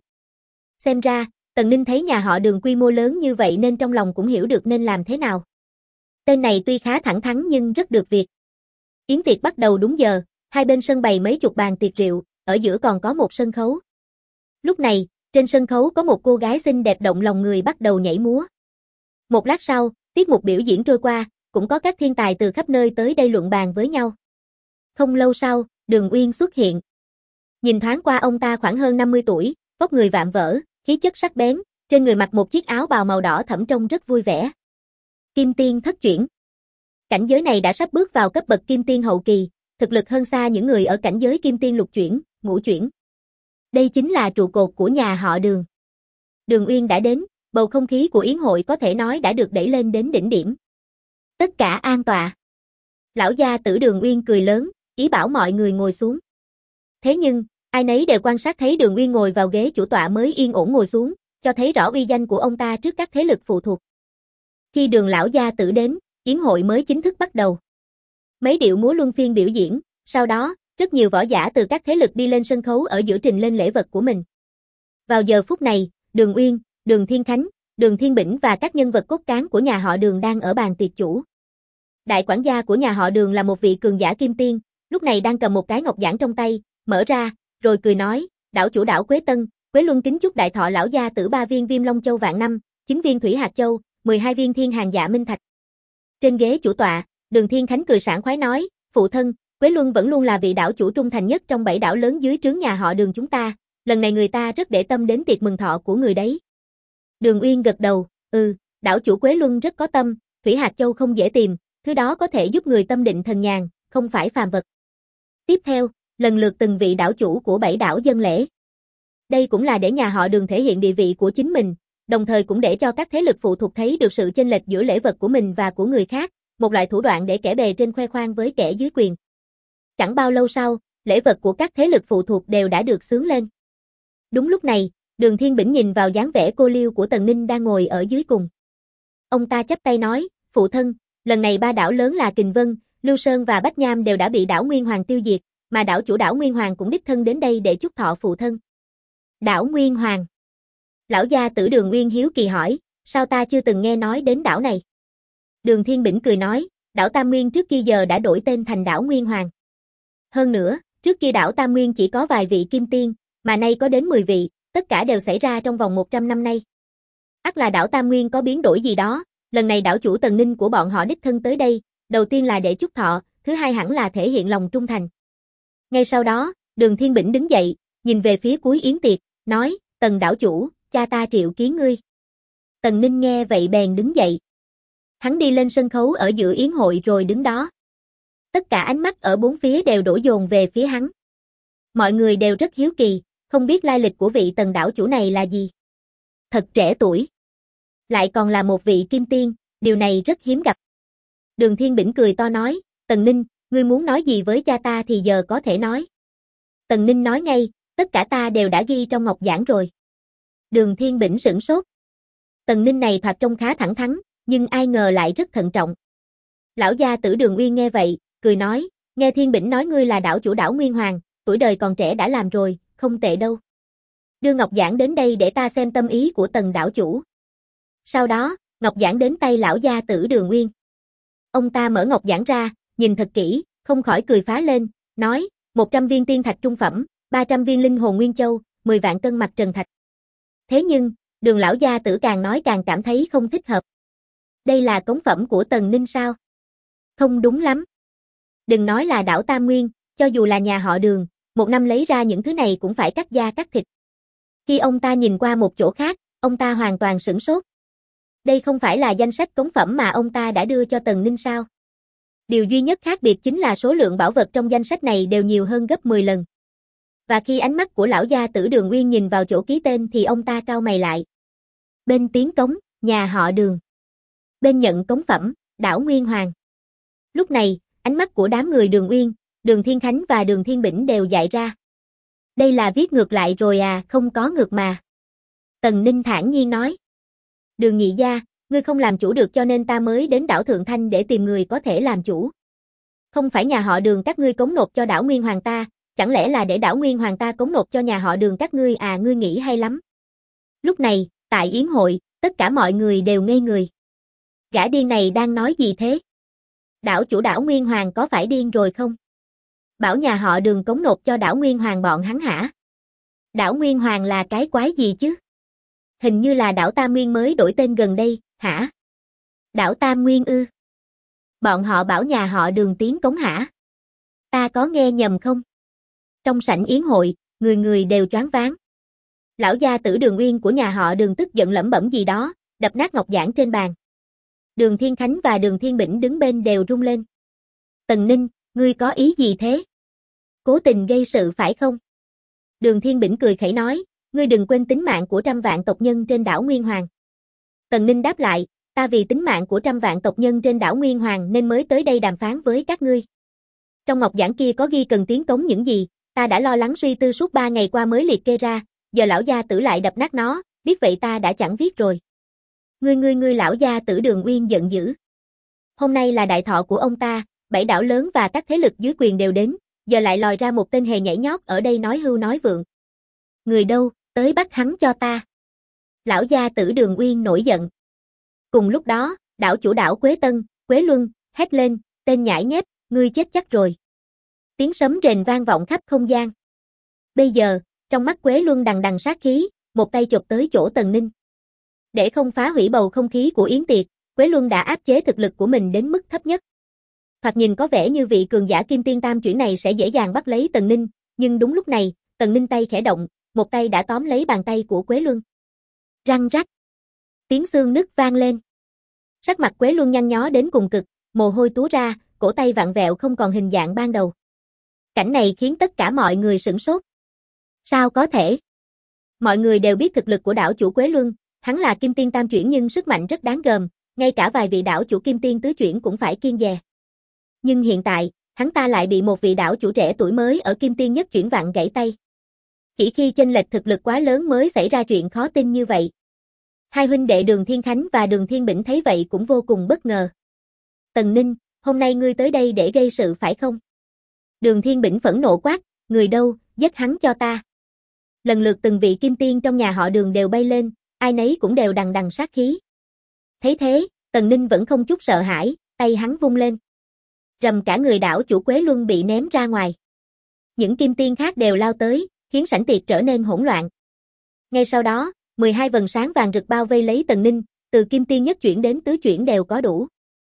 Xem ra, Tần Ninh thấy nhà họ Đường quy mô lớn như vậy nên trong lòng cũng hiểu được nên làm thế nào. Tên này tuy khá thẳng thắn nhưng rất được việc. Yến tiệc bắt đầu đúng giờ, hai bên sân bày mấy chục bàn tiệc rượu, ở giữa còn có một sân khấu. Lúc này, trên sân khấu có một cô gái xinh đẹp động lòng người bắt đầu nhảy múa. Một lát sau, tiết mục biểu diễn trôi qua, cũng có các thiên tài từ khắp nơi tới đây luận bàn với nhau. Không lâu sau, Đường Uyên xuất hiện. Nhìn thoáng qua ông ta khoảng hơn 50 tuổi, vóc người vạm vỡ, khí chất sắc bén, trên người mặc một chiếc áo bào màu đỏ thẫm trông rất vui vẻ. Kim tiên thất chuyển. Cảnh giới này đã sắp bước vào cấp bậc kim tiên hậu kỳ, thực lực hơn xa những người ở cảnh giới kim tiên lục chuyển, ngũ chuyển. Đây chính là trụ cột của nhà họ Đường. Đường Uyên đã đến, bầu không khí của yến hội có thể nói đã được đẩy lên đến đỉnh điểm. Tất cả an tọa. Lão gia tử Đường Uyên cười lớn, ý bảo mọi người ngồi xuống. Thế nhưng, ai nấy đều quan sát thấy Đường Uyên ngồi vào ghế chủ tọa mới yên ổn ngồi xuống, cho thấy rõ uy danh của ông ta trước các thế lực phụ thuộc. Khi Đường lão gia tử đến, yến hội mới chính thức bắt đầu. Mấy điệu múa luân phiên biểu diễn, sau đó, rất nhiều võ giả từ các thế lực đi lên sân khấu ở giữa trình lên lễ vật của mình. Vào giờ phút này, Đường Uyên, Đường Thiên Khánh, Đường Thiên Bỉnh và các nhân vật cốt cán của nhà họ Đường đang ở bàn tiệc chủ. Đại quản gia của nhà họ Đường là một vị cường giả kim tiên, lúc này đang cầm một cái ngọc giản trong tay, mở ra, rồi cười nói, đảo chủ đảo Quế Tân, Quế Luân kính chúc đại thọ lão gia tử 3 viên Viêm Long Châu vạn năm, 9 viên Thủy Hạt Châu, 12 viên Thiên Hàng Dạ Minh Thạch. Trên ghế chủ tọa, Đường Thiên Khánh cười sảng khoái nói, phụ thân, Quế Luân vẫn luôn là vị đảo chủ trung thành nhất trong 7 đảo lớn dưới trướng nhà họ Đường chúng ta, lần này người ta rất để tâm đến tiệc mừng thọ của người đấy. Đường Uyên gật đầu, đảo chủ Quế Luân rất có tâm, Thủy Hạt Châu không dễ tìm, thứ đó có thể giúp người tâm định thần nhàn, không phải phàm vật. Tiếp theo, lần lượt từng vị đảo chủ của 7 đảo dâng lễ. Đây cũng là để nhà họ Đường thể hiện địa vị của chính mình, đồng thời cũng để cho các thế lực phụ thuộc thấy được sự chênh lệch giữa lễ vật của mình và của người khác, một loại thủ đoạn để kẻ bề trên khoe khoang với kẻ dưới quyền. Chẳng bao lâu sau, lễ vật của các thế lực phụ thuộc đều đã được xướng lên. Đúng lúc này, Đường Thiên Bỉnh nhìn vào dáng vẻ cô liêu của Tần Ninh đang ngồi ở dưới cùng. Ông ta chắp tay nói, phụ thân, lần này 3 đảo lớn là Kình Vân, Lưu Sơn và Bách Nham đều đã bị đảo Nguyên Hoàng tiêu diệt, mà đảo chủ đảo Nguyên Hoàng cũng đích thân đến đây để chúc thọ phụ thân. Đảo Nguyên Hoàng. Lão gia tử Đường Nguyên hiếu kỳ hỏi, sao ta chưa từng nghe nói đến đảo này? Đường Thiên Bỉnh cười nói, đảo Tam Nguyên trước kia giờ đã đổi tên thành đảo Nguyên Hoàng. Hơn nữa, trước kia đảo Tam Nguyên chỉ có vài vị kim tiên, mà nay có đến 10 vị, tất cả đều xảy ra trong vòng 100 năm nay. Ắt là đảo Tam Nguyên có biến đổi gì đó, lần này đảo chủ Tần Ninh của bọn họ đích thân tới đây, đầu tiên là để chúc thọ, thứ hai hẳn là thể hiện lòng trung thành. Ngay sau đó, Đường Thiên Bỉnh đứng dậy, nhìn về phía cuối yến tiệc, nói, Tần đảo chủ, cha ta triệu kiến ngươi. Tần Ninh nghe vậy bèn đứng dậy. Hắn đi lên sân khấu ở giữa yến hội rồi đứng đó. Tất cả ánh mắt ở bốn phía đều đổ dồn về phía hắn. Mọi người đều rất hiếu kỳ, không biết lai lịch của vị Tần đảo chủ này là gì. Thật trẻ tuổi. Lại còn là một vị kim tiên, điều này rất hiếm gặp. Đường Thiên Bỉnh cười to nói, Tần Ninh, ngươi muốn nói gì với cha ta thì giờ có thể nói. Tần Ninh nói ngay, tất cả ta đều đã ghi trong ngọc giản rồi. Đường Thiên Bỉnh sửng sốt. Tần Ninh này thoạt trông khá thẳng thắn, nhưng ai ngờ lại rất thận trọng. Lão gia tử Đường Uyên nghe vậy, cười nói, nghe Thiên Bỉnh nói ngươi là đảo chủ đảo Nguyên Hoàng, tuổi đời còn trẻ đã làm rồi, không tệ đâu. Đưa ngọc giản đến đây để ta xem tâm ý của Tần đảo chủ. Sau đó, ngọc giản đến tay lão gia tử Đường Uyên. Ông ta mở ngọc giản ra, nhìn thật kỹ, không khỏi cười phá lên, nói, 100 viên tiên thạch trung phẩm, 300 viên linh hồn nguyên châu, 10 vạn cân mặt trần thạch. Thế nhưng, Đường lão gia tử càng nói càng cảm thấy không thích hợp. Đây là cống phẩm của Tần Ninh sao? Không đúng lắm. Đừng nói là đảo Tam Nguyên, cho dù là nhà họ Đường, một năm lấy ra những thứ này cũng phải cắt da cắt thịt. Khi ông ta nhìn qua một chỗ khác, ông ta hoàn toàn sửng sốt. Đây không phải là danh sách cống phẩm mà ông ta đã đưa cho Tần Ninh sao? Điều duy nhất khác biệt chính là số lượng bảo vật trong danh sách này đều nhiều hơn gấp 10 lần. Và khi ánh mắt của lão gia tử Đường Uyên nhìn vào chỗ ký tên thì ông ta cau mày lại. Bên tiến cống, nhà họ Đường. Bên nhận cống phẩm, đảo Nguyên Hoàng. Lúc này, ánh mắt của đám người Đường Uyên, Đường Thiên Khánh và Đường Thiên Bỉnh đều dại ra. Đây là viết ngược lại rồi à, không có ngược mà. Tần Ninh thản nhiên nói. Đường nhị gia, ngươi không làm chủ được cho nên ta mới đến đảo Thượng Thanh để tìm người có thể làm chủ. Không phải nhà họ Đường các ngươi cống nộp cho đảo Nguyên Hoàng ta, chẳng lẽ là để đảo Nguyên Hoàng ta cống nộp cho nhà họ Đường các ngươi à, ngươi nghĩ hay lắm. Lúc này, tại yến hội, tất cả mọi người đều ngây người. Gã điên này đang nói gì thế? Đảo chủ đảo Nguyên Hoàng có phải điên rồi không? Bảo nhà họ Đường cống nộp cho đảo Nguyên Hoàng bọn hắn hả? Đảo Nguyên Hoàng là cái quái gì chứ? Hình như là đảo Tam Nguyên mới đổi tên gần đây, hả? Đảo Tam Nguyên ư? Bọn họ bảo nhà họ Đường tiến cống hả? Ta có nghe nhầm không? Trong sảnh yến hội, người người đều choáng váng. Lão gia tử Đường Uyên của nhà họ Đường tức giận lẩm bẩm gì đó, đập nát ngọc giản trên bàn. Đường Thiên Khánh và Đường Thiên Bỉnh đứng bên đều run lên. Tần Ninh, ngươi có ý gì thế? Cố tình gây sự phải không? Đường Thiên Bỉnh cười khẩy nói, ngươi đừng quên tính mạng của trăm vạn tộc nhân trên đảo Nguyên Hoàng. Tần Ninh đáp lại, ta vì tính mạng của trăm vạn tộc nhân trên đảo Nguyên Hoàng nên mới tới đây đàm phán với các ngươi. Trong ngọc giản kia có ghi cần tiến cống những gì, ta đã lo lắng suy tư suốt 3 ngày qua mới liệt kê ra, giờ lão gia tử lại đập nát nó, biết vậy ta đã chẳng viết rồi. Ngươi lão gia tử Đường Uyên giận dữ. Hôm nay là đại thọ của ông ta, 7 đảo lớn và các thế lực dưới quyền đều đến, giờ lại lòi ra một tên hề nhảy nhót ở đây nói hưu nói vượng. Người đâu, tới bắt hắn cho ta. Lão gia tử Đường Uyên nổi giận. Cùng lúc đó, đảo chủ đảo Quế Tân, Quế Luân, hét lên, tên nhãi nhép, ngươi chết chắc rồi. Tiếng sấm rền vang vọng khắp không gian. Bây giờ, trong mắt Quế Luân đằng đằng sát khí, một tay chụp tới chỗ Tần Ninh. Để không phá hủy bầu không khí của yến tiệc, Quế Luân đã áp chế thực lực của mình đến mức thấp nhất. Thoạt nhìn có vẻ như vị cường giả kim tiên tam chuyển này sẽ dễ dàng bắt lấy Tần Ninh, nhưng đúng lúc này, Tần Ninh tay khẽ động, một tay đã tóm lấy bàn tay của Quế Luân. Răng rắc. Tiếng xương nứt vang lên. Sắc mặt Quế Luân nhăn nhó đến cùng cực, mồ hôi túa ra, cổ tay vặn vẹo không còn hình dạng ban đầu. Cảnh này khiến tất cả mọi người sửng sốt. Sao có thể? Mọi người đều biết thực lực của đảo chủ Quế Luân, hắn là kim tiên tam chuyển nhưng sức mạnh rất đáng gờm, ngay cả vài vị đảo chủ kim tiên tứ chuyển cũng phải kiêng dè. Nhưng hiện tại, hắn ta lại bị một vị đảo chủ trẻ tuổi mới ở kim tiên nhất chuyển vặn gãy tay. Chỉ khi chênh lệch thực lực quá lớn mới xảy ra chuyện khó tin như vậy. Hai huynh đệ Đường Thiên Khánh và Đường Thiên Bỉnh thấy vậy cũng vô cùng bất ngờ. Tần Ninh, hôm nay ngươi tới đây để gây sự phải không? Đường Thiên Bỉnh phẫn nộ quát, người đâu, giết hắn cho ta. Lần lượt từng vị kim tiên trong nhà họ Đường đều bay lên, ai nấy cũng đều đằng đằng sát khí. Thấy thế, Tần Ninh vẫn không chút sợ hãi, tay hắn vung lên. Rầm cả người đảo chủ Quế Luân bị ném ra ngoài. Những kim tiên khác đều lao tới, khiến sảnh tiệc trở nên hỗn loạn. Ngay sau đó, 12 vầng sáng vàng rực bao vây lấy Tần Ninh, từ kim tiên nhất chuyển đến tứ chuyển đều có đủ.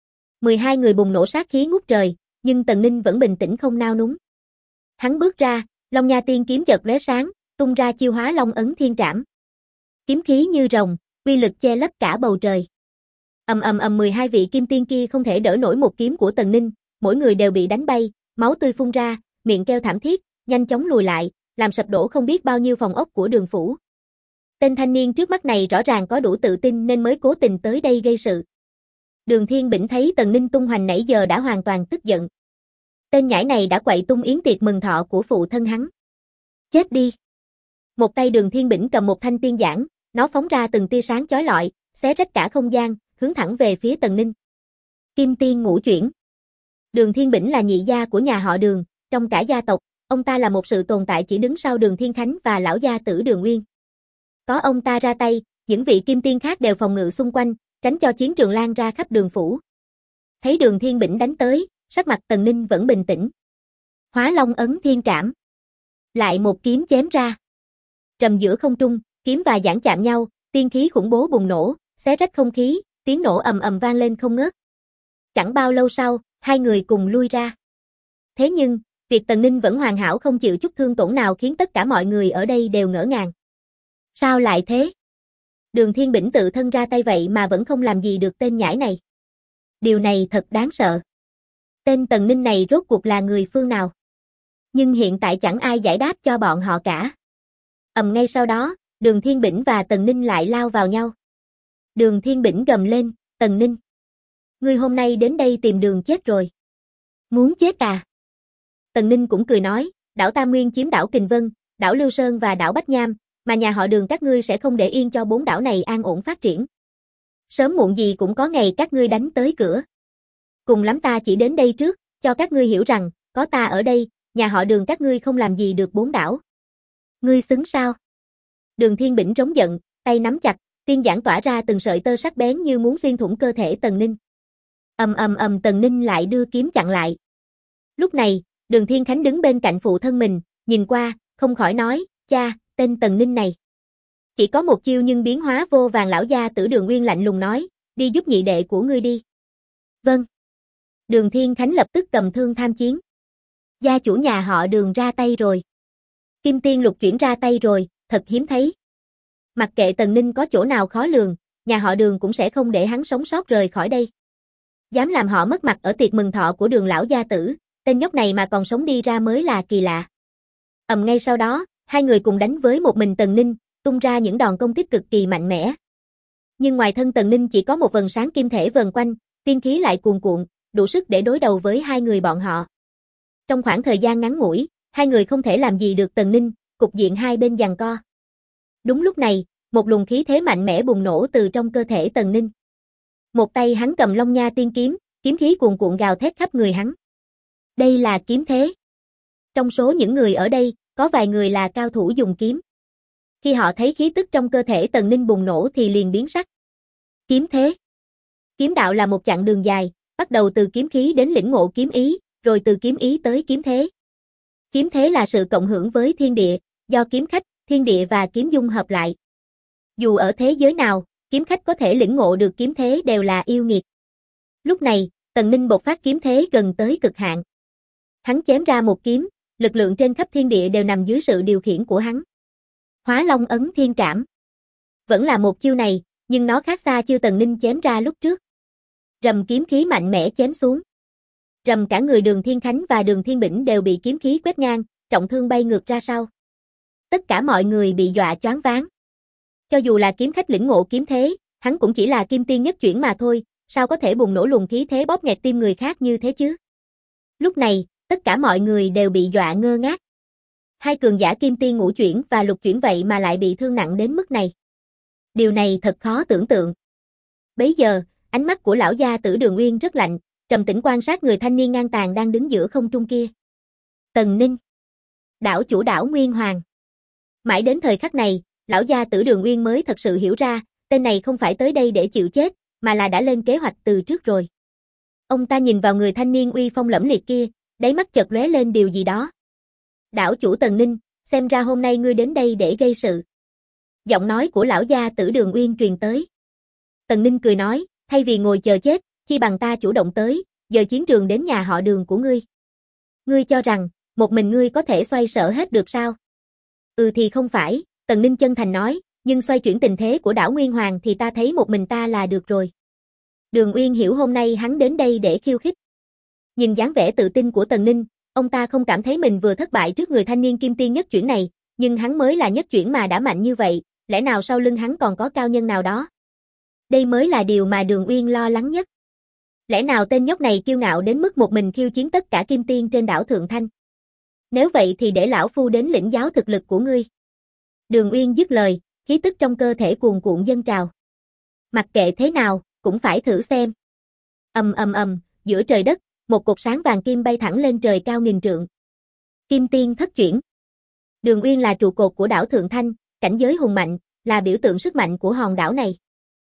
12 người bùng nổ sát khí ngút trời, nhưng Tần Ninh vẫn bình tĩnh không nao núng. Hắn bước ra, Long Nha Tiên kiếm chợt lóe sáng, tung ra chiêu Hóa Long ấn thiên trảm. Kiếm khí như rồng, uy lực che lấp cả bầu trời. Ầm ầm ầm 12 vị kim tiên kia không thể đỡ nổi một kiếm của Tần Ninh, mỗi người đều bị đánh bay, máu tươi phun ra, miệng kêu thảm thiết, nhanh chóng lùi lại, làm sập đổ không biết bao nhiêu phòng ốc của Đường phủ. Tên thanh niên trước mắt này rõ ràng có đủ tự tin nên mới cố tình tới đây gây sự. Đường Thiên Bỉnh thấy Tần Ninh tung hoành nãy giờ đã hoàn toàn tức giận. Tên nhãi này đã quậy tung yến tiệc mừng thọ của phụ thân hắn. Chết đi! Một tay Đường Thiên Bỉnh cầm một thanh tiên giản, nó phóng ra từng tia sáng chói lọi, xé rách cả không gian, hướng thẳng về phía Tần Ninh. Kim tiên ngũ chuyển. Đường Thiên Bỉnh là nhị gia của nhà họ Đường, trong cả gia tộc, ông ta là một sự tồn tại chỉ đứng sau Đường Thiên Khánh và lão gia tử Đường Uyên. Có ông ta ra tay, những vị kim tiên khác đều phòng ngự xung quanh, tránh cho chiến trường lan ra khắp đường phủ. Thấy Đường Thiên Bỉnh đánh tới, sắc mặt Tần Ninh vẫn bình tĩnh. Hóa Long ấn thiên trảm. Lại một kiếm chém ra. Trầm giữa không trung, kiếm và giản chạm nhau, tiên khí khủng bố bùng nổ, xé rách không khí, tiếng nổ ầm ầm vang lên không ngớt. Chẳng bao lâu sau, hai người cùng lui ra. Thế nhưng, việc Tần Ninh vẫn hoàn hảo không chịu chút thương tổn nào khiến tất cả mọi người ở đây đều ngỡ ngàng. Sao lại thế? Đường Thiên Bỉnh tự thân ra tay vậy mà vẫn không làm gì được tên nhãi này. Điều này thật đáng sợ. Tên Tần Ninh này rốt cuộc là người phương nào? Nhưng hiện tại chẳng ai giải đáp cho bọn họ cả. Ngay sau đó, Đường Thiên Bỉnh và Tần Ninh lại lao vào nhau. Đường Thiên Bỉnh gầm lên, Tần Ninh. Ngươi hôm nay đến đây tìm đường chết rồi. Muốn chết à? Tần Ninh cũng cười nói, đảo Tam Nguyên chiếm đảo Kình Vân, đảo Lưu Sơn và đảo Bách Nham, mà nhà họ Đường các ngươi sẽ không để yên cho 4 đảo này an ổn phát triển. Sớm muộn gì cũng có ngày các ngươi đánh tới cửa. Cùng lắm ta chỉ đến đây trước, cho các ngươi hiểu rằng, có ta ở đây, nhà họ Đường các ngươi không làm gì được 4 đảo. Ngươi xứng sao? Đường Thiên Bỉnh trống giận, tay nắm chặt, tiên giản tỏa ra từng sợi tơ sắc bén như muốn xuyên thủng cơ thể Tần Ninh. Tần Ninh lại đưa kiếm chặn lại. Lúc này, Đường Thiên Khánh đứng bên cạnh phụ thân mình, nhìn qua, không khỏi nói, cha, tên Tần Ninh này. Chỉ có một chiêu nhưng biến hóa vô vàn. Lão gia tử Đường Uyên lạnh lùng nói, đi giúp nhị đệ của ngươi đi. Vâng. Đường Thiên Khánh lập tức cầm thương tham chiến. Gia chủ nhà họ Đường ra tay rồi. Kim tiên lục chuyển ra tay rồi, thật hiếm thấy. Mặc kệ Tần Ninh có chỗ nào khó lường, nhà họ Đường cũng sẽ không để hắn sống sót rời khỏi đây. Dám làm họ mất mặt ở tiệc mừng thọ của Đường lão gia tử, tên nhóc này mà còn sống đi ra mới là kỳ lạ. Ngay sau đó, hai người cùng đánh với một mình Tần Ninh, tung ra những đòn công kích cực kỳ mạnh mẽ. Nhưng ngoài thân Tần Ninh chỉ có một vầng sáng kim thể vần quanh, tiên khí lại cuồn cuộn, đủ sức để đối đầu với hai người bọn họ. Trong khoảng thời gian ngắn ngủi, hai người không thể làm gì được Tần Ninh, cục diện hai bên giằng co. Đúng lúc này, một luồng khí thế mạnh mẽ bùng nổ từ trong cơ thể Tần Ninh. Một tay hắn cầm Long Nha tiên kiếm, kiếm khí cuồn cuộn gào thét khắp người hắn. Đây là kiếm thế. Trong số những người ở đây, có vài người là cao thủ dùng kiếm. Khi họ thấy khí tức trong cơ thể Tần Ninh bùng nổ thì liền biến sắc. Kiếm thế. Kiếm đạo là một chặng đường dài, bắt đầu từ kiếm khí đến lĩnh ngộ kiếm ý, rồi từ kiếm ý tới kiếm thế. Kiếm thế là sự cộng hưởng với thiên địa, do kiếm khách, thiên địa và kiếm dung hợp lại. Dù ở thế giới nào, kiếm khách có thể lĩnh ngộ được kiếm thế đều là yêu nghiệt. Lúc này, Tần Ninh bộc phát kiếm thế gần tới cực hạn. Hắn chém ra một kiếm, lực lượng trên khắp thiên địa đều nằm dưới sự điều khiển của hắn. Hóa Long ấn thiên trảm. Vẫn là một chiêu này, nhưng nó khác xa chiêu Tần Ninh chém ra lúc trước. Rầm kiếm khí mạnh mẽ chém xuống. Rầm cả người Đường Thiên Khánh và Đường Thiên Bỉnh đều bị kiếm khí quét ngang, trọng thương bay ngược ra sau. Tất cả mọi người bị dọa choáng váng. Cho dù là kiếm khách lĩnh ngộ kiếm thế, hắn cũng chỉ là kim tiên nhất chuyển mà thôi, sao có thể bùng nổ luồng khí thế bóp nghẹt tim người khác như thế chứ? Lúc này, tất cả mọi người đều bị dọa ngơ ngác. Hai cường giả kim tiên ngũ chuyển và lục chuyển vậy mà lại bị thương nặng đến mức này. Điều này thật khó tưởng tượng. Bấy giờ, ánh mắt của lão gia tử Đường Uyên rất lạnh, trầm tĩnh quan sát người thanh niên ngang tàn đang đứng giữa không trung kia. Tần Ninh. Đảo chủ đảo Nguyên Hoàng. Mãi đến thời khắc này, lão gia tử Đường Uyên mới thật sự hiểu ra, tên này không phải tới đây để chịu chết, mà là đã lên kế hoạch từ trước rồi. Ông ta nhìn vào người thanh niên uy phong lẫm liệt kia, đáy mắt chợt lóe lên điều gì đó. Đảo chủ Tần Ninh, xem ra hôm nay ngươi đến đây để gây sự. Giọng nói của lão gia tử Đường Uyên truyền tới. Tần Ninh cười nói, thay vì ngồi chờ chết, chi bằng ta chủ động tới, giờ chiến trường đến nhà họ Đường của ngươi. Ngươi cho rằng, một mình ngươi có thể xoay sở hết được sao? Thì không phải, Tần Ninh chân thành nói, nhưng xoay chuyển tình thế của đảo Nguyên Hoàng thì ta thấy một mình ta là được rồi. Đường Uyên hiểu hôm nay hắn đến đây để khiêu khích. Nhìn dáng vẻ tự tin của Tần Ninh, ông ta không cảm thấy mình vừa thất bại trước người thanh niên kim tiên nhất chuyển này, nhưng hắn mới là nhất chuyển mà đã mạnh như vậy, lẽ nào sau lưng hắn còn có cao nhân nào đó? Đây mới là điều mà Đường Uyên lo lắng nhất. Lẽ nào tên nhóc này kiêu ngạo đến mức một mình khiêu chiến tất cả kim tiên trên đảo Thượng Thanh? Nếu vậy thì để lão phu đến lĩnh giáo thực lực của ngươi. Đường Uyên dứt lời, khí tức trong cơ thể cuồn cuộn dâng trào. Mặc kệ thế nào, cũng phải thử xem. Ầm ầm ầm, giữa trời đất, một cột sáng vàng kim bay thẳng lên trời cao nghìn trượng. Kim tiên thất chuyển. Đường Uyên là trụ cột của đảo Thượng Thanh, cảnh giới hùng mạnh, là biểu tượng sức mạnh của hòn đảo này.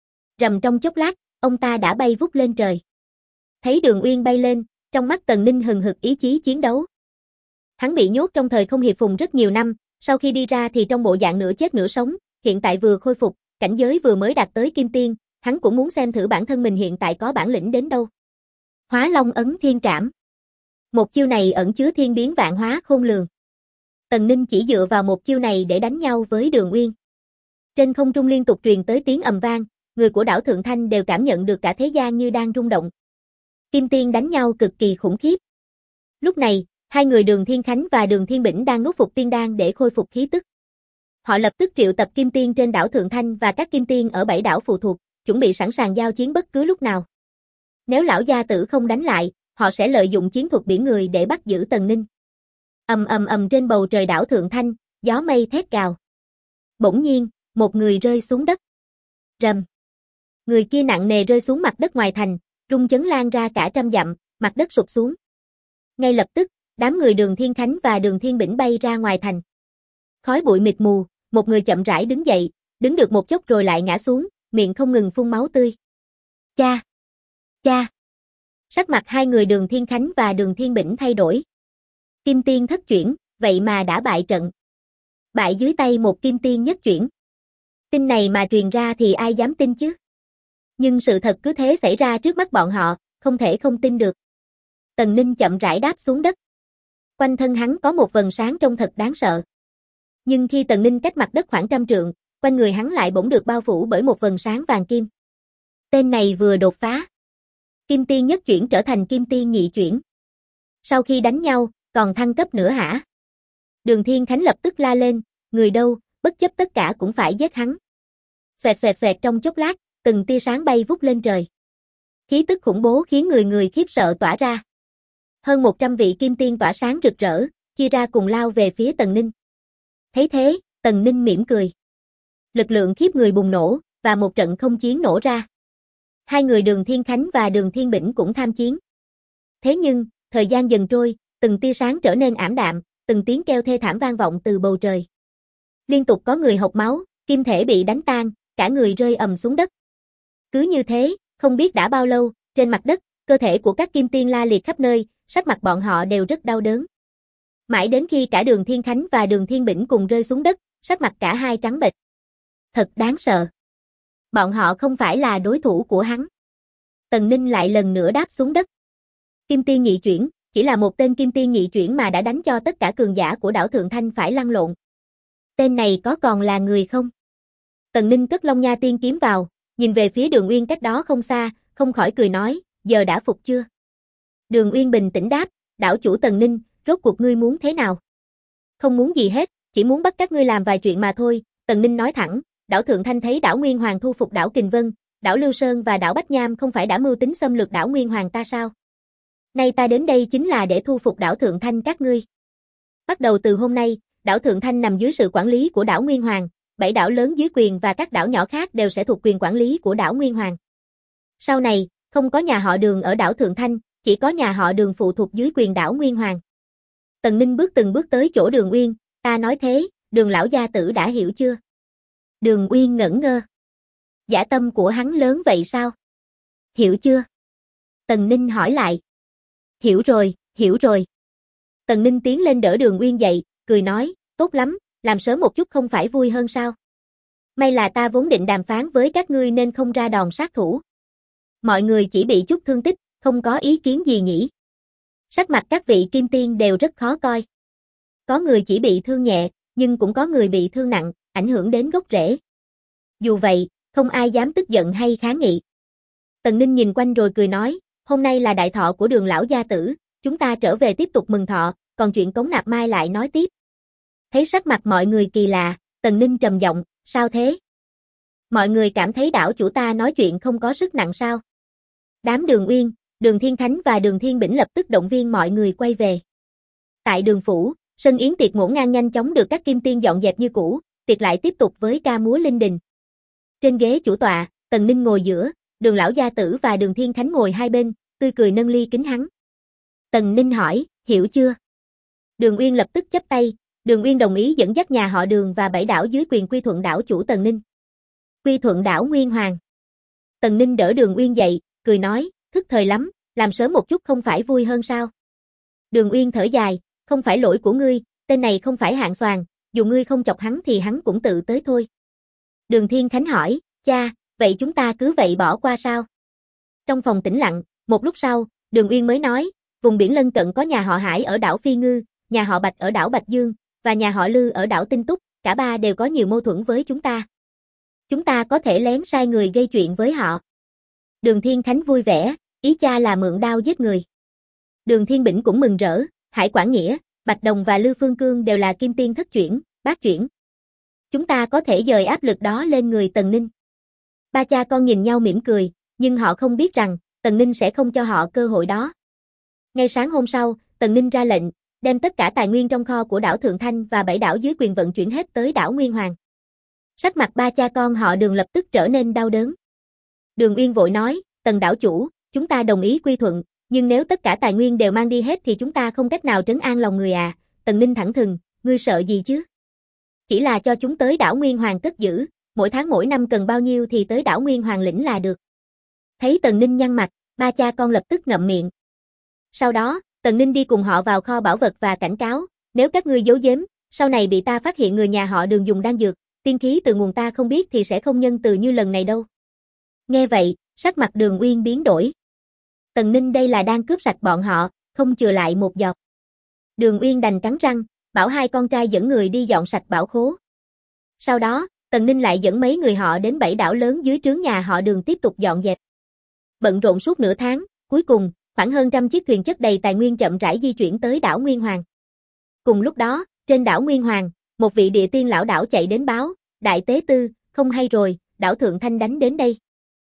Rầm trong chốc lát, ông ta đã bay vút lên trời. Thấy Đường Uyên bay lên, trong mắt Tần Ninh hừng hực ý chí chiến đấu. Hắn bị nhốt trong thời không hiệp phùng rất nhiều năm, sau khi đi ra thì trong bộ dạng nửa chết nửa sống, hiện tại vừa khôi phục, cảnh giới vừa mới đạt tới kim tiên, hắn cũng muốn xem thử bản thân mình hiện tại có bản lĩnh đến đâu. Hóa Long ấn thiên trảm. Một chiêu này ẩn chứa thiên biến vạn hóa khôn lường. Tần Ninh chỉ dựa vào một chiêu này để đánh nhau với Đường Uyên. Trên không trung liên tục truyền tới tiếng ầm vang, người của đảo Thượng Thanh đều cảm nhận được cả thế gian như đang rung động. Kim tiên đánh nhau cực kỳ khủng khiếp. Lúc này, hai người Đường Thiên Khánh và Đường Thiên Bỉnh đang nuốt phục tiên đan để khôi phục khí tức. Họ lập tức triệu tập kim tiên trên đảo Thượng Thanh và các kim tiên ở 7 đảo phụ thuộc, chuẩn bị sẵn sàng giao chiến bất cứ lúc nào. Nếu lão gia tử không đánh lại, họ sẽ lợi dụng chiến thuật biển người để bắt giữ Tần Ninh. Ầm ầm ầm trên bầu trời đảo Thượng Thanh, gió mây thét gào. Bỗng nhiên, một người rơi xuống đất. Rầm. Người kia nặng nề rơi xuống mặt đất ngoài thành, rung chấn lan ra cả trăm dặm, mặt đất sụp xuống. Ngay lập tức, đám người Đường Thiên Khánh và Đường Thiên Bỉnh bay ra ngoài thành. Khói bụi mịt mù, một người chậm rãi đứng dậy, đứng được một chốc rồi lại ngã xuống, miệng không ngừng phun máu tươi. Cha! Cha! Sắc mặt hai người Đường Thiên Khánh và Đường Thiên Bỉnh thay đổi. Kim tiên thất chuyển, vậy mà đã bại trận. Bại dưới tay một kim tiên nhất chuyển. Tin này mà truyền ra thì ai dám tin chứ? Nhưng sự thật cứ thế xảy ra trước mắt bọn họ, không thể không tin được. Tần Ninh chậm rãi đáp xuống đất. Quanh thân hắn có một vầng sáng trông thật đáng sợ. Nhưng khi Tần Ninh cách mặt đất khoảng 100 trượng, quanh người hắn lại bỗng được bao phủ bởi một vầng sáng vàng kim. Tên này vừa đột phá. Kim tiên nhất chuyển trở thành kim tiên nhị chuyển. Sau khi đánh nhau, còn thăng cấp nữa hả? Đường Thiên Khánh lập tức la lên, người đâu, bất chấp tất cả cũng phải giết hắn. Xoẹt xoẹt xoẹt trong chốc lát, từng tia sáng bay vút lên trời. Khí tức khủng bố khiến người người khiếp sợ tỏa ra. Hơn 100 vị kim tiên tỏa sáng rực rỡ, chia ra cùng lao về phía Tần Ninh. Thấy thế, Tần Ninh mỉm cười. Lực lượng khiếp người bùng nổ, và một trận không chiến nổ ra. Hai người Đường Thiên Khánh và Đường Thiên Bỉnh cũng tham chiến. Thế nhưng, thời gian dần trôi, từng tia sáng trở nên ảm đạm, từng tiếng kêu thê thảm vang vọng từ bầu trời. Liên tục có người hộc máu, kim thể bị đánh tan, cả người rơi ầm xuống đất. Cứ như thế, không biết đã bao lâu, trên mặt đất, cơ thể của các kim tiên la liệt khắp nơi, sắc mặt bọn họ đều rất đau đớn. Mãi đến khi cả Đường Thiên Khánh và Đường Thiên Bỉnh cùng rơi xuống đất, sắc mặt cả hai trắng bệch. Thật đáng sợ. Bọn họ không phải là đối thủ của hắn. Tần Ninh lại lần nữa đáp xuống đất. Kim tiên nhị chuyển, chỉ là một tên kim tiên nhị chuyển mà đã đánh cho tất cả cường giả của đảo Thượng Thanh phải lăn lộn. Tên này có còn là người không? Tần Ninh cất Long Nha tiên kiếm vào, nhìn về phía Đường Uyên cách đó không xa, không khỏi cười nói, giờ đã phục chưa? Đường Uyên bình tĩnh đáp, đảo chủ Tần Ninh, rốt cuộc ngươi muốn thế nào? Không muốn gì hết, chỉ muốn bắt các ngươi làm vài chuyện mà thôi, Tần Ninh nói thẳng, đảo Thượng Thanh thấy đảo Nguyên Hoàng thu phục đảo Kình Vân, đảo Lưu Sơn và đảo Bách Nham không phải đã mưu tính xâm lược đảo Nguyên Hoàng ta sao? Nay ta đến đây chính là để thu phục đảo Thượng Thanh các ngươi. Bắt đầu từ hôm nay, đảo Thượng Thanh nằm dưới sự quản lý của đảo Nguyên Hoàng, 7 đảo lớn dưới quyền và các đảo nhỏ khác đều sẽ thuộc quyền quản lý của đảo Nguyên Hoàng. Sau này, không có nhà họ Đường ở đảo Thượng Thanh, chỉ có nhà họ Đường phụ thuộc dưới quyền đảo Nguyên Hoàng. Tần Ninh từng bước tới chỗ Đường Uyên, ta nói thế, Đường lão gia tử đã hiểu chưa? Đường Uyên ngẩn ngơ. Dã tâm của hắn lớn vậy sao? Hiểu chưa? Tần Ninh hỏi lại. Hiểu rồi, hiểu rồi. Tần Ninh tiến lên đỡ Đường Uyên dậy, cười nói, tốt lắm, làm sớm một chút không phải vui hơn sao? May là ta vốn định đàm phán với các ngươi nên không ra đòn sát thủ. Mọi người chỉ bị chút thương tích, không có ý kiến gì nhỉ? Sắc mặt các vị kim tiên đều rất khó coi. Có người chỉ bị thương nhẹ, nhưng cũng có người bị thương nặng, ảnh hưởng đến gốc rễ. Dù vậy, không ai dám tức giận hay kháng nghị. Tần Ninh nhìn quanh rồi cười nói, hôm nay là đại thọ của Đường lão gia tử, chúng ta trở về tiếp tục mừng thọ, còn chuyện cống nạp mai lại nói tiếp. Thấy sắc mặt mọi người kỳ lạ, Tần Ninh trầm giọng, sao thế? Mọi người cảm thấy đảo chủ ta nói chuyện không có sức nặng sao? Đám Đường Uyên, Đường Thiên Khánh và Đường Thiên Bỉnh lập tức động viên mọi người quay về. Tại Đường phủ, sân yến tiệc ngổn ngang nhanh chóng được các kim tiên dọn dẹp như cũ, tiệc lại tiếp tục với ca múa linh đình. Trên ghế chủ tọa, Tần Ninh ngồi giữa, Đường lão gia tử và Đường Thiên Khánh ngồi hai bên, tươi cười nâng ly kính hắn. Tần Ninh hỏi, hiểu chưa? Đường Uyên lập tức chắp tay, Đường Uyên đồng ý dẫn dắt nhà họ Đường và 7 đảo dưới quyền quy thuận đảo chủ Tần Ninh. Quy thuận đảo Nguyên Hoàng. Tần Ninh đỡ Đường Uyên dậy, cười nói, thức thời lắm, làm sớm một chút không phải vui hơn sao? Đường Uyên thở dài, không phải lỗi của ngươi, tên này không phải hạng xoàn, dù ngươi không chọc hắn thì hắn cũng tự tới thôi. Đường Thiên Khánh hỏi, cha, vậy chúng ta cứ vậy bỏ qua sao? Trong phòng tĩnh lặng, một lúc sau, Đường Uyên mới nói, vùng biển lân cận có nhà họ Hải ở đảo Phi Ngư, nhà họ Bạch ở đảo Bạch Dương, và nhà họ Lư ở đảo Tinh Túc, cả ba đều có nhiều mâu thuẫn với chúng ta. Chúng ta có thể lén sai người gây chuyện với họ. Đường Thiên Khánh vui vẻ, ý cha là mượn đao giết người. Đường Thiên Bỉnh cũng mừng rỡ, Hải Quảng Nghĩa, Bạch Đồng và Lư Phương Cương đều là kim tiên thất chuyển, bát chuyển. Chúng ta có thể dời áp lực đó lên người Tần Ninh. Ba cha con nhìn nhau mỉm cười, nhưng họ không biết rằng, Tần Ninh sẽ không cho họ cơ hội đó. Ngay sáng hôm sau, Tần Ninh ra lệnh, đem tất cả tài nguyên trong kho của đảo Thượng Thanh và 7 đảo dưới quyền vận chuyển hết tới đảo Nguyên Hoàng. Sắc mặt ba cha con họ Đường lập tức trở nên đau đớn. Đường Uyên vội nói, Tần đảo chủ, chúng ta đồng ý quy thuận, nhưng nếu tất cả tài nguyên đều mang đi hết thì chúng ta không cách nào trấn an lòng người à. Tần Ninh thẳng thừng, ngươi sợ gì chứ? Chỉ là cho chúng tới đảo Nguyên Hoàng cất giữ, mỗi tháng mỗi năm cần bao nhiêu thì tới đảo Nguyên Hoàng lĩnh là được. Thấy Tần Ninh nhăn mặt, ba cha con lập tức ngậm miệng. Sau đó, Tần Ninh đi cùng họ vào kho bảo vật và cảnh cáo, nếu các ngươi giấu giếm, sau này bị ta phát hiện người nhà họ Đường dùng đan dược, tiên khí từ nguồn ta không biết thì sẽ không nhân từ như lần này đâu. Nghe vậy, sắc mặt Đường Uyên biến đổi. Tần Ninh đây là đang cướp sạch bọn họ, không chừa lại một giọt. Đường Uyên đành cắn răng, bảo hai con trai dẫn người đi dọn sạch bảo khố. Sau đó, Tần Ninh lại dẫn mấy người họ đến 7 đảo lớn dưới trướng nhà họ Đường tiếp tục dọn dẹp. Bận rộn suốt nửa tháng, cuối cùng, khoảng hơn 100 chiếc thuyền chất đầy tài nguyên chậm rãi di chuyển tới đảo Nguyên Hoàng. Cùng lúc đó, trên đảo Nguyên Hoàng, một vị địa tiên lão đảo chạy đến báo, Đại Tế Tư, không hay rồi, đảo Thượng Thanh đánh đến đây.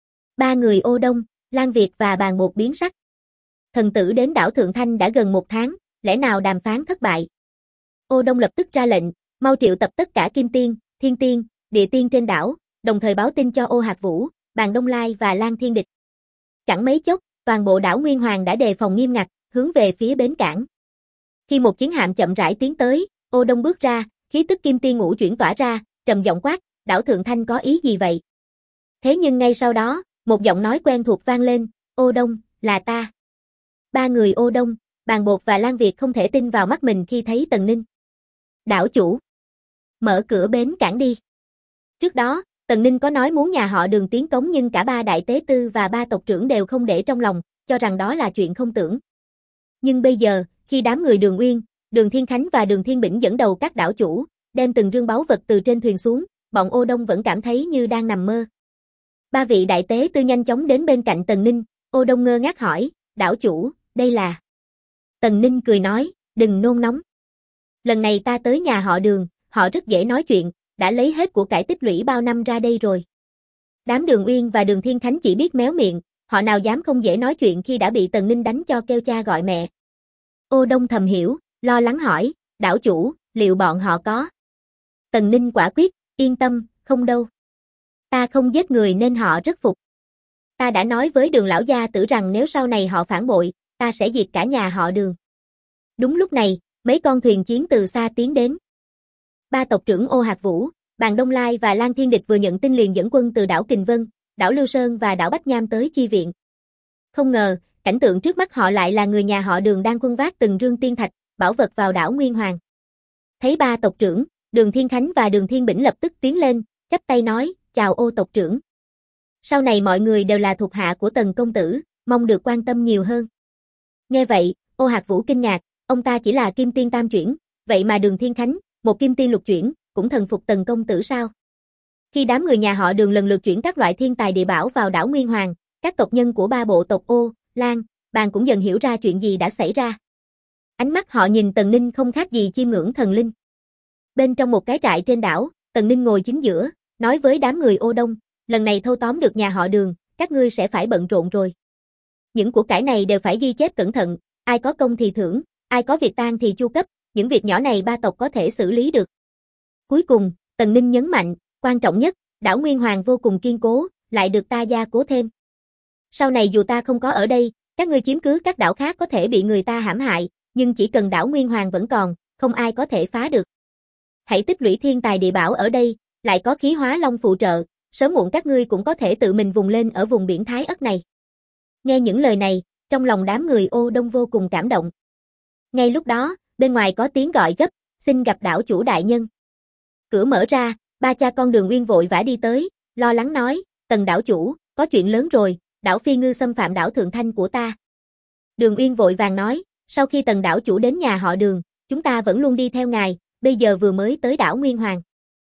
Ba người Ô Đông, Lan Việt và Bàn Bột biến sắc. Thần tử đến đảo Thượng Thanh đã gần 1 tháng, lẽ nào đàm phán thất bại? Ô Đông lập tức ra lệnh, mau triệu tập tất cả kim tiên, thiên tiên, địa tiên trên đảo, đồng thời báo tin cho Ô Hạc Vũ, Bàn Đông Lai và Lan Thiên Địch. Chẳng mấy chốc, toàn bộ đảo Nguyên Hoàng đã đề phòng nghiêm ngặt, hướng về phía bến cảng. Khi một chiến hạm chậm rãi tiến tới, Ô Đông bước ra, khí tức kim tiên ngũ chuyển tỏa ra, trầm giọng quát, đảo Thượng Thanh có ý gì vậy? Thế nhưng ngay sau đó, một giọng nói quen thuộc vang lên, Ô Đông, là ta. Ba người Ô Đông, Bàn Bột và Lan Việt không thể tin vào mắt mình khi thấy Tần Ninh. Đảo chủ, mở cửa bến cảng đi. Trước đó, Tần Ninh có nói muốn nhà họ Đường tiến cống nhưng cả ba đại tế tư và ba tộc trưởng đều không để trong lòng, cho rằng đó là chuyện không tưởng. Nhưng bây giờ, khi đám người Đường Uyên, Đường Thiên Khánh và Đường Thiên Bỉnh dẫn đầu các đảo chủ, đem từng rương báu vật từ trên thuyền xuống, bọn Ô Đông vẫn cảm thấy như đang nằm mơ. Ba vị đại tế tư nhanh chóng đến bên cạnh Tần Ninh, Ô Đông ngơ ngác hỏi, đảo chủ, đây là... Tần Ninh cười nói, đừng nôn nóng. Lần này ta tới nhà họ Đường, họ rất dễ nói chuyện, đã lấy hết của cải tích lũy bao năm ra đây rồi. Đám Đường Uyên và Đường Thiên Khánh chỉ biết méo miệng, họ nào dám không dễ nói chuyện khi đã bị Tần Ninh đánh cho kêu cha gọi mẹ. Ô Đông thầm hiểu, lo lắng hỏi, đảo chủ, liệu bọn họ có? Tần Ninh quả quyết, yên tâm, không đâu. Ta không giết người nên họ rất phục. Ta đã nói với Đường lão gia tử rằng nếu sau này họ phản bội, ta sẽ diệt cả nhà họ Đường. Đúng lúc này, mấy con thuyền chiến từ xa tiến đến. Ba tộc trưởng Ô Hạc Vũ, Bàn Đông Lai và Lan Thiên Địch vừa nhận tin liền dẫn quân từ đảo Kình Vân, đảo Lưu Sơn và đảo Bách Nham tới chi viện. Không ngờ, cảnh tượng trước mắt họ lại là người nhà họ Đường đang khuân vác từng rương tiên thạch, bảo vật vào đảo Nguyên Hoàng. Thấy ba tộc trưởng, Đường Thiên Khánh và Đường Thiên Bỉnh lập tức tiến lên, chắp tay nói, chào Ô tộc trưởng. Sau này mọi người đều là thuộc hạ của Tần công tử, mong được quan tâm nhiều hơn. Nghe vậy, Ô Hạc Vũ kinh ngạc, ông ta chỉ là kim tiên tam chuyển, vậy mà Đường Thiên Khánh, một kim tiên lục chuyển, cũng thần phục Tần công tử sao? Khi đám người nhà họ Đường lần lượt chuyển các loại thiên tài địa bảo vào đảo Nguyên Hoàng, các tộc nhân của ba bộ tộc Ô, Lan, Bàn cũng dần hiểu ra chuyện gì đã xảy ra. Ánh mắt họ nhìn Tần Ninh không khác gì chiêm ngưỡng thần linh. Bên trong một cái trại trên đảo, Tần Ninh ngồi chính giữa, nói với đám người Ô Đông, lần này thâu tóm được nhà họ Đường, các ngươi sẽ phải bận rộn rồi. Những của cải này đều phải ghi chép cẩn thận, ai có công thì thưởng, ai có việc tang thì chu cấp, những việc nhỏ này ba tộc có thể xử lý được. Cuối cùng, Tần Ninh nhấn mạnh, quan trọng nhất, đảo Nguyên Hoàng vô cùng kiên cố, lại được ta gia cố thêm. Sau này dù ta không có ở đây, các ngươi chiếm cứ các đảo khác có thể bị người ta hãm hại, nhưng chỉ cần đảo Nguyên Hoàng vẫn còn, không ai có thể phá được. Hãy tích lũy thiên tài địa bảo ở đây, lại có khí hóa long phụ trợ, sớm muộn các ngươi cũng có thể tự mình vùng lên ở vùng biển Thái Ất này. Nghe những lời này, trong lòng đám người Ô Đông vô cùng cảm động. Ngay lúc đó, bên ngoài có tiếng gọi gấp, xin gặp đảo chủ đại nhân. Cửa mở ra, ba cha con Đường Uyên vội vã đi tới, lo lắng nói, Tần đảo chủ, có chuyện lớn rồi, đảo Phi Ngư xâm phạm đảo Thượng Thanh của ta. Đường Uyên vội vàng nói, sau khi Tần đảo chủ đến nhà họ Đường, chúng ta vẫn luôn đi theo ngài, bây giờ vừa mới tới đảo Nguyên Hoàng.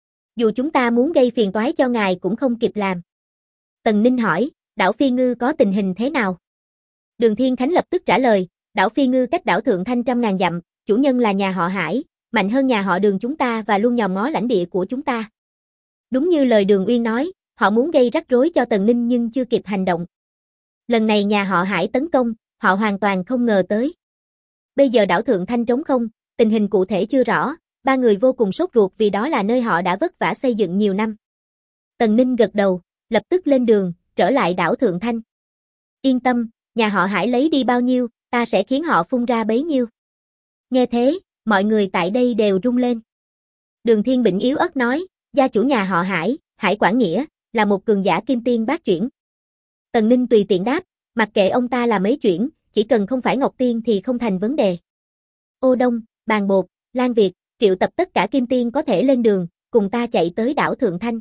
Dù chúng ta muốn gây phiền toái cho ngài cũng không kịp làm. Tần Ninh hỏi, đảo Phi Ngư có tình hình thế nào? Đường Thiên Khánh lập tức trả lời, đảo Phi Ngư cách đảo Thượng Thanh trăm ngàn dặm, chủ nhân là nhà họ Hải, mạnh hơn nhà họ Đường chúng ta và luôn nhòm ngó lãnh địa của chúng ta. Đúng như lời Đường Uyên nói, họ muốn gây rắc rối cho Tần Ninh nhưng chưa kịp hành động. Lần này nhà họ Hải tấn công, họ hoàn toàn không ngờ tới. Bây giờ đảo Thượng Thanh trống không, tình hình cụ thể chưa rõ, ba người vô cùng sốt ruột vì đó là nơi họ đã vất vả xây dựng nhiều năm. Tần Ninh gật đầu, lập tức lên đường, trở lại đảo Thượng Thanh. Yên tâm, nhà họ Hải lấy đi bao nhiêu, ta sẽ khiến họ phun ra bấy nhiêu. Nghe thế, mọi người tại đây đều rung lên. Đường Thiên Bỉnh yếu ớt nói, gia chủ nhà họ Hải, Hải Quảng Nghĩa, là một cường giả kim tiên bát chuyển. Tần Ninh tùy tiện đáp, mặc kệ ông ta là mấy chuyển, chỉ cần không phải Ngọc Tiên thì không thành vấn đề. Ô Đông, Bàn Bột, Lan Việt, triệu tập tất cả kim tiên có thể lên đường, cùng ta chạy tới đảo Thượng Thanh.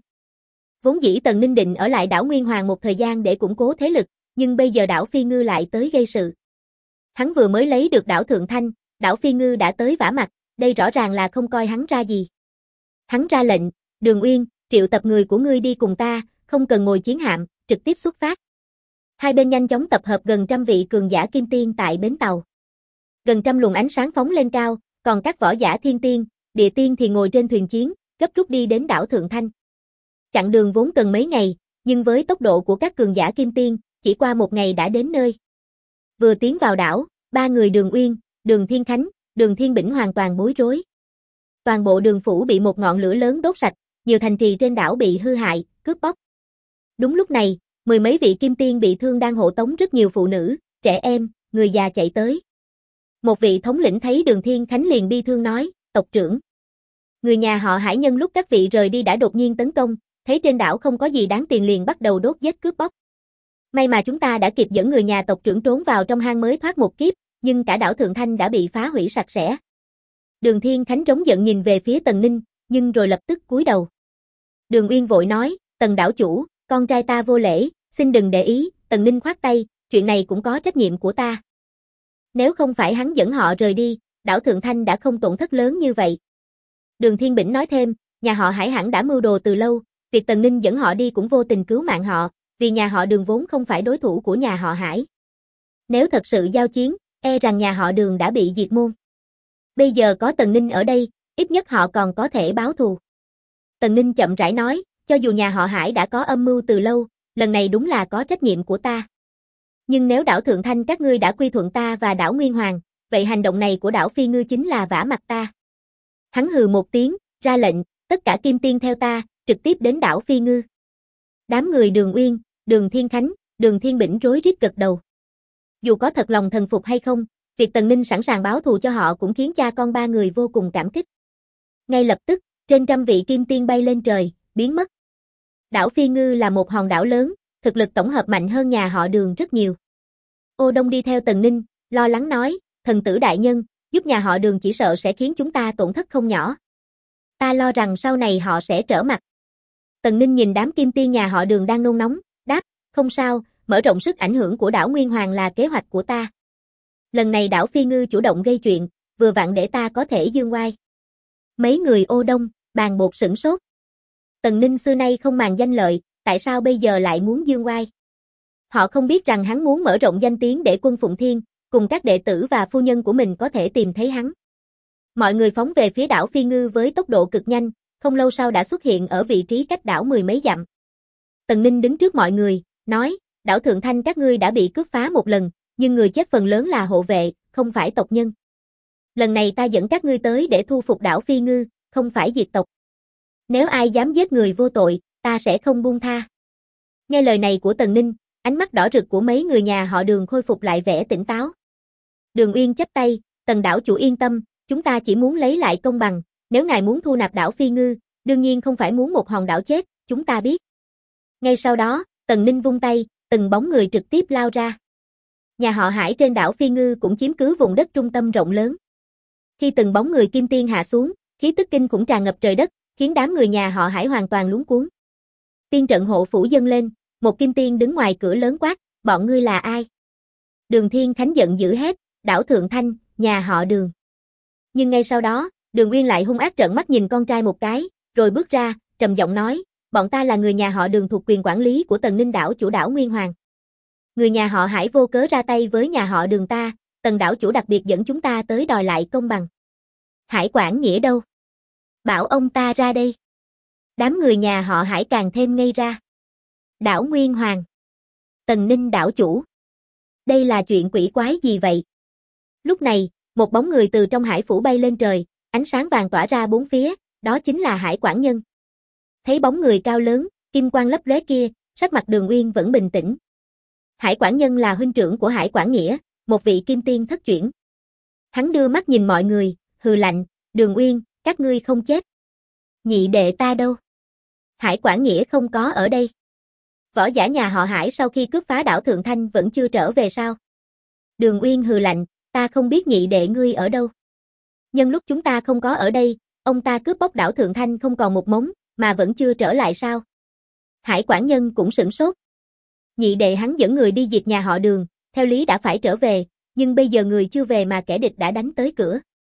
Vốn dĩ Tần Ninh định ở lại đảo Nguyên Hoàng một thời gian để củng cố thế lực, nhưng bây giờ đảo Phi Ngư lại tới gây sự. Hắn vừa mới lấy được đảo Thượng Thanh, đảo Phi Ngư đã tới vả mặt, đây rõ ràng là không coi hắn ra gì. Hắn ra lệnh, Đường Uyên, triệu tập người của ngươi đi cùng ta, không cần ngồi chiến hạm, trực tiếp xuất phát. Hai bên nhanh chóng tập hợp gần 100 vị cường giả kim tiên tại bến tàu. Gần 100 luồng ánh sáng phóng lên cao, còn các võ giả thiên tiên, địa tiên thì ngồi trên thuyền chiến, gấp rút đi đến đảo Thượng Thanh. Chặng đường vốn cần mấy ngày, nhưng với tốc độ của các cường giả kim tiên, chỉ qua một ngày đã đến nơi. Vừa tiến vào đảo, ba người Đường Uyên, Đường Thiên Khánh, Đường Thiên Bỉnh hoàn toàn bối rối. Toàn bộ đường phủ bị một ngọn lửa lớn đốt sạch, nhiều thành trì trên đảo bị hư hại, cướp bóc. Đúng lúc này, mười mấy vị kim tiên bị thương đang hộ tống rất nhiều phụ nữ, trẻ em, người già chạy tới. Một vị thống lĩnh thấy Đường Thiên Khánh liền bi thương nói, tộc trưởng. Người nhà họ Hải nhân lúc các vị rời đi đã đột nhiên tấn công, thấy trên đảo không có gì đáng tiền liền bắt đầu đốt giết cướp bóc. May mà chúng ta đã kịp dẫn người nhà tộc trưởng trốn vào trong hang mới thoát một kiếp, nhưng cả đảo Thượng Thanh đã bị phá hủy sạch sẽ. Đường Thiên Khánh trống giận nhìn về phía Tần Ninh, nhưng rồi lập tức cúi đầu. Đường Uyên vội nói, Tần đảo chủ, con trai ta vô lễ, xin đừng để ý, Tần Ninh khoát tay, chuyện này cũng có trách nhiệm của ta. Nếu không phải hắn dẫn họ rời đi, đảo Thượng Thanh đã không tổn thất lớn như vậy. Đường Thiên Bỉnh nói thêm, nhà họ Hải hẳn đã mưu đồ từ lâu, việc Tần Ninh dẫn họ đi cũng vô tình cứu mạng họ, vì nhà họ Đường vốn không phải đối thủ của nhà họ Hải. Nếu thật sự giao chiến, e rằng nhà họ Đường đã bị diệt môn. Bây giờ có Tần Ninh ở đây, ít nhất họ còn có thể báo thù. Tần Ninh chậm rãi nói, cho dù nhà họ Hải đã có âm mưu từ lâu, lần này đúng là có trách nhiệm của ta. Nhưng nếu đảo Thượng Thanh các ngươi đã quy thuận ta và đảo Nguyên Hoàng, vậy hành động này của đảo Phi Ngư chính là vả mặt ta. Hắn hừ một tiếng, ra lệnh, tất cả kim tiên theo ta, trực tiếp đến đảo Phi Ngư. Đám người Đường Uyên, Đường Thiên Khánh, Đường Thiên Bỉnh rối rít gật đầu. Dù có thật lòng thần phục hay không, việc Tần Ninh sẵn sàng báo thù cho họ cũng khiến cha con ba người vô cùng cảm kích. Ngay lập tức, trên 100 vị kim tiên bay lên trời, biến mất. Đảo Phi Ngư là một hòn đảo lớn, thực lực tổng hợp mạnh hơn nhà họ Đường rất nhiều. Ô Đông đi theo Tần Ninh, lo lắng nói, thần tử đại nhân, giúp nhà họ Đường chỉ sợ sẽ khiến chúng ta tổn thất không nhỏ. Ta lo rằng sau này họ sẽ trở mặt. Tần Ninh nhìn đám kim tiên nhà họ Đường đang nôn nóng, đáp, không sao, mở rộng sức ảnh hưởng của đảo Nguyên Hoàng là kế hoạch của ta. Lần này đảo Phi Ngư chủ động gây chuyện, vừa vặn để ta có thể dương oai. Mấy người Ô Đông, Bàn Bột sửng sốt. Tần Ninh xưa nay không màng danh lợi, tại sao bây giờ lại muốn dương oai? Họ không biết rằng hắn muốn mở rộng danh tiếng để quân Phụng Thiên, cùng các đệ tử và phu nhân của mình có thể tìm thấy hắn. Mọi người phóng về phía đảo Phi Ngư với tốc độ cực nhanh, không lâu sau đã xuất hiện ở vị trí cách đảo mười mấy dặm. Tần Ninh đứng trước mọi người, nói, đảo Thượng Thanh các ngươi đã bị cướp phá một lần, nhưng người chết phần lớn là hộ vệ, không phải tộc nhân. Lần này ta dẫn các ngươi tới để thu phục đảo Phi Ngư, không phải diệt tộc. Nếu ai dám giết người vô tội, ta sẽ không buông tha. Nghe lời này của Tần Ninh, ánh mắt đỏ rực của mấy người nhà họ Đường khôi phục lại vẻ tỉnh táo. Đường Uyên chắp tay, Tần đảo chủ yên tâm, chúng ta chỉ muốn lấy lại công bằng, nếu ngài muốn thu nạp đảo Phi Ngư, đương nhiên không phải muốn một hòn đảo chết, chúng ta biết. Ngay sau đó, Tần Ninh vung tay, từng bóng người trực tiếp lao ra. Nhà họ Hải trên đảo Phi Ngư cũng chiếm cứ vùng đất trung tâm rộng lớn. Khi từng bóng người kim tiên hạ xuống, khí tức kinh khủng tràn ngập trời đất, khiến đám người nhà họ Hải hoàn toàn luống cuống. Tiên trận hộ phủ dâng lên, một kim tiên đứng ngoài cửa lớn quát, bọn ngươi là ai? Đường Thiên Khánh giận dữ hét, đảo Thượng Thanh, nhà họ Đường. Nhưng ngay sau đó, Đường Uyên lại hung ác trợn mắt nhìn con trai một cái, rồi bước ra, trầm giọng nói, bọn ta là người nhà họ Đường thuộc quyền quản lý của Tần Ninh đảo chủ đảo Nguyên Hoàng. Người nhà họ Hải vô cớ ra tay với nhà họ Đường ta, Tần đảo chủ đặc biệt dẫn chúng ta tới đòi lại công bằng. Hải Quảng Nghĩa đâu? Bảo ông ta ra đây. Đám người nhà họ Hải càng thêm ngây ra. Đảo Nguyên Hoàng. Tần Ninh đảo chủ. Đây là chuyện quỷ quái gì vậy? Lúc này, một bóng người từ trong hải phủ bay lên trời, ánh sáng vàng tỏa ra bốn phía, đó chính là Hải Quảng Nhân. Thấy bóng người cao lớn, kim quang lấp lóe kia, sắc mặt Đường Uyên vẫn bình tĩnh. Hải Quảng Nhân là huynh trưởng của Hải Quảng Nghĩa, một vị kim tiên thất chuyển. Hắn đưa mắt nhìn mọi người, hừ lạnh, Đường Uyên, các ngươi không chết. Nhị đệ ta đâu? Hải Quảng Nghĩa không có ở đây. Võ giả nhà họ Hải sau khi cướp phá đảo Thượng Thanh vẫn chưa trở về sao? Đường Uyên hừ lạnh, ta không biết nhị đệ ngươi ở đâu. Nhân lúc chúng ta không có ở đây, ông ta cướp bóc đảo Thượng Thanh không còn một mống, mà vẫn chưa trở lại sao? Hải Quảng Nhân cũng sửng sốt. Nhị đệ hắn dẫn người đi diệt nhà họ Đường, theo lý đã phải trở về, nhưng bây giờ người chưa về mà kẻ địch đã đánh tới cửa.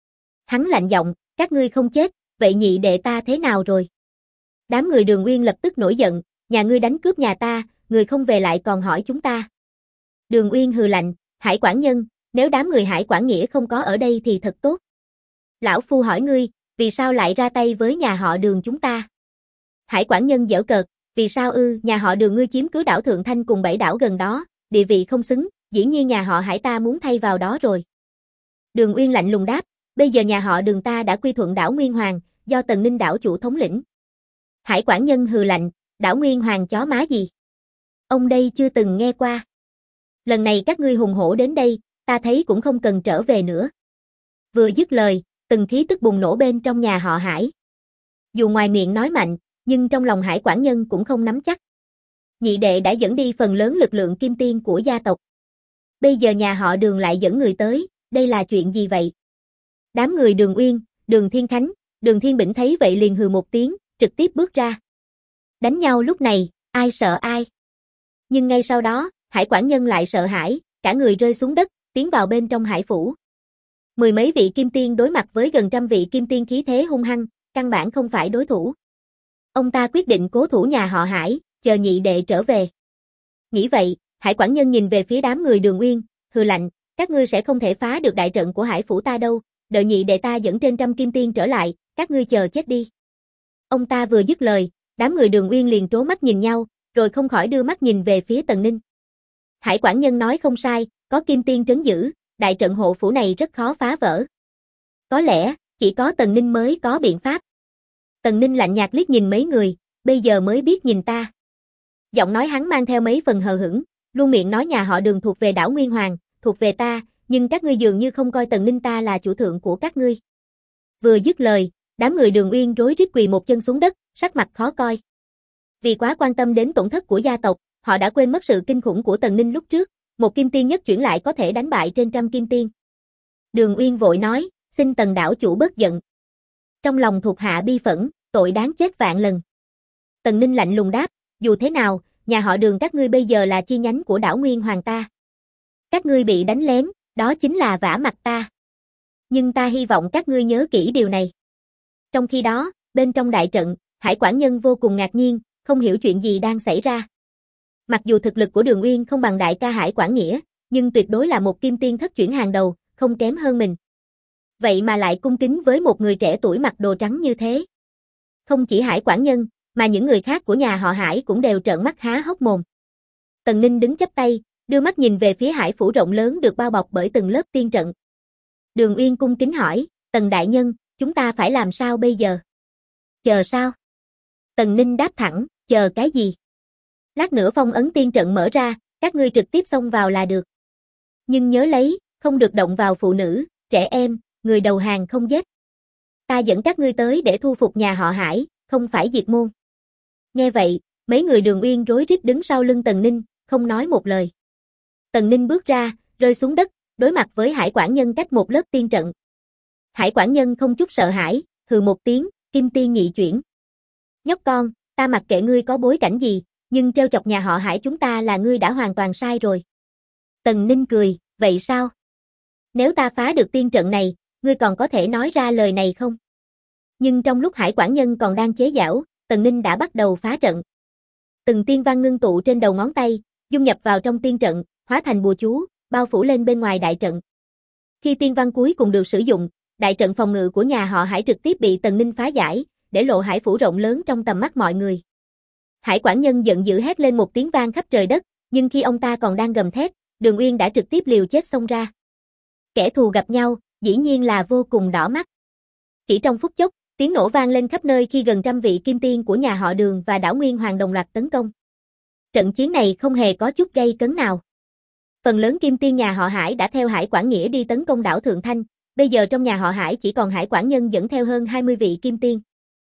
Hắn lạnh giọng, các ngươi không chết, vậy nhị đệ ta thế nào rồi? Đám người Đường Uyên lập tức nổi giận, nhà ngươi đánh cướp nhà ta, người không về lại còn hỏi chúng ta. Đường Uyên hừ lạnh, Hải Quảng Nhân, nếu đám người Hải Quảng Nghĩa không có ở đây thì thật tốt. Lão phu hỏi ngươi, vì sao lại ra tay với nhà họ Đường chúng ta? Hải Quảng Nhân giễu cợt, vì sao nhà họ Đường ngươi chiếm cứ đảo Thượng Thanh cùng 7 đảo gần đó, địa vị không xứng, dĩ nhiên nhà họ Hải ta muốn thay vào đó rồi. Đường Uyên lạnh lùng đáp, bây giờ nhà họ Đường ta đã quy thuận đảo Nguyên Hoàng, do Tần Ninh đảo chủ thống lĩnh. Hải Quảng Nhân hừ lạnh, đảo Nguyên Hoàng chó má gì? Ông đây chưa từng nghe qua. Lần này các ngươi hùng hổ đến đây, ta thấy cũng không cần trở về nữa. Vừa dứt lời, từng khí tức bùng nổ bên trong nhà họ Hải. Dù ngoài miệng nói mạnh, nhưng trong lòng Hải Quảng Nhân cũng không nắm chắc. Nhị đệ đã dẫn đi phần lớn lực lượng kim tiên của gia tộc. Bây giờ nhà họ Đường lại dẫn người tới, đây là chuyện gì vậy? Đám người Đường Uyên, Đường Thiên Khánh, Đường Thiên Bỉnh thấy vậy liền hừ một tiếng, trực tiếp bước ra. Đánh nhau lúc này, ai sợ ai? Nhưng ngay sau đó, Hải Quảng Nhân lại sợ hãi, cả người rơi xuống đất, tiến vào bên trong hải phủ. Mười mấy vị kim tiên đối mặt với gần trăm vị kim tiên khí thế hung hăng, căn bản không phải đối thủ. Ông ta quyết định cố thủ nhà họ Hải, chờ nhị đệ trở về. Nghĩ vậy, Hải Quảng Nhân nhìn về phía đám người Đường Uyên, hừ lạnh, các ngươi sẽ không thể phá được đại trận của hải phủ ta đâu, đợi nhị đệ ta dẫn trên trăm kim tiên trở lại, các ngươi chờ chết đi. Ông ta vừa dứt lời, đám người Đường Uyên liền trố mắt nhìn nhau, rồi không khỏi đưa mắt nhìn về phía Tần Ninh. Hải Quảng Nhân nói không sai, có kim tiên trấn giữ, đại trận hộ phủ này rất khó phá vỡ. Có lẽ, chỉ có Tần Ninh mới có biện pháp. Tần Ninh lạnh nhạt liếc nhìn mấy người, bây giờ mới biết nhìn ta. Giọng nói hắn mang theo mấy phần hờ hững, luôn miệng nói nhà họ Đường thuộc về đảo Nguyên Hoàng, thuộc về ta, nhưng các ngươi dường như không coi Tần Ninh ta là chủ thượng của các ngươi. Vừa dứt lời, đám người Đường Uyên rối rít quỳ một chân xuống đất, sắc mặt khó coi. Vì quá quan tâm đến tổn thất của gia tộc, họ đã quên mất sự kinh khủng của Tần Ninh lúc trước, một kim tiên nhất chuyển lại có thể đánh bại trên trăm kim tiên. Đường Uyên vội nói, xin Tần đảo chủ bớt giận. Trong lòng thuộc hạ bi phẫn, tội đáng chết vạn lần. Tần Ninh lạnh lùng đáp, dù thế nào, nhà họ Đường các ngươi bây giờ là chi nhánh của đảo Nguyên Hoàng ta. Các ngươi bị đánh lén, đó chính là vả mặt ta. Nhưng ta hy vọng các ngươi nhớ kỹ điều này. Trong khi đó, bên trong đại trận, Hải Quảng Nhân vô cùng ngạc nhiên, không hiểu chuyện gì đang xảy ra. Mặc dù thực lực của Đường Uyên không bằng đại ca Hải Quảng Nghĩa, nhưng tuyệt đối là một kim tiên thất chuyển hàng đầu, không kém hơn mình. Vậy mà lại cung kính với một người trẻ tuổi mặc đồ trắng như thế. Không chỉ Hải quản nhân, mà những người khác của nhà họ Hải cũng đều trợn mắt há hốc mồm. Tần Ninh đứng chắp tay, đưa mắt nhìn về phía Hải phủ rộng lớn được bao bọc bởi từng lớp tiên trận. Đường Uyên cung kính hỏi, Tần đại nhân, chúng ta phải làm sao bây giờ? Chờ sao? Tần Ninh đáp thẳng, chờ cái gì? Lát nữa phong ấn tiên trận mở ra, các ngươi trực tiếp xông vào là được. Nhưng nhớ lấy, không được động vào phụ nữ, trẻ em, người đầu hàng không giết. Ta dẫn các ngươi tới để thu phục nhà họ Hải, không phải diệt môn. Nghe vậy, mấy người Đường Uyên rối rít đứng sau lưng Tần Ninh, không nói một lời. Tần Ninh bước ra, rơi xuống đất, đối mặt với Hải quản nhân cách một lớp tiên trận. Hải quản nhân không chút sợ hãi, hừ một tiếng, kim tiên nghị chuyển. Nhóc con, ta mặc kệ ngươi có bối cảnh gì, nhưng trêu chọc nhà họ Hải chúng ta là ngươi đã hoàn toàn sai rồi. Tần Ninh cười, vậy sao? Nếu ta phá được tiên trận này, ngươi còn có thể nói ra lời này không? Nhưng trong lúc Hải quản nhân còn đang chế giễu, Tần Ninh đã bắt đầu phá trận. Từng tiên văn ngưng tụ trên đầu ngón tay, dung nhập vào trong tiên trận, hóa thành bùa chú, bao phủ lên bên ngoài đại trận. Khi tiên văn cuối cùng được sử dụng, đại trận phòng ngự của nhà họ Hải trực tiếp bị Tần Ninh phá giải, để lộ hải phủ rộng lớn trong tầm mắt mọi người. Hải quản nhân giận dữ hét lên một tiếng vang khắp trời đất, nhưng khi ông ta còn đang gầm thét, Đường Uyên đã trực tiếp liều chết xông ra. Kẻ thù gặp nhau, dĩ nhiên là vô cùng đỏ mắt. Chỉ trong phút chốc, tiếng nổ vang lên khắp nơi khi gần trăm vị kim tiên của nhà họ Đường và đảo Nguyên Hoàng đồng loạt tấn công. Trận chiến này không hề có chút gây cấn nào. Phần lớn kim tiên nhà họ Hải đã theo Hải Quản Nghĩa đi tấn công đảo Thượng Thanh, bây giờ trong nhà họ Hải chỉ còn Hải quản nhân dẫn theo hơn 20 vị kim tiên.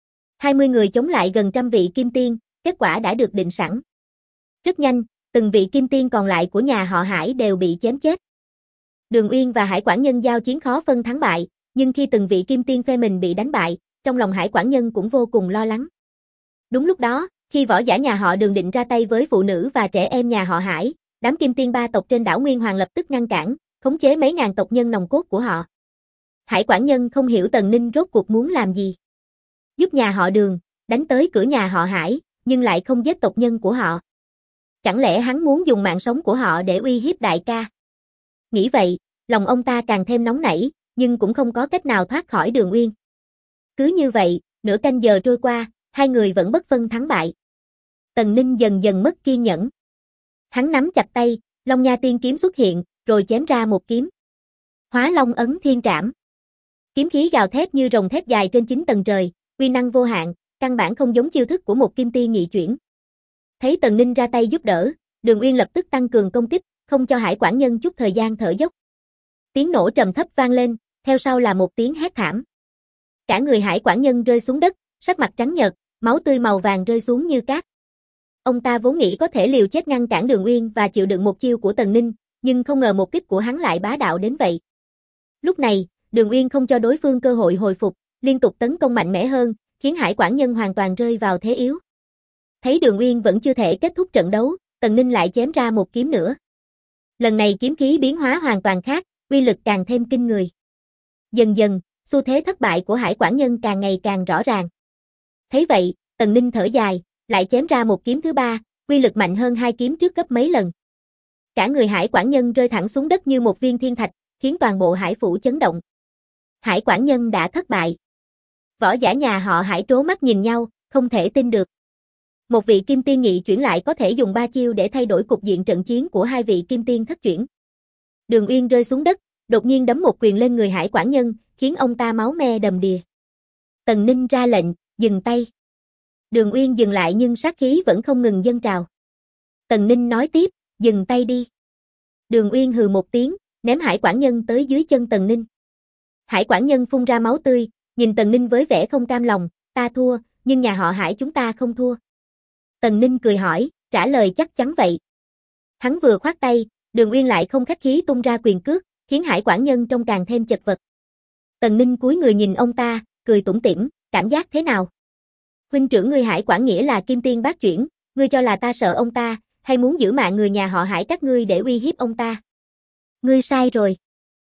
20 người chống lại gần trăm vị kim tiên, kết quả đã được định sẵn. Rất nhanh, từng vị kim tiên còn lại của nhà họ Hải đều bị chém chết. Đường Uyên và Hải quản nhân giao chiến khó phân thắng bại, nhưng khi từng vị kim tiên phe mình bị đánh bại, trong lòng Hải quản nhân cũng vô cùng lo lắng. Đúng lúc đó, khi võ giả nhà họ Đường định ra tay với phụ nữ và trẻ em nhà họ Hải, đám kim tiên ba tộc trên đảo Nguyên Hoàng lập tức ngăn cản, khống chế mấy ngàn tộc nhân nòng cốt của họ. Hải quản nhân không hiểu Tần Ninh rốt cuộc muốn làm gì. Giúp nhà họ Đường, đánh tới cửa nhà họ Hải, nhưng lại không giết tộc nhân của họ. Chẳng lẽ hắn muốn dùng mạng sống của họ để uy hiếp đại ca? Nghĩ vậy, lòng ông ta càng thêm nóng nảy, nhưng cũng không có cách nào thoát khỏi Đường Uyên. Cứ như vậy, nửa canh giờ trôi qua, hai người vẫn bất phân thắng bại. Tần Ninh dần dần mất kiên nhẫn. Hắn nắm chặt tay, Long Nha Tiên kiếm xuất hiện, rồi chém ra một kiếm. Hóa Long ấn thiên trảm. Kiếm khí gào thét như rồng thép dài trên 9 tầng trời, uy năng vô hạn, căn bản không giống chiêu thức của một kim tiên nghị chuyển. Thấy Tần Ninh ra tay giúp đỡ, Đường Uyên lập tức tăng cường công kích, không cho Hải quản nhân chút thời gian thở dốc. Tiếng nổ trầm thấp vang lên, theo sau là một tiếng hét thảm. Cả người Hải quản nhân rơi xuống đất, sắc mặt trắng nhợt, máu tươi màu vàng rơi xuống như cát. Ông ta vốn nghĩ có thể liều chết ngăn cản Đường Uyên và chịu đựng một chiêu của Tần Ninh, nhưng không ngờ một kích của hắn lại bá đạo đến vậy. Lúc này, Đường Uyên không cho đối phương cơ hội hồi phục, liên tục tấn công mạnh mẽ hơn, khiến Hải quản nhân hoàn toàn rơi vào thế yếu. Thấy Đường Uyên vẫn chưa thể kết thúc trận đấu, Tần Ninh lại chém ra một kiếm nữa. Lần này kiếm khí biến hóa hoàn toàn khác, uy lực càng thêm kinh người. Dần dần, xu thế thất bại của Hải quản nhân càng ngày càng rõ ràng. Thấy vậy, Tần Ninh thở dài, lại chém ra một kiếm thứ ba, uy lực mạnh hơn hai kiếm trước gấp mấy lần. Cả người Hải quản nhân rơi thẳng xuống đất như một viên thiên thạch, khiến toàn bộ Hải phủ chấn động. Hải quản nhân đã thất bại. Võ giả nhà họ Hải trố mắt nhìn nhau, không thể tin được. Một vị kim tiên nghị chuyển lại có thể dùng 3 chiêu để thay đổi cục diện trận chiến của hai vị kim tiên thất chuyển. Đường Uyên rơi xuống đất, đột nhiên đấm một quyền lên người Hải quản nhân, khiến ông ta máu me đầm đìa. Tần Ninh ra lệnh, dừng tay. Đường Uyên dừng lại nhưng sát khí vẫn không ngừng dâng trào. Tần Ninh nói tiếp, dừng tay đi. Đường Uyên hừ một tiếng, ném Hải quản nhân tới dưới chân Tần Ninh. Hải quản nhân phun ra máu tươi, nhìn Tần Ninh với vẻ không cam lòng, ta thua, nhưng nhà họ Hải chúng ta không thua. Tần Ninh cười hỏi, trả lời chắc chắn vậy. Hắn vừa khoát tay, Đường Uyên lại không khách khí tung ra quyền cước, khiến Hải quản nhân trông càng thêm chật vật. Tần Ninh cúi người nhìn ông ta, cười tủm tỉm, cảm giác thế nào? Huynh trưởng ngươi Hải quản nghĩa là kim tiên bát chuyển, ngươi cho là ta sợ ông ta, hay muốn giữ mạng người nhà họ Hải các ngươi để uy hiếp ông ta? Ngươi sai rồi.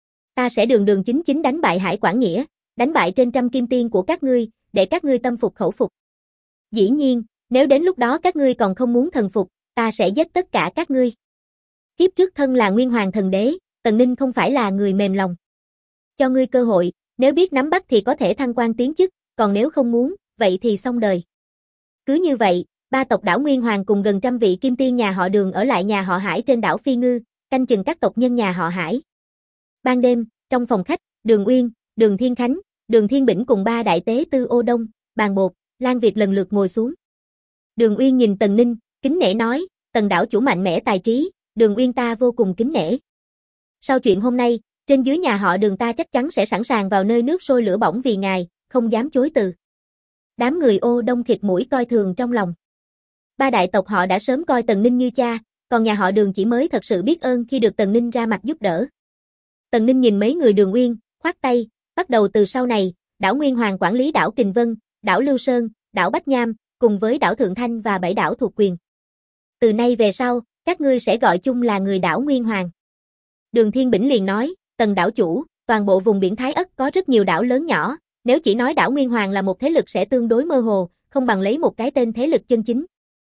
Ta sẽ đường đường chính chính đánh bại Hải quản nghĩa, đánh bại trên trăm kim tiên của các ngươi, để các ngươi tâm phục khẩu phục. Dĩ nhiên, nếu đến lúc đó các ngươi còn không muốn thần phục, ta sẽ giết tất cả các ngươi. Kiếp trước thân là Nguyên Hoàng thần đế, Tần Ninh không phải là người mềm lòng. Cho ngươi cơ hội, nếu biết nắm bắt thì có thể thăng quan tiến chức, còn nếu không muốn, vậy thì xong đời. Cứ như vậy, ba tộc đảo Nguyên Hoàng cùng gần trăm vị kim tiên nhà họ Đường ở lại nhà họ Hải trên đảo Phi Ngư, canh chừng các tộc nhân nhà họ Hải. Ban đêm, trong phòng khách, Đường Uyên, Đường Thiên Khánh, Đường Thiên Bỉnh cùng ba đại tế Tư Ô Đông, Bàn Bột, Lan Việt lần lượt ngồi xuống. Đường Uyên nhìn Tần Ninh, kính nể nói, Tần đảo chủ mạnh mẽ tài trí, Đường Uyên ta vô cùng kính nể. Sau chuyện hôm nay, trên dưới nhà họ Đường ta chắc chắn sẽ sẵn sàng vào nơi nước sôi lửa bỏng vì ngài, không dám chối từ. Đám người Ô Đông khịt mũi coi thường trong lòng. Ba đại tộc họ đã sớm coi Tần Ninh như cha, còn nhà họ Đường chỉ mới thật sự biết ơn khi được Tần Ninh ra mặt giúp đỡ. Tần Ninh nhìn mấy người Đường Uyên, khoát tay, bắt đầu từ sau này, đảo Nguyên Hoàng quản lý đảo Kình Vân, đảo Lưu Sơn, đảo Bách Nham, cùng với đảo Thượng Thanh và 7 đảo thuộc quyền. Từ nay về sau, các ngươi sẽ gọi chung là người đảo Nguyên Hoàng. Đường Thiên Bỉnh liền nói, Tần đảo chủ, toàn bộ vùng biển Thái Ất có rất nhiều đảo lớn nhỏ, nếu chỉ nói đảo Nguyên Hoàng là một thế lực sẽ tương đối mơ hồ, không bằng lấy một cái tên thế lực chân chính.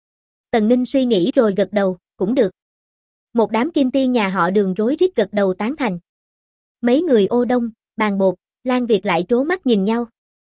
Tần Ninh suy nghĩ rồi gật đầu, cũng được. Một đám kim tiên nhà họ Đường rối rít gật đầu tán thành. Mấy người Ô Đông, Bàn Bột, Lan Việt lại trố mắt nhìn nhau.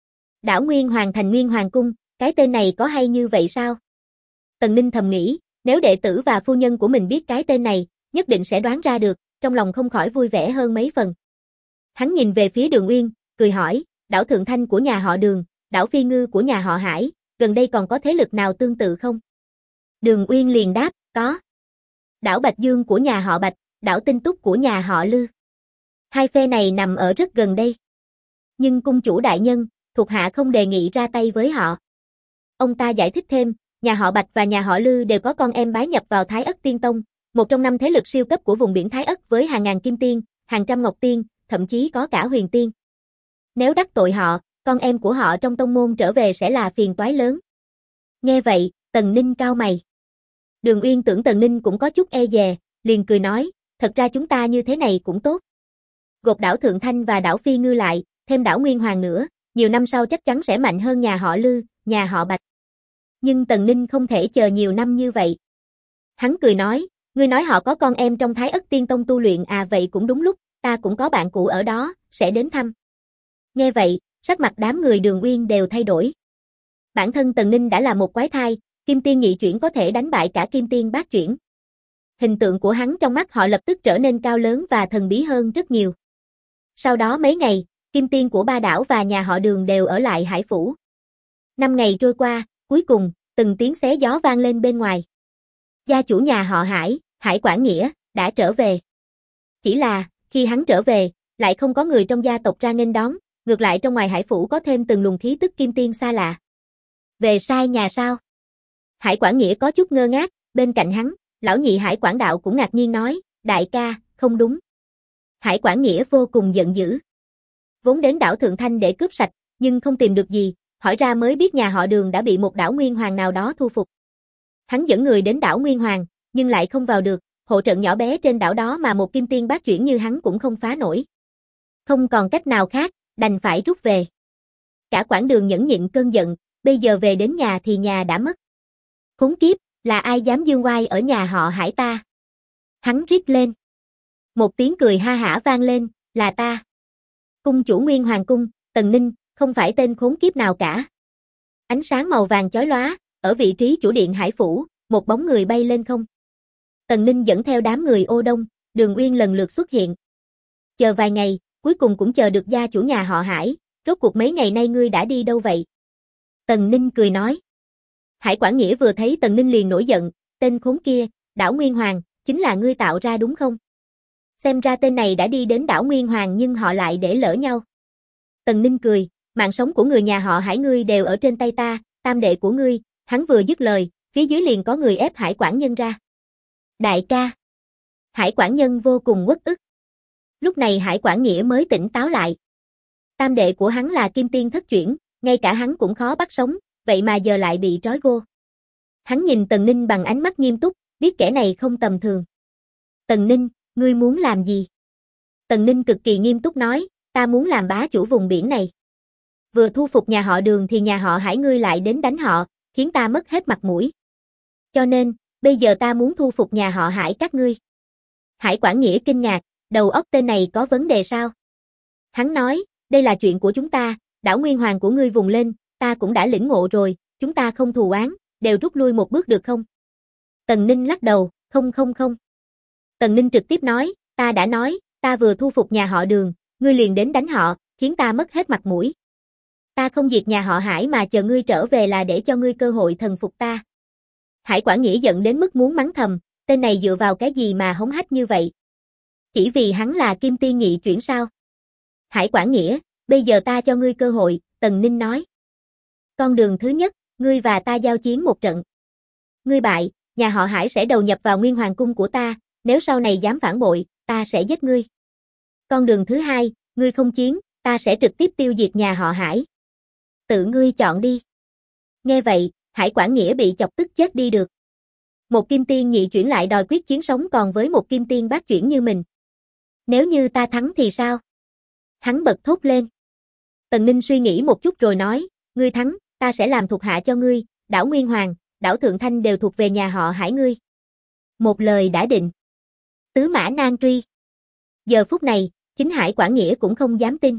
Đảo Nguyên Hoàng thành Nguyên Hoàng cung, cái tên này có hay như vậy sao? Tần Ninh thầm nghĩ, nếu đệ tử và phu nhân của mình biết cái tên này, nhất định sẽ đoán ra được, trong lòng không khỏi vui vẻ hơn mấy phần. Hắn nhìn về phía Đường Uyên, cười hỏi, đảo Thượng Thanh của nhà họ Đường, đảo Phi Ngư của nhà họ Hải, gần đây còn có thế lực nào tương tự không? Đường Uyên liền đáp, có. Đảo Bạch Dương của nhà họ Bạch, đảo Tinh Túc của nhà họ Lư. Hai phe này nằm ở rất gần đây. Nhưng cung chủ đại nhân, thuộc hạ không đề nghị ra tay với họ. Ông ta giải thích thêm, nhà họ Bạch và nhà họ Lư đều có con em bái nhập vào Thái Ất Tiên Tông, một trong 5 thế lực siêu cấp của vùng biển Thái Ất với hàng ngàn kim tiên, hàng trăm ngọc tiên, thậm chí có cả huyền tiên. Nếu đắc tội họ, con em của họ trong tông môn trở về sẽ là phiền toái lớn. Nghe vậy, Tần Ninh cau mày. Đường Uyên tưởng Tần Ninh cũng có chút e dè, liền cười nói, thật ra chúng ta như thế này cũng tốt. Gộp đảo Thượng Thanh và đảo Phi Ngư lại, thêm đảo Nguyên Hoàng nữa, nhiều năm sau chắc chắn sẽ mạnh hơn nhà họ Lư, nhà họ Bạch. Nhưng Tần Ninh không thể chờ nhiều năm như vậy. Hắn cười nói, ngươi nói họ có con em trong Thái Ất Tiên Tông tu luyện à, vậy cũng đúng lúc, ta cũng có bạn cũ ở đó, sẽ đến thăm. Nghe vậy, sắc mặt đám người Đường Uyên đều thay đổi. Bản thân Tần Ninh đã là một quái thai, kim tiên nhị chuyển có thể đánh bại cả kim tiên bát chuyển. Hình tượng của hắn trong mắt họ lập tức trở nên cao lớn và thần bí hơn rất nhiều. Sau đó mấy ngày, kim tiên của ba đảo và nhà họ Đường đều ở lại Hải Phủ. 5 ngày trôi qua, cuối cùng, từng tiếng xé gió vang lên bên ngoài. Gia chủ nhà họ Hải, Hải Quảng Nghĩa, đã trở về. Chỉ là, khi hắn trở về, lại không có người trong gia tộc ra nghênh đón, ngược lại trong ngoài Hải Phủ có thêm từng luồng khí tức kim tiên xa lạ. Về sai nhà sao? Hải Quảng Nghĩa có chút ngơ ngác, bên cạnh hắn, lão nhị Hải Quảng Đạo cũng ngạc nhiên nói, đại ca, không đúng. Hải Quảng Nghĩa vô cùng giận dữ. Vốn đến đảo Thượng Thanh để cướp sạch, nhưng không tìm được gì, hỏi ra mới biết nhà họ Đường đã bị một đảo Nguyên Hoàng nào đó thu phục. Hắn dẫn người đến đảo Nguyên Hoàng, nhưng lại không vào được, hộ trận nhỏ bé trên đảo đó mà một kim tiên bát chuyển như hắn cũng không phá nổi. Không còn cách nào khác, đành phải rút về. Cả quãng đường nhẫn nhịn cơn giận, bây giờ về đến nhà thì nhà đã mất. Khốn kiếp, là ai dám dương oai ở nhà họ Hải ta? Hắn rít lên. Một tiếng cười ha hả vang lên, là ta. Cung chủ Nguyên Hoàng cung, Tần Ninh, không phải tên khốn kiếp nào cả. Ánh sáng màu vàng chói lóa, ở vị trí chủ điện Hải Phủ, một bóng người bay lên không. Tần Ninh dẫn theo đám người Ô Đông, Đường Uyên lần lượt xuất hiện. Chờ vài ngày, cuối cùng cũng chờ được gia chủ nhà họ Hải, rốt cuộc mấy ngày nay ngươi đã đi đâu vậy? Tần Ninh cười nói. Hải Quảng Nghĩa vừa thấy Tần Ninh liền nổi giận, tên khốn kia, đảo Nguyên Hoàng, chính là ngươi tạo ra đúng không? Xem ra tên này đã đi đến đảo Nguyên Hoàng nhưng họ lại để lỡ nhau. Tần Ninh cười, mạng sống của người nhà họ Hải ngươi đều ở trên tay ta, tam đệ của ngươi, hắn vừa dứt lời, phía dưới liền có người ép Hải Quảng Nhân ra. Đại ca. Hải Quảng Nhân vô cùng uất ức. Lúc này Hải Quảng Nghĩa mới tỉnh táo lại. Tam đệ của hắn là kim tiên thất chuyển, ngay cả hắn cũng khó bắt sống, vậy mà giờ lại bị trói gô. Hắn nhìn Tần Ninh bằng ánh mắt nghiêm túc, biết kẻ này không tầm thường. Tần Ninh, ngươi muốn làm gì? Tần Ninh cực kỳ nghiêm túc nói, ta muốn làm bá chủ vùng biển này. Vừa thu phục nhà họ Đường thì nhà họ Hải ngươi lại đến đánh họ, khiến ta mất hết mặt mũi. Cho nên, bây giờ ta muốn thu phục nhà họ Hải các ngươi. Hải Quảng Nghĩa kinh ngạc, đầu óc tên này có vấn đề sao? Hắn nói, đây là chuyện của chúng ta, đảo Nguyên Hoàng của ngươi vùng lên, ta cũng đã lĩnh ngộ rồi, chúng ta không thù oán, đều rút lui một bước được không? Tần Ninh lắc đầu, không. Tần Ninh trực tiếp nói, ta đã nói, ta vừa thu phục nhà họ Đường, ngươi liền đến đánh họ, khiến ta mất hết mặt mũi. Ta không diệt nhà họ Hải mà chờ ngươi trở về là để cho ngươi cơ hội thần phục ta. Hải Quảng Nghĩa giận đến mức muốn mắng thầm, tên này dựa vào cái gì mà hống hách như vậy? Chỉ vì hắn là Kim Tiên Nhị Chuyển sao? Hải Quảng Nghĩa, bây giờ ta cho ngươi cơ hội, Tần Ninh nói. Con đường thứ nhất, ngươi và ta giao chiến một trận. Ngươi bại, nhà họ Hải sẽ đầu nhập vào Nguyên Hoàng cung của ta, nếu sau này dám phản bội, ta sẽ giết ngươi. Con đường thứ hai, ngươi không chiến, ta sẽ trực tiếp tiêu diệt nhà họ Hải. Tự ngươi chọn đi. Nghe vậy, Hải Quảng Nghĩa bị chọc tức chết đi được. Một Kim Tiên Nhị Chuyển lại đòi quyết chiến sống còn với một Kim Tiên Bát Chuyển như mình. Nếu như ta thắng thì sao? Hắn bật thốt lên. Tần Ninh suy nghĩ một chút rồi nói, ngươi thắng, ta sẽ làm thuộc hạ cho ngươi, đảo Nguyên Hoàng, đảo Thượng Thanh đều thuộc về nhà họ Hải ngươi. Một lời đã định. Tứ mã nan truy. Giờ phút này, chính Hải Quảng Nghĩa cũng không dám tin.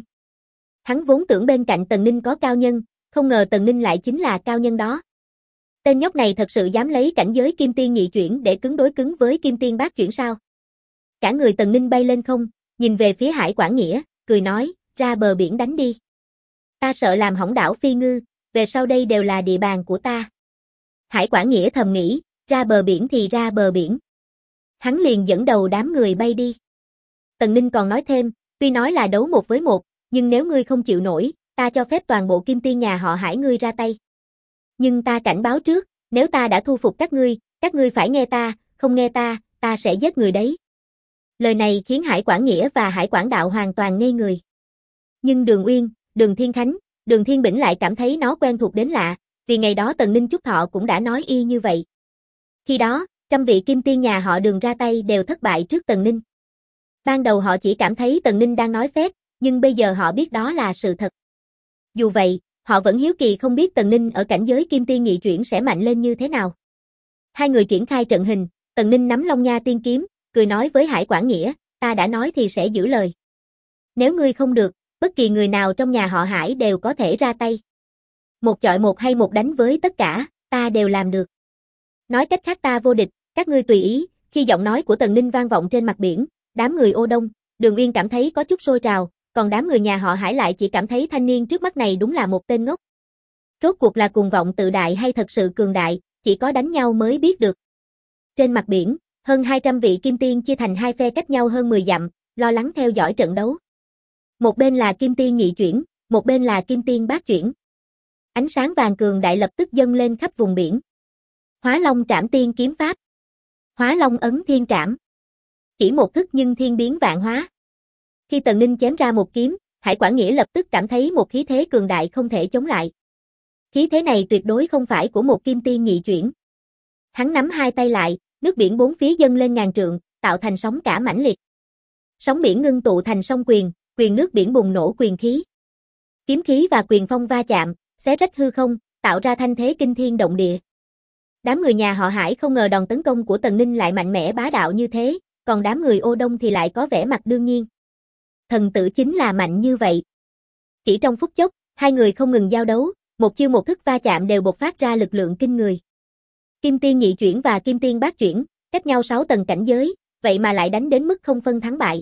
Hắn vốn tưởng bên cạnh Tần Ninh có cao nhân, không ngờ Tần Ninh lại chính là cao nhân đó. Tên nhóc này thật sự dám lấy cảnh giới Kim Tiên Nhị Chuyển để cứng đối cứng với Kim Tiên Bát Chuyển sao? Cả người Tần Ninh bay lên không, nhìn về phía Hải Quảng Nghĩa, cười nói, ra bờ biển đánh đi. Ta sợ làm hỏng đảo Phi Ngư, về sau đây đều là địa bàn của ta. Hải Quảng Nghĩa thầm nghĩ, ra bờ biển thì ra bờ biển. Hắn liền dẫn đầu đám người bay đi. Tần Ninh còn nói thêm, tuy nói là đấu 1 với 1, nhưng nếu ngươi không chịu nổi, ta cho phép toàn bộ Kim Tiên nhà họ Hải ngươi ra tay. Nhưng ta cảnh báo trước, nếu ta đã thu phục các ngươi phải nghe ta, không nghe ta sẽ giết người đấy. Lời này khiến Hải Quảng Nghĩa và Hải Quảng Đạo hoàn toàn ngây người. Nhưng Đường Uyên, Đường Thiên Khánh, Đường Thiên Bỉnh lại cảm thấy nó quen thuộc đến lạ, vì ngày đó Tần Ninh Chúc Thọ cũng đã nói y như vậy. Khi đó, trăm vị Kim Tiên nhà họ Đường ra tay đều thất bại trước Tần Ninh. Ban đầu họ chỉ cảm thấy Tần Ninh đang nói phét, nhưng bây giờ họ biết đó là sự thật. Dù vậy, họ vẫn hiếu kỳ không biết Tần Ninh ở cảnh giới Kim Tiên Nhị Chuyển sẽ mạnh lên như thế nào. Hai người triển khai trận hình, Tần Ninh nắm Long Nha Tiên Kiếm, cười nói với Hải Quảng Nghĩa, ta đã nói thì sẽ giữ lời. Nếu ngươi không được, bất kỳ người nào trong nhà họ Hải đều có thể ra tay. Một chọi một hay một đánh với tất cả, ta đều làm được. Nói cách khác ta vô địch, các ngươi tùy ý. Khi giọng nói của Tần Ninh vang vọng trên mặt biển, đám người Ô Đông, Đường Uyên cảm thấy có chút sôi trào, còn đám người nhà họ Hải lại chỉ cảm thấy thanh niên trước mắt này đúng là một tên ngốc. Rốt cuộc là cuồng vọng tự đại hay thật sự cường đại, chỉ có đánh nhau mới biết được. Trên mặt biển, hơn 200 vị Kim Tiên chia thành hai phe cách nhau hơn 10 dặm, lo lắng theo dõi trận đấu. Một bên là Kim Tiên Nhị Chuyển, một bên là Kim Tiên Bát Chuyển. Ánh sáng vàng cường đại lập tức dâng lên khắp vùng biển. Hóa Long Trảm Tiên kiếm pháp. Hóa Long ấn thiên trảm. Chỉ một thức nhưng thiên biến vạn hóa. Khi Tần Ninh chém ra một kiếm, Hải Quảng Nghĩa lập tức cảm thấy một khí thế cường đại không thể chống lại. Khí thế này tuyệt đối không phải của một Kim Tiên Nhị Chuyển. Hắn nắm hai tay lại, nước biển bốn phía dâng lên ngàn trượng, tạo thành sóng cả mãnh liệt. Sóng biển ngưng tụ thành sông quyền, quyền nước biển bùng nổ quyền khí. Kiếm khí và quyền phong va chạm, xé rách hư không, tạo ra thanh thế kinh thiên động địa. Đám người nhà họ Hải không ngờ đòn tấn công của Tần Ninh lại mạnh mẽ bá đạo như thế, còn đám người Ô Đông thì lại có vẻ mặt đương nhiên. Thần tử chính là mạnh như vậy. Chỉ trong phút chốc, hai người không ngừng giao đấu, một chiêu một thức va chạm đều bộc phát ra lực lượng kinh người. Kim Tiên Nhị Chuyển và Kim Tiên Bát Chuyển, cách nhau 6 tầng cảnh giới, vậy mà lại đánh đến mức không phân thắng bại.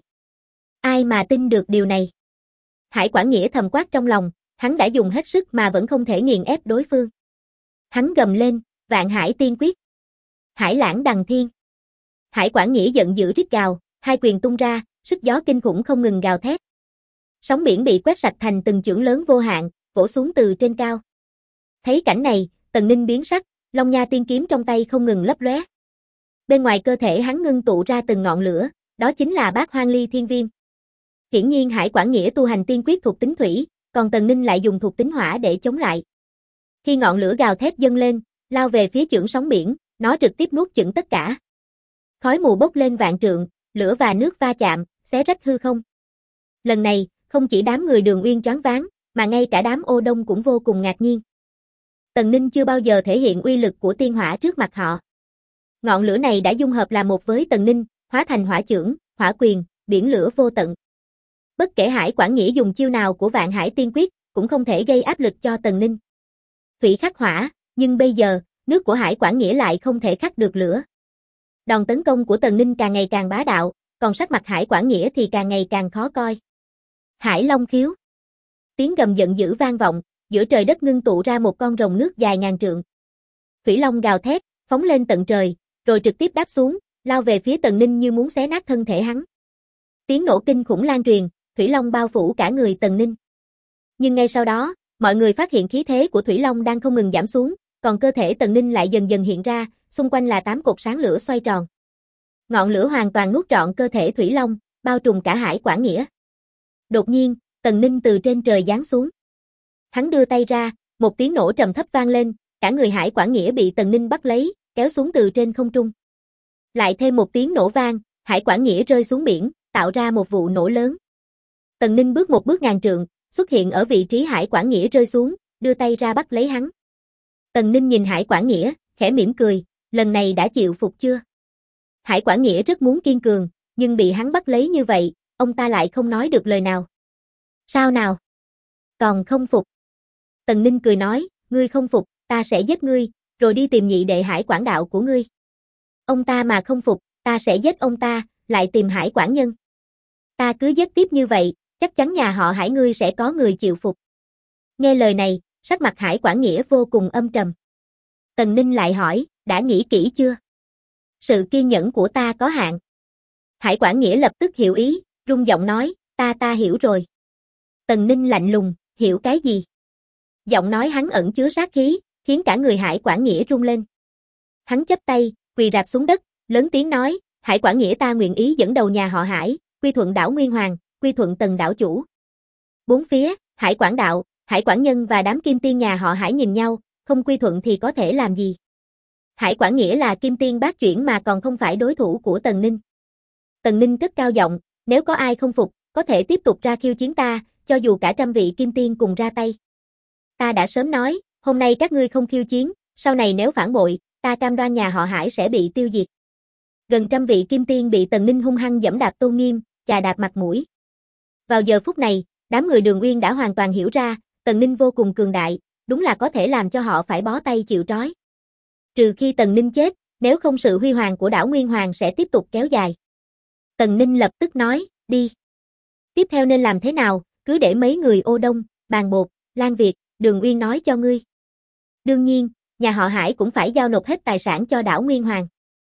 Ai mà tin được điều này? Hải Quảng Nghĩa thầm quát trong lòng, hắn đã dùng hết sức mà vẫn không thể nghiền ép đối phương. Hắn gầm lên, Vạn Hải Tiên Quyết. Hải Lãng Đằng Thiên. Hải Quảng Nghĩa giận dữ rít gào, hai quyền tung ra, sức gió kinh khủng không ngừng gào thét. Sóng biển bị quét sạch thành từng chưởng lớn vô hạn, vỗ xuống từ trên cao. Thấy cảnh này, Tần Ninh biến sắc, Long Nha Tiên Kiếm trong tay không ngừng lấp lóe. Bên ngoài cơ thể hắn ngưng tụ ra từng ngọn lửa, đó chính là Bát Hoang Ly Thiên Viêm. Hiển nhiên Hải Quảng Nghĩa tu hành tiên quyết thuộc tính thủy, còn Tần Ninh lại dùng thuộc tính hỏa để chống lại. Khi ngọn lửa gào thét dâng lên, lao về phía chưởng sóng biển, nó trực tiếp nuốt chửng tất cả. Khói mù bốc lên vạn trượng, lửa và nước va chạm, xé rách hư không. Lần này, không chỉ đám người Đường Uyên choáng váng, mà ngay cả đám Ô Đông cũng vô cùng ngạc nhiên. Tần Ninh chưa bao giờ thể hiện uy lực của tiên hỏa trước mặt họ. Ngọn lửa này đã dung hợp là một với Tần Ninh, hóa thành hỏa chưởng, hỏa quyền, biển lửa vô tận. Bất kể Hải Quảng Nghĩa dùng chiêu nào của Vạn Hải Tiên Quyết, cũng không thể gây áp lực cho Tần Ninh. thủy khắc hỏa, nhưng bây giờ, nước của Hải Quảng Nghĩa lại không thể khắc được lửa. Đòn tấn công của Tần Ninh càng ngày càng bá đạo, còn sắc mặt Hải Quảng Nghĩa thì càng ngày càng khó coi. Hải Long khiếu. Tiếng gầm giận dữ vang vọng, giữa trời đất ngưng tụ ra một con rồng nước dài ngàn trượng. Thủy Long gào thét, phóng lên tận trời, rồi trực tiếp đáp xuống, lao về phía Tần Ninh như muốn xé nát thân thể hắn. Tiếng nổ kinh khủng lan truyền, Thủy Long bao phủ cả người Tần Ninh. Nhưng ngay sau đó, mọi người phát hiện khí thế của Thủy Long đang không ngừng giảm xuống, còn cơ thể Tần Ninh lại dần dần hiện ra, xung quanh là 8 cột sáng lửa xoay tròn. Ngọn lửa hoàn toàn nuốt trọn cơ thể Thủy Long, bao trùm cả Hải Quảng Nghĩa. Đột nhiên, Tần Ninh từ trên trời giáng xuống. Hắn đưa tay ra, một tiếng nổ trầm thấp vang lên, cả người Hải Quảng Nghĩa bị Tần Ninh bắt lấy, kéo xuống từ trên không trung. Lại thêm một tiếng nổ vang, Hải Quảng Nghĩa rơi xuống biển, tạo ra một vụ nổ lớn. Tần Ninh bước một bước ngàn trượng, xuất hiện ở vị trí Hải Quảng Nghĩa rơi xuống, đưa tay ra bắt lấy hắn. Tần Ninh nhìn Hải Quảng Nghĩa, khẽ mỉm cười, lần này đã chịu phục chưa? Hải Quảng Nghĩa rất muốn kiên cường, nhưng bị hắn bắt lấy như vậy, ông ta lại không nói được lời nào. Sao nào? Còn không phục? Tần Ninh cười nói, ngươi không phục, ta sẽ giết ngươi, rồi đi tìm nhị đệ Hải Quảng Đạo của ngươi. Ông ta mà không phục, ta sẽ giết ông ta, lại tìm Hải Quảng Nhân. Ta cứ giết tiếp như vậy, chắc chắn nhà họ Hải ngươi sẽ có người chịu phục. Nghe lời này, sắc mặt Hải Quảng Nghĩa vô cùng âm trầm. Tần Ninh lại hỏi, đã nghĩ kỹ chưa? Sự kiên nhẫn của ta có hạn. Hải Quảng Nghĩa lập tức hiểu ý, rung giọng nói, ta hiểu rồi. Tần Ninh lạnh lùng, hiểu cái gì? Giọng nói hắn ẩn chứa sát khí, khiến cả người Hải Quảng Nghĩa rung lên. Hắn chắp tay, quỳ rạp xuống đất, lớn tiếng nói, Hải Quảng Nghĩa ta nguyện ý dẫn đầu nhà họ Hải, quy thuận đảo Nguyên Hoàng, quy thuận Tần đảo chủ. Bốn phía, Hải Quảng Đạo, Hải Quảng Nhân và đám kim tiên nhà họ Hải nhìn nhau, không quy thuận thì có thể làm gì? Hải Quảng Nghĩa là kim tiên bát chuyển mà còn không phải đối thủ của Tần Ninh. Tần Ninh cất cao giọng, nếu có ai không phục, có thể tiếp tục ra khiêu chiến ta, cho dù cả trăm vị kim tiên cùng ra tay. Ta đã sớm nói, hôm nay các ngươi không khiêu chiến, sau này nếu phản bội, ta cam đoan nhà họ Hải sẽ bị tiêu diệt. Gần trăm vị kim tiên bị Tần Ninh hung hăng giẫm đạp tôn nghiêm, chà đạp mặt mũi. Vào giờ phút này, đám người Đường Uyên đã hoàn toàn hiểu ra, Tần Ninh vô cùng cường đại, đúng là có thể làm cho họ phải bó tay chịu trói. Trừ khi Tần Ninh chết, nếu không sự huy hoàng của đảo Nguyên Hoàng sẽ tiếp tục kéo dài. Tần Ninh lập tức nói, đi. Tiếp theo nên làm thế nào, cứ để mấy người Ô Đông, Bàn Bột, Lan Việt, Đường Uyên nói cho ngươi. Đương nhiên, nhà họ Hải cũng phải giao nộp hết tài sản cho đảo Nguyên Hoàng.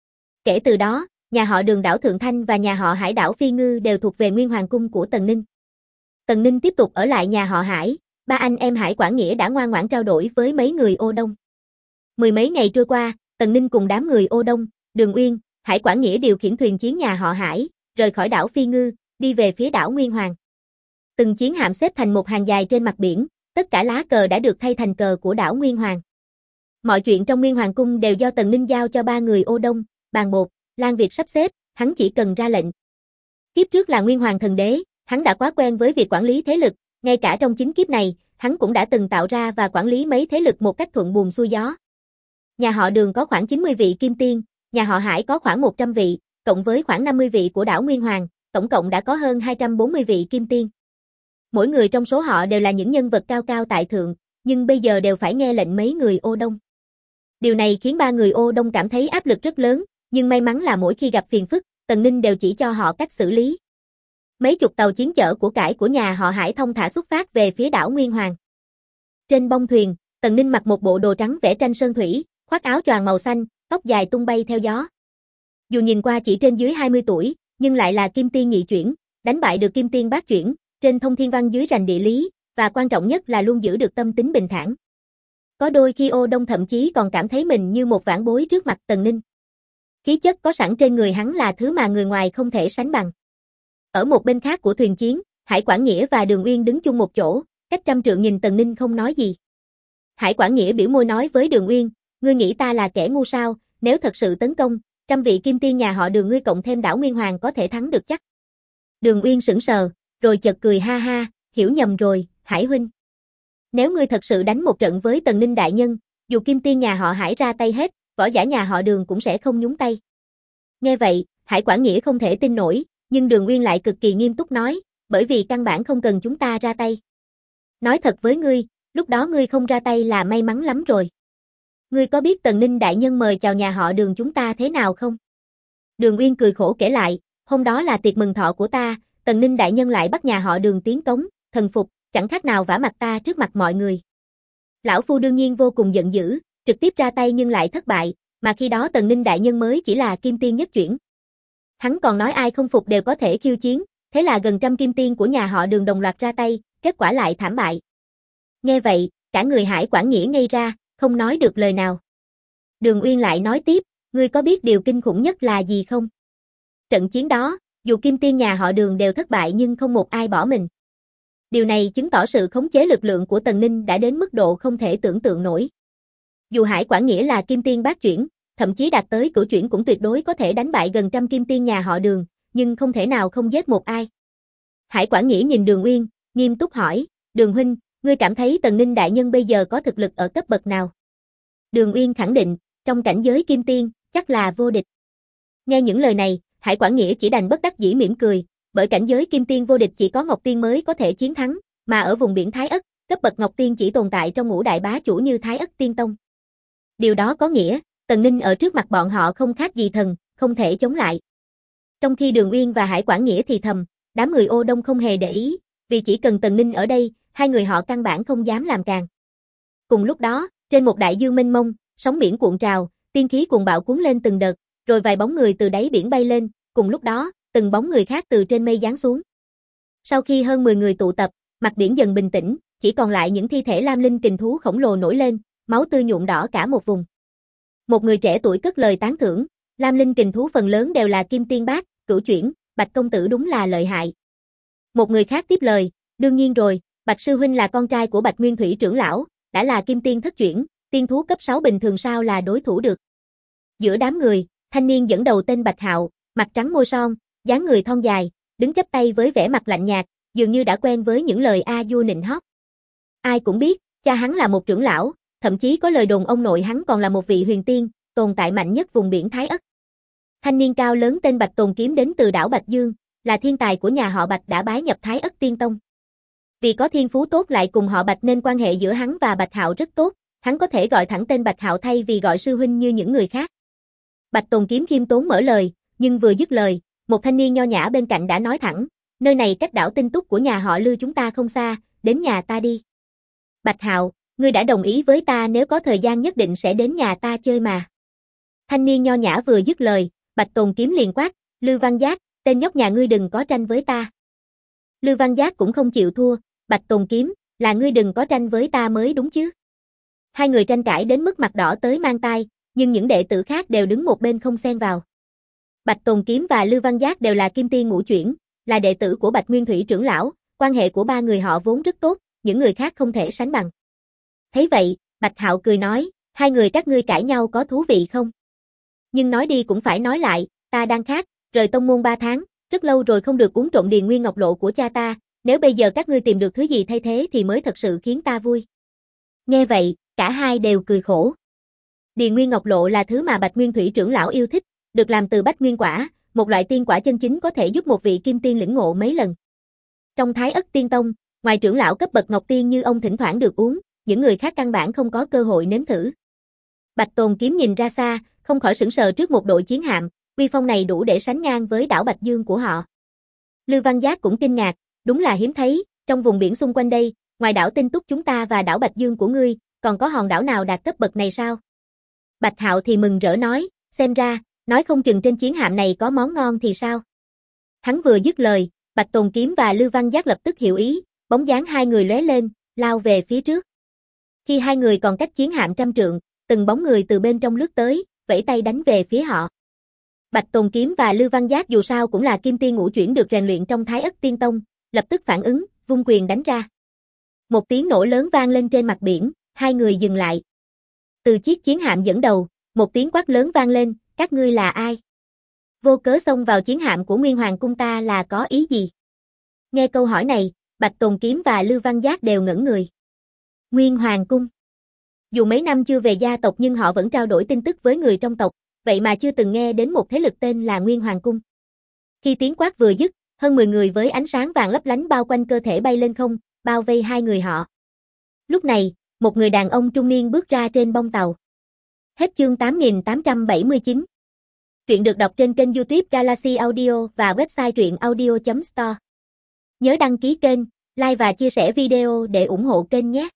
Kể từ đó, nhà họ Đường đảo Thượng Thanh và nhà họ Hải đảo Phi Ngư đều thuộc về Nguyên Hoàng cung của Tần Ninh. Tần Ninh tiếp tục ở lại nhà họ Hải, ba anh em Hải Quảng Nghĩa đã ngoan ngoãn trao đổi với mấy người Ô Đông. Mười mấy ngày trôi qua, Tần Ninh cùng đám người Ô Đông, Đường Uyên, Hải Quảng Nghĩa điều khiển thuyền chiến nhà họ Hải, rời khỏi đảo Phi Ngư, đi về phía đảo Nguyên Hoàng. Từng chiến hạm xếp thành một hàng dài trên mặt biển, tất cả lá cờ đã được thay thành cờ của đảo Nguyên Hoàng. Mọi chuyện trong Nguyên Hoàng cung đều do Tần Ninh giao cho ba người Ô Đông, Bàn Bột, Lan Việt sắp xếp, hắn chỉ cần ra lệnh. Kiếp trước là Nguyên Hoàng thần đế, hắn đã quá quen với việc quản lý thế lực, ngay cả trong chính kiếp này, hắn cũng đã từng tạo ra và quản lý mấy thế lực một cách thuận buồm xuôi gió. Nhà họ Đường có khoảng 90 vị kim tiên, nhà họ Hải có khoảng 100 vị, cộng với khoảng 50 vị của đảo Nguyên Hoàng, tổng cộng đã có hơn 240 vị kim tiên. Mỗi người trong số họ đều là những nhân vật cao cao tại thượng, nhưng bây giờ đều phải nghe lệnh mấy người Ô Đông. Điều này khiến ba người Ô Đông cảm thấy áp lực rất lớn, nhưng may mắn là mỗi khi gặp phiền phức, Tần Ninh đều chỉ cho họ cách xử lý. Mấy chục tàu chiến chở của cải của nhà họ Hải thông thả xuất phát về phía đảo Nguyên Hoàng. Trên bông thuyền, Tần Ninh mặc một bộ đồ trắng vẽ tranh sơn thủy, khoác áo choàng màu xanh, tóc dài tung bay theo gió. Dù nhìn qua chỉ trên dưới 20 tuổi, nhưng lại là kim tiên nhị chuyển, đánh bại được kim tiên bát chuyển, trên thông thiên văn dưới rành địa lý, và quan trọng nhất là luôn giữ được tâm tính bình thản. Có đôi khi Ô Đông thậm chí còn cảm thấy mình như một vãn bối trước mặt Tần Ninh. Khí chất có sẵn trên người hắn là thứ mà người ngoài không thể sánh bằng. Ở một bên khác của thuyền chiến, Hải Quảng Nghĩa và Đường Uyên đứng chung một chỗ, cách trăm trượng nhìn Tần Ninh không nói gì. Hải Quảng Nghĩa biểu môi nói với Đường Uyên, ngươi nghĩ ta là kẻ ngu sao, nếu thật sự tấn công, trăm vị kim tiên nhà họ Đường ngươi cộng thêm đảo Nguyên Hoàng có thể thắng được chắc. Đường Uyên sững sờ, rồi chợt cười ha ha, hiểu nhầm rồi, Hải huynh. Nếu ngươi thật sự đánh một trận với Tần Ninh đại nhân, dù kim tiên nhà họ Hải ra tay hết, võ giả nhà họ Đường cũng sẽ không nhúng tay. Nghe vậy, Hải Quảng Nghĩa không thể tin nổi, nhưng Đường Uyên lại cực kỳ nghiêm túc nói, bởi vì căn bản không cần chúng ta ra tay. Nói thật với ngươi, Lúc đó ngươi không ra tay là may mắn lắm rồi. Ngươi có biết Tần Ninh đại nhân mời chào nhà họ Đường chúng ta thế nào không? Đường Uyên cười khổ kể lại, hôm đó là tiệc mừng thọ của ta, Tần Ninh đại nhân lại bắt nhà họ Đường tiến cống, thần phục, chẳng khác nào vả mặt ta trước mặt mọi người. Lão phu đương nhiên vô cùng giận dữ, trực tiếp ra tay nhưng lại thất bại, mà khi đó Tần Ninh đại nhân mới chỉ là kim tiên nhất chuyển. Hắn còn nói ai không phục đều có thể khiêu chiến, thế là gần trăm kim tiên của nhà họ Đường đồng loạt ra tay, kết quả lại thảm bại. Nghe vậy, cả người Hải Quảng Nghĩa ngây ra, không nói được lời nào. Đường Uyên lại nói tiếp, ngươi có biết điều kinh khủng nhất là gì không? Trận chiến đó, dù kim tiên nhà họ Đường đều thất bại nhưng không một ai bỏ mình. Điều này chứng tỏ sự khống chế lực lượng của Tần Ninh đã đến mức độ không thể tưởng tượng nổi. Dù Hải Quảng Nghĩa là kim tiên bát chuyển, thậm chí đạt tới cửu chuyển cũng tuyệt đối có thể đánh bại gần trăm kim tiên nhà họ Đường, nhưng không thể nào không giết một ai. Hải Quảng Nghĩa nhìn Đường Uyên, nghiêm túc hỏi, Đường huynh, ngươi cảm thấy Tần Ninh đại nhân bây giờ có thực lực ở cấp bậc nào? Đường Uyên khẳng định, trong cảnh giới kim tiên, chắc là vô địch. Nghe những lời này, Hải Quảng Nghĩa chỉ đành bất đắc dĩ mỉm cười, bởi cảnh giới kim tiên vô địch chỉ có Ngọc Tiên mới có thể chiến thắng, mà ở vùng biển Thái Ất, cấp bậc Ngọc Tiên chỉ tồn tại trong ngũ đại bá chủ như Thái Ất Tiên Tông. Điều đó có nghĩa, Tần Ninh ở trước mặt bọn họ không khác gì thần, không thể chống lại. Trong khi Đường Uyên và Hải Quảng Nghĩa thì thầm, đám người Ô Đông không hề để ý, vì chỉ cần Tần Ninh ở đây, hai người họ căn bản không dám làm càng. Cùng lúc đó, trên một đại dương mênh mông, sóng biển cuộn trào, tiên khí cuồng bạo cuốn lên từng đợt, rồi vài bóng người từ đáy biển bay lên, cùng lúc đó, từng bóng người khác từ trên mây giáng xuống. Sau khi hơn 10 người tụ tập, mặt biển dần bình tĩnh, chỉ còn lại những thi thể lam linh kình thú khổng lồ nổi lên, máu tươi nhuộm đỏ cả một vùng. Một người trẻ tuổi cất lời tán thưởng, lam linh kình thú phần lớn đều là kim tiên bát, cửu chuyển, Bạch công tử đúng là lợi hại. Một người khác tiếp lời, đương nhiên rồi, Bạch sư huynh là con trai của Bạch Nguyên Thủy trưởng lão, đã là kim tiên thất chuyển, tiên thú cấp 6 bình thường sao là đối thủ được. Giữa đám người, thanh niên dẫn đầu tên Bạch Hạo, mặt trắng môi son, dáng người thon dài, đứng chắp tay với vẻ mặt lạnh nhạt, dường như đã quen với những lời a vua nịnh hót. Ai cũng biết, cha hắn là một trưởng lão, thậm chí có lời đồn ông nội hắn còn là một vị huyền tiên, tồn tại mạnh nhất vùng biển Thái Ất. Thanh niên cao lớn tên Bạch Tồn Kiếm đến từ đảo Bạch Dương, là thiên tài của nhà họ Bạch đã bái nhập Thái Ất Tiên Tông. Vì có thiên phú tốt lại cùng họ Bạch nên quan hệ giữa hắn và Bạch Hạo rất tốt, hắn có thể gọi thẳng tên Bạch Hạo thay vì gọi sư huynh như những người khác. Bạch Tồn Kiếm khiêm tốn mở lời, nhưng vừa dứt lời, một thanh niên nho nhã bên cạnh đã nói thẳng, nơi này cách đảo Tinh Túc của nhà họ Lư chúng ta không xa, đến nhà ta đi. Bạch Hạo, ngươi đã đồng ý với ta nếu có thời gian nhất định sẽ đến nhà ta chơi mà. Thanh niên nho nhã vừa dứt lời, Bạch Tồn Kiếm liền quát, Lư Văn Giác, tên nhóc nhà ngươi đừng có tranh với ta. Lư Văn Giác cũng không chịu thua, Bạch Tồn Kiếm, là ngươi đừng có tranh với ta mới đúng chứ. Hai người tranh cãi đến mức mặt đỏ tới mang tai, nhưng những đệ tử khác đều đứng một bên không xen vào. Bạch Tồn Kiếm và Lư Văn Giác đều là kim tiên ngũ chuyển, là đệ tử của Bạch Nguyên Thủy trưởng lão, quan hệ của ba người họ vốn rất tốt, những người khác không thể sánh bằng. Thấy vậy, Bạch Hạo cười nói, hai người các ngươi cãi nhau có thú vị không? Nhưng nói đi cũng phải nói lại, ta đang khát, rời tông môn 3 tháng, rất lâu rồi không được uống trộm điền nguyên ngọc lộ của cha ta, nếu bây giờ các ngươi tìm được thứ gì thay thế thì mới thật sự khiến ta vui. Nghe vậy, cả hai đều cười khổ. Điền nguyên ngọc lộ là thứ mà Bạch Nguyên Thủy trưởng lão yêu thích, được làm từ bách nguyên quả, một loại tiên quả chân chính có thể giúp một vị kim tiên lĩnh ngộ mấy lần. Trong Thái Ất Tiên Tông, ngoài trưởng lão cấp bậc ngọc tiên như ông thỉnh thoảng được uống, những người khác căn bản không có cơ hội nếm thử. Bạch Tồn Kiếm nhìn ra xa, không khỏi sững sờ trước một đội chiến hạm, uy phong này đủ để sánh ngang với đảo Bạch Dương của họ. Lư Văn Giác cũng kinh ngạc, đúng là hiếm thấy, trong vùng biển xung quanh đây, ngoài đảo Tinh Túc chúng ta và đảo Bạch Dương của ngươi, còn có hòn đảo nào đạt cấp bậc này sao? Bạch Hạo thì mừng rỡ nói, xem ra, nói không chừng trên chiến hạm này có món ngon thì sao? Hắn vừa dứt lời, Bạch Tồn Kiếm và Lư Văn Giác lập tức hiểu ý, bóng dáng hai người lóe lên, lao về phía trước. Khi hai người còn cách chiến hạm trăm trượng, từng bóng người từ bên trong lướt tới, vẫy tay đánh về phía họ. Bạch Tồn Kiếm và Lư Văn Giác dù sao cũng là kim tiên ngũ chuyển được rèn luyện trong Thái Ất Tiên Tông, lập tức phản ứng, vung quyền đánh ra. Một tiếng nổ lớn vang lên trên mặt biển, hai người dừng lại. Từ chiếc chiến hạm dẫn đầu, một tiếng quát lớn vang lên, các ngươi là ai? Vô cớ xông vào chiến hạm của Nguyên Hoàng cung ta là có ý gì? Nghe câu hỏi này, Bạch Tồn Kiếm và Lư Văn Giác đều ngẩn người. Nguyên Hoàng cung. Dù mấy năm chưa về gia tộc nhưng họ vẫn trao đổi tin tức với người trong tộc, vậy mà chưa từng nghe đến một thế lực tên là Nguyên Hoàng cung. Khi tiếng quát vừa dứt, hơn 10 người với ánh sáng vàng lấp lánh bao quanh cơ thể bay lên không, bao vây hai người họ. Lúc này, một người đàn ông trung niên bước ra trên bông tàu. Hết chương 8879. Truyện được đọc trên kênh YouTube Galaxy Audio và website truyệnaudio.store. Nhớ đăng ký kênh, like và chia sẻ video để ủng hộ kênh nhé.